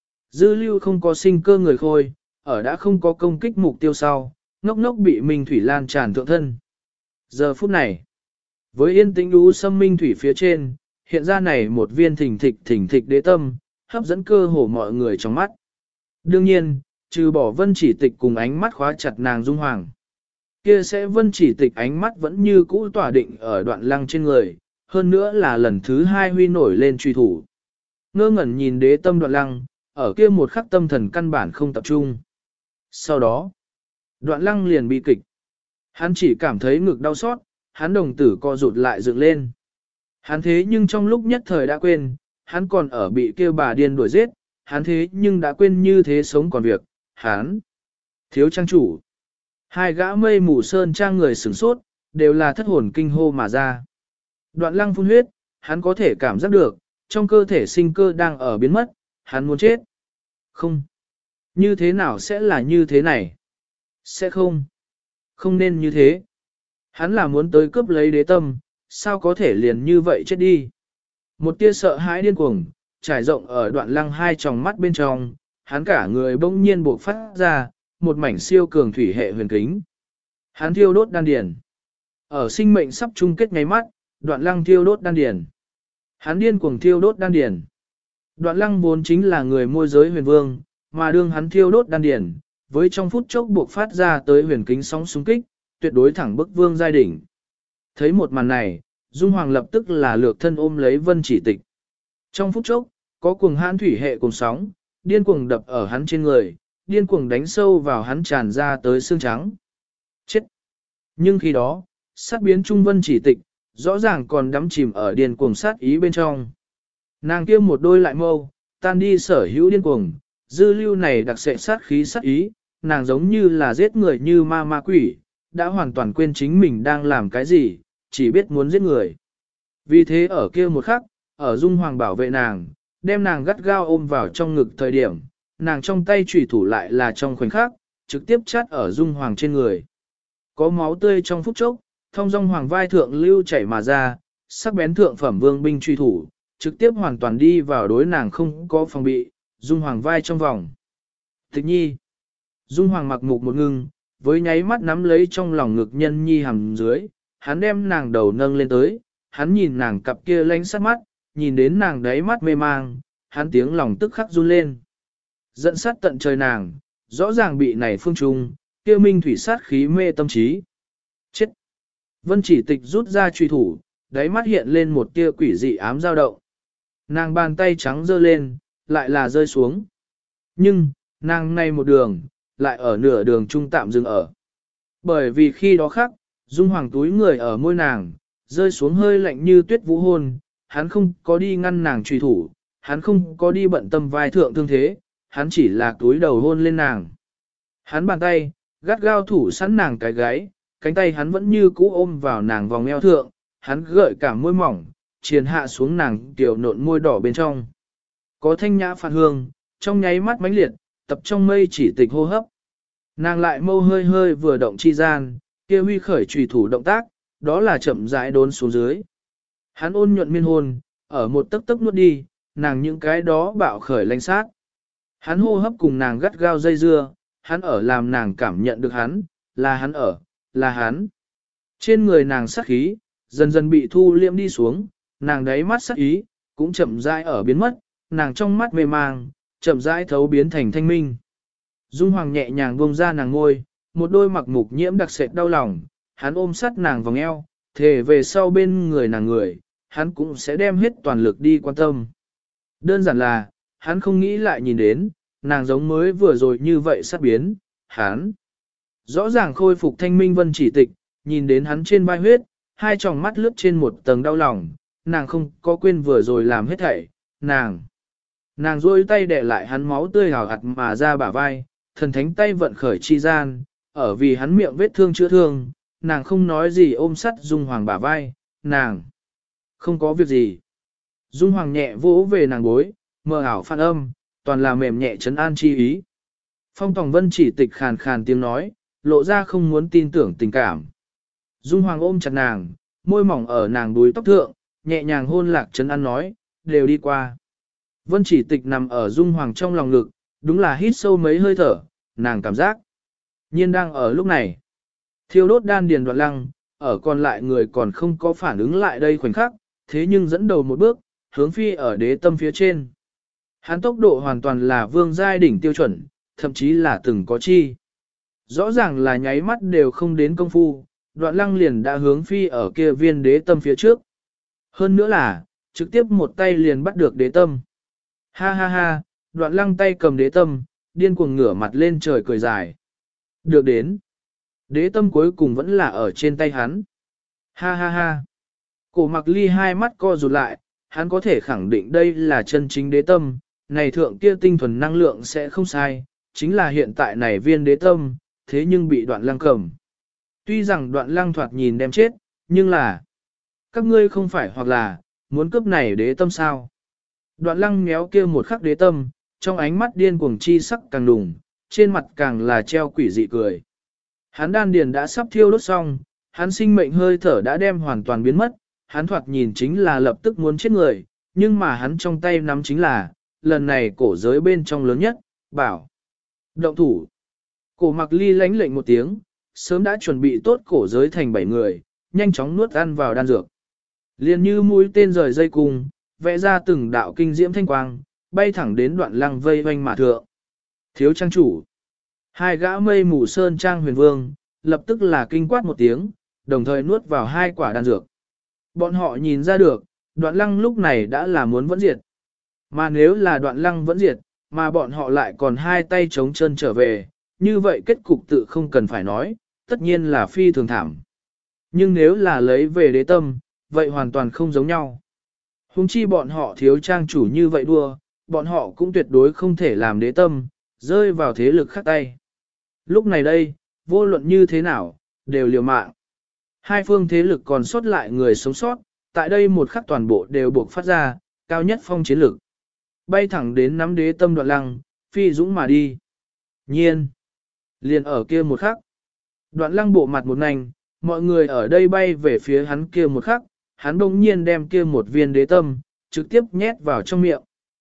Dư lưu không có sinh cơ người khôi, ở đã không có công kích mục tiêu sau, ngốc ngốc bị minh thủy lan tràn thượng thân. Giờ phút này, với yên tĩnh đú xâm minh thủy phía trên, hiện ra này một viên thỉnh thịch đế tâm, hấp dẫn cơ hồ mọi người trong mắt. Đương nhiên, trừ bỏ Vân Chỉ Tịch cùng ánh mắt khóa chặt nàng Dung Hoàng. Kia sẽ Vân Chỉ Tịch ánh mắt vẫn như cũ tỏa định ở Đoạn Lăng trên người, hơn nữa là lần thứ hai huy nổi lên truy thủ. Ngơ ngẩn nhìn đế tâm Đoạn Lăng, ở kia một khắc tâm thần căn bản không tập trung. Sau đó, Đoạn Lăng liền bị kịch. Hắn chỉ cảm thấy ngực đau xót, hắn đồng tử co rụt lại dựng lên. Hắn thế nhưng trong lúc nhất thời đã quên, hắn còn ở bị kêu bà điên đuổi giết, hắn thế nhưng đã quên như thế sống còn việc, hắn thiếu trang chủ. Hai gã mây mù sơn trang người sửng sốt, đều là thất hồn kinh hô mà ra. Đoạn Lăng phun huyết, hắn có thể cảm giác được, trong cơ thể sinh cơ đang ở biến mất, hắn muốn chết. Không. Như thế nào sẽ là như thế này? Sẽ không. Không nên như thế. Hắn là muốn tới cướp lấy đế tâm, sao có thể liền như vậy chết đi? Một tia sợ hãi điên cuồng, trải rộng ở Đoạn Lăng hai tròng mắt bên trong, hắn cả người bỗng nhiên bộc phát ra, một mảnh siêu cường thủy hệ huyền kính. Hắn thiêu đốt đan điền. Ở sinh mệnh sắp chung kết ngay mắt, Đoạn Lăng thiêu đốt đan điền. Hắn điên cuồng thiêu đốt đan điền. Đoạn Lăng vốn chính là người môi giới huyền vương, mà đương hắn thiêu đốt đan điền, với trong phút chốc buộc phát ra tới huyền kính sóng xung kích, tuyệt đối thẳng bức vương giai đỉnh. Thấy một màn này, Dung Hoàng lập tức là lược thân ôm lấy Vân Chỉ Tịch. Trong phút chốc, có cuồng hãn thủy hệ cùng sóng, điên cuồng đập ở hắn trên người, điên cuồng đánh sâu vào hắn tràn ra tới xương trắng. Chết! Nhưng khi đó, sát biến trung Vân Chỉ Tịch, rõ ràng còn đắm chìm ở điên cuồng sát ý bên trong. Nàng kia một đôi lại mâu, tan đi sở hữu điên cuồng, dư lưu này đặc sệ sát khí sát ý, nàng giống như là giết người như ma quỷ, đã hoàn toàn quên chính mình đang làm cái gì, chỉ biết muốn giết người. Vì thế ở kia một khắc, ở Dung Hoàng bảo vệ nàng, đem nàng gắt gao ôm vào trong ngực thời điểm, nàng trong tay chủy thủ lại là trong khoảnh khắc, trực tiếp chát ở Dung Hoàng trên người. Có máu tươi trong phút chốc, thông dong hoàng vai thượng lưu chảy mà ra, sắc bén thượng phẩm vương binh truy thủ, trực tiếp hoàn toàn đi vào đối nàng không có phòng bị, Dung Hoàng vai trong vòng. Tịch nhi. Dung Hoàng mặc mục một ngưng, với nháy mắt nắm lấy trong lòng ngực nhân nhi hằng dưới, hắn đem nàng đầu nâng lên tới, hắn nhìn nàng cặp kia lánh sát mắt, nhìn đến nàng đáy mắt mê mang, hắn tiếng lòng tức khắc run lên. Dẫn sát tận trời nàng, rõ ràng bị này phương trung, kia minh thủy sát khí mê tâm trí. Chết! Vân Chỉ Tịch rút ra truy thủ, đáy mắt hiện lên một tia quỷ dị ám dao động. Nàng bàn tay trắng giơ lên, lại là rơi xuống. Nhưng, nàng này một đường, lại ở nửa đường trung tạm dừng ở. Bởi vì khi đó khắc, Dung Hoàng túi người ở môi nàng, rơi xuống hơi lạnh như tuyết vũ hôn, hắn không có đi ngăn nàng truy thủ, hắn không có đi bận tâm vai thượng thương thế, hắn chỉ là túi đầu hôn lên nàng. Hắn bàn tay, gắt gao thủ sẵn nàng cái gáy, cánh tay hắn vẫn như cũ ôm vào nàng vòng eo thượng, hắn gợi cả môi mỏng, triền hạ xuống nàng tiểu nộn môi đỏ bên trong. Có thanh nhã phạt hương, trong nháy mắt mãnh liệt, tập trong mây chỉ tịch hô hấp. Nàng lại mâu hơi hơi vừa động chi gian, kia huy khởi trùy thủ động tác, đó là chậm rãi đốn xuống dưới. Hắn ôn nhuận miên hôn, ở một tấc tấc nuốt đi, nàng những cái đó bạo khởi lanh sát. Hắn hô hấp cùng nàng gắt gao dây dưa, hắn ở làm nàng cảm nhận được hắn, là hắn ở, là hắn. Trên người nàng sát khí, dần dần bị thu liễm đi xuống, nàng đáy mắt sát ý, cũng chậm rãi ở biến mất, nàng trong mắt mê mang, chậm rãi thấu biến thành thanh minh. Dung Hoàng nhẹ nhàng buông ra nàng ngôi, một đôi mặc mục nhiễm đặc sệt đau lòng, hắn ôm sát nàng vòng eo, thề về sau bên người nàng người, hắn cũng sẽ đem hết toàn lực đi quan tâm. Đơn giản là, hắn không nghĩ lại nhìn đến, nàng giống mới vừa rồi như vậy sát biến, hắn. Rõ ràng khôi phục thanh minh Vân Chỉ Tịch, nhìn đến hắn trên vai huyết, hai tròng mắt lướt trên một tầng đau lòng, nàng không có quên vừa rồi làm hết thảy, nàng duỗi tay đè lại hắn máu tươi hào hạt mà ra bả vai, thần thánh tay vận khởi chi gian, ở vì hắn miệng vết thương chữa thương, nàng không nói gì ôm sắt Dung Hoàng bả vai, nàng không có việc gì. Dung Hoàng nhẹ vỗ về nàng bối, mờ ảo phan âm, toàn là mềm nhẹ trấn an chi ý. Phong Tòng Vân Chỉ Tịch khàn khàn tiếng nói, lộ ra không muốn tin tưởng tình cảm. Dung Hoàng ôm chặt nàng, môi mỏng ở nàng đuôi tóc thượng, nhẹ nhàng hôn lạc trấn an nói, đều đi qua. Vân Chỉ Tịch nằm ở Dung Hoàng trong lòng ngực, đúng là hít sâu mấy hơi thở, nàng cảm giác. Nhiên đang ở lúc này, thiêu đốt đan điền Đoạn Lăng, ở còn lại người còn không có phản ứng lại đây khoảnh khắc, thế nhưng dẫn đầu một bước, hướng phi ở đế tâm phía trên. Hắn tốc độ hoàn toàn là vương giai đỉnh tiêu chuẩn, thậm chí là từng có chi. Rõ ràng là nháy mắt đều không đến công phu, Đoạn Lăng liền đã hướng phi ở kia viên đế tâm phía trước. Hơn nữa là, trực tiếp một tay liền bắt được đế tâm. Ha ha ha, Đoạn Lăng tay cầm đế tâm, điên cuồng ngửa mặt lên trời cười dài. Được đến. Đế tâm cuối cùng vẫn là ở trên tay hắn. Ha ha ha. Cổ Mặc Ly hai mắt co rụt lại, hắn có thể khẳng định đây là chân chính đế tâm, này thượng kia tinh thuần năng lượng sẽ không sai, chính là hiện tại này viên đế tâm, thế nhưng bị Đoạn Lăng cầm. Tuy rằng Đoạn Lăng thoạt nhìn đem chết, nhưng là các ngươi không phải hoặc là muốn cướp này đế tâm sao? Đoạn Lăng méo kia một khắc đế tâm, trong ánh mắt điên cuồng chi sắc càng đùng, trên mặt càng là treo quỷ dị cười. Hắn đan điền đã sắp thiêu đốt xong, hắn sinh mệnh hơi thở đã đem hoàn toàn biến mất, hắn thoạt nhìn chính là lập tức muốn chết người, nhưng mà hắn trong tay nắm chính là, lần này cổ giới bên trong lớn nhất, bảo. Động thủ. Cổ Mặc Ly lãnh lệnh một tiếng, sớm đã chuẩn bị tốt cổ giới thành 7 người, nhanh chóng nuốt ăn vào đan dược. Liền như mũi tên rời dây cung, vẽ ra từng đạo kinh diễm thanh quang, bay thẳng đến Đoạn Lăng vây quanh mà thượng. Thiếu trang chủ. Hai gã mây mù sơn trang huyền vương, lập tức là kinh quát một tiếng, đồng thời nuốt vào hai quả đan dược. Bọn họ nhìn ra được, Đoạn Lăng lúc này đã là muốn vẫn diệt. Mà nếu là Đoạn Lăng vẫn diệt, mà bọn họ lại còn hai tay chống chân trở về, như vậy kết cục tự không cần phải nói, tất nhiên là phi thường thảm. Nhưng nếu là lấy về đế tâm, vậy hoàn toàn không giống nhau. Hùng chi bọn họ thiếu trang chủ như vậy đua, bọn họ cũng tuyệt đối không thể làm đế tâm, rơi vào thế lực khác tay. Lúc này đây, vô luận như thế nào, đều liều mạng. Hai phương thế lực còn sót lại người sống sót, tại đây một khắc toàn bộ đều buộc phát ra, cao nhất phong chiến lực. Bay thẳng đến nắm đế tâm Đoạn Lăng, phi dũng mà đi. Nhiên. Liền ở kia một khắc. Đoạn Lăng bộ mặt một nành, mọi người ở đây bay về phía hắn kia một khắc, hắn bỗng nhiên đem kia một viên đế tâm, trực tiếp nhét vào trong miệng.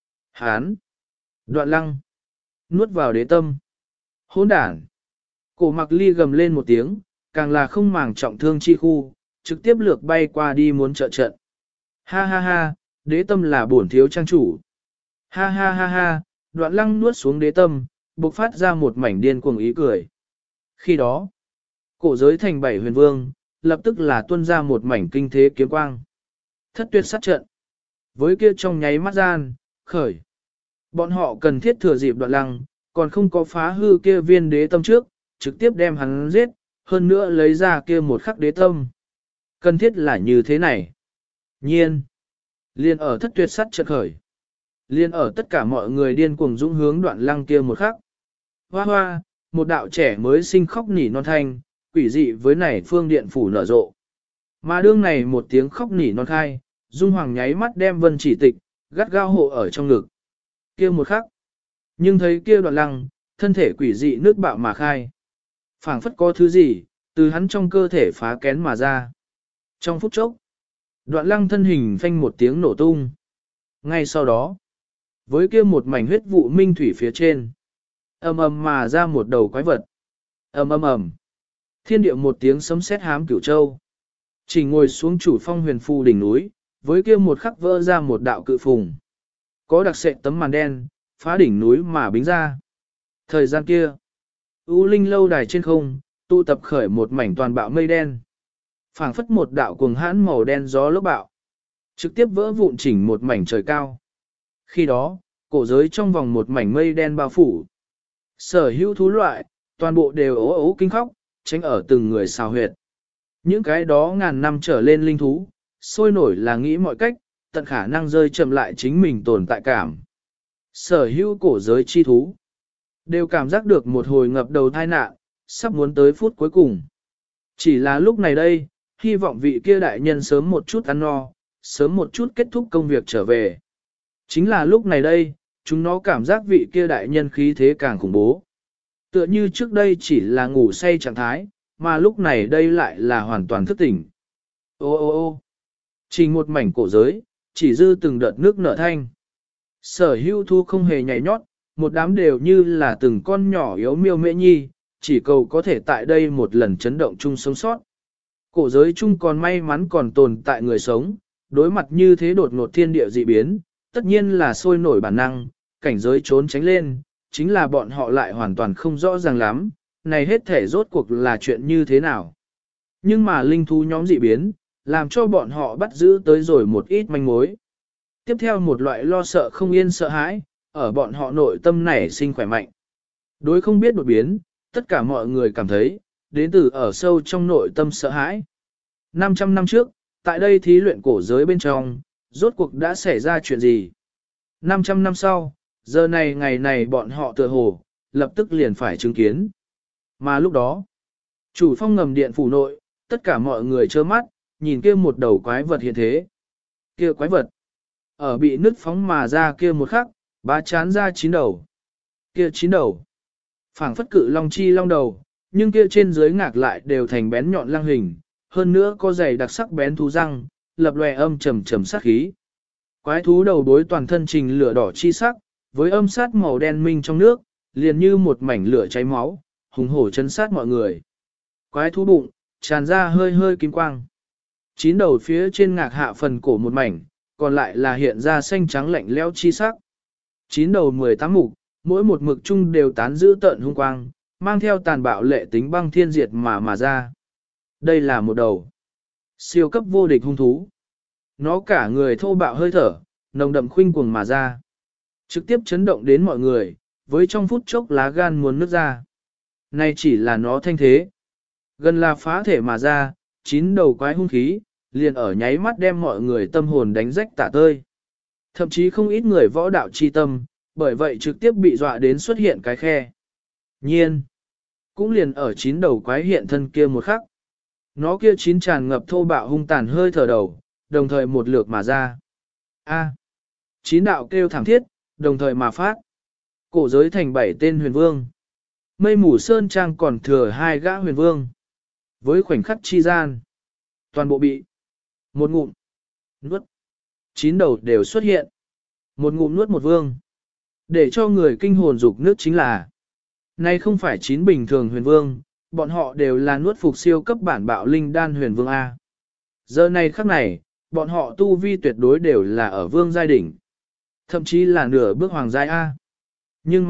Hắn. Đoạn Lăng. Nuốt vào đế tâm. Hỗn đản. Cổ Mặc Ly gầm lên một tiếng, càng là không màng trọng thương chi khu, trực tiếp lược bay qua đi muốn trợ trận. Ha ha ha, đế tâm là bổn thiếu trang chủ. Ha ha ha ha, Đoạn Lăng nuốt xuống đế tâm, bộc phát ra một mảnh điên cuồng ý cười. Khi đó, cổ giới thành 7 huyền vương, lập tức là tuôn ra một mảnh kinh thế kiếm quang. Thất tuyệt sát trận. Với kia trong nháy mắt gian, khởi. Bọn họ cần thiết thừa dịp Đoạn Lăng, còn không có phá hư kia viên đế tâm trước, trực tiếp đem hắn giết, hơn nữa lấy ra kia một khắc đế tâm. Cần thiết là như thế này. Nhiên. Liên ở thất tuyệt sát trận khởi. Liên ở tất cả mọi người điên cuồng dũng hướng Đoạn Lăng kia một khắc. Hoa hoa, một đạo trẻ mới sinh khóc nỉ non thanh, quỷ dị với này phương điện phủ nở rộ. Mà đương này một tiếng khóc nỉ non khai, Dung Hoàng nháy mắt đem Vân Chỉ Tịch, gắt gao hộ ở trong ngực. Kia một khắc. Nhưng thấy kia Đoạn Lăng, thân thể quỷ dị nước bạo mà khai. Phảng phất có thứ gì, từ hắn trong cơ thể phá kén mà ra. Trong phút chốc, Đoạn Lăng thân hình phanh một tiếng nổ tung. Ngay sau đó, với kia một mảnh huyết vụ minh thủy phía trên, ầm ầm mà ra một đầu quái vật. Ầm ầm ầm. Thiên địa một tiếng sấm sét hám cửu châu. Chỉ ngồi xuống chủ phong huyền phù đỉnh núi, với kia một khắc vỡ ra một đạo cự phùng. Có đặc sệt tấm màn đen, phá đỉnh núi mà bính ra. Thời gian kia, U Linh lâu đài trên không, tụ tập khởi một mảnh toàn bạo mây đen. Phảng phất một đạo cuồng hãn màu đen gió lốc bạo. Trực tiếp vỡ vụn chỉnh một mảnh trời cao. Khi đó, cổ giới trong vòng một mảnh mây đen bao phủ. Sở hữu thú loại, toàn bộ đều ố ố kinh khóc, tránh ở từng người xào huyệt. Những cái đó ngàn năm trở lên linh thú, sôi nổi là nghĩ mọi cách, tận khả năng rơi chậm lại chính mình tồn tại cảm. Sở hữu cổ giới chi thú, đều cảm giác được một hồi ngập đầu tai nạn, sắp muốn tới phút cuối cùng. Chỉ là lúc này đây, hy vọng vị kia đại nhân sớm một chút ăn no, sớm một chút kết thúc công việc trở về. Chính là lúc này đây, chúng nó cảm giác vị kia đại nhân khí thế càng khủng bố. Tựa như trước đây chỉ là ngủ say trạng thái, mà lúc này đây lại là hoàn toàn thức tỉnh. Ô ô ô chỉ một mảnh cổ giới, chỉ dư từng đợt nước nở thanh. Sở hữu thu không hề nhảy nhót, một đám đều như là từng con nhỏ yếu miêu mễ nhi, chỉ cầu có thể tại đây một lần chấn động chung sống sót. Cổ giới chung còn may mắn còn tồn tại người sống, đối mặt như thế đột ngột thiên địa dị biến, tất nhiên là sôi nổi bản năng, cảnh giới trốn tránh lên, chính là bọn họ lại hoàn toàn không rõ ràng lắm, này hết thể rốt cuộc là chuyện như thế nào. Nhưng mà linh thú nhóm dị biến, làm cho bọn họ bắt giữ tới rồi một ít manh mối. Tiếp theo một loại lo sợ không yên sợ hãi, ở bọn họ nội tâm nảy sinh khỏe mạnh. Đối không biết đột biến, tất cả mọi người cảm thấy, đến từ ở sâu trong nội tâm sợ hãi. 500 năm trước, tại đây thí luyện cổ giới bên trong, rốt cuộc đã xảy ra chuyện gì? 500 năm sau, giờ này ngày này bọn họ tựa hồ, lập tức liền phải chứng kiến. Mà lúc đó, chủ phong ngầm điện phủ nội, tất cả mọi người trơ mắt, nhìn kia một đầu quái vật hiện thế. Kia quái vật, ở bị nứt phóng mà ra kia một khắc, bá chán ra 9 đầu. Kia 9 đầu, phảng phất cự long chi long đầu, nhưng kia trên dưới ngạc lại đều thành bén nhọn lăng hình, hơn nữa có dày đặc sắc bén thú răng, lập lòe âm trầm trầm sát khí. Quái thú đầu đối toàn thân trình lửa đỏ chi sắc, với âm sát màu đen minh trong nước, liền như một mảnh lửa cháy máu, hùng hổ chấn sát mọi người. Quái thú bụng, tràn ra hơi hơi kim quang. Chín đầu phía trên ngạc hạ phần cổ một mảnh, còn lại là hiện ra xanh trắng lạnh lẽo chi sắc. Chín đầu 18 mục, mỗi một mực chung đều tán giữ tận hung quang, mang theo tàn bạo lệ tính băng thiên diệt mà ra. Đây là một đầu siêu cấp vô địch hung thú. Nó cả người thô bạo hơi thở, nồng đậm khuynh cuồng mà ra. Trực tiếp chấn động đến mọi người, với trong phút chốc lá gan muốn nứt ra. Nay chỉ là nó thanh thế. Gần là phá thể mà ra, chín đầu quái hung khí, liền ở nháy mắt đem mọi người tâm hồn đánh rách tả tơi. Thậm chí không ít người võ đạo chi tâm, bởi vậy trực tiếp bị dọa đến xuất hiện cái khe. Nhiên, cũng liền ở chín đầu quái hiện thân kia một khắc. Nó kia chín tràn ngập thô bạo hung tàn hơi thở đầu, đồng thời một lượt mà ra. A. Chín đạo kêu thảm thiết, đồng thời mà phát. Cổ giới thành 7 tên huyền vương. Mây mù sơn trang còn thừa 2 gã huyền vương. Với khoảnh khắc chi gian, toàn bộ bị một ngụm nuốt. 9 đầu đều xuất hiện. Một ngụm nuốt một vương. Để cho người kinh hồn dục nước chính là, nay không phải 9 bình thường huyền vương, bọn họ đều là nuốt phục siêu cấp bản bạo linh đan huyền vương A. Giờ này khắc này, bọn họ tu vi tuyệt đối đều là ở vương giai đỉnh. Thậm chí là nửa bước hoàng giai A. Nhưng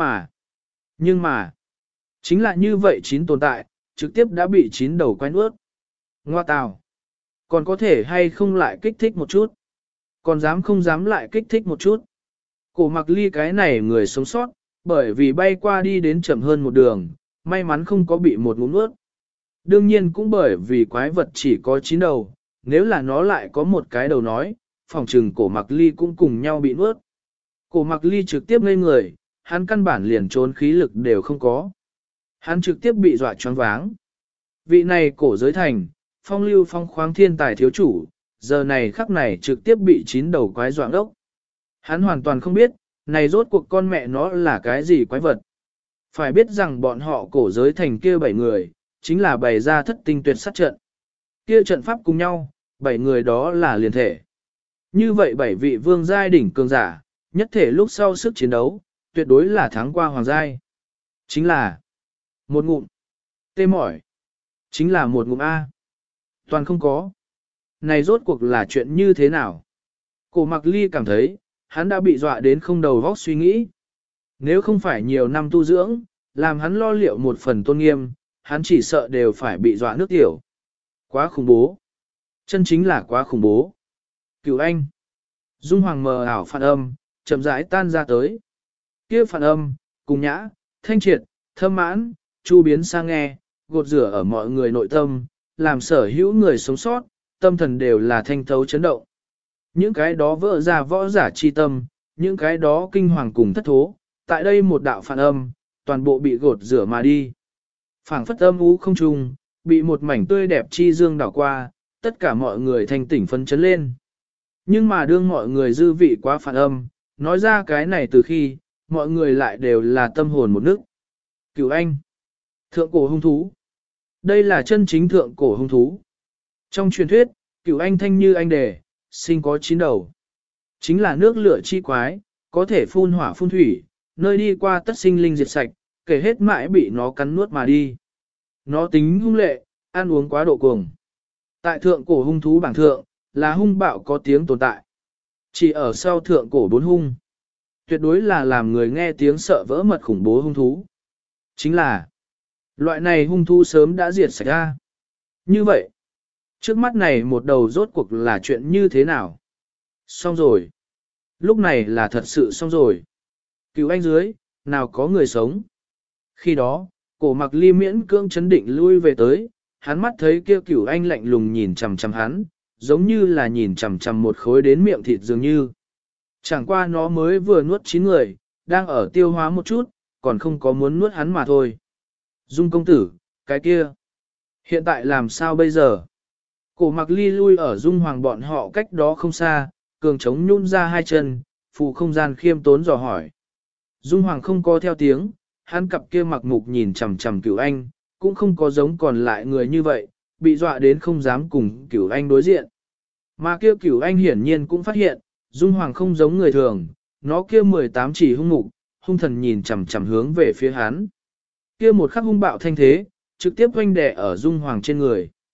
mà, chính là như vậy 9 tồn tại, trực tiếp đã bị 9 đầu quái nuốt. Ngoa tào, còn có thể hay không lại kích thích một chút? Còn dám không dám lại kích thích một chút? Cổ Mặc Ly cái này người sống sót, bởi vì bay qua đi đến chậm hơn một đường, may mắn không có bị một ngụm nuốt. Đương nhiên cũng bởi vì quái vật chỉ có 9 đầu, nếu là nó lại có một cái đầu nói, phòng trừng Cổ Mặc Ly cũng cùng nhau bị nuốt. Cổ Mặc Ly trực tiếp ngây người, hắn căn bản liền trốn khí lực đều không có. Hắn trực tiếp bị dọa choáng váng. Vị này cổ giới thành, phong lưu phong khoáng thiên tài thiếu chủ, giờ này khắc này trực tiếp bị 9 đầu quái dọa đốc. Hắn hoàn toàn không biết, này rốt cuộc con mẹ nó là cái gì quái vật. Phải biết rằng bọn họ cổ giới thành kia 7 người, chính là bày ra thất tinh tuyệt sát trận. Kia trận pháp cùng nhau, 7 người đó là liền thể. Như vậy 7 vị vương giai đỉnh cường giả, nhất thể lúc sau sức chiến đấu, tuyệt đối là thắng qua hoàng giai. Chính là một ngụm, tê mỏi, chính là một ngụm A. Toàn không có. Này rốt cuộc là chuyện như thế nào? Cổ Mặc Ly cảm thấy, hắn đã bị dọa đến không đầu vóc suy nghĩ. Nếu không phải nhiều năm tu dưỡng, làm hắn lo liệu một phần tôn nghiêm, hắn chỉ sợ đều phải bị dọa nước tiểu. Quá khủng bố. Chân chính là quá khủng bố. Cửu Anh. Dung Hoàng mờ ảo phản âm, chậm rãi tan ra tới. Kia phản âm, cùng nhã, thanh triệt, thâm mãn, chu biến sang nghe, gột rửa ở mọi người nội tâm, làm sở hữu người sống sót, tâm thần đều là thanh thấu chấn động. Những cái đó vỡ ra võ giả chi tâm, những cái đó kinh hoàng cùng thất thố, tại đây một đạo phản âm, toàn bộ bị gột rửa mà đi. Phảng phất âm ú không trung, bị một mảnh tươi đẹp chi dương đảo qua, tất cả mọi người thanh tỉnh phấn chấn lên. Nhưng mà đương mọi người dư vị quá phản âm, nói ra cái này từ khi, mọi người lại đều là tâm hồn một nước. Cửu Anh, thượng cổ hung thú. Đây là chân chính thượng cổ hung thú. Trong truyền thuyết, Cửu Anh thanh như anh đề, sinh có 9 đầu. Chính là nước lửa chi quái, có thể phun hỏa phun thủy, nơi đi qua tất sinh linh diệt sạch, kể hết mãi bị nó cắn nuốt mà đi. Nó tính hung lệ, ăn uống quá độ cuồng. Tại thượng cổ hung thú bảng thượng, là hung bạo có tiếng tồn tại. Chỉ ở sau thượng cổ 4 hung. Tuyệt đối là làm người nghe tiếng sợ vỡ mật khủng bố hung thú. Chính là, loại này hung thú sớm đã diệt sạch ra. Như vậy, trước mắt này một đầu rốt cuộc là chuyện như thế nào? Xong rồi. Lúc này là thật sự xong rồi. Cửu Anh dưới, nào có người sống. Khi đó, Cổ Mặc Ly miễn cưỡng chấn định lui về tới, hắn mắt thấy kia Cửu Anh lạnh lùng nhìn chằm chằm hắn, giống như là nhìn chằm chằm một khối đến miệng thịt dường như. Chẳng qua nó mới vừa nuốt 9 người, đang ở tiêu hóa một chút, còn không có muốn nuốt hắn mà thôi. Dung công tử, cái kia. Hiện tại làm sao bây giờ? Cổ Mặc Ly lui ở Dung Hoàng bọn họ cách đó không xa, cường trống nhún ra hai chân, phù không gian khiêm tốn dò hỏi. Dung Hoàng không có theo tiếng, hắn cặp kia mặc mục nhìn chằm chằm Cửu Anh, cũng không có giống còn lại người như vậy, bị dọa đến không dám cùng Cửu Anh đối diện. Mà kia Cửu Anh hiển nhiên cũng phát hiện, Dung Hoàng không giống người thường, nó kia 18 chỉ hung mục, hung thần nhìn chằm chằm hướng về phía hắn. Kia một khắc hung bạo thanh thế, trực tiếp oanh đè ở Dung Hoàng trên người.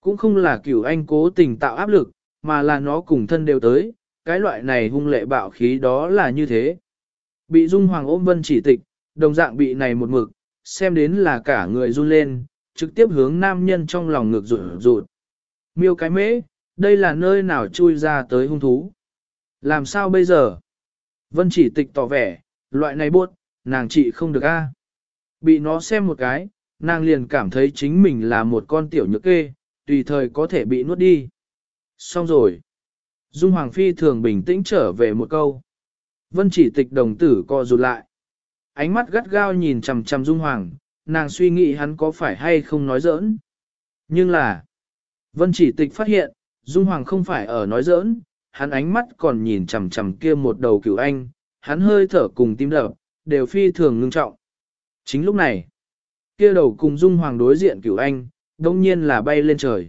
Cũng không là Cửu Anh cố tình tạo áp lực, mà là nó cùng thân đều tới, cái loại này hung lệ bạo khí đó là như thế. Bị Dung Hoàng ôm Vân Chỉ Tịch, đồng dạng bị này một mực, xem đến là cả người run lên, trực tiếp hướng nam nhân trong lòng ngực rụt rụt. Miêu cái mễ, đây là nơi nào chui ra tới hung thú. Làm sao bây giờ? Vân Chỉ Tịch tỏ vẻ, loại này buốt, nàng trị không được a. Bị nó xem một cái, nàng liền cảm thấy chính mình là một con tiểu nhược kê, tùy thời có thể bị nuốt đi. Xong rồi. Dung Hoàng Phi thường bình tĩnh trở về một câu. Vân Chỉ Tịch đồng tử co rụt lại. Ánh mắt gắt gao nhìn chằm chằm Dung Hoàng, nàng suy nghĩ hắn có phải hay không nói giỡn. Nhưng là, Vân Chỉ Tịch phát hiện, Dung Hoàng không phải ở nói giỡn, hắn ánh mắt còn nhìn chằm chằm kia một đầu Cửu Anh, hắn hơi thở cùng tim đập, đều phi thường ngưng trọng. Chính lúc này, kia đầu cùng Dung Hoàng đối diện Cửu Anh, đông nhiên là bay lên trời.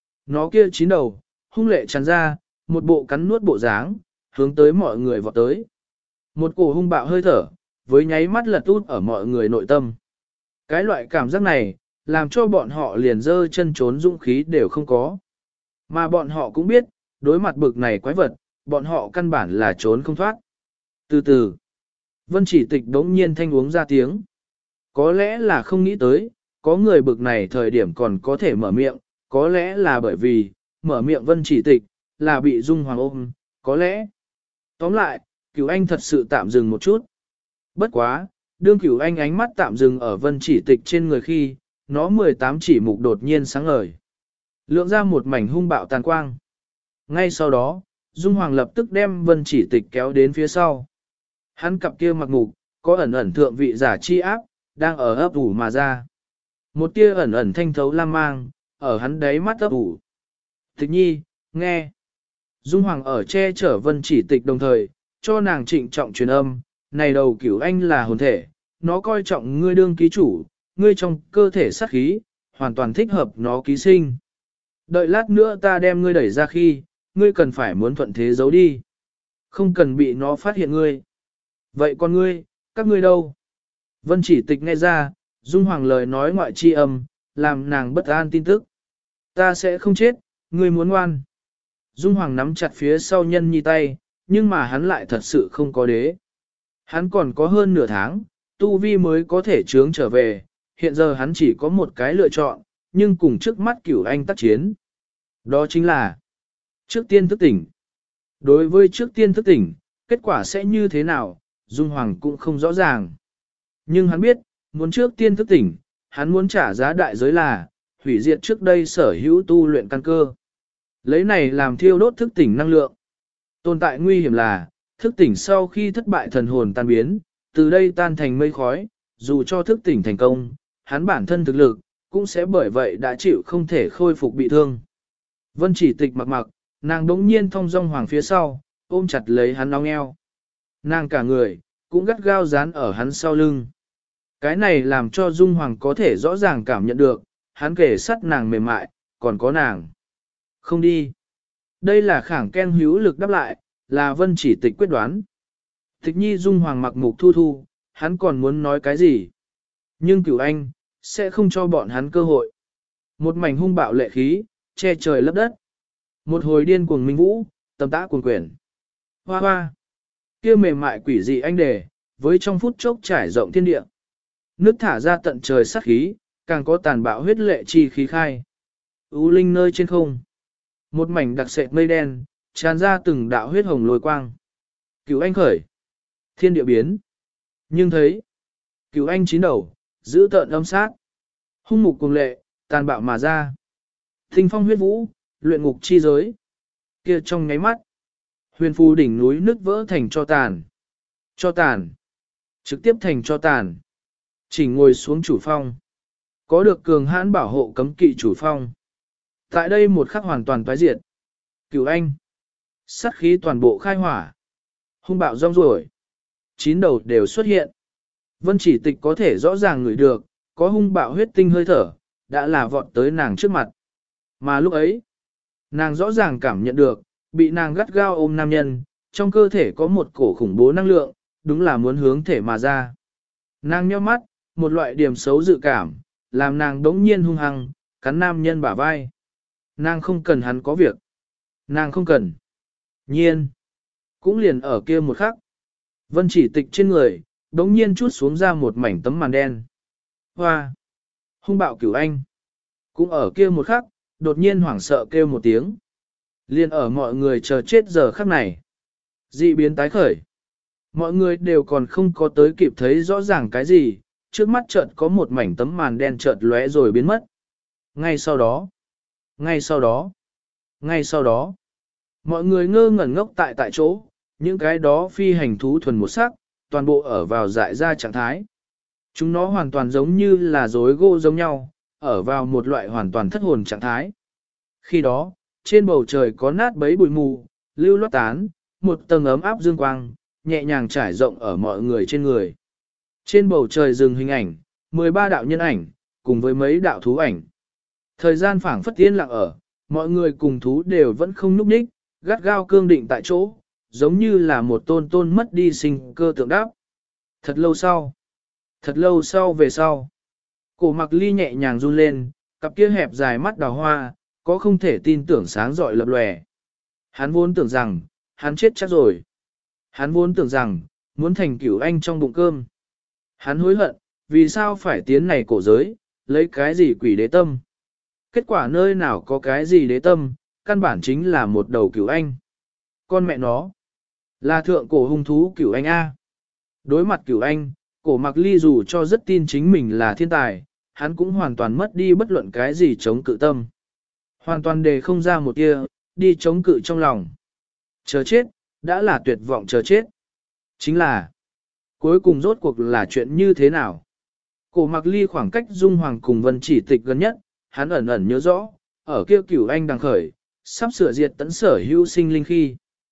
Nó kia chín đầu, hung lệ tràn ra, một bộ cắn nuốt bộ dáng, hướng tới mọi người vọt tới. Một cổ hung bạo hơi thở, với nháy mắt lật út ở mọi người nội tâm. Cái loại cảm giác này, làm cho bọn họ liền dơ chân trốn dũng khí đều không có. Mà bọn họ cũng biết, đối mặt bực này quái vật, bọn họ căn bản là trốn không thoát. Từ từ, Vân Chỉ Tịch đống nhiên thanh uống ra tiếng. Có lẽ là không nghĩ tới, có người bực này thời điểm còn có thể mở miệng, có lẽ là bởi vì, mở miệng Vân Chỉ Tịch, là bị Dung Hoàng ôm, có lẽ. Tóm lại, Cửu Anh thật sự tạm dừng một chút. Bất quá, đương Cửu Anh ánh mắt tạm dừng ở Vân Chỉ Tịch trên người khi, nó 18 chỉ mục đột nhiên sáng ngời. Lượng ra một mảnh hung bạo tàn quang. Ngay sau đó, Dung Hoàng lập tức đem Vân Chỉ Tịch kéo đến phía sau. Hắn cặp kia mặc mục, có ẩn ẩn thượng vị giả chi áp, đang ở ấp ủ mà ra. Một tia ẩn ẩn thanh thấu lam mang, ở hắn đáy mắt ấp ủ. Tịch nhi, nghe. Dung Hoàng ở che chở Vân Chỉ Tịch đồng thời, cho nàng trịnh trọng truyền âm, này đầu Cửu Anh là hồn thể, nó coi trọng ngươi đương ký chủ, ngươi trong cơ thể sát khí, hoàn toàn thích hợp nó ký sinh. Đợi lát nữa ta đem ngươi đẩy ra khi, ngươi cần phải muốn thuận thế giấu đi. Không cần bị nó phát hiện ngươi. Vậy còn ngươi, các ngươi đâu? Vân Chỉ Tịch nghe ra, Dung Hoàng lời nói ngoại chi âm, làm nàng bất an tin tức. Ta sẽ không chết, ngươi muốn ngoan. Dung Hoàng nắm chặt phía sau nhân nhi tay, nhưng mà hắn lại thật sự không có đế. Hắn còn có hơn nửa tháng, tu vi mới có thể trướng trở về, hiện giờ hắn chỉ có một cái lựa chọn, nhưng cùng trước mắt Cửu Anh tác chiến. Đó chính là trước tiên thức tỉnh. Đối với trước tiên thức tỉnh, kết quả sẽ như thế nào, Dung Hoàng cũng không rõ ràng. Nhưng hắn biết, muốn trước tiên thức tỉnh, hắn muốn trả giá đại giới là, hủy diệt trước đây sở hữu tu luyện căn cơ. Lấy này làm thiêu đốt thức tỉnh năng lượng. Tồn tại nguy hiểm là, thức tỉnh sau khi thất bại thần hồn tan biến, từ đây tan thành mây khói, dù cho thức tỉnh thành công, hắn bản thân thực lực, cũng sẽ bởi vậy đã chịu không thể khôi phục bị thương. Vân Chỉ Tịch mặc mặc, nàng đống nhiên thong dong Hoàng phía sau, ôm chặt lấy hắn ong eo. Nàng cả người, cũng gắt gao dán ở hắn sau lưng. Cái này làm cho Dung Hoàng có thể rõ ràng cảm nhận được, hắn kể sát nàng mềm mại, còn có nàng. Không đi. Đây là khẳng khen hữu lực đáp lại, là Vân Chỉ Tịch quyết đoán. Tịch nhi Dung Hoàng mặc mục thu thu, hắn còn muốn nói cái gì? Nhưng Cửu Anh, sẽ không cho bọn hắn cơ hội. Một mảnh hung bạo lệ khí, che trời lấp đất. Một hồi điên cuồng minh vũ, tầm tã cuồng quyển. Hoa hoa. Kia mềm mại quỷ dị anh đề, với trong phút chốc trải rộng thiên địa. Nước thả ra tận trời sát khí, càng có tàn bạo huyết lệ chi khí khai. U linh nơi trên không. Một mảnh đặc sệt mây đen, tràn ra từng đạo huyết hồng lôi quang. Cửu Anh khởi. Thiên địa biến. Nhưng thấy. Cửu Anh chín đầu, giữ tợn âm sát. Hung mục cùng lệ, tàn bạo mà ra. Thinh phong huyết vũ, luyện ngục chi giới. Kia trong nháy mắt. Huyền phù đỉnh núi nứt vỡ thành cho tàn. Cho tàn. Trực tiếp thành cho tàn. Chỉ ngồi xuống chủ phong. Có được cường hãn bảo hộ cấm kỵ chủ phong. Tại đây một khắc hoàn toàn toái diệt. Cửu Anh. Sát khí toàn bộ khai hỏa. Hung bạo rong ruổi. Chín đầu đều xuất hiện. Vân Chỉ Tịch có thể rõ ràng ngửi được, có hung bạo huyết tinh hơi thở, đã là vọt tới nàng trước mặt. Mà lúc ấy, nàng rõ ràng cảm nhận được, bị nàng gắt gao ôm nam nhân, trong cơ thể có một cổ khủng bố năng lượng, đúng là muốn hướng thể mà ra. Nàng nhíu mắt, một loại điểm xấu dự cảm, làm nàng đống nhiên hung hăng, cắn nam nhân bả vai. Nàng không cần hắn có việc. Nàng không cần. Nhiên. Cũng liền ở kia một khắc. Vân Chỉ Tịch trên người, đống nhiên chút xuống ra một mảnh tấm màn đen. Hoa. Hung bạo Cửu Anh. Cũng ở kia một khắc, đột nhiên hoảng sợ kêu một tiếng. Liên ở mọi người chờ chết giờ khắc này. Dị biến tái khởi. Mọi người đều còn không có tới kịp thấy rõ ràng cái gì, trước mắt chợt có một mảnh tấm màn đen chợt lóe rồi biến mất. Ngay sau đó, ngay sau đó, ngay sau đó, mọi người ngơ ngẩn ngốc tại chỗ, những cái đó phi hành thú thuần một sắc, toàn bộ ở vào dại ra trạng thái. Chúng nó hoàn toàn giống như là rối gỗ giống nhau, ở vào một loại hoàn toàn thất hồn trạng thái. Khi đó, trên bầu trời có nát bấy bụi mù, lưu loát tán, một tầng ấm áp dương quang, nhẹ nhàng trải rộng ở mọi người trên người. Trên bầu trời dừng hình ảnh, 13 đạo nhân ảnh, cùng với mấy đạo thú ảnh. Thời gian phảng phất yên lặng ở, mọi người cùng thú đều vẫn không nhúc nhích, gắt gao cương định tại chỗ, giống như là một tôn mất đi sinh cơ tượng đáp. Thật lâu sau về sau, cổ Mặc Ly nhẹ nhàng run lên, cặp kia hẹp dài mắt đào hoa, có không thể tin tưởng sáng rọi lập lòe. Hắn vốn tưởng rằng, hắn chết chắc rồi. Hắn vốn tưởng rằng, muốn thành Cửu Anh trong bụng cơm. Hắn hối hận, vì sao phải tiến này cổ giới, lấy cái gì quỷ đế tâm. Kết quả nơi nào có cái gì đế tâm, căn bản chính là một đầu Cửu Anh. Con mẹ nó, là thượng cổ hung thú Cửu Anh A. Đối mặt Cửu Anh, cổ Mặc Ly dù cho rất tin chính mình là thiên tài, hắn cũng hoàn toàn mất đi bất luận cái gì chống cự tâm. Hoàn toàn đề không ra một tia, đi chống cự trong lòng. Chờ chết, đã là tuyệt vọng chờ chết. Chính là, cuối cùng rốt cuộc là chuyện như thế nào? Cổ Mặc Ly khoảng cách Dung Hoàng cùng Vân Chỉ Tịch gần nhất, hắn ẩn ẩn nhớ rõ, ở kia Cửu Anh đang khởi, sắp sửa diệt tận sở hữu sinh linh khi.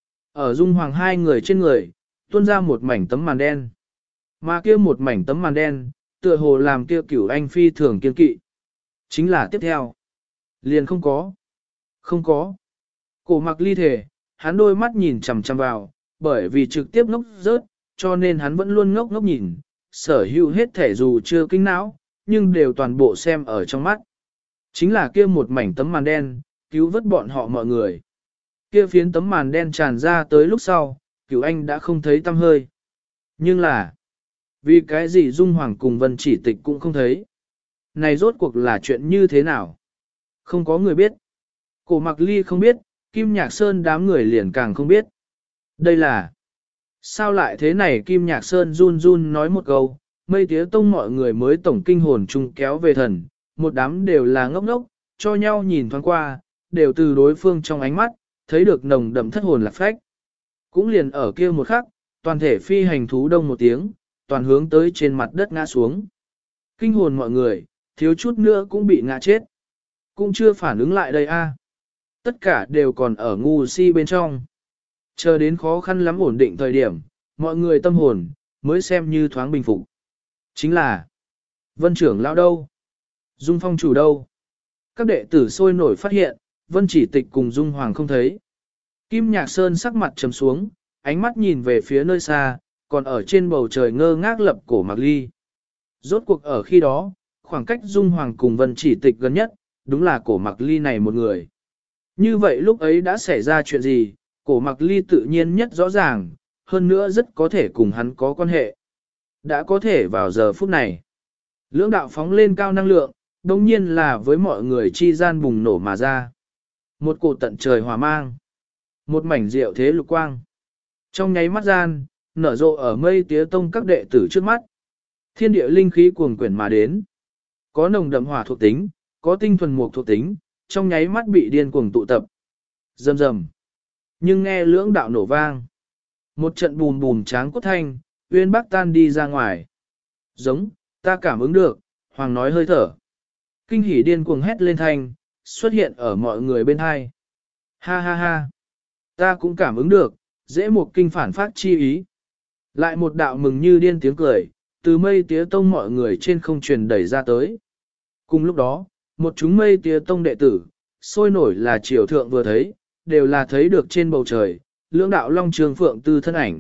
Ở Dung Hoàng hai người trên người, tuôn ra một mảnh tấm màn đen. Mà kia một mảnh tấm màn đen, tựa hồ làm kia Cửu Anh phi thường kiên kỵ. Chính là tiếp theo. Liền không có. Không có. Cổ Mặc Ly thể, hắn đôi mắt nhìn chằm chằm vào, bởi vì trực tiếp ngốc rớt, cho nên hắn vẫn luôn ngốc ngốc nhìn, sở hữu hết thể dù chưa kinh não, nhưng đều toàn bộ xem ở trong mắt. Chính là kia một mảnh tấm màn đen, cứu vớt bọn họ mọi người. Kia phiến tấm màn đen tràn ra tới lúc sau, Cửu Anh đã không thấy tăm hơi. Nhưng là, vì cái gì Dung Hoàng cùng Vân Chỉ Tịch cũng không thấy. Này rốt cuộc là chuyện như thế nào? Không có người biết. Cổ Mặc Ly không biết, Kim Nhạc Sơn đám người liền càng không biết. Đây là... Sao lại thế này Kim Nhạc Sơn run run nói một câu, Mây Tía Tông mọi người mới tổng kinh hồn chung kéo về thần, một đám đều là ngốc ngốc, cho nhau nhìn thoáng qua, đều từ đối phương trong ánh mắt, thấy được nồng đậm thất hồn lạc phách. Cũng liền ở kia một khắc, toàn thể phi hành thú đông một tiếng, toàn hướng tới trên mặt đất ngã xuống. Kinh hồn mọi người, thiếu chút nữa cũng bị ngã chết. Cũng chưa phản ứng lại đây a. Tất cả đều còn ở ngu si bên trong. Chờ đến khó khăn lắm ổn định thời điểm, mọi người tâm hồn, mới xem như thoáng bình phục. Chính là, Vân trưởng lão đâu? Dung Phong chủ đâu? Các đệ tử sôi nổi phát hiện, Vân Chỉ Tịch cùng Dung Hoàng không thấy. Kim Nhạc Sơn sắc mặt trầm xuống, ánh mắt nhìn về phía nơi xa, còn ở trên bầu trời ngơ ngác lập cổ Mặc Ly. Rốt cuộc ở khi đó, khoảng cách Dung Hoàng cùng Vân Chỉ Tịch gần nhất, đúng là cổ Mặc Ly này một người. Như vậy lúc ấy đã xảy ra chuyện gì, cổ Mặc Ly tự nhiên nhất rõ ràng, hơn nữa rất có thể cùng hắn có quan hệ. Đã có thể vào giờ phút này. Lưỡng đạo phóng lên cao năng lượng, đồng nhiên là với mọi người chi gian bùng nổ mà ra. Một cổ tận trời hòa mang. Một mảnh diệu thế lục quang. Trong nháy mắt gian, nở rộ ở Mây Tía Tông các đệ tử trước mắt. Thiên địa linh khí cuồng quyển mà đến. Có nồng đậm hỏa thuộc tính, có tinh thuần mục thuộc tính, trong nháy mắt bị điên cuồng tụ tập. Rầm rầm. Nhưng nghe lưỡng đạo nổ vang. Một trận bùm bùm tráng cốt thanh, uyên bác tan đi ra ngoài. Giống, ta cảm ứng được, Hoàng nói hơi thở. Kinh hỉ điên cuồng hét lên thanh, xuất hiện ở mọi người bên hai. Ha ha ha. Ta cũng cảm ứng được, dễ một kinh phản phát chi ý. Lại một đạo mừng như điên tiếng cười, từ Mây Tía Tông mọi người trên không truyền đẩy ra tới. Cùng lúc đó, một chúng Mây Tía Tông đệ tử, sôi nổi là triều thượng vừa thấy, đều là thấy được trên bầu trời, lưỡng đạo Long Trường Phượng Tư thân ảnh.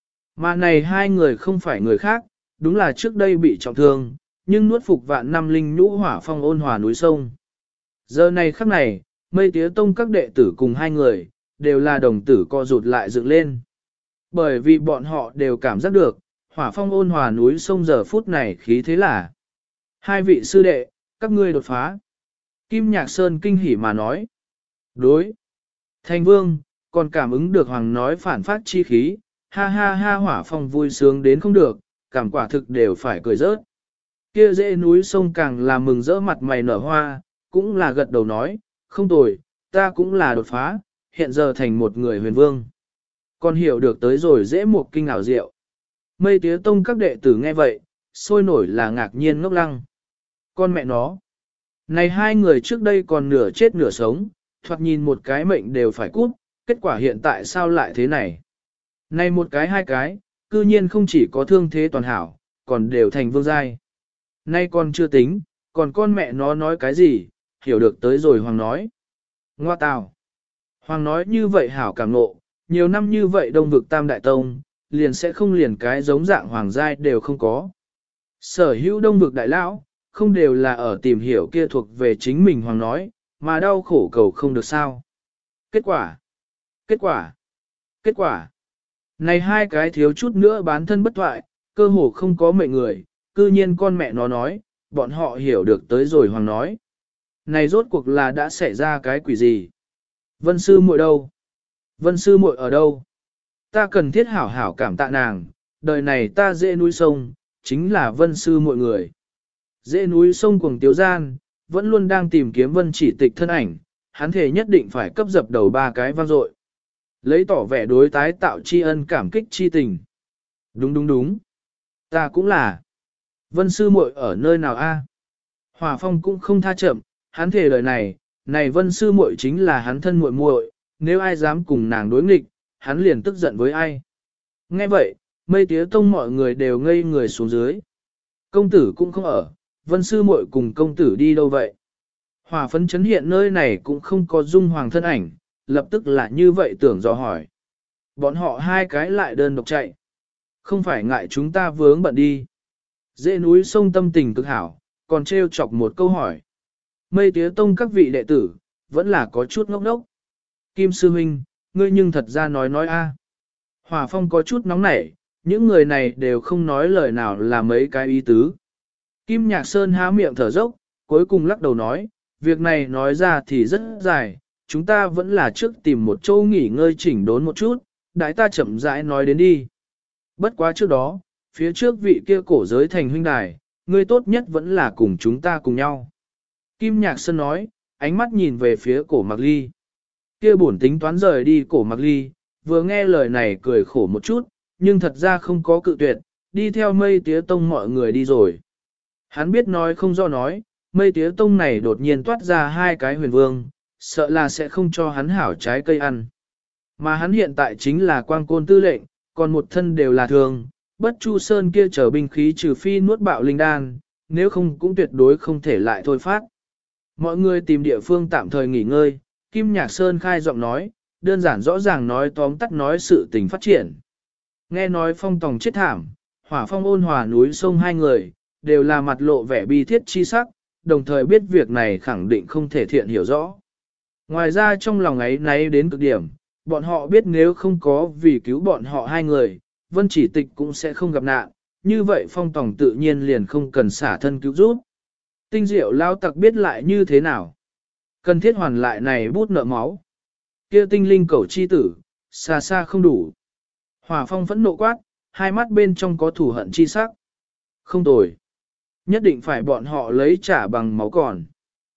Mà này hai người không phải người khác, đúng là trước đây bị trọng thương, nhưng nuốt phục vạn năm linh nhũ hỏa phong ôn hòa núi sông. Giờ này khắc này, Mây Tía Tông các đệ tử cùng hai người, đều là đồng tử co rụt lại dựng lên. Bởi vì bọn họ đều cảm giác được, hỏa phong ôn hòa núi sông giờ phút này khí thế là. Hai vị sư đệ, các ngươi đột phá. Kim Nhạc Sơn kinh hỉ mà nói. Đối. Thành Vương, còn cảm ứng được Hoàng nói phản phát chi khí, ha ha ha hỏa phong vui sướng đến không được, cảm quả thực đều phải cười rớt. Kia dễ núi sông càng là mừng rỡ mặt mày nở hoa, cũng là gật đầu nói, không tồi, ta cũng là đột phá, hiện giờ thành một người huyền vương. Còn hiểu được tới rồi dễ một kinh ảo diệu. Mây Tía Tông các đệ tử nghe vậy, sôi nổi là ngạc nhiên ngốc lăng. Con mẹ nó. Này hai người trước đây còn nửa chết nửa sống, thoạt nhìn một cái mệnh đều phải cút, kết quả hiện tại sao lại thế này? Này một cái hai cái, cư nhiên không chỉ có thương thế toàn hảo, còn đều thành vương giai. Nay còn chưa tính, còn con mẹ nó nói cái gì, hiểu được tới rồi Hoàng nói. Ngoa tào. Hoàng nói như vậy hảo cảm nộ, nhiều năm như vậy đông vực tam đại tông, liền sẽ không liền cái giống dạng Hoàng giai đều không có. Sở hữu đông vực đại lão, không đều là ở tìm hiểu kia thuộc về chính mình Hoàng nói, mà đau khổ cầu không được sao. Kết quả. Kết quả. Kết quả. Này hai cái thiếu chút nữa bán thân bất thoại, cơ hồ không có mệnh người, cư nhiên con mẹ nó nói, bọn họ hiểu được tới rồi Hoàng nói. Này rốt cuộc là đã xảy ra cái quỷ gì? Vân sư muội đâu? Vân sư muội ở đâu? Ta cần thiết hảo hảo cảm tạ nàng, đời này ta dễ núi sông, chính là vân sư muội người. Dễ núi sông cuồng tiếu gian, vẫn luôn đang tìm kiếm vân chỉ tịch thân ảnh, hắn thể nhất định phải cấp dập đầu ba cái vang dội. Lấy tỏ vẻ đối tái tạo tri ân cảm kích chi tình. Đúng đúng đúng. Ta cũng là. Vân sư muội ở nơi nào a? Hỏa Phong cũng không tha chậm, hắn thể lời này, này Vân sư muội chính là hắn thân muội muội, nếu ai dám cùng nàng đối nghịch, hắn liền tức giận với ai. Nghe vậy, Mây Tía Tông mọi người đều ngây người xuống dưới. Công tử cũng không ở, Vân sư muội cùng công tử đi đâu vậy? Hỏa phấn chấn hiện nơi này cũng không có dung hoàng thân ảnh, lập tức là như vậy tưởng dò hỏi. Bọn họ hai cái lại đơn độc chạy. Không phải ngại chúng ta vướng bận đi. Dễ núi sông tâm tình cực hảo, còn trêu chọc một câu hỏi. Mây Tía Tông các vị đệ tử, vẫn là có chút ngốc ngốc. Kim Sư Huynh, ngươi nhưng thật ra nói a. Hỏa Phong có chút nóng nảy, những người này đều không nói lời nào là mấy cái ý tứ. Kim Nhạc Sơn há miệng thở dốc, cuối cùng lắc đầu nói, việc này nói ra thì rất dài, chúng ta vẫn là trước tìm một chỗ nghỉ ngơi chỉnh đốn một chút, đãi ta chậm rãi nói đến đi. Bất quá trước đó, phía trước vị kia cổ giới thành huynh đài, ngươi tốt nhất vẫn là cùng chúng ta cùng nhau. Kim Nhạc Sơn nói, ánh mắt nhìn về phía cổ Mạc Ly. Kia bổn tính toán rời đi cổ Mạc Ly, vừa nghe lời này cười khổ một chút, nhưng thật ra không có cự tuyệt, đi theo Mây Tía Tông mọi người đi rồi. Hắn biết nói không do nói, Mây Tía Tông này đột nhiên toát ra hai cái huyền vương, sợ là sẽ không cho hắn hảo trái cây ăn. Mà hắn hiện tại chính là quang côn tư lệnh, còn một thân đều là thường, bất chu sơn kia trở binh khí trừ phi nuốt bạo linh đan, nếu không cũng tuyệt đối không thể lại thôi phát. Mọi người tìm địa phương tạm thời nghỉ ngơi, Kim Nhạc Sơn khai giọng nói, đơn giản rõ ràng nói tóm tắt nói sự tình phát triển. Nghe nói phong tòng chết thảm, hỏa phong ôn hòa núi sông hai người, đều là mặt lộ vẻ bi thiết chi sắc, đồng thời biết việc này khẳng định không thể thiện hiểu rõ. Ngoài ra trong lòng ấy náy đến cực điểm, bọn họ biết nếu không có vì cứu bọn họ hai người, Vân Chỉ Tịch cũng sẽ không gặp nạn, như vậy phong tòng tự nhiên liền không cần xả thân cứu giúp. Tinh diệu lao tặc biết lại như thế nào? Cần thiết hoàn lại này bút nợ máu. Kia tinh linh cẩu chi tử, xa xa không đủ. Hỏa Phong phẫn nộ quát, hai mắt bên trong có thù hận chi sắc. Không tồi. Nhất định phải bọn họ lấy trả bằng máu còn.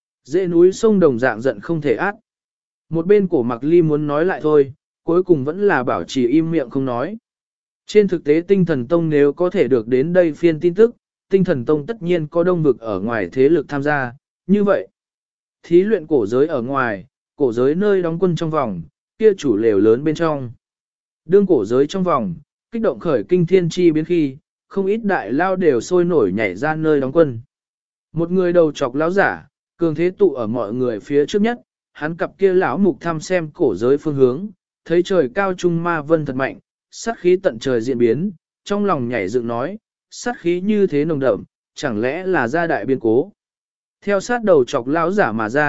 Dễ núi sông đồng dạng giận không thể át. Một bên cổ Mạc Ly muốn nói lại thôi, cuối cùng vẫn là bảo trì im miệng không nói. Trên thực tế tinh thần tông nếu có thể được đến đây phiên tin tức, tinh thần tông tất nhiên có đông vực ở ngoài thế lực tham gia, như vậy. Thí luyện cổ giới ở ngoài, cổ giới nơi đóng quân trong vòng, kia chủ lều lớn bên trong. Đương cổ giới trong vòng, kích động khởi kinh thiên chi biến khi, không ít đại lao đều sôi nổi nhảy ra nơi đóng quân. Một người đầu chọc lão giả, cường thế tụ ở mọi người phía trước nhất, hắn cặp kia lão mục thăm xem cổ giới phương hướng, thấy trời cao trung ma vân thật mạnh, sát khí tận trời diễn biến, trong lòng nhảy dựng nói, sát khí như thế nồng đậm, chẳng lẽ là gia đại biên cố. Theo sát đầu chọc lão giả mà ra,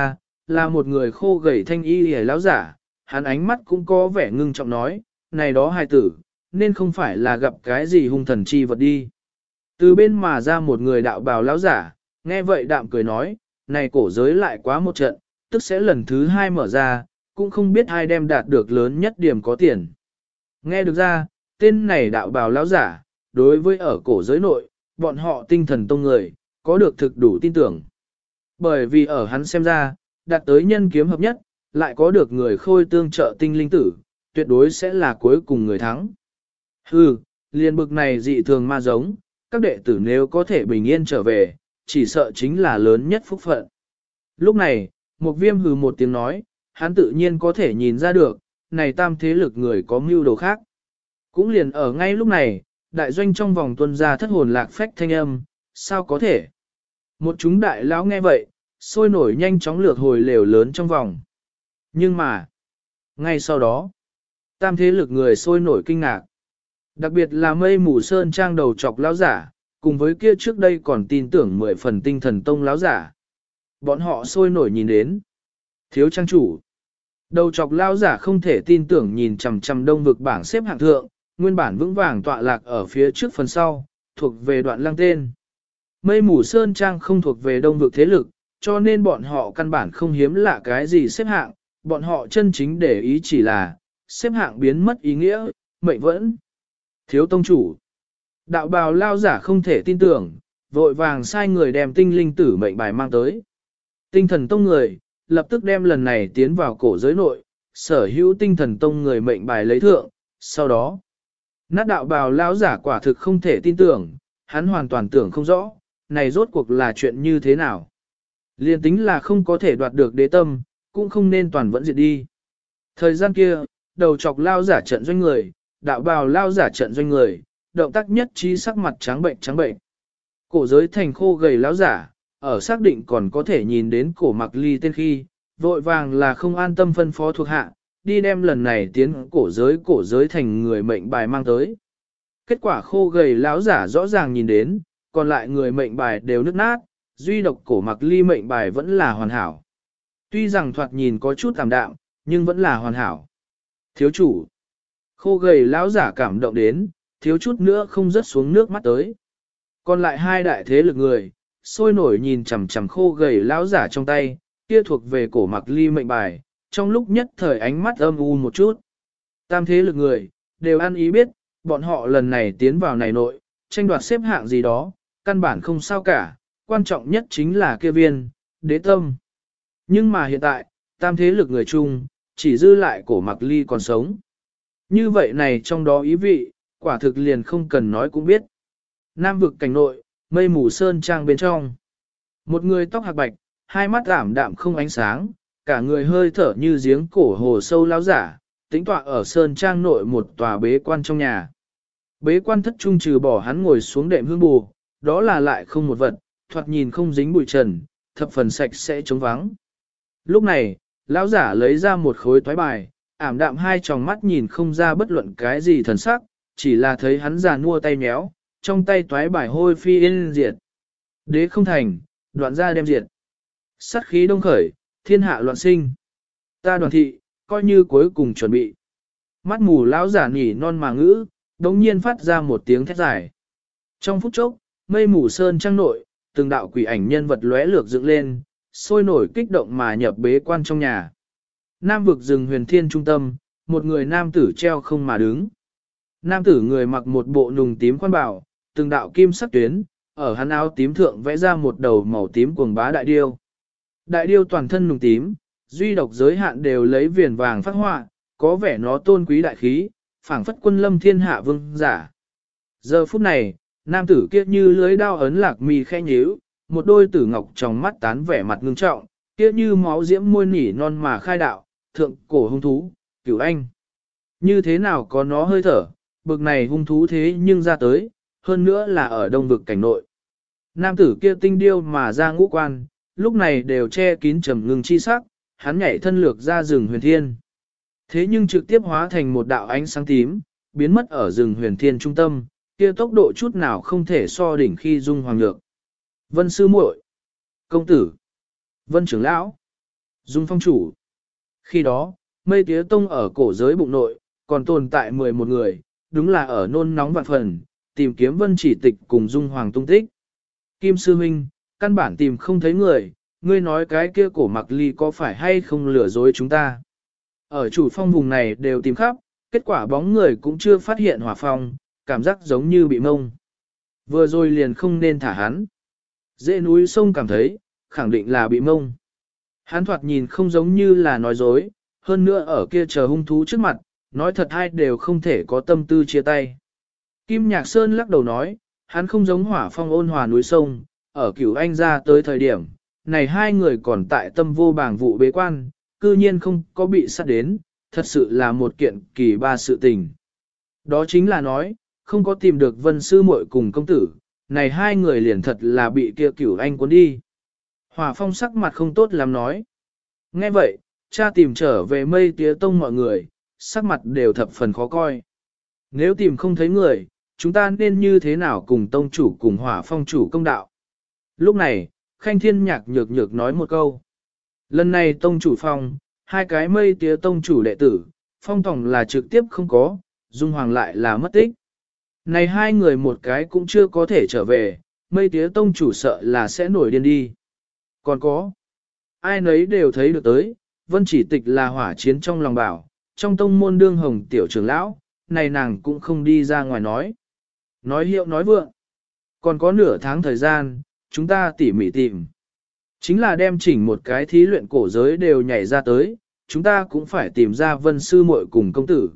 là một người khô gầy thanh y hề lão giả, hắn ánh mắt cũng có vẻ ngưng trọng nói, này đó hài tử, nên không phải là gặp cái gì hung thần chi vật đi. Từ bên mà ra một người đạo bào lão giả, nghe vậy đạm cười nói, này cổ giới lại quá một trận, tức sẽ lần thứ hai mở ra, cũng không biết ai đem đạt được lớn nhất điểm có tiền. Nghe được ra, tên này đạo bào lão giả, đối với ở cổ giới nội, bọn họ tinh thần tông người, có được thực đủ tin tưởng. Bởi vì ở hắn xem ra, đạt tới nhân kiếm hợp nhất, lại có được người khôi tương trợ tinh linh tử, tuyệt đối sẽ là cuối cùng người thắng. Hừ, liền bực này dị thường ma giống, các đệ tử nếu có thể bình yên trở về, chỉ sợ chính là lớn nhất phúc phận. Lúc này, một viêm hừ một tiếng nói, hắn tự nhiên có thể nhìn ra được, này tam thế lực người có mưu đồ khác. Cũng liền ở ngay lúc này, đại doanh trong vòng tuân ra thất hồn lạc phách thanh âm, sao có thể? Một chúng đại lão nghe vậy, sôi nổi nhanh chóng lược hồi lều lớn trong vòng. Nhưng mà, ngay sau đó, tam thế lực người sôi nổi kinh ngạc. Đặc biệt là mây mù sơn trang đầu chọc lão giả, cùng với kia trước đây còn tin tưởng 10 phần tinh thần tông lão giả. Bọn họ sôi nổi nhìn đến. Thiếu trang chủ. Đầu chọc lão giả không thể tin tưởng nhìn chằm chằm đông vực bảng xếp hạng thượng, nguyên bản vững vàng tọa lạc ở phía trước phần sau, thuộc về đoạn lăng tên. Mây mù sơn trang không thuộc về đông vực thế lực, cho nên bọn họ căn bản không hiếm lạ cái gì xếp hạng, bọn họ chân chính để ý chỉ là, xếp hạng biến mất ý nghĩa, mệnh vẫn. Thiếu tông chủ. Đạo bào lao giả không thể tin tưởng, vội vàng sai người đem tinh linh tử mệnh bài mang tới. Tinh thần tông người, lập tức đem lần này tiến vào cổ giới nội, sở hữu tinh thần tông người mệnh bài lấy thượng, sau đó. Nát đạo bào lao giả quả thực không thể tin tưởng, hắn hoàn toàn tưởng không rõ, này rốt cuộc là chuyện như thế nào. Liên tính là không có thể đoạt được đế tâm, cũng không nên toàn vẫn diệt đi. Thời gian kia, đầu chọc lao giả trận doanh người, đạo bào lao giả trận doanh người, động tác nhất trí sắc mặt trắng bệnh trắng bệnh. Cổ giới thành khô gầy lao giả, ở xác định còn có thể nhìn đến cổ mặc ly tên khi, vội vàng là không an tâm phân phó thuộc hạ, đi đem lần này tiến cổ giới thành người mệnh bài mang tới. Kết quả khô gầy lão giả rõ ràng nhìn đến, còn lại người mệnh bài đều nứt nát, duy độc cổ mặc ly mệnh bài vẫn là hoàn hảo. Tuy rằng thoạt nhìn có chút tạm đạm, nhưng vẫn là hoàn hảo. Thiếu chủ. Khô gầy lão giả cảm động đến, thiếu chút nữa không rớt xuống nước mắt tới. Còn lại hai đại thế lực người, sôi nổi nhìn chằm chằm khô gầy lão giả trong tay, kia thuộc về cổ mặc ly mệnh bài, trong lúc nhất thời ánh mắt âm u một chút. Tam thế lực người, đều ăn ý biết, bọn họ lần này tiến vào này nội, tranh đoạt xếp hạng gì đó, căn bản không sao cả, quan trọng nhất chính là kia viên, đế tâm. Nhưng mà hiện tại, tam thế lực người chung, chỉ dư lại cổ mặc ly còn sống. Như vậy này trong đó ý vị, quả thực liền không cần nói cũng biết. Nam vực cảnh nội, mây mù sơn trang bên trong. Một người tóc hạc bạch, hai mắt ảm đạm không ánh sáng, cả người hơi thở như giếng cổ hồ sâu lão giả, tĩnh tọa ở sơn trang nội một tòa bế quan trong nhà. Bế quan thất trung trừ bỏ hắn ngồi xuống đệm hương bù, đó là lại không một vật, thoạt nhìn không dính bụi trần, thập phần sạch sẽ trống vắng. Lúc này, lão giả lấy ra một khối toái bài, ảm đạm hai tròng mắt nhìn không ra bất luận cái gì thần sắc, chỉ là thấy hắn già nua tay méo, trong tay toái bài hôi phi yên diệt. Đế không thành, đoạn ra đem diệt. Sát khí đông khởi, thiên hạ loạn sinh. Ta đoàn thị, coi như cuối cùng chuẩn bị. Mắt mù lão giả nhỉ non mà ngữ, đống nhiên phát ra một tiếng thét dài. Trong phút chốc, mây mù sơn trăng nội, từng đạo quỷ ảnh nhân vật lóe lược dựng lên, sôi nổi kích động mà nhập bế quan trong nhà. Nam vực rừng huyền thiên trung tâm, một người nam tử treo không mà đứng. Nam tử người mặc một bộ nùng tím khoan bảo, từng đạo kim sắc tuyến, ở hắn áo tím thượng vẽ ra một đầu màu tím cuồng bá đại điêu. Đại điêu toàn thân nùng tím, duy độc giới hạn đều lấy viền vàng phát họa, có vẻ nó tôn quý đại khí, phảng phất quân lâm thiên hạ vương giả. Giờ phút này, nam tử kia như lưới đao ấn lạc mi khẽ nhíu, một đôi tử ngọc trong mắt tán vẻ mặt ngưng trọng, kia như máu diễm môi nỉ non mà khai đạo, thượng cổ hung thú, cửu anh. Như thế nào có nó hơi thở, bực này hung thú thế nhưng ra tới, hơn nữa là ở đông vực cảnh nội. Nam tử kia tinh điêu mà ra ngũ quan, lúc này đều che kín trầm ngưng chi sắc, hắn nhảy thân lược ra rừng huyền thiên. Thế nhưng trực tiếp hóa thành một đạo ánh sáng tím, biến mất ở rừng huyền thiên trung tâm, kia tốc độ chút nào không thể so đỉnh khi dung hoàng nhược. Vân sư muội, công tử, Vân trưởng lão. Dung Phong chủ. Khi đó, Mây Tía Tông ở cổ giới bụng nội, còn tồn tại 11 người, đúng là ở nôn nóng vạn phần, tìm kiếm Vân Chỉ Tịch cùng Dung Hoàng tung tích. Kim Sư Minh, căn bản tìm không thấy người, ngươi nói cái kia cổ mặc ly có phải hay không lừa dối chúng ta. Ở chủ phong vùng này đều tìm khắp, kết quả bóng người cũng chưa phát hiện hỏa phong, cảm giác giống như bị mông. Vừa rồi liền không nên thả hắn. Dễ núi sông cảm thấy, khẳng định là bị mông. Hắn thoạt nhìn không giống như là nói dối, hơn nữa ở kia chờ hung thú trước mặt, nói thật hai đều không thể có tâm tư chia tay. Kim Nhạc Sơn lắc đầu nói, hắn không giống hỏa phong ôn hòa núi sông, ở cửu anh ra tới thời điểm, này hai người còn tại tâm vô bảng vụ bế quan, cư nhiên không có bị sát đến, thật sự là một kiện kỳ ba sự tình. Đó chính là nói, không có tìm được Vân Sư muội cùng công tử, này hai người liền thật là bị kia cửu anh cuốn đi. Hỏa phong sắc mặt không tốt lắm nói. Nghe vậy, cha tìm trở về Mây Tía Tông mọi người, sắc mặt đều thập phần khó coi. Nếu tìm không thấy người, chúng ta nên như thế nào cùng tông chủ cùng hỏa phong chủ công đạo. Lúc này, Khanh Thiên Nhạc nhược nhược nói một câu. Lần này tông chủ phong, hai cái Mây Tía Tông chủ đệ tử, phong tổng là trực tiếp không có, Dung Hoàng lại là mất tích. Này hai người một cái cũng chưa có thể trở về, Mây Tía Tông chủ sợ là sẽ nổi điên đi. Còn có, ai nấy đều thấy được tới, Vân Chỉ Tịch là hỏa chiến trong lòng bảo, trong tông môn đương hồng tiểu trưởng lão, này nàng cũng không đi ra ngoài nói. Nói hiệu nói vượng. Còn có nửa tháng thời gian, chúng ta tỉ mỉ tìm. Chính là đem chỉnh một cái thí luyện cổ giới đều nhảy ra tới, chúng ta cũng phải tìm ra Vân Sư muội cùng công tử.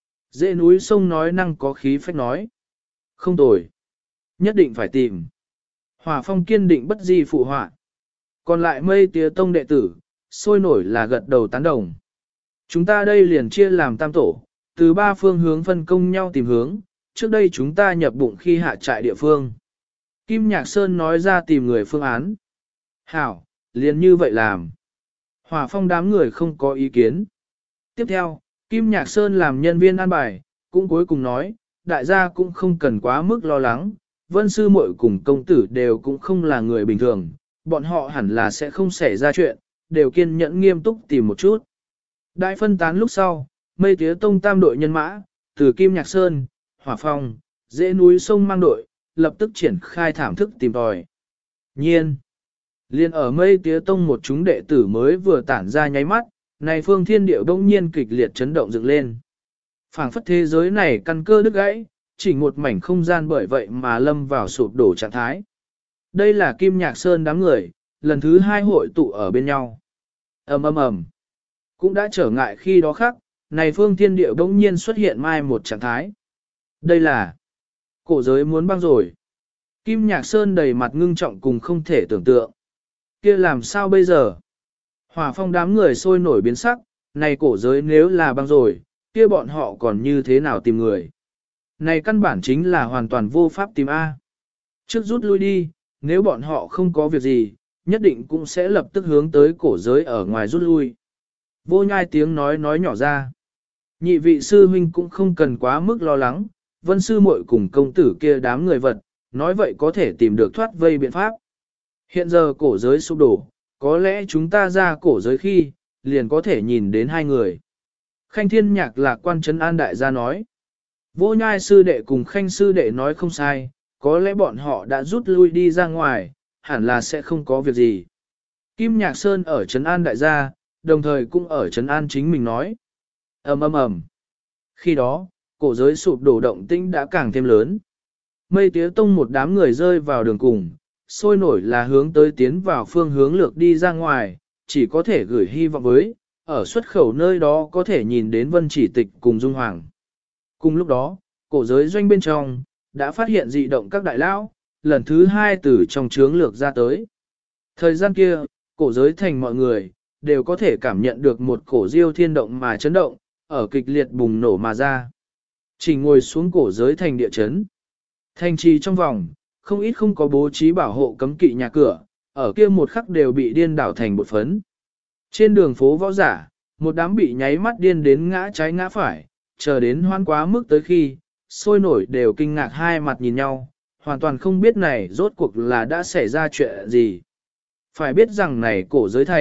Dễ núi sông nói năng có khí phách nói. Không tồi. Nhất định phải tìm. Hỏa phong kiên định bất di phụ họa. Còn lại Mây Tía Tông đệ tử, sôi nổi là gật đầu tán đồng. Chúng ta đây liền chia làm tam tổ, từ ba phương hướng phân công nhau tìm hướng, trước đây chúng ta nhập bụng khi hạ trại địa phương. Kim Nhạc Sơn nói ra tìm người phương án. Hảo, liền như vậy làm. Hỏa phong đám người không có ý kiến. Tiếp theo, Kim Nhạc Sơn làm nhân viên an bài, cũng cuối cùng nói, đại gia cũng không cần quá mức lo lắng, Vân Sư muội cùng công tử đều cũng không là người bình thường, bọn họ hẳn là sẽ không xảy ra chuyện, đều kiên nhẫn nghiêm túc tìm một chút. Đại phân tán lúc sau, Mây Tía Tông tam đội nhân mã, từ Kim Nhạc Sơn, Hỏa Phong, Dễ núi sông mang đội, lập tức triển khai thảm thức tìm tòi. Nhiên, liên ở Mây Tía Tông một chúng đệ tử mới vừa tản ra nháy mắt, này phương thiên điệu đông nhiên kịch liệt chấn động dựng lên. Phảng phất thế giới này căn cơ đứt gãy, chỉ một mảnh không gian bởi vậy mà lâm vào sụp đổ trạng thái. Đây là Kim Nhạc Sơn đám người, lần thứ hai hội tụ ở bên nhau. Ầm ầm ầm. Cũng đã trở ngại khi đó khác, này phương thiên điệu đông nhiên xuất hiện mai một trạng thái. Đây là cổ giới muốn băng rồi. Kim Nhạc Sơn đầy mặt ngưng trọng cùng không thể tưởng tượng. Kia làm sao bây giờ? Hỏa phong đám người sôi nổi biến sắc, này cổ giới nếu là băng rồi, kia bọn họ còn như thế nào tìm người? Này căn bản chính là hoàn toàn vô pháp tìm A. Trước rút lui đi, nếu bọn họ không có việc gì, nhất định cũng sẽ lập tức hướng tới cổ giới ở ngoài rút lui. Vô nhai tiếng nói nhỏ ra. Nhị vị sư huynh cũng không cần quá mức lo lắng, Vân Sư muội cùng công tử kia đám người vật, nói vậy có thể tìm được thoát vây biện pháp. Hiện giờ cổ giới sụp đổ, có lẽ chúng ta ra cổ giới khi, liền có thể nhìn đến hai người. Khanh Thiên Nhạc Lạc quan trấn an đại gia nói. Vô nhai sư đệ cùng Khanh sư đệ nói không sai, có lẽ bọn họ đã rút lui đi ra ngoài, hẳn là sẽ không có việc gì. Kim Nhạc Sơn ở trấn an đại gia, đồng thời cũng ở trấn an chính mình nói. Ầm ầm ầm. Khi đó, cổ giới sụp đổ động tĩnh đã càng thêm lớn. Mây Tía Tông một đám người rơi vào đường cùng, sôi nổi là hướng tới tiến vào phương hướng lược đi ra ngoài, chỉ có thể gửi hy vọng với, ở xuất khẩu nơi đó có thể nhìn đến Vân Chỉ Tịch cùng Dung Hoàng. Cùng lúc đó, cổ giới doanh bên trong, đã phát hiện dị động các đại lão, lần thứ hai từ trong trướng lược ra tới. Thời gian kia, cổ giới thành mọi người, đều có thể cảm nhận được một cổ diêu thiên động mà chấn động, ở kịch liệt bùng nổ mà ra. Chỉ ngồi xuống cổ giới thành địa chấn. Thành trì trong vòng, không ít không có bố trí bảo hộ cấm kỵ nhà cửa, ở kia một khắc đều bị điên đảo thành bột phấn. Trên đường phố võ giả, một đám bị nháy mắt điên đến ngã trái ngã phải, chờ đến hoan quá mức tới khi, sôi nổi đều kinh ngạc hai mặt nhìn nhau, hoàn toàn không biết này rốt cuộc là đã xảy ra chuyện gì. Phải biết rằng này cổ giới thành,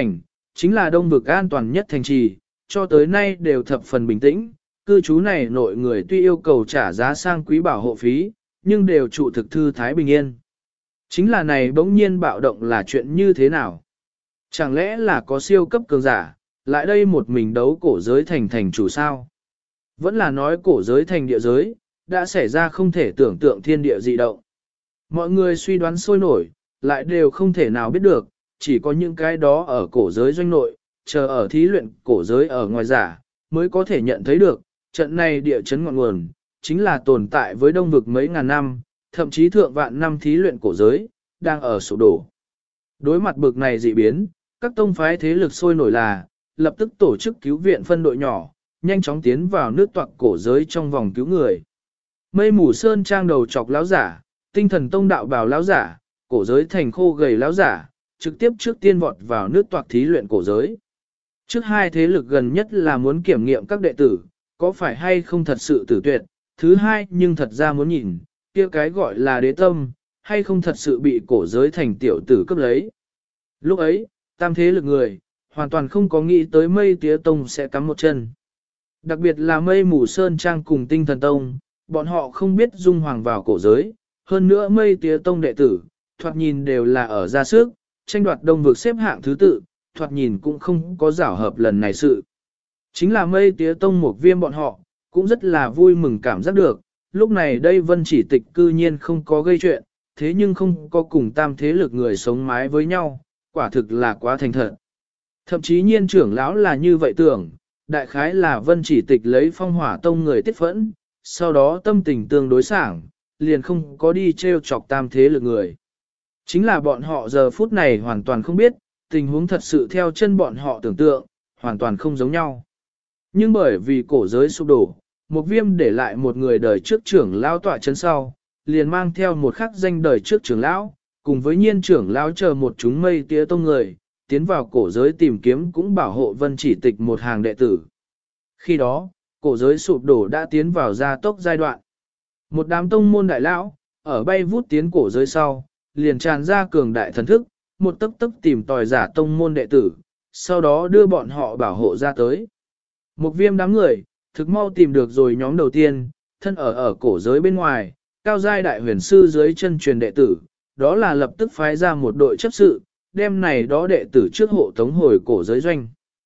chính là đông vực an toàn nhất thành trì, cho tới nay đều thập phần bình tĩnh, cư trú này nội người tuy yêu cầu trả giá sang quý bảo hộ phí, nhưng đều trụ thực thư thái bình yên. Chính là này bỗng nhiên bạo động là chuyện như thế nào? Chẳng lẽ là có siêu cấp cường giả, lại đây một mình đấu cổ giới thành chủ sao? Vẫn là nói cổ giới thành địa giới, đã xảy ra không thể tưởng tượng thiên địa dị động. Mọi người suy đoán sôi nổi, lại đều không thể nào biết được, chỉ có những cái đó ở cổ giới doanh nội, chờ ở thí luyện cổ giới ở ngoài giả, mới có thể nhận thấy được, trận này địa chấn ngọn nguồn, chính là tồn tại với đông vực mấy ngàn năm, thậm chí thượng vạn năm thí luyện cổ giới, đang ở sụp đổ. Đối mặt bực này dị biến, các tông phái thế lực sôi nổi là, lập tức tổ chức cứu viện phân đội nhỏ, nhanh chóng tiến vào nước toạc cổ giới trong vòng cứu người. Mây mù sơn trang đầu chọc lão giả, tinh thần tông đạo bào lão giả, cổ giới thành khô gầy lão giả, trực tiếp trước tiên vọt vào nước toạc thí luyện cổ giới. Trước hai thế lực gần nhất là muốn kiểm nghiệm các đệ tử, có phải hay không thật sự tử tuyệt, thứ hai nhưng thật ra muốn nhìn, kia cái gọi là đế tâm, hay không thật sự bị cổ giới thành tiểu tử cướp lấy. Lúc ấy, tam thế lực người, hoàn toàn không có nghĩ tới mây tía tông sẽ cắm một chân. Đặc biệt là mây mù sơn trang cùng tinh thần tông, bọn họ không biết dung hoàng vào cổ giới, hơn nữa mây tía tông đệ tử, thoạt nhìn đều là ở ra sức, tranh đoạt đông vực xếp hạng thứ tự, thoạt nhìn cũng không có giảo hợp lần này sự. Chính là mây tía tông một viêm bọn họ, cũng rất là vui mừng cảm giác được, lúc này đây vân chỉ tịch cư nhiên không có gây chuyện, thế nhưng không có cùng tam thế lực người sống mái với nhau, quả thực là quá thành thật. Thậm chí nhiên trưởng lão là như vậy tưởng, đại khái là vân chỉ tịch lấy phong hỏa tông người tiết phẫn, sau đó tâm tình tương đối sảng, liền không có đi treo chọc tam thế lực người. Chính là bọn họ giờ phút này hoàn toàn không biết, tình huống thật sự theo chân bọn họ tưởng tượng, hoàn toàn không giống nhau. Nhưng bởi vì cổ giới sụp đổ, một viêm để lại một người đời trước trưởng lão tọa chân sau, liền mang theo một khắc danh đời trước trưởng lão, cùng với nhiên trưởng lão chờ một chúng mây tía tông người, tiến vào cổ giới tìm kiếm cũng bảo hộ vân chỉ tịch một hàng đệ tử. Khi đó, cổ giới sụp đổ đã tiến vào gia tốc giai đoạn. Một đám tông môn đại lão, ở bay vút tiến cổ giới sau, liền tràn ra cường đại thần thức, một tấc tấc tìm tòi giả tông môn đệ tử, sau đó đưa bọn họ bảo hộ ra tới. Một viêm đám người, thực mau tìm được rồi nhóm đầu tiên, thân ở cổ giới bên ngoài, cao giai đại huyền sư dưới chân truyền đệ tử, đó là lập tức phái ra một đội chấp sự, đem này đó đệ tử trước hộ tống hồi cổ giới doanh.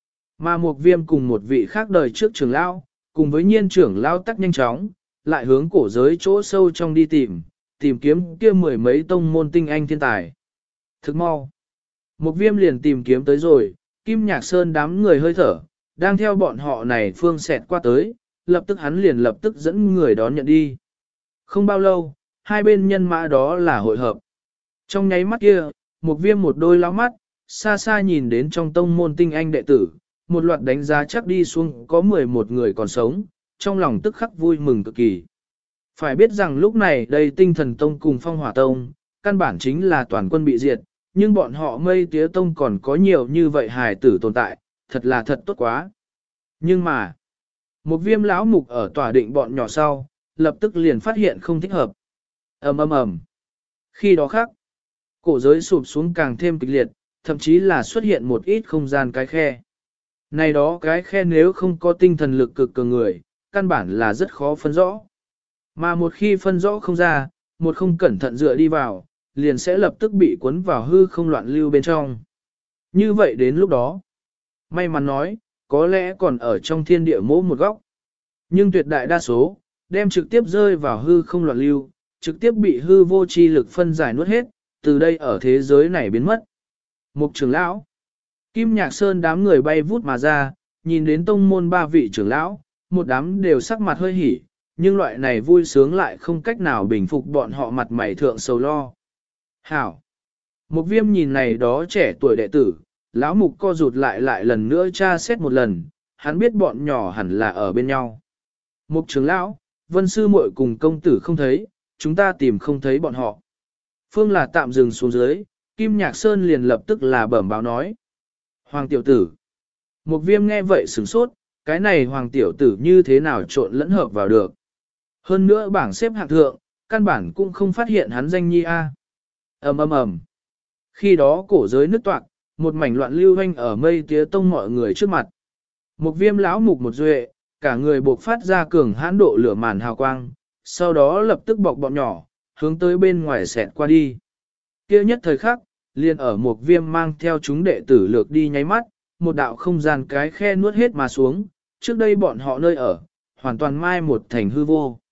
Mà một viêm cùng một vị khác đời trước trưởng lão, cùng với nhiên trưởng lão tắc nhanh chóng, lại hướng cổ giới chỗ sâu trong đi tìm kiếm kia mười mấy tông môn tinh anh thiên tài. Thức mau. Một viêm liền tìm kiếm tới rồi, Kim Nhạc Sơn đám người hơi thở, đang theo bọn họ này phương xẹt qua tới, lập tức hắn liền lập tức dẫn người đón nhận đi. Không bao lâu, hai bên nhân mã đó là hội hợp. Trong nháy mắt kia, một viêm một đôi lão mắt, xa xa nhìn đến trong tông môn tinh anh đệ tử, một loạt đánh giá chắc đi xuống có 11 người còn sống, trong lòng tức khắc vui mừng cực kỳ. Phải biết rằng lúc này đây tinh thần tông cùng phong hỏa tông, căn bản chính là toàn quân bị diệt, nhưng bọn họ mây tía tông còn có nhiều như vậy hài tử tồn tại, thật là thật tốt quá. Nhưng mà, một viêm lão mục ở tòa định bọn nhỏ sau, lập tức liền phát hiện không thích hợp. ầm ầm ầm. Khi đó khác, cổ giới sụp xuống càng thêm kịch liệt, thậm chí là xuất hiện một ít không gian cái khe. Này đó cái khe nếu không có tinh thần lực cực cường người, căn bản là rất khó phân rõ. Mà một khi phân rõ không ra, một không cẩn thận dựa đi vào, liền sẽ lập tức bị cuốn vào hư không loạn lưu bên trong. Như vậy đến lúc đó, may mắn nói, có lẽ còn ở trong thiên địa mỗ một góc. Nhưng tuyệt đại đa số, đem trực tiếp rơi vào hư không loạn lưu, trực tiếp bị hư vô chi lực phân giải nuốt hết, từ đây ở thế giới này biến mất. Mục trưởng lão, Kim Nhạc Sơn đám người bay vút mà ra, nhìn đến tông môn ba vị trưởng lão, một đám đều sắc mặt hơi hỉ, nhưng loại này vui sướng lại không cách nào bình phục bọn họ mặt mày thượng sầu lo. Hảo! Một viêm nhìn này đó trẻ tuổi đệ tử, lão mục co rụt lại lần nữa tra xét một lần, hắn biết bọn nhỏ hẳn là ở bên nhau. Mục trưởng lão, vân sư muội cùng công tử không thấy, chúng ta tìm không thấy bọn họ. Phương là tạm dừng xuống dưới, Kim Nhạc Sơn liền lập tức là bẩm báo nói. Hoàng tiểu tử. Một viêm nghe vậy sửng sốt, cái này hoàng tiểu tử như thế nào trộn lẫn hợp vào được. Hơn nữa bảng xếp hạng thượng, căn bản cũng không phát hiện hắn danh nhi A. ầm ầm ầm. Khi đó cổ giới nứt toạc, một mảnh loạn lưu hoanh ở mây tía tông mọi người trước mặt. Một viêm lão mục một duệ, cả người buộc phát ra cường hãn độ lửa màn hào quang, sau đó lập tức bọc bọn nhỏ, hướng tới bên ngoài xẹt qua đi. Kia nhất thời khắc, liền ở một viêm mang theo chúng đệ tử lược đi nháy mắt, một đạo không gian cái khe nuốt hết mà xuống, trước đây bọn họ nơi ở, hoàn toàn mai một thành hư vô.